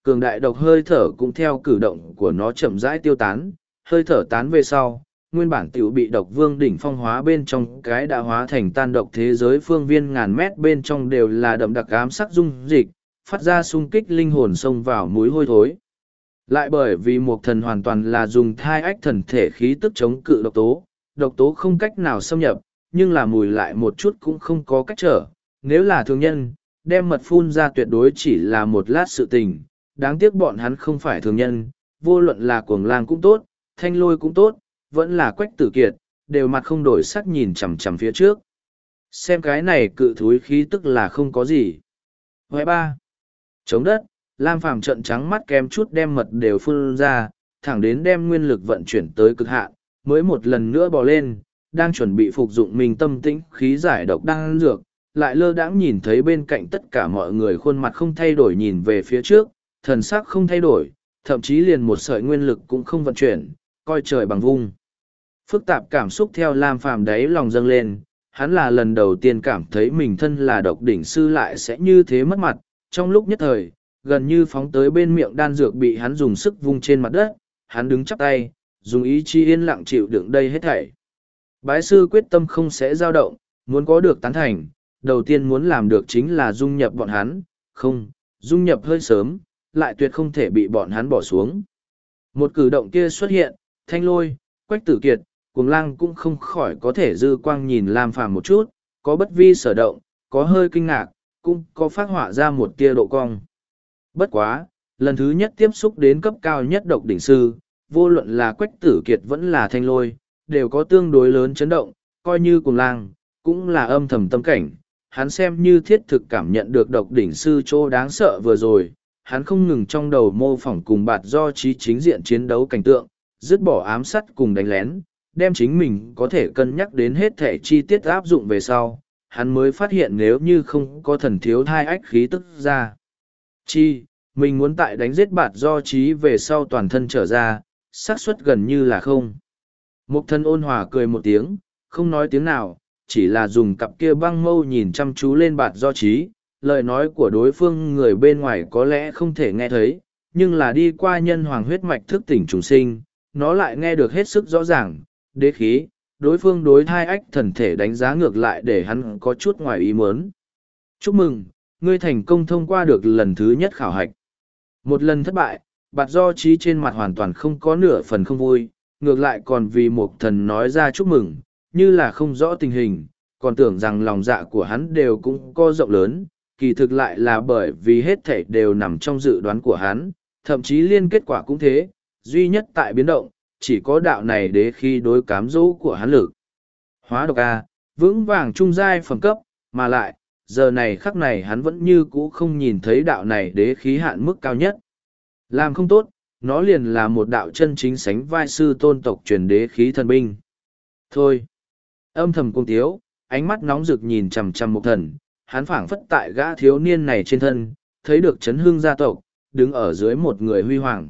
Cường đại độc hơi thở cũng theo cử động của nó chậm rãi tiêu tán, hơi thở tán về sau, nguyên bản tiểu bị độc vương đỉnh phong hóa bên trong cái đã hóa thành tan độc thế giới phương viên ngàn mét bên trong đều là đậm đặc ám sắc dung dịch, phát ra xung kích linh hồn xông vào mũi hôi thối. Lại bởi vì một thần hoàn toàn là dùng thai ách thần thể khí tức chống cự độc tố, độc tố không cách nào xâm nhập, nhưng là mùi lại một chút cũng không có cách trở. Nếu là thường nhân, đem mật phun ra tuyệt đối chỉ là một lát sự tình, đáng tiếc bọn hắn không phải thường nhân, vô luận là cuồng lang cũng tốt, thanh lôi cũng tốt, vẫn là quách tử kiệt, đều mặt không đổi sắc nhìn chằm chằm phía trước. Xem cái này cự thúi khí tức là không có gì. Hoài ba. Chống đất, Lam Phàm trận trắng mắt kém chút đem mật đều phun ra, thẳng đến đem nguyên lực vận chuyển tới cực hạn, mới một lần nữa bò lên, đang chuẩn bị phục dụng mình tâm tĩnh khí giải độc đang dược, lại lơ đãng nhìn thấy bên cạnh tất cả mọi người khuôn mặt không thay đổi nhìn về phía trước, thần sắc không thay đổi, thậm chí liền một sợi nguyên lực cũng không vận chuyển, coi trời bằng vung. Phức tạp cảm xúc theo Lam Phàm đáy lòng dâng lên, hắn là lần đầu tiên cảm thấy mình thân là độc đỉnh sư lại sẽ như thế mất mặt, trong lúc nhất thời, gần như phóng tới bên miệng đan dược bị hắn dùng sức vung trên mặt đất, hắn đứng chắp tay, dùng ý chí yên lặng chịu đựng đây hết thảy. Bái sư quyết tâm không sẽ dao động, muốn có được tán thành, đầu tiên muốn làm được chính là dung nhập bọn hắn, không, dung nhập hơi sớm, lại tuyệt không thể bị bọn hắn bỏ xuống. Một cử động kia xuất hiện, thanh lôi, quách tử kiệt, cuồng lang cũng không khỏi có thể dư quang nhìn Lam Phàm một chút, có bất vi sở động, có hơi kinh ngạc, cũng có phát họa ra một tia độ cong. Bất quá, lần thứ nhất tiếp xúc đến cấp cao nhất độc đỉnh sư, vô luận là quách tử kiệt vẫn là thanh lôi, đều có tương đối lớn chấn động, coi như cuồng lang, cũng là âm thầm tâm cảnh. Hắn xem như thiết thực cảm nhận được độc đỉnh sư chỗ đáng sợ vừa rồi, hắn không ngừng trong đầu mô phỏng cùng bạt do trí chính diện chiến đấu cảnh tượng, dứt bỏ ám sát cùng đánh lén, đem chính mình có thể cân nhắc đến hết thể chi tiết áp dụng về sau, hắn mới phát hiện nếu như không có thần thiếu thai ách khí tức ra. Chi, mình muốn tại đánh giết bạt do trí về sau toàn thân trở ra, xác suất gần như là không. Mục thân ôn hòa cười một tiếng, không nói tiếng nào, chỉ là dùng cặp kia băng mâu nhìn chăm chú lên bạt do trí, lời nói của đối phương người bên ngoài có lẽ không thể nghe thấy, nhưng là đi qua nhân hoàng huyết mạch thức tỉnh trùng sinh, nó lại nghe được hết sức rõ ràng, đế khí, đối phương đối thai ách thần thể đánh giá ngược lại để hắn có chút ngoài ý muốn. Chúc mừng, ngươi thành công thông qua được lần thứ nhất khảo hạch. Một lần thất bại, bạt do trí trên mặt hoàn toàn không có nửa phần không vui, ngược lại còn vì một thần nói ra chúc mừng, như là không rõ tình hình, còn tưởng rằng lòng dạ của hắn đều cũng có rộng lớn, kỳ thực lại là bởi vì hết thảy đều nằm trong dự đoán của hắn, thậm chí liên kết quả cũng thế, duy nhất tại biến động, chỉ có đạo này đế khi đối cám dỗ của hắn lực. Hóa độc A, vững vàng trung giai phẩm cấp, mà lại, giờ này khắc này hắn vẫn như cũ không nhìn thấy đạo này đế khí hạn mức cao nhất. Làm không tốt, nó liền là một đạo chân chính sánh vai sư tôn tộc truyền đế khí thần binh. Thôi, âm thầm cung tiếu, ánh mắt nóng rực nhìn chằm chằm một thần, hắn phảng phất tại gã thiếu niên này trên thân, thấy được chấn hương gia tộc, đứng ở dưới một người huy hoàng.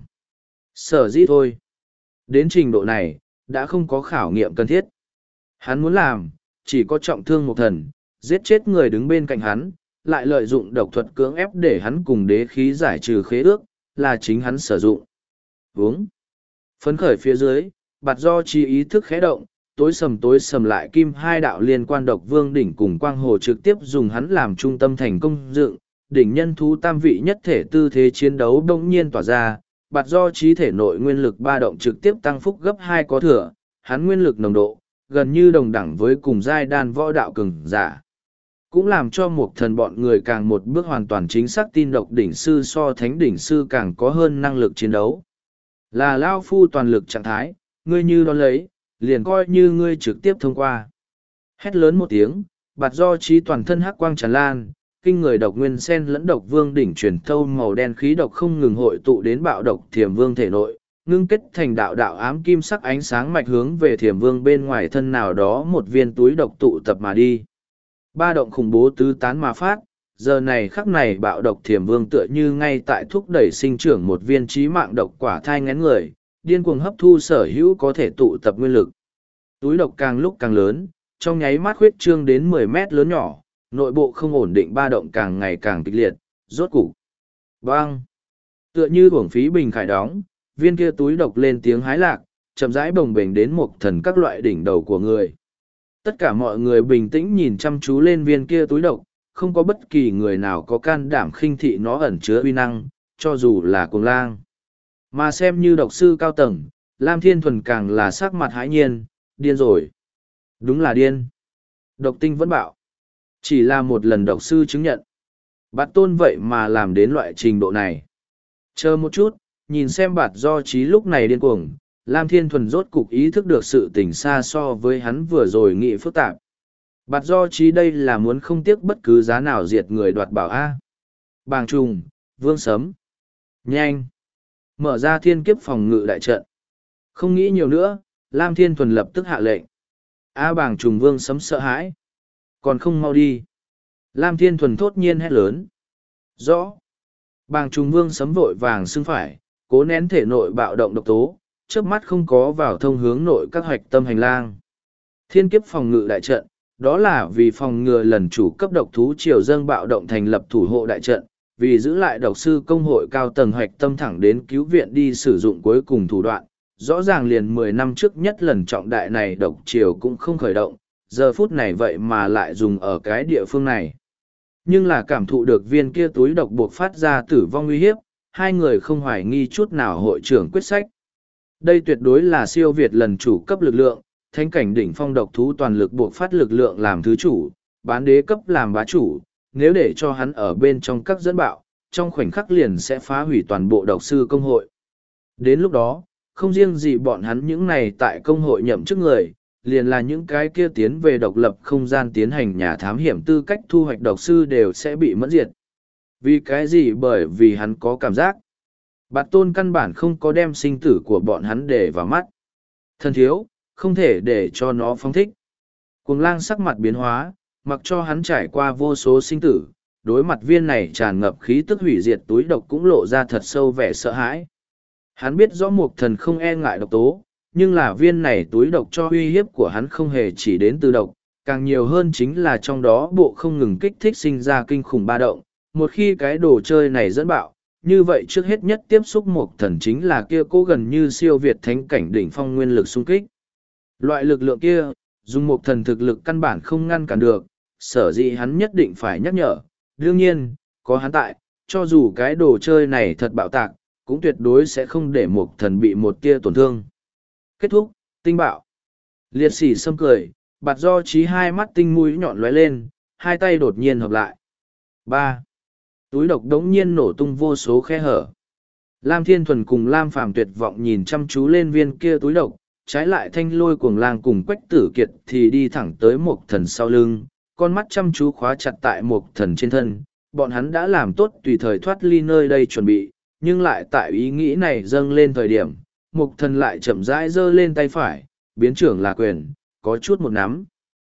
Sở dĩ thôi. Đến trình độ này, đã không có khảo nghiệm cần thiết. Hắn muốn làm, chỉ có trọng thương một thần, giết chết người đứng bên cạnh hắn, lại lợi dụng độc thuật cưỡng ép để hắn cùng đế khí giải trừ khế ước, là chính hắn sử dụng. Vướng. Phấn khởi phía dưới, bạt do chi ý thức khẽ động, tối sầm tối sầm lại kim hai đạo liên quan độc vương đỉnh cùng quang hồ trực tiếp dùng hắn làm trung tâm thành công dựng, đỉnh nhân thú tam vị nhất thể tư thế chiến đấu đông nhiên tỏa ra, bạt do trí thể nội nguyên lực ba động trực tiếp tăng phúc gấp hai có thừa, hắn nguyên lực nồng độ, gần như đồng đẳng với cùng giai đan võ đạo cường giả. Cũng làm cho một thần bọn người càng một bước hoàn toàn chính xác tin độc đỉnh sư so thánh đỉnh sư càng có hơn năng lực chiến đấu. Là Lao Phu toàn lực trạng thái, ngươi như đón lấy, liền coi như ngươi trực tiếp thông qua. Hét lớn một tiếng, bạt do trí toàn thân hắc quang tràn lan, kinh người độc nguyên sen lẫn độc vương đỉnh truyền thâu màu đen khí độc không ngừng hội tụ đến bạo độc thiềm vương thể nội, ngưng kết thành đạo đạo ám kim sắc ánh sáng mạch hướng về thiềm vương bên ngoài thân nào đó một viên túi độc tụ tập mà đi. Ba động khủng bố tứ tán mà phát, giờ này khắc này bạo độc thiềm vương tựa như ngay tại thúc đẩy sinh trưởng một viên trí mạng độc quả thai ngén người, điên cuồng hấp thu sở hữu có thể tụ tập nguyên lực. Túi độc càng lúc càng lớn, trong nháy mắt huyết trương đến mười mét lớn nhỏ, nội bộ không ổn định ba động càng ngày càng kịch liệt, rốt cục. Bang! Tựa như uổng phí bình khải đóng, viên kia túi độc lên tiếng hái lạc, chậm rãi bồng bềnh đến một thần các loại đỉnh đầu của người. Tất cả mọi người bình tĩnh nhìn chăm chú lên viên kia túi độc, không có bất kỳ người nào có can đảm khinh thị nó ẩn chứa uy năng, cho dù là cuồng lang. Mà xem như độc sư cao tầng, Lam Thiên Thuần càng là sắc mặt hãi nhiên, điên rồi. Đúng là điên. Độc tinh vẫn bạo. Chỉ là một lần độc sư chứng nhận. Bạt tôn vậy mà làm đến loại trình độ này. Chờ một chút, nhìn xem bạt do trí lúc này điên cuồng, Lam Thiên Thuần rốt cục ý thức được sự tình xa so với hắn vừa rồi nghĩ phức tạp. Bạt do trí đây là muốn không tiếc bất cứ giá nào diệt người đoạt bảo A. Bàng trùng, vương sấm. Nhanh. Mở ra thiên kiếp phòng ngự đại trận. Không nghĩ nhiều nữa, Lam Thiên Thuần lập tức hạ lệnh. A bàng trùng vương sấm sợ hãi. Còn không mau đi. Lam Thiên Thuần thốt nhiên hét lớn. Rõ. Bàng trùng vương sấm vội vàng xưng phải, cố nén thể nội bạo động độc tố, chớp mắt không có vào thông hướng nội các hoạch tâm hành lang. Thiên kiếp phòng ngự đại trận, đó là vì phòng ngừa lần chủ cấp độc thú triều dâng bạo động thành lập thủ hộ đại trận, vì giữ lại độc sư công hội cao tầng hoạch tâm thẳng đến cứu viện đi sử dụng cuối cùng thủ đoạn. Rõ ràng liền mười năm trước nhất lần trọng đại này độc triều cũng không khởi động, giờ phút này vậy mà lại dùng ở cái địa phương này. Nhưng là cảm thụ được viên kia túi độc buộc phát ra tử vong uy hiếp, hai người không hoài nghi chút nào hội trưởng quyết sách. Đây tuyệt đối là siêu việt lần chủ cấp lực lượng, thánh cảnh đỉnh phong độc thú toàn lực buộc phát lực lượng làm thứ chủ, bán đế cấp làm bá chủ, nếu để cho hắn ở bên trong các dẫn bạo, trong khoảnh khắc liền sẽ phá hủy toàn bộ độc sư công hội. Đến lúc đó, không riêng gì bọn hắn những này tại công hội nhậm chức người, liền là những cái kia tiến về độc lập không gian tiến hành nhà thám hiểm tư cách thu hoạch độc sư đều sẽ bị mẫn diệt. Vì cái gì? Bởi vì hắn có cảm giác. Bạt tôn căn bản không có đem sinh tử của bọn hắn để vào mắt. Thân thiếu, không thể để cho nó phóng thích. Cuồng lang sắc mặt biến hóa, mặc cho hắn trải qua vô số sinh tử, đối mặt viên này tràn ngập khí tức hủy diệt túi độc cũng lộ ra thật sâu vẻ sợ hãi. Hắn biết rõ Mục Thần không e ngại độc tố, nhưng là viên này túi độc cho uy hiếp của hắn không hề chỉ đến từ độc, càng nhiều hơn chính là trong đó bộ không ngừng kích thích sinh ra kinh khủng ba động. Một khi cái đồ chơi này dẫn bạo, như vậy trước hết nhất tiếp xúc Mục Thần chính là kia cố gần như siêu việt thánh cảnh đỉnh phong nguyên lực xung kích. Loại lực lượng kia, dùng Mục Thần thực lực căn bản không ngăn cản được, sở dĩ hắn nhất định phải nhắc nhở. Đương nhiên, có hắn tại, cho dù cái đồ chơi này thật bạo tạc, cũng tuyệt đối sẽ không để Mục Thần bị một tia tổn thương. Kết thúc, tinh bạo. Liệt sỉ sâm cười, bạt do trí hai mắt tinh mũi nhọn lóe lên, hai tay đột nhiên hợp lại. Ba. Túi độc đống nhiên nổ tung vô số khe hở. Lam Thiên Thuần cùng Lam Phàm tuyệt vọng nhìn chăm chú lên viên kia túi độc, trái lại thanh lôi cuồng lang cùng Quách Tử Kiệt thì đi thẳng tới Mục Thần sau lưng, con mắt chăm chú khóa chặt tại Mục Thần trên thân. Bọn hắn đã làm tốt tùy thời thoát ly nơi đây chuẩn bị, nhưng lại tại ý nghĩ này dâng lên thời điểm, Mục Thần lại chậm rãi giơ lên tay phải, biến trưởng là quyền, có chút một nắm.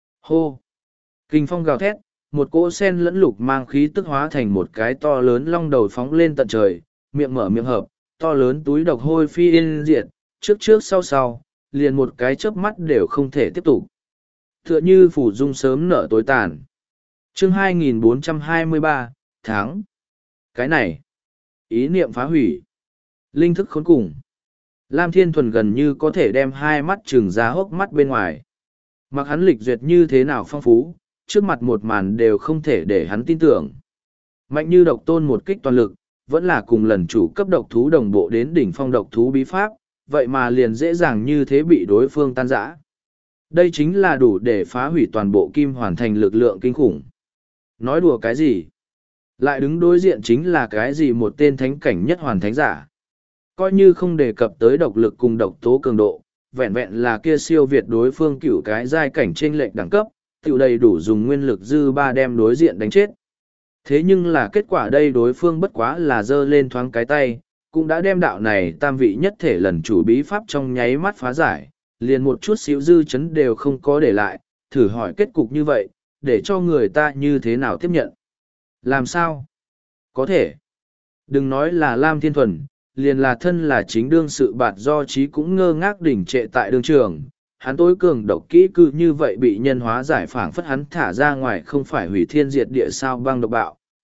Hô! Kinh phong gào thét, một cỗ sen lẫn lục mang khí tức hóa thành một cái to lớn long đầu phóng lên tận trời, miệng mở miệng hợp, to lớn túi độc hôi phi yên diệt, trước trước sau sau, liền một cái chớp mắt đều không thể tiếp tục. Tựa như phủ dung sớm nở tối tàn. Chương hai nghìn bốn trăm hai mươi ba, tháng. Cái này, ý niệm phá hủy. Linh thức khốn cùng. Lam Thiên Thuần gần như có thể đem hai mắt trừng ra hốc mắt bên ngoài. Mặc hắn lịch duyệt như thế nào phong phú, trước mặt một màn đều không thể để hắn tin tưởng. Mạnh như độc tôn một kích toàn lực, vẫn là cùng lần chủ cấp độc thú đồng bộ đến đỉnh phong độc thú bí pháp, vậy mà liền dễ dàng như thế bị đối phương tan rã. Đây chính là đủ để phá hủy toàn bộ kim hoàn thành lực lượng kinh khủng. Nói đùa cái gì? Lại đứng đối diện chính là cái gì một tên thánh cảnh nhất hoàn thánh giả. Coi như không đề cập tới độc lực cùng độc tố cường độ, vẹn vẹn là kia siêu việt đối phương cửu cái giai cảnh trên lệch đẳng cấp, tiểu đầy đủ dùng nguyên lực dư ba đem đối diện đánh chết. Thế nhưng là kết quả đây đối phương bất quá là giơ lên thoáng cái tay, cũng đã đem đạo này tam vị nhất thể lần chủ bí pháp trong nháy mắt phá giải, liền một chút xíu dư chấn đều không có để lại, thử hỏi kết cục như vậy, để cho người ta như thế nào tiếp nhận. Làm sao? Có thể. Đừng nói là Lam Thiên Thuần, liền là thân là chính đương sự bạt do trí cũng ngơ ngác đỉnh trệ tại đương trường. Hắn tối cường độc kỹ cư như vậy bị nhân hóa giải phảng phất hắn thả ra ngoài không phải hủy thiên diệt địa sao băng độc bạo,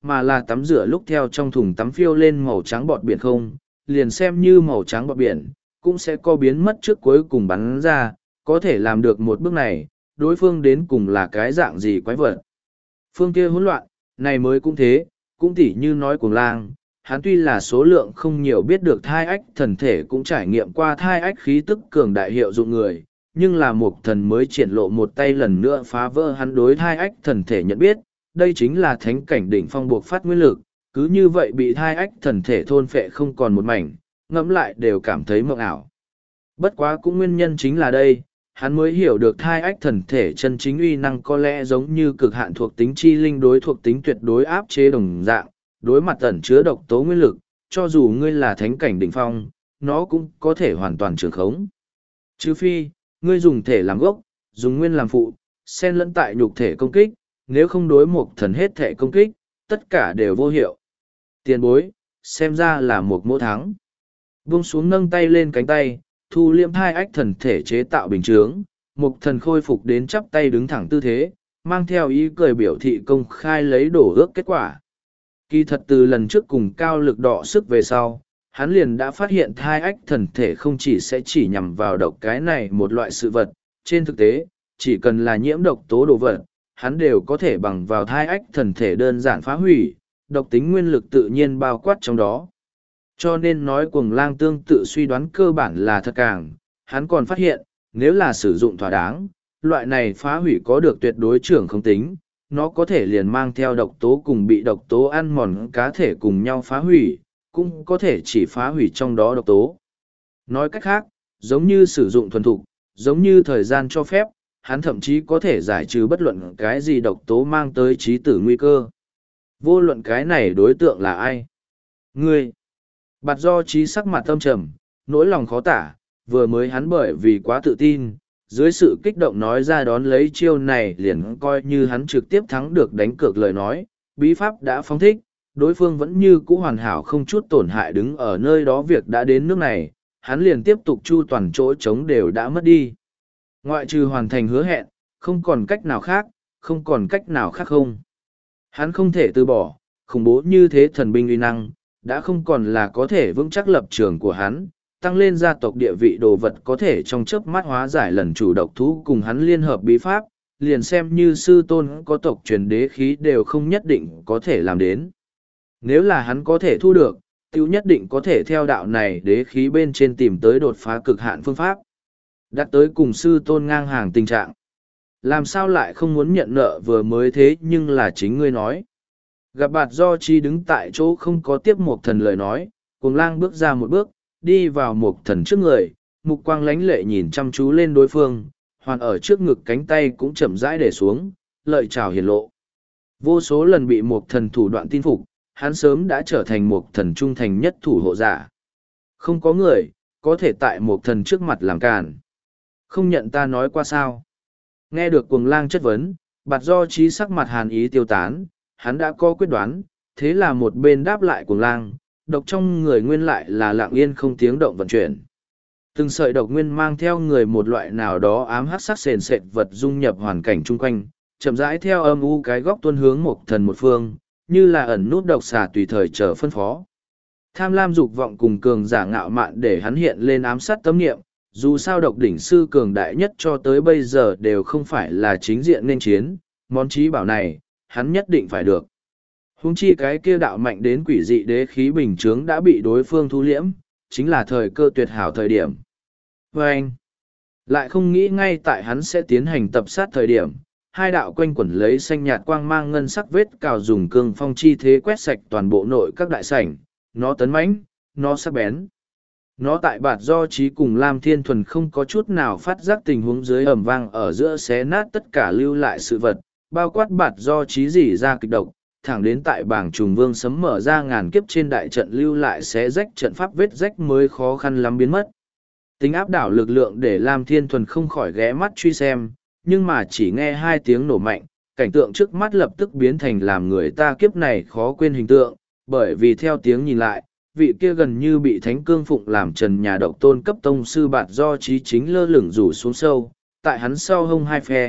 mà là tắm rửa lúc theo trong thùng tắm phiêu lên màu trắng bọt biển không, liền xem như màu trắng bọt biển, cũng sẽ có biến mất trước cuối cùng bắn ra, có thể làm được một bước này, đối phương đến cùng là cái dạng gì quái vật. Phương kia hỗn loạn, này mới cũng thế, cũng tỉ như nói cuồng lang, hắn tuy là số lượng không nhiều biết được thai ách thần thể cũng trải nghiệm qua thai ách khí tức cường đại hiệu dụng người, nhưng là một thần mới triển lộ một tay lần nữa phá vỡ hắn đối thai ách thần thể nhận biết, đây chính là thánh cảnh đỉnh phong buộc phát nguyên lực, cứ như vậy bị thai ách thần thể thôn phệ không còn một mảnh, ngẫm lại đều cảm thấy mộng ảo. Bất quá cũng nguyên nhân chính là đây, hắn mới hiểu được thai ách thần thể chân chính uy năng có lẽ giống như cực hạn thuộc tính chi linh đối thuộc tính tuyệt đối áp chế đồng dạng, đối mặt ẩn chứa độc tố nguyên lực, cho dù ngươi là thánh cảnh đỉnh phong, nó cũng có thể hoàn toàn trường khống. Trừ phi, ngươi dùng thể làm gốc, dùng nguyên làm phụ, xen lẫn tại nhục thể công kích, nếu không đối một thần hết thể công kích, tất cả đều vô hiệu. Tiền bối, xem ra là một mỗ thắng. Vung xuống nâng tay lên cánh tay, thu liệm hai ách thần thể chế tạo bình chướng, một thần khôi phục đến chắp tay đứng thẳng tư thế, mang theo ý cười biểu thị công khai lấy đổ ước kết quả. Kỳ thật từ lần trước cùng cao lực đọ sức về sau, hắn liền đã phát hiện thai ách thần thể không chỉ sẽ chỉ nhằm vào độc cái này một loại sự vật, trên thực tế, chỉ cần là nhiễm độc tố đồ vật, hắn đều có thể bằng vào thai ách thần thể đơn giản phá hủy, độc tính nguyên lực tự nhiên bao quát trong đó. Cho nên nói cuồng lang tương tự suy đoán cơ bản là thật càng, hắn còn phát hiện, nếu là sử dụng thỏa đáng, loại này phá hủy có được tuyệt đối trưởng không tính, nó có thể liền mang theo độc tố cùng bị độc tố ăn mòn cá thể cùng nhau phá hủy, cũng có thể chỉ phá hủy trong đó độc tố. Nói cách khác, giống như sử dụng thuần thục, giống như thời gian cho phép, hắn thậm chí có thể giải trừ bất luận cái gì độc tố mang tới trí tử nguy cơ. Vô luận cái này đối tượng là ai? Ngươi! Bạt do trí sắc mặt tâm trầm, nỗi lòng khó tả, vừa mới hắn bởi vì quá tự tin, dưới sự kích động nói ra đón lấy chiêu này liền coi như hắn trực tiếp thắng được đánh cược lời nói, bí pháp đã phóng thích, đối phương vẫn như cũ hoàn hảo không chút tổn hại đứng ở nơi đó việc đã đến nước này, hắn liền tiếp tục chu toàn chỗ trống đều đã mất đi. Ngoại trừ hoàn thành hứa hẹn, không còn cách nào khác, không còn cách nào khác không. Hắn không thể từ bỏ, khủng bố như thế thần binh uy năng, đã không còn là có thể vững chắc lập trường của hắn, tăng lên gia tộc địa vị đồ vật có thể trong chớp mắt hóa giải lần chủ độc thú cùng hắn liên hợp bí pháp, liền xem như sư tôn có tộc truyền đế khí đều không nhất định có thể làm đến. Nếu là hắn có thể thu được, tiêu nhất định có thể theo đạo này đế khí bên trên tìm tới đột phá cực hạn phương pháp. Đặt tới cùng sư tôn ngang hàng tình trạng. Làm sao lại không muốn nhận nợ vừa mới thế nhưng là chính ngươi nói. Gặp bạt do chi đứng tại chỗ không có tiếp một thần lời nói, cuồng lang bước ra một bước, đi vào một thần trước người, mục quang lánh lệ nhìn chăm chú lên đối phương, hoàn ở trước ngực cánh tay cũng chậm rãi để xuống, lợi trào hiển lộ. Vô số lần bị một thần thủ đoạn tin phục, hắn sớm đã trở thành một thần trung thành nhất thủ hộ giả. Không có người, có thể tại một thần trước mặt làm càn. Không nhận ta nói qua sao. Nghe được cuồng lang chất vấn, bạt do trí sắc mặt hàn ý tiêu tán, hắn đã có quyết đoán, thế là một bên đáp lại cuồng lang, độc trong người nguyên lại là lặng yên không tiếng động vận chuyển. Từng sợi độc nguyên mang theo người một loại nào đó ám hắc sắc sền sệt vật dung nhập hoàn cảnh chung quanh, chậm rãi theo âm u cái góc tuôn hướng một thần một phương, như là ẩn nút độc xà tùy thời chờ phân phó. Tham lam dục vọng cùng cường giả ngạo mạn để hắn hiện lên ám sát tâm niệm, dù sao độc đỉnh sư cường đại nhất cho tới bây giờ đều không phải là chính diện nên chiến, món trí bảo này, hắn nhất định phải được. Huống chi cái kia đạo mạnh đến quỷ dị đế khí bình chướng đã bị đối phương thu liễm, chính là thời cơ tuyệt hảo thời điểm. Và anh, lại không nghĩ ngay tại hắn sẽ tiến hành tập sát thời điểm, hai đạo quanh quẩn lấy xanh nhạt quang mang ngân sắc vết cào dùng cương phong chi thế quét sạch toàn bộ nội các đại sảnh, nó tấn mãnh, nó sắc bén. Nó tại bạt do trí cùng Lam Thiên Thuần không có chút nào phát giác tình huống dưới ẩm vang ở giữa xé nát tất cả lưu lại sự vật, bao quát bạt do trí dỉ ra kịch độc, thẳng đến tại bảng trùng vương sấm mở ra ngàn kiếp trên đại trận lưu lại xé rách trận pháp vết rách mới khó khăn lắm biến mất. Tính áp đảo lực lượng để Lam Thiên Thuần không khỏi ghé mắt truy xem, nhưng mà chỉ nghe hai tiếng nổ mạnh, cảnh tượng trước mắt lập tức biến thành làm người ta kiếp này khó quên hình tượng, bởi vì theo tiếng nhìn lại, vị kia gần như bị thánh cương phụng làm trần nhà độc tôn cấp tông sư bạt do trí chính lơ lửng rủ xuống sâu, tại hắn sau hông hai phe,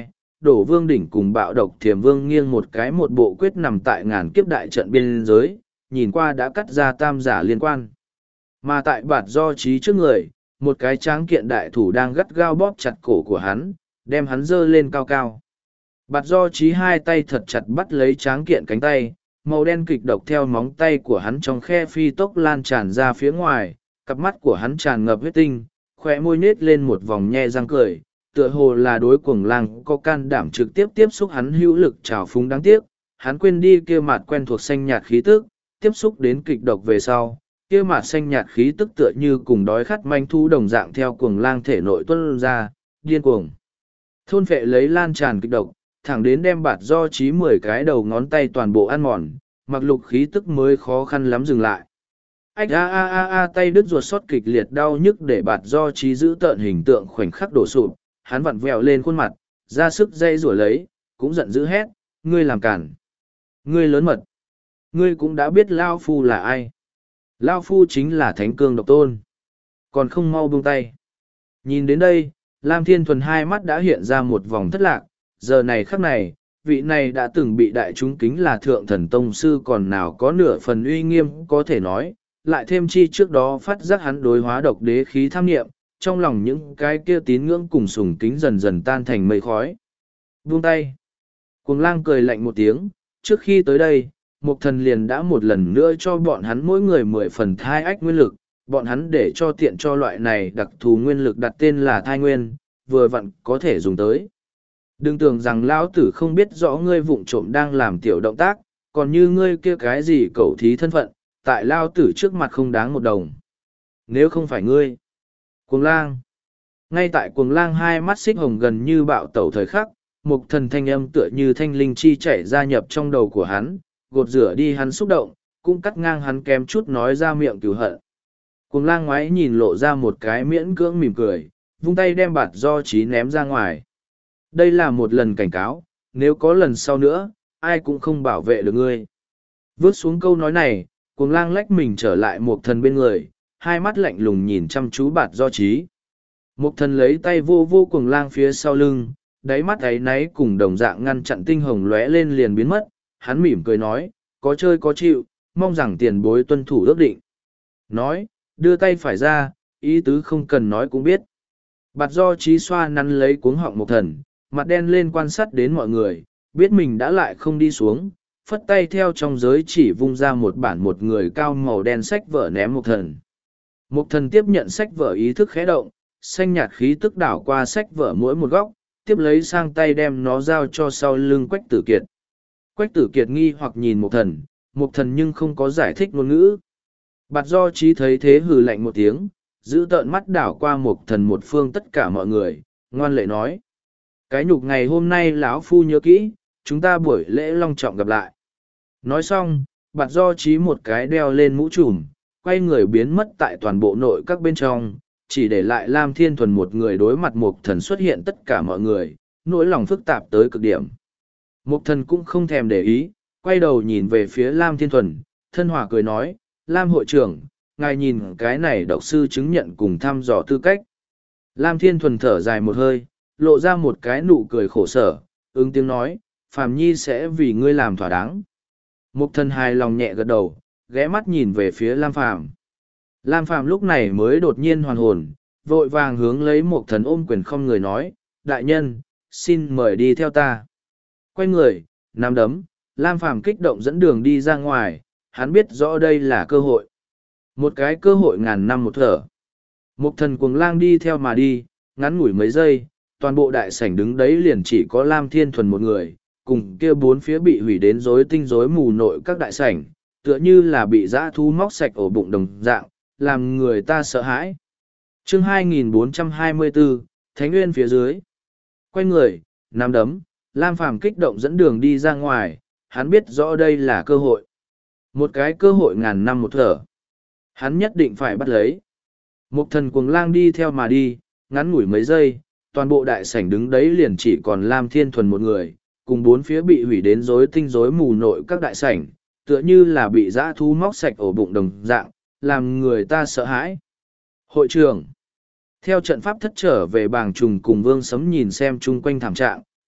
Đổ Vương Đỉnh cùng Bạo Độc Thiềm Vương nghiêng một cái một bộ quyết nằm tại ngàn kiếp đại trận biên giới, nhìn qua đã cắt ra tam giả liên quan. Mà tại bạt do trí trước người, một cái tráng kiện đại thủ đang gắt gao bóp chặt cổ của hắn, đem hắn dơ lên cao cao. Bạt do trí hai tay thật chặt bắt lấy tráng kiện cánh tay, màu đen kịch độc theo móng tay của hắn trong khe phi tốc lan tràn ra phía ngoài, cặp mắt của hắn tràn ngập huyết tinh, khóe môi nết lên một vòng nhe răng cười, tựa hồ là đối cuồng lang có can đảm trực tiếp tiếp xúc hắn hữu lực trào phúng đáng tiếc, hắn quên đi kia mặt quen thuộc xanh nhạt khí tức, tiếp xúc đến kịch độc về sau, kia mặt xanh nhạt khí tức tựa như cùng đói khát manh thu đồng dạng theo cuồng lang thể nội tuôn ra, điên cuồng. Thôn phệ lấy lan tràn kịch độc, thẳng đến đem bạt do trí mười cái đầu ngón tay toàn bộ ăn mòn, mặc lục khí tức mới khó khăn lắm dừng lại. Ách a a a a tay đứt ruột xót kịch liệt đau nhức để bạt do trí giữ tợn hình tượng khoảnh khắc đổ sụp, hắn vặn vẹo lên khuôn mặt, ra sức dây rủa lấy, cũng giận dữ hét, ngươi làm cản. Ngươi lớn mật. Ngươi cũng đã biết Lao Phu là ai. Lao Phu chính là Thánh Cương Độc Tôn. Còn không mau buông tay. Nhìn đến đây, Lam Thiên Thuần hai mắt đã hiện ra một vòng thất lạc, giờ này khắc này, vị này đã từng bị đại chúng kính là thượng thần tông sư còn nào có nửa phần uy nghiêm có thể nói, lại thêm chi trước đó phát giác hắn đối hóa độc đế khí tham nghiệm, trong lòng những cái kia tín ngưỡng cùng sùng kính dần dần tan thành mây khói. Buông tay. Cuồng lang cười lạnh một tiếng, trước khi tới đây, Mục Thần liền đã một lần nữa cho bọn hắn mỗi người mười phần thai ách nguyên lực, bọn hắn để cho tiện cho loại này đặc thù nguyên lực đặt tên là thai nguyên, vừa vặn có thể dùng tới. Đừng tưởng rằng lão tử không biết rõ ngươi vụng trộm đang làm tiểu động tác, còn như ngươi kia cái gì cẩu thí thân phận, tại lão tử trước mặt không đáng một đồng. Nếu không phải ngươi. Cuồng lang. Ngay tại cuồng lang hai mắt xích hồng gần như bạo tẩu thời khắc, Mục Thần thanh âm tựa như thanh linh chi chảy ra nhập trong đầu của hắn, gột rửa đi hắn xúc động, cũng cắt ngang hắn kém chút nói ra miệng cửu hận. Cuồng lang ngoái nhìn lộ ra một cái miễn cưỡng mỉm cười, vung tay đem bạt do trí ném ra ngoài. Đây là một lần cảnh cáo, nếu có lần sau nữa, ai cũng không bảo vệ được ngươi. Vớt xuống câu nói này, cuồng lang lách mình trở lại Mục Thần bên người, hai mắt lạnh lùng nhìn chăm chú bạt do trí. Mục Thần lấy tay vô vô cuồng lang phía sau lưng, đáy mắt ấy náy cùng đồng dạng ngăn chặn tinh hồng lóe lên liền biến mất, hắn mỉm cười nói, có chơi có chịu, mong rằng tiền bối tuân thủ ước định. Nói, đưa tay phải ra, ý tứ không cần nói cũng biết. Bạt do trí xoa nắn lấy cuống họng Mục Thần, mặt đen lên quan sát đến mọi người, biết mình đã lại không đi xuống, phất tay theo trong giới chỉ vung ra một bản một người cao màu đen sách vở ném Mục Thần. Mục Thần tiếp nhận sách vở ý thức khẽ động, xanh nhạt khí tức đảo qua sách vở mỗi một góc, tiếp lấy sang tay đem nó giao cho sau lưng Quách Tử Kiệt. Quách Tử Kiệt nghi hoặc nhìn Mục Thần, Mục Thần nhưng không có giải thích ngôn ngữ. Bạt do trí thấy thế hừ lạnh một tiếng, giữ tợn mắt đảo qua Mục Thần một phương tất cả mọi người, ngoan lệ nói. Cái nhục ngày hôm nay lão phu nhớ kỹ, chúng ta buổi lễ long trọng gặp lại. Nói xong, bạt do trí một cái đeo lên mũ trùm, quay người biến mất tại toàn bộ nội các bên trong, chỉ để lại Lam Thiên Thuần một người đối mặt Mục Thần xuất hiện tất cả mọi người, nỗi lòng phức tạp tới cực điểm. Mục Thần cũng không thèm để ý, quay đầu nhìn về phía Lam Thiên Thuần, thân hòa cười nói, Lam hội trưởng, ngài nhìn cái này độc sư chứng nhận cùng thăm dò tư cách. Lam Thiên Thuần thở dài một hơi, lộ ra một cái nụ cười khổ sở, ứng tiếng nói, Phàm Nhi sẽ vì ngươi làm thỏa đáng. Mục Thần hài lòng nhẹ gật đầu, ghé mắt nhìn về phía Lam Phàm. Lam Phàm lúc này mới đột nhiên hoàn hồn, vội vàng hướng lấy Mục Thần ôm quyền không người nói, đại nhân, xin mời đi theo ta. Quay người, nắm đấm, Lam Phàm kích động dẫn đường đi ra ngoài, hắn biết rõ đây là cơ hội. Một cái cơ hội ngàn năm một thở. Mục Thần cuồng lang đi theo mà đi, ngắn ngủi mấy giây, toàn bộ đại sảnh đứng đấy liền chỉ có Lam Thiên Thuần một người, cùng kia bốn phía bị hủy đến rối tinh rối mù nội các đại sảnh, tựa như là bị dã thú móc sạch ổ bụng đồng dạng, làm người ta sợ hãi. Chương hai nghìn bốn trăm hai mươi bốn, Thánh Nguyên phía dưới. Quay người, nắm đấm, Lam Phàm kích động dẫn đường đi ra ngoài, hắn biết rõ đây là cơ hội. Một cái cơ hội ngàn năm một thở. Hắn nhất định phải bắt lấy. Mục Thần cuồng lang đi theo mà đi, ngắn ngủi mấy giây, toàn bộ đại sảnh đứng đấy liền chỉ còn Lam Thiên Thuần một người, cùng bốn phía bị hủy đến rối tinh rối mù nội các đại sảnh, tựa như là bị dã thú móc sạch ổ bụng đồng dạng, làm người ta sợ hãi. Hội trưởng, theo trận pháp thất trở về bàng trùng cùng Vương Sấm nhìn xem chung quanh thảm trạng,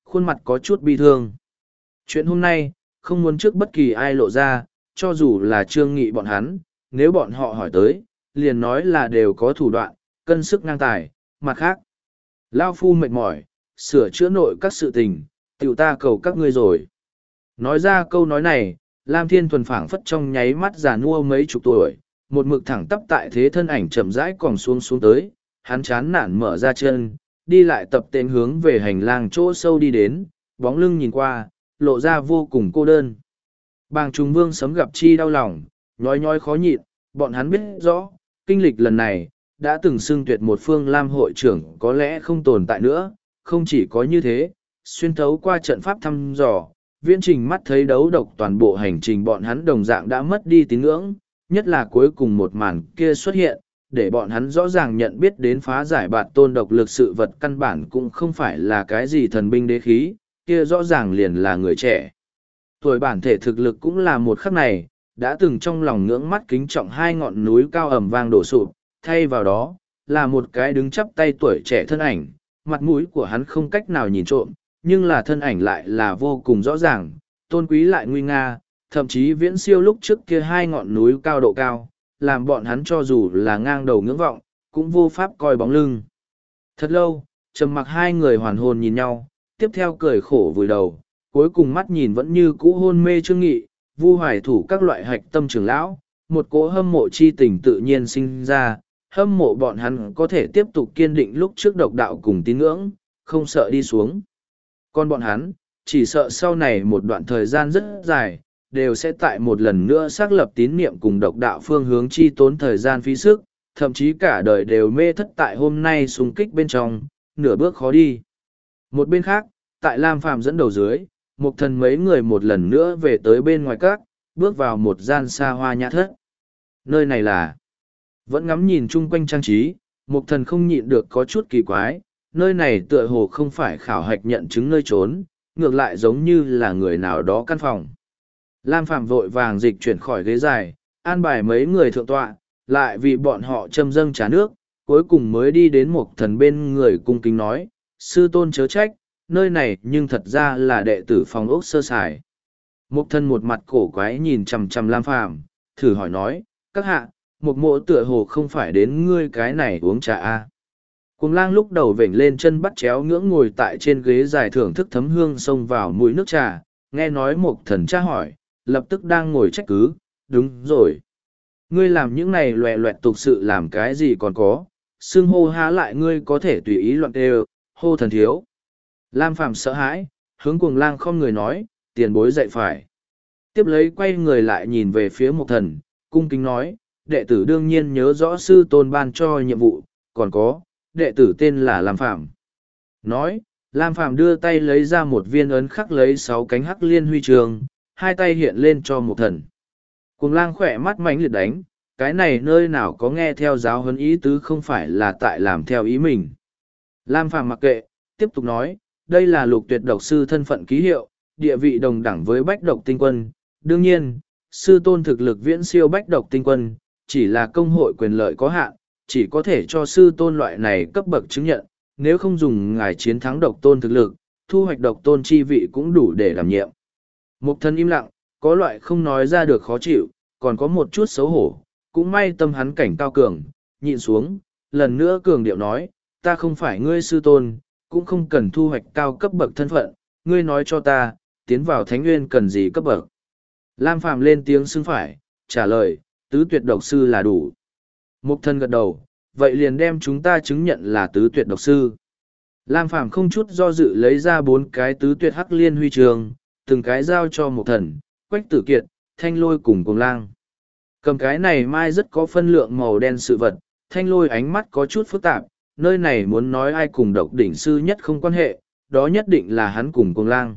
khuôn mặt có chút bi thương. Chuyện hôm nay, không muốn trước bất kỳ ai lộ ra, cho dù là Trương Nghị bọn hắn, nếu bọn họ hỏi tới, liền nói là đều có thủ đoạn, cân sức ngang tài, mặt khác. Lao phu mệt mỏi, sửa chữa nội các sự tình, tiểu ta cầu các ngươi rồi. Nói ra câu nói này, Lam Thiên Thuần phảng phất trong nháy mắt già nua mấy chục tuổi, một mực thẳng tắp tại thế thân ảnh chậm rãi còn xuống xuống tới, hắn chán nản mở ra chân, đi lại tập tên hướng về hành lang chỗ sâu đi đến, bóng lưng nhìn qua, lộ ra vô cùng cô đơn. Bàng Trùng Vương sấm gặp chi đau lòng, nhói nhói khó nhịn, bọn hắn biết rõ, kinh lịch lần này, đã từng xưng tuyệt một phương Lam hội trưởng có lẽ không tồn tại nữa, không chỉ có như thế, xuyên thấu qua trận pháp thăm dò, viễn trình mắt thấy đấu độc toàn bộ hành trình bọn hắn đồng dạng đã mất đi tín ngưỡng, nhất là cuối cùng một màn kia xuất hiện, để bọn hắn rõ ràng nhận biết đến phá giải bạt tôn độc lực sự vật căn bản cũng không phải là cái gì thần binh đế khí, kia rõ ràng liền là người trẻ. Tuổi bản thể thực lực cũng là một khắc này, đã từng trong lòng ngưỡng mắt kính trọng hai ngọn núi cao ẩm vang đổ sụp, thay vào đó, là một cái đứng chắp tay tuổi trẻ thân ảnh, mặt mũi của hắn không cách nào nhìn trộm, nhưng là thân ảnh lại là vô cùng rõ ràng, tôn quý lại nguy nga, thậm chí viễn siêu lúc trước kia hai ngọn núi cao độ cao, làm bọn hắn cho dù là ngang đầu ngưỡng vọng, cũng vô pháp coi bóng lưng. Thật lâu, trầm mặc hai người hoàn hồn nhìn nhau, tiếp theo cười khổ vùi đầu, cuối cùng mắt nhìn vẫn như cũ hôn mê Trương Nghị, Vu Hoài thủ các loại hạch tâm trưởng lão, một cỗ hâm mộ chi tình tự nhiên sinh ra, hâm mộ bọn hắn có thể tiếp tục kiên định lúc trước độc đạo cùng tín ngưỡng, không sợ đi xuống. Còn bọn hắn, chỉ sợ sau này một đoạn thời gian rất dài, đều sẽ tại một lần nữa xác lập tín niệm cùng độc đạo phương hướng chi tốn thời gian phí sức, thậm chí cả đời đều mê thất tại hôm nay xung kích bên trong, nửa bước khó đi. Một bên khác, tại Lam Phàm dẫn đầu dưới, một thần mấy người một lần nữa về tới bên ngoài các, bước vào một gian xa hoa nhã thất. Nơi này là, vẫn ngắm nhìn chung quanh trang trí, một thần không nhịn được có chút kỳ quái, nơi này tựa hồ không phải khảo hạch nhận chứng nơi trốn, ngược lại giống như là người nào đó căn phòng. Lam Phạm vội vàng dịch chuyển khỏi ghế dài, an bài mấy người thượng tọa, lại vì bọn họ châm dâng trà nước, cuối cùng mới đi đến một thần bên người cung kính nói, sư tôn chớ trách, nơi này nhưng thật ra là đệ tử phòng ốc sơ sài. Một thần một mặt cổ quái nhìn chằm chằm Lam Phạm, thử hỏi nói, các hạ, một mộ tựa hồ không phải đến ngươi cái này uống trà a à. Cùng lang lúc đầu vểnh lên chân bắt chéo ngưỡng ngồi tại trên ghế dài thưởng thức thấm hương xông vào mũi nước trà, nghe nói một thần tra hỏi, lập tức đang ngồi trách cứ, đúng rồi. Ngươi làm những này loẹ loẹt tục sự làm cái gì còn có, xưng hô há lại ngươi có thể tùy ý loạn đều, hô thần thiếu. Lam Phàm sợ hãi, hướng cuồng lang không người nói, tiền bối dạy phải. Tiếp lấy quay người lại nhìn về phía một thần, cung kính nói, đệ tử đương nhiên nhớ rõ sư tôn ban cho nhiệm vụ, còn có, đệ tử tên là Lam Phàm. Nói, Lam Phàm đưa tay lấy ra một viên ấn khắc lấy sáu cánh hắc liên huy trường, hai tay hiện lên cho một thần. Cuồng lang khỏe mắt mánh liệt đánh, cái này nơi nào có nghe theo giáo huấn ý tứ không phải là tại làm theo ý mình. Lam Phàm mặc kệ, tiếp tục nói, đây là lục tuyệt độc sư thân phận ký hiệu, địa vị đồng đẳng với bách độc tinh quân. Đương nhiên, sư tôn thực lực viễn siêu bách độc tinh quân, chỉ là công hội quyền lợi có hạn, chỉ có thể cho sư tôn loại này cấp bậc chứng nhận, nếu không dùng ngài chiến thắng độc tôn thực lực, thu hoạch độc tôn chi vị cũng đủ để đảm nhiệm. Mục thân im lặng, có loại không nói ra được khó chịu, còn có một chút xấu hổ, cũng may tâm hắn cảnh cao cường, nhịn xuống, lần nữa cường điệu nói, ta không phải ngươi sư tôn, cũng không cần thu hoạch cao cấp bậc thân phận, ngươi nói cho ta, tiến vào thánh nguyên cần gì cấp bậc. Lam Phàm lên tiếng xưng phải, trả lời, tứ tuyệt độc sư là đủ. Mục thân gật đầu, vậy liền đem chúng ta chứng nhận là tứ tuyệt độc sư. Lam Phàm không chút do dự lấy ra bốn cái tứ tuyệt hắc liên huy trường, từng cái giao cho một thần, Quách Tử Kiệt, Thanh Lôi cùng Cuồng Lang. Cầm cái này mai rất có phân lượng màu đen sự vật, Thanh Lôi ánh mắt có chút phức tạp, nơi này muốn nói ai cùng độc đỉnh sư nhất không quan hệ, đó nhất định là hắn cùng Cuồng Lang.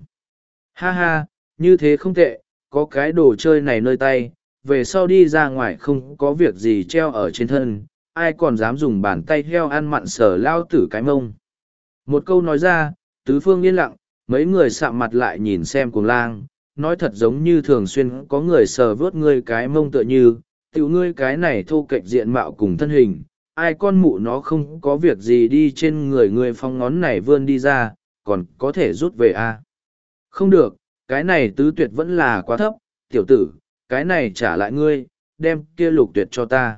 Ha ha, như thế không tệ, có cái đồ chơi này nơi tay, về sau đi ra ngoài không có việc gì treo ở trên thân, ai còn dám dùng bàn tay heo ăn mặn sở lao tử cái mông. Một câu nói ra, tứ phương yên lặng, mấy người sạm mặt lại nhìn xem Cuồng Lang, nói thật giống như thường xuyên có người sờ vớt ngươi cái mông tựa như, tiểu ngươi cái này thô kệch diện mạo cùng thân hình, ai con mụ nó không có việc gì đi trên người ngươi phong ngón này vươn đi ra, còn có thể rút về a. Không được, cái này tứ tuyệt vẫn là quá thấp, tiểu tử, cái này trả lại ngươi, đem kia lục tuyệt cho ta.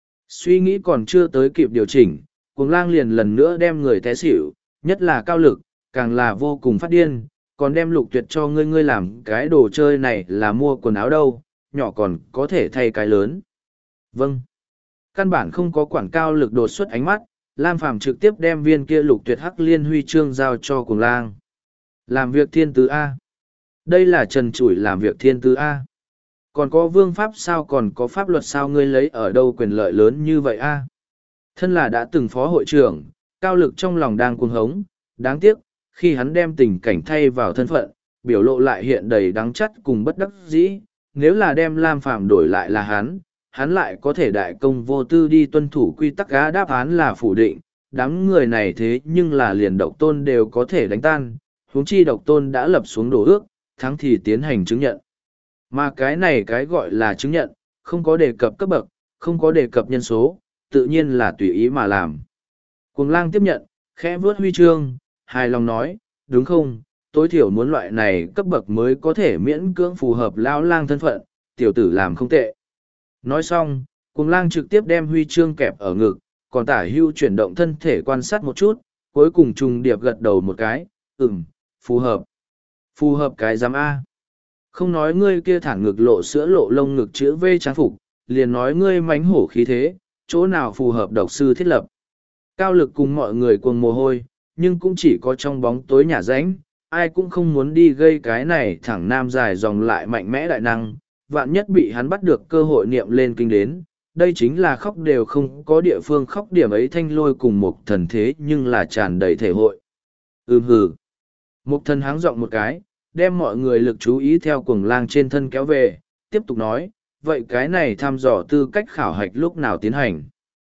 Suy nghĩ còn chưa tới kịp điều chỉnh, cuồng lang liền lần nữa đem người té xỉu, nhất là cao lực, càng là vô cùng phát điên, còn đem lục tuyệt cho ngươi ngươi làm cái đồ chơi này là mua quần áo đâu, nhỏ còn có thể thay cái lớn. Vâng. Căn bản không có quản cao lực đột xuất ánh mắt, Lam Phàm trực tiếp đem viên kia lục tuyệt hắc liên huy chương giao cho cuồng lang. Làm việc thiên tứ A. Đây là trần trụi làm việc thiên tứ A. Còn có vương pháp sao, còn có pháp luật sao, ngươi lấy ở đâu quyền lợi lớn như vậy A. Thân là đã từng phó hội trưởng, cao lực trong lòng đang cuồng hống, đáng tiếc, khi hắn đem tình cảnh thay vào thân phận, biểu lộ lại hiện đầy đắng chắt cùng bất đắc dĩ. Nếu là đem Lam Phàm đổi lại là hắn, hắn lại có thể đại công vô tư đi tuân thủ quy tắc á, đáp án là phủ định. Đám người này thế nhưng là liền độc tôn đều có thể đánh tan, huống chi độc tôn đã lập xuống đồ ước, thắng thì tiến hành chứng nhận. Mà cái này cái gọi là chứng nhận, không có đề cập cấp bậc, không có đề cập nhân số, tự nhiên là tùy ý mà làm. Cuồng lang tiếp nhận, khẽ vuốt huy chương, hài lòng nói, đúng không, tối thiểu muốn loại này cấp bậc mới có thể miễn cưỡng phù hợp lão lang thân phận, tiểu tử làm không tệ. Nói xong, cuồng lang trực tiếp đem huy chương kẹp ở ngực, còn tả hưu chuyển động thân thể quan sát một chút, cuối cùng trùng điệp gật đầu một cái, ừm, phù hợp. Phù hợp cái giám A. Không nói ngươi kia thẳng ngực lộ sữa lộ lông ngực chữ V trang phục, liền nói ngươi mánh hổ khí thế, chỗ nào phù hợp độc sư thiết lập. Cao lực cùng mọi người cuồng mồ hôi, nhưng cũng chỉ có trong bóng tối nhà ránh, ai cũng không muốn đi gây cái này thẳng nam dài dòng lại mạnh mẽ đại năng, vạn nhất bị hắn bắt được cơ hội niệm lên kinh đến. Đây chính là khóc đều không có địa phương khóc, điểm ấy thanh lôi cùng một thần thế nhưng là tràn đầy thể hội. Ừm hừ. Một thần háng giọng một cái, đem mọi người lực chú ý theo cuồng lang trên thân kéo về, tiếp tục nói, vậy cái này thăm dò tư cách khảo hạch lúc nào tiến hành?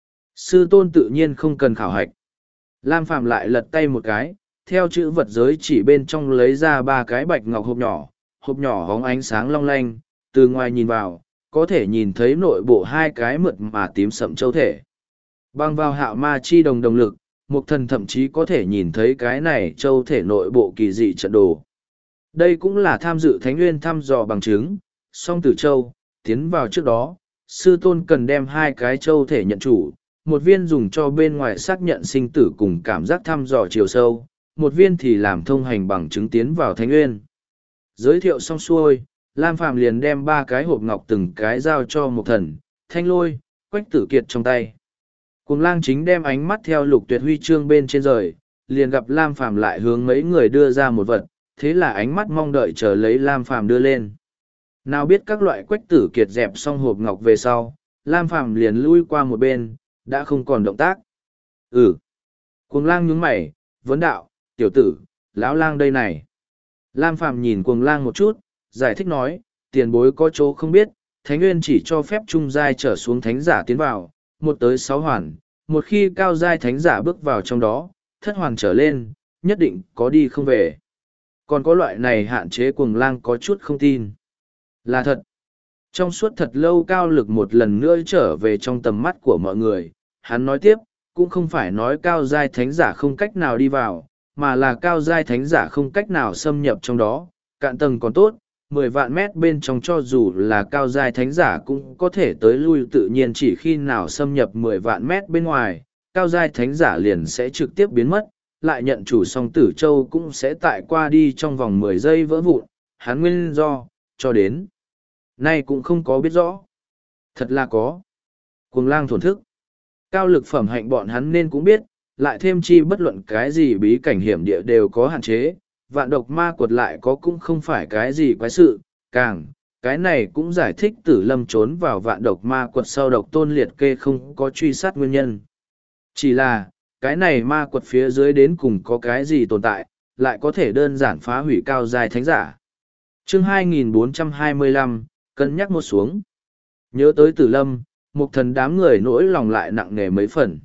Sư tôn tự nhiên không cần khảo hạch. Lam Phàm lại lật tay một cái, theo chữ vật giới chỉ bên trong lấy ra ba cái bạch ngọc hộp nhỏ, hộp nhỏ hóng ánh sáng long lanh, từ ngoài nhìn vào, có thể nhìn thấy nội bộ hai cái mượt mà tím sậm châu thể. Băng vào hạo ma chi đồng đồng lực, một thần thậm chí có thể nhìn thấy cái này châu thể nội bộ kỳ dị trận đồ. Đây cũng là tham dự Thánh Nguyên thăm dò bằng chứng, song tử châu, tiến vào trước đó, sư tôn cần đem hai cái châu thể nhận chủ, một viên dùng cho bên ngoài xác nhận sinh tử cùng cảm giác thăm dò chiều sâu, một viên thì làm thông hành bằng chứng tiến vào Thánh Nguyên. Giới thiệu xong xuôi, Lam Phàm liền đem ba cái hộp ngọc từng cái giao cho một thần, thanh lôi, quách tử kiệt trong tay. Cuồng lang chính đem ánh mắt theo lục tuyệt huy chương bên trên rời, liền gặp Lam Phàm lại hướng mấy người đưa ra một vật, thế là ánh mắt mong đợi chờ lấy Lam Phàm đưa lên. Nào biết các loại quách tử kiệt dẹp xong hộp ngọc về sau, Lam Phàm liền lui qua một bên, đã không còn động tác. Ừ. Cuồng lang nhướng mày, vấn đạo, tiểu tử, lão lang đây này. Lam Phàm nhìn cuồng lang một chút, giải thích nói, tiền bối có chỗ không biết, Thánh Nguyên chỉ cho phép trung giai trở xuống thánh giả tiến vào, một tới sáu hoàn, một khi cao giai thánh giả bước vào trong đó, thất hoàn trở lên, nhất định có đi không về. Còn có loại này hạn chế, cuồng lang có chút không tin. Là thật. Trong suốt thật lâu cao lực một lần nữa trở về trong tầm mắt của mọi người, hắn nói tiếp, cũng không phải nói cao giai thánh giả không cách nào đi vào, mà là cao giai thánh giả không cách nào xâm nhập trong đó, cạn tầng còn tốt, mười vạn mét bên trong cho dù là cao giai thánh giả cũng có thể tới lui tự nhiên, chỉ khi nào xâm nhập mười vạn mét bên ngoài, cao giai thánh giả liền sẽ trực tiếp biến mất, lại nhận chủ song tử châu cũng sẽ tại qua đi trong vòng mười giây vỡ vụn, hắn nguyên do, cho đến nay cũng không có biết rõ. Thật là có. Cuồng lang thổn thức. Cao lực phẩm hạnh bọn hắn nên cũng biết, lại thêm chi bất luận cái gì bí cảnh hiểm địa đều có hạn chế, vạn độc ma quật lại có cũng không phải cái gì quái sự, càng, cái này cũng giải thích Tử Lâm trốn vào vạn độc ma quật sau độc tôn liệt kê không có truy sát nguyên nhân. Chỉ là, cái này ma quật phía dưới đến cùng có cái gì tồn tại, lại có thể đơn giản phá hủy cao dài thánh giả. Chương hai nghìn bốn trăm hai mươi lăm, cân nhắc một xuống. Nhớ tới Tử Lâm, một thần đám người nỗi lòng lại nặng nề mấy phần.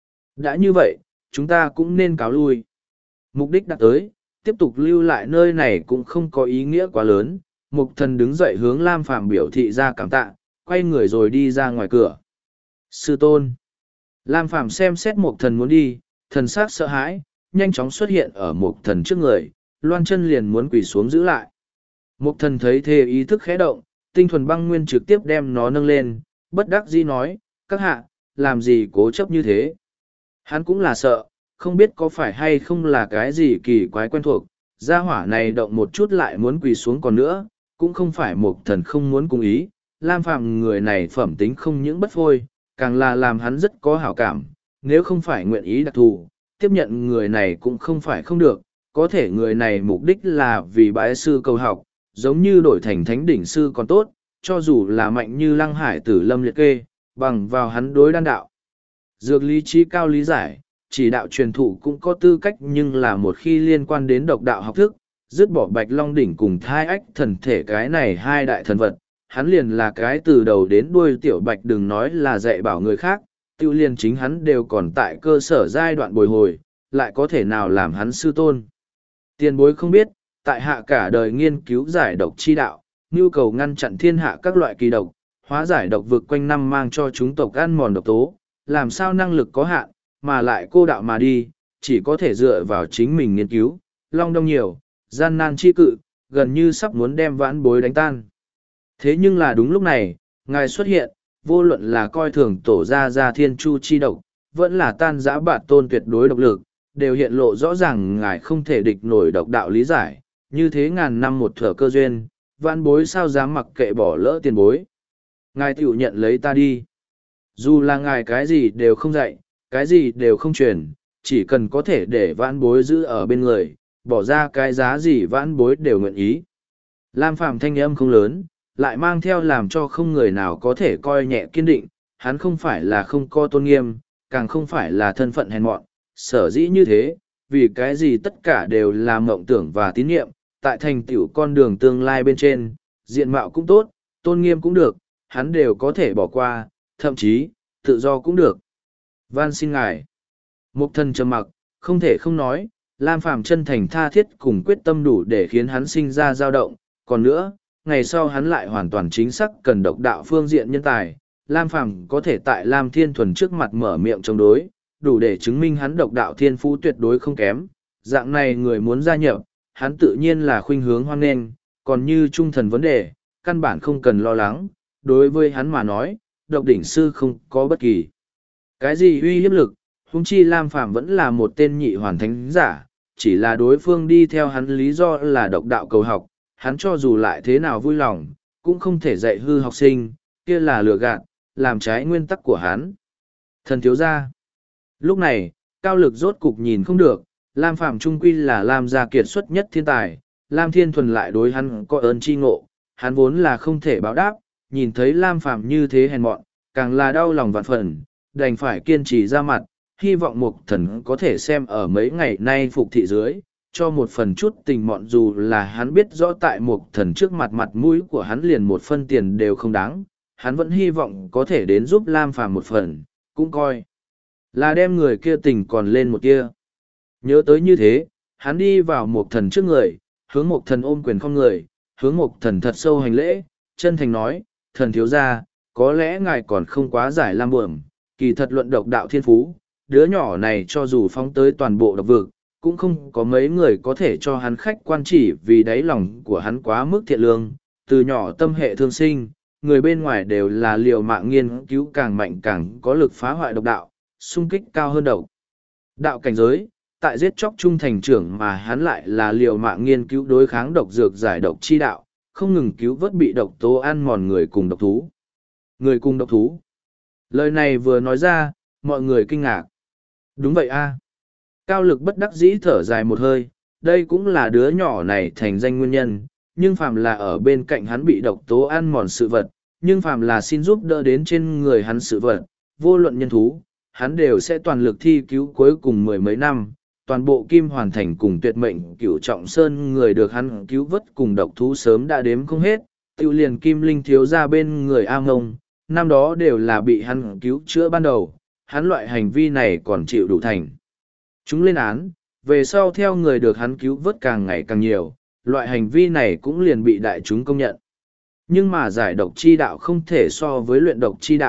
Đã như vậy, chúng ta cũng nên cáo lui. Mục đích đã tới, tiếp tục lưu lại nơi này cũng không có ý nghĩa quá lớn. Mục thần đứng dậy hướng Lam Phàm biểu thị ra cảm tạ, quay người rồi đi ra ngoài cửa. Sư tôn. Lam Phàm xem xét mục thần muốn đi, thần sắc sợ hãi, nhanh chóng xuất hiện ở mục thần trước người, loan chân liền muốn quỳ xuống giữ lại. Mục thần thấy thế ý thức khẽ động, tinh thuần băng nguyên trực tiếp đem nó nâng lên, bất đắc dĩ nói, các hạ, làm gì cố chấp như thế. Hắn cũng là sợ, không biết có phải hay không là cái gì kỳ quái quen thuộc, gia hỏa này động một chút lại muốn quỳ xuống còn nữa, cũng không phải mục thần không muốn cùng ý, Lam Phàm người này phẩm tính không những bất phôi, càng là làm hắn rất có hảo cảm, nếu không phải nguyện ý đặc thù, tiếp nhận người này cũng không phải không được, có thể người này mục đích là vì bái sư cầu học, giống như đổi thành thánh đỉnh sư còn tốt, cho dù là mạnh như lăng hải tử lâm liệt kê, bằng vào hắn đối đan đạo. Dược lý trí cao lý giải, chỉ đạo truyền thụ cũng có tư cách nhưng là một khi liên quan đến độc đạo học thức, dứt bỏ bạch long đỉnh cùng thai ách thần thể cái này hai đại thần vật, hắn liền là cái từ đầu đến đuôi tiểu bạch đừng nói là dạy bảo người khác, tiêu liền chính hắn đều còn tại cơ sở giai đoạn bồi hồi, lại có thể nào làm hắn sư tôn. Tiền bối không biết, tại hạ cả đời nghiên cứu giải độc chi đạo, nhu cầu ngăn chặn thiên hạ các loại kỳ độc, hóa giải độc vực quanh năm mang cho chúng tộc ăn mòn độc tố, làm sao năng lực có hạn, mà lại cô đạo mà đi, chỉ có thể dựa vào chính mình nghiên cứu, long đông nhiều, gian nan chi cự, gần như sắp muốn đem vãn bối đánh tan. Thế nhưng là đúng lúc này, ngài xuất hiện, vô luận là coi thường tổ ra ra thiên chu chi độc, vẫn là tan giã bạt tôn tuyệt đối độc lực, đều hiện lộ rõ ràng ngài không thể địch nổi độc đạo lý giải, như thế ngàn năm một thở cơ duyên, vãn bối sao dám mặc kệ bỏ lỡ tiền bối. Ngài tiểu nhận lấy ta đi. Dù là ngài cái gì đều không dạy, cái gì đều không truyền, chỉ cần có thể để vãn bối giữ ở bên người, bỏ ra cái giá gì vãn bối đều nguyện ý. Lam Phàm thanh âm không lớn, lại mang theo làm cho không người nào có thể coi nhẹ kiên định, hắn không phải là không có tôn nghiêm, càng không phải là thân phận hèn mọn, sở dĩ như thế, vì cái gì tất cả đều là mộng tưởng và tín nhiệm, tại thành tựu con đường tương lai bên trên, diện mạo cũng tốt, tôn nghiêm cũng được, hắn đều có thể bỏ qua, thậm chí, tự do cũng được. Van xin ngài. Mục thần trầm mặc, không thể không nói, Lam Phàm chân thành tha thiết cùng quyết tâm đủ để khiến hắn sinh ra dao động, còn nữa, ngày sau hắn lại hoàn toàn chính xác cần độc đạo phương diện nhân tài, Lam Phàm có thể tại Lam Thiên Thuần trước mặt mở miệng chống đối, đủ để chứng minh hắn độc đạo thiên phú tuyệt đối không kém, dạng này người muốn gia nhập, hắn tự nhiên là khuynh hướng hoan nghênh, còn như trung thần vấn đề, căn bản không cần lo lắng, đối với hắn mà nói, độc đỉnh sư không có bất kỳ cái gì uy hiếp lực, huống chi Lam Phàm vẫn là một tên nhị hoàn thánh giả, chỉ là đối phương đi theo hắn lý do là độc đạo cầu học, hắn cho dù lại thế nào vui lòng, cũng không thể dạy hư học sinh, kia là lừa gạt, làm trái nguyên tắc của hắn. Thần thiếu gia. Lúc này, Cao Lực rốt cục nhìn không được, Lam Phàm trung quy là Lam gia kiệt xuất nhất thiên tài, Lam Thiên Thuần lại đối hắn có ơn chi ngộ, hắn vốn là không thể báo đáp, nhìn thấy Lam Phàm như thế hèn mọn, càng là đau lòng vạn phần, đành phải kiên trì ra mặt, hy vọng Mục Thần có thể xem ở mấy ngày nay phục thị dưới, cho một phần chút tình mọn dù là hắn biết rõ tại Mục Thần trước mặt mặt mũi của hắn liền một phân tiền đều không đáng, hắn vẫn hy vọng có thể đến giúp Lam Phàm một phần, cũng coi là đem người kia tình còn lên một kia. Nhớ tới như thế, hắn đi vào Mục Thần trước người, hướng Mục Thần ôm quyền không người, hướng Mục Thần thật sâu hành lễ, chân thành nói, thần thiếu gia, có lẽ ngài còn không quá giải Lam Buồm, kỳ thật luận độc đạo thiên phú, đứa nhỏ này cho dù phóng tới toàn bộ độc vực, cũng không có mấy người có thể cho hắn khách quan chỉ vì đáy lòng của hắn quá mức thiện lương, từ nhỏ tâm hệ thương sinh, người bên ngoài đều là liều mạng nghiên cứu càng mạnh càng có lực phá hoại độc đạo, xung kích cao hơn độc đạo cảnh giới, tại giết chóc trung thành trưởng mà hắn lại là liều mạng nghiên cứu đối kháng độc dược giải độc chi đạo, không ngừng cứu vớt bị độc tố ăn mòn người cùng độc thú. Người cùng độc thú. Lời này vừa nói ra, mọi người kinh ngạc. Đúng vậy a. Cao Lực bất đắc dĩ thở dài một hơi, đây cũng là đứa nhỏ này thành danh nguyên nhân, nhưng phàm là ở bên cạnh hắn bị độc tố ăn mòn sự vật, nhưng phàm là xin giúp đỡ đến trên người hắn sự vật, vô luận nhân thú, hắn đều sẽ toàn lực thi cứu cuối cùng mười mấy năm, toàn bộ Kim Hoàn Thành cùng tuyệt mệnh cửu trọng sơn người được hắn cứu vớt cùng độc thú sớm đã đếm không hết, tiêu liền Kim Linh thiếu ra bên người A Ngông, năm đó đều là bị hắn cứu chữa ban đầu, hắn loại hành vi này còn chịu đủ thành. Chúng lên án, về sau theo người được hắn cứu vớt càng ngày càng nhiều, loại hành vi này cũng liền bị đại chúng công nhận. Nhưng mà giải độc chi đạo không thể so với luyện độc chi đạo,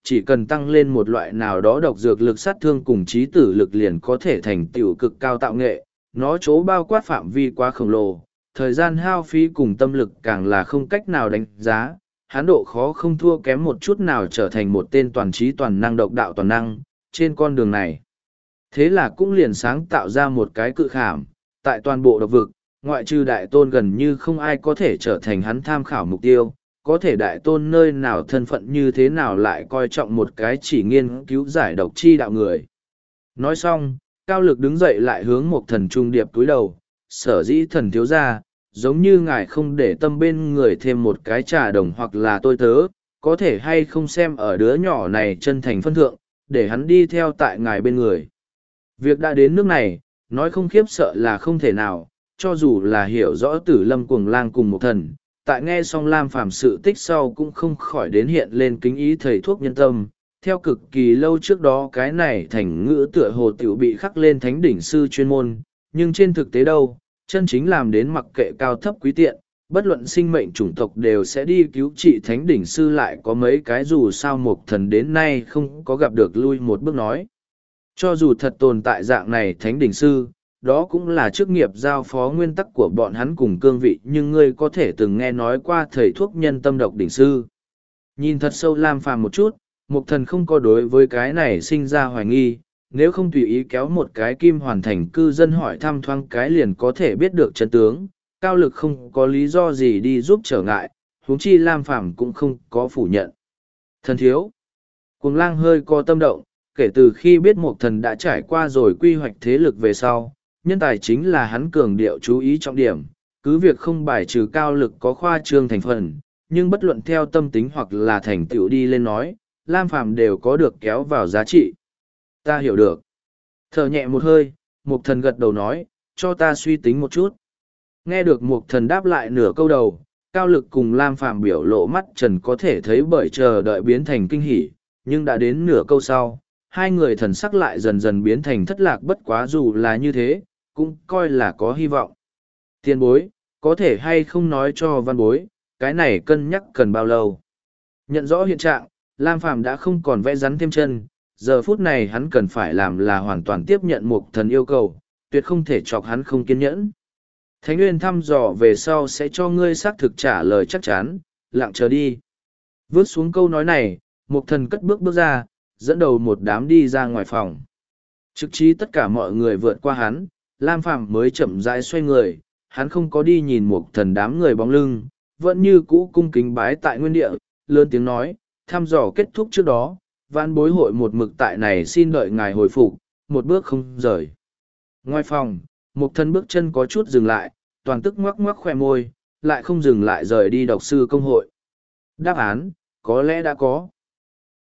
chỉ cần tăng lên một loại nào đó độc dược lực sát thương cùng trí tử lực liền có thể thành tựu cực cao tạo nghệ, nó chỗ bao quát phạm vi quá khổng lồ, thời gian hao phí cùng tâm lực càng là không cách nào đánh giá, hán độ khó không thua kém một chút nào trở thành một tên toàn trí toàn năng độc đạo toàn năng, trên con đường này. Thế là cũng liền sáng tạo ra một cái cự khảm, tại toàn bộ độc vực, ngoại trừ đại tôn gần như không ai có thể trở thành hắn tham khảo mục tiêu, có thể đại tôn nơi nào thân phận như thế nào lại coi trọng một cái chỉ nghiên cứu giải độc chi đạo người. Nói xong, cao lực đứng dậy lại hướng một thần trung điệp túi đầu, sở dĩ thần thiếu ra, giống như ngài không để tâm bên người thêm một cái trà đồng hoặc là tôi tớ, có thể hay không xem ở đứa nhỏ này chân thành phân thượng, để hắn đi theo tại ngài bên người. Việc đã đến nước này, nói không khiếp sợ là không thể nào, cho dù là hiểu rõ tử lâm cuồng lang cùng một thần, tại nghe xong Lam Phàm sự tích sau cũng không khỏi đến hiện lên kính ý thầy thuốc nhân tâm. Theo cực kỳ lâu trước đó cái này thành ngữ tựa hồ tiểu bị khắc lên thánh đỉnh sư chuyên môn, nhưng trên thực tế đâu, chân chính làm đến mặc kệ cao thấp quý tiện, bất luận sinh mệnh chủng tộc đều sẽ đi cứu trị thánh đỉnh sư lại có mấy cái dù sao một thần đến nay không có gặp được lui một bước nói. Cho dù thật tồn tại dạng này thánh đỉnh sư, đó cũng là chức nghiệp giao phó nguyên tắc của bọn hắn cùng cương vị nhưng ngươi có thể từng nghe nói qua thầy thuốc nhân tâm độc đỉnh sư. Nhìn thật sâu Lam Phàm một chút, Mục Thần không có đối với cái này sinh ra hoài nghi, nếu không tùy ý kéo một cái kim hoàn thành cư dân hỏi thăm thoáng cái liền có thể biết được chân tướng, cao lực không có lý do gì đi giúp trở ngại, huống chi Lam Phàm cũng không có phủ nhận. Thần thiếu. Cuồng lang hơi có tâm động, kể từ khi biết Mục Thần đã trải qua rồi quy hoạch thế lực về sau, nhân tài chính là hắn cường điệu chú ý trọng điểm, cứ việc không bài trừ cao lực có khoa trương thành phần, nhưng bất luận theo tâm tính hoặc là thành tựu đi lên nói, Lam Phàm đều có được kéo vào giá trị. Ta hiểu được. Thở nhẹ một hơi, Mục Thần gật đầu nói, cho ta suy tính một chút. Nghe được Mục Thần đáp lại nửa câu đầu, cao lực cùng Lam Phàm biểu lộ mắt trần có thể thấy bởi chờ đợi biến thành kinh hỉ, nhưng đã đến nửa câu sau, hai người thần sắc lại dần dần biến thành thất lạc bất quá dù là như thế, cũng coi là có hy vọng. Tiền bối, có thể hay không nói cho văn bối, cái này cân nhắc cần bao lâu. Nhận rõ hiện trạng, Lam Phàm đã không còn vẽ rắn thêm chân, giờ phút này hắn cần phải làm là hoàn toàn tiếp nhận Mục Thần yêu cầu, tuyệt không thể chọc hắn không kiên nhẫn. Thánh Nguyên thăm dò về sau sẽ cho ngươi xác thực trả lời chắc chắn, lặng chờ đi. Vớt xuống câu nói này, Mục Thần cất bước bước ra, dẫn đầu một đám đi ra ngoài phòng. Trực trí tất cả mọi người vượt qua hắn, Lam Phàm mới chậm rãi xoay người, hắn không có đi nhìn Mục Thần đám người bóng lưng, vẫn như cũ cung kính bái tại nguyên địa, lớn tiếng nói, thăm dò kết thúc trước đó, vãn bối hội một mực tại này xin đợi ngài hồi phục, một bước không rời. Ngoài phòng, Mục Thần bước chân có chút dừng lại, toàn tức ngoắc ngoắc khoe môi, lại không dừng lại rời đi đọc sư công hội. Đáp án, có lẽ đã có.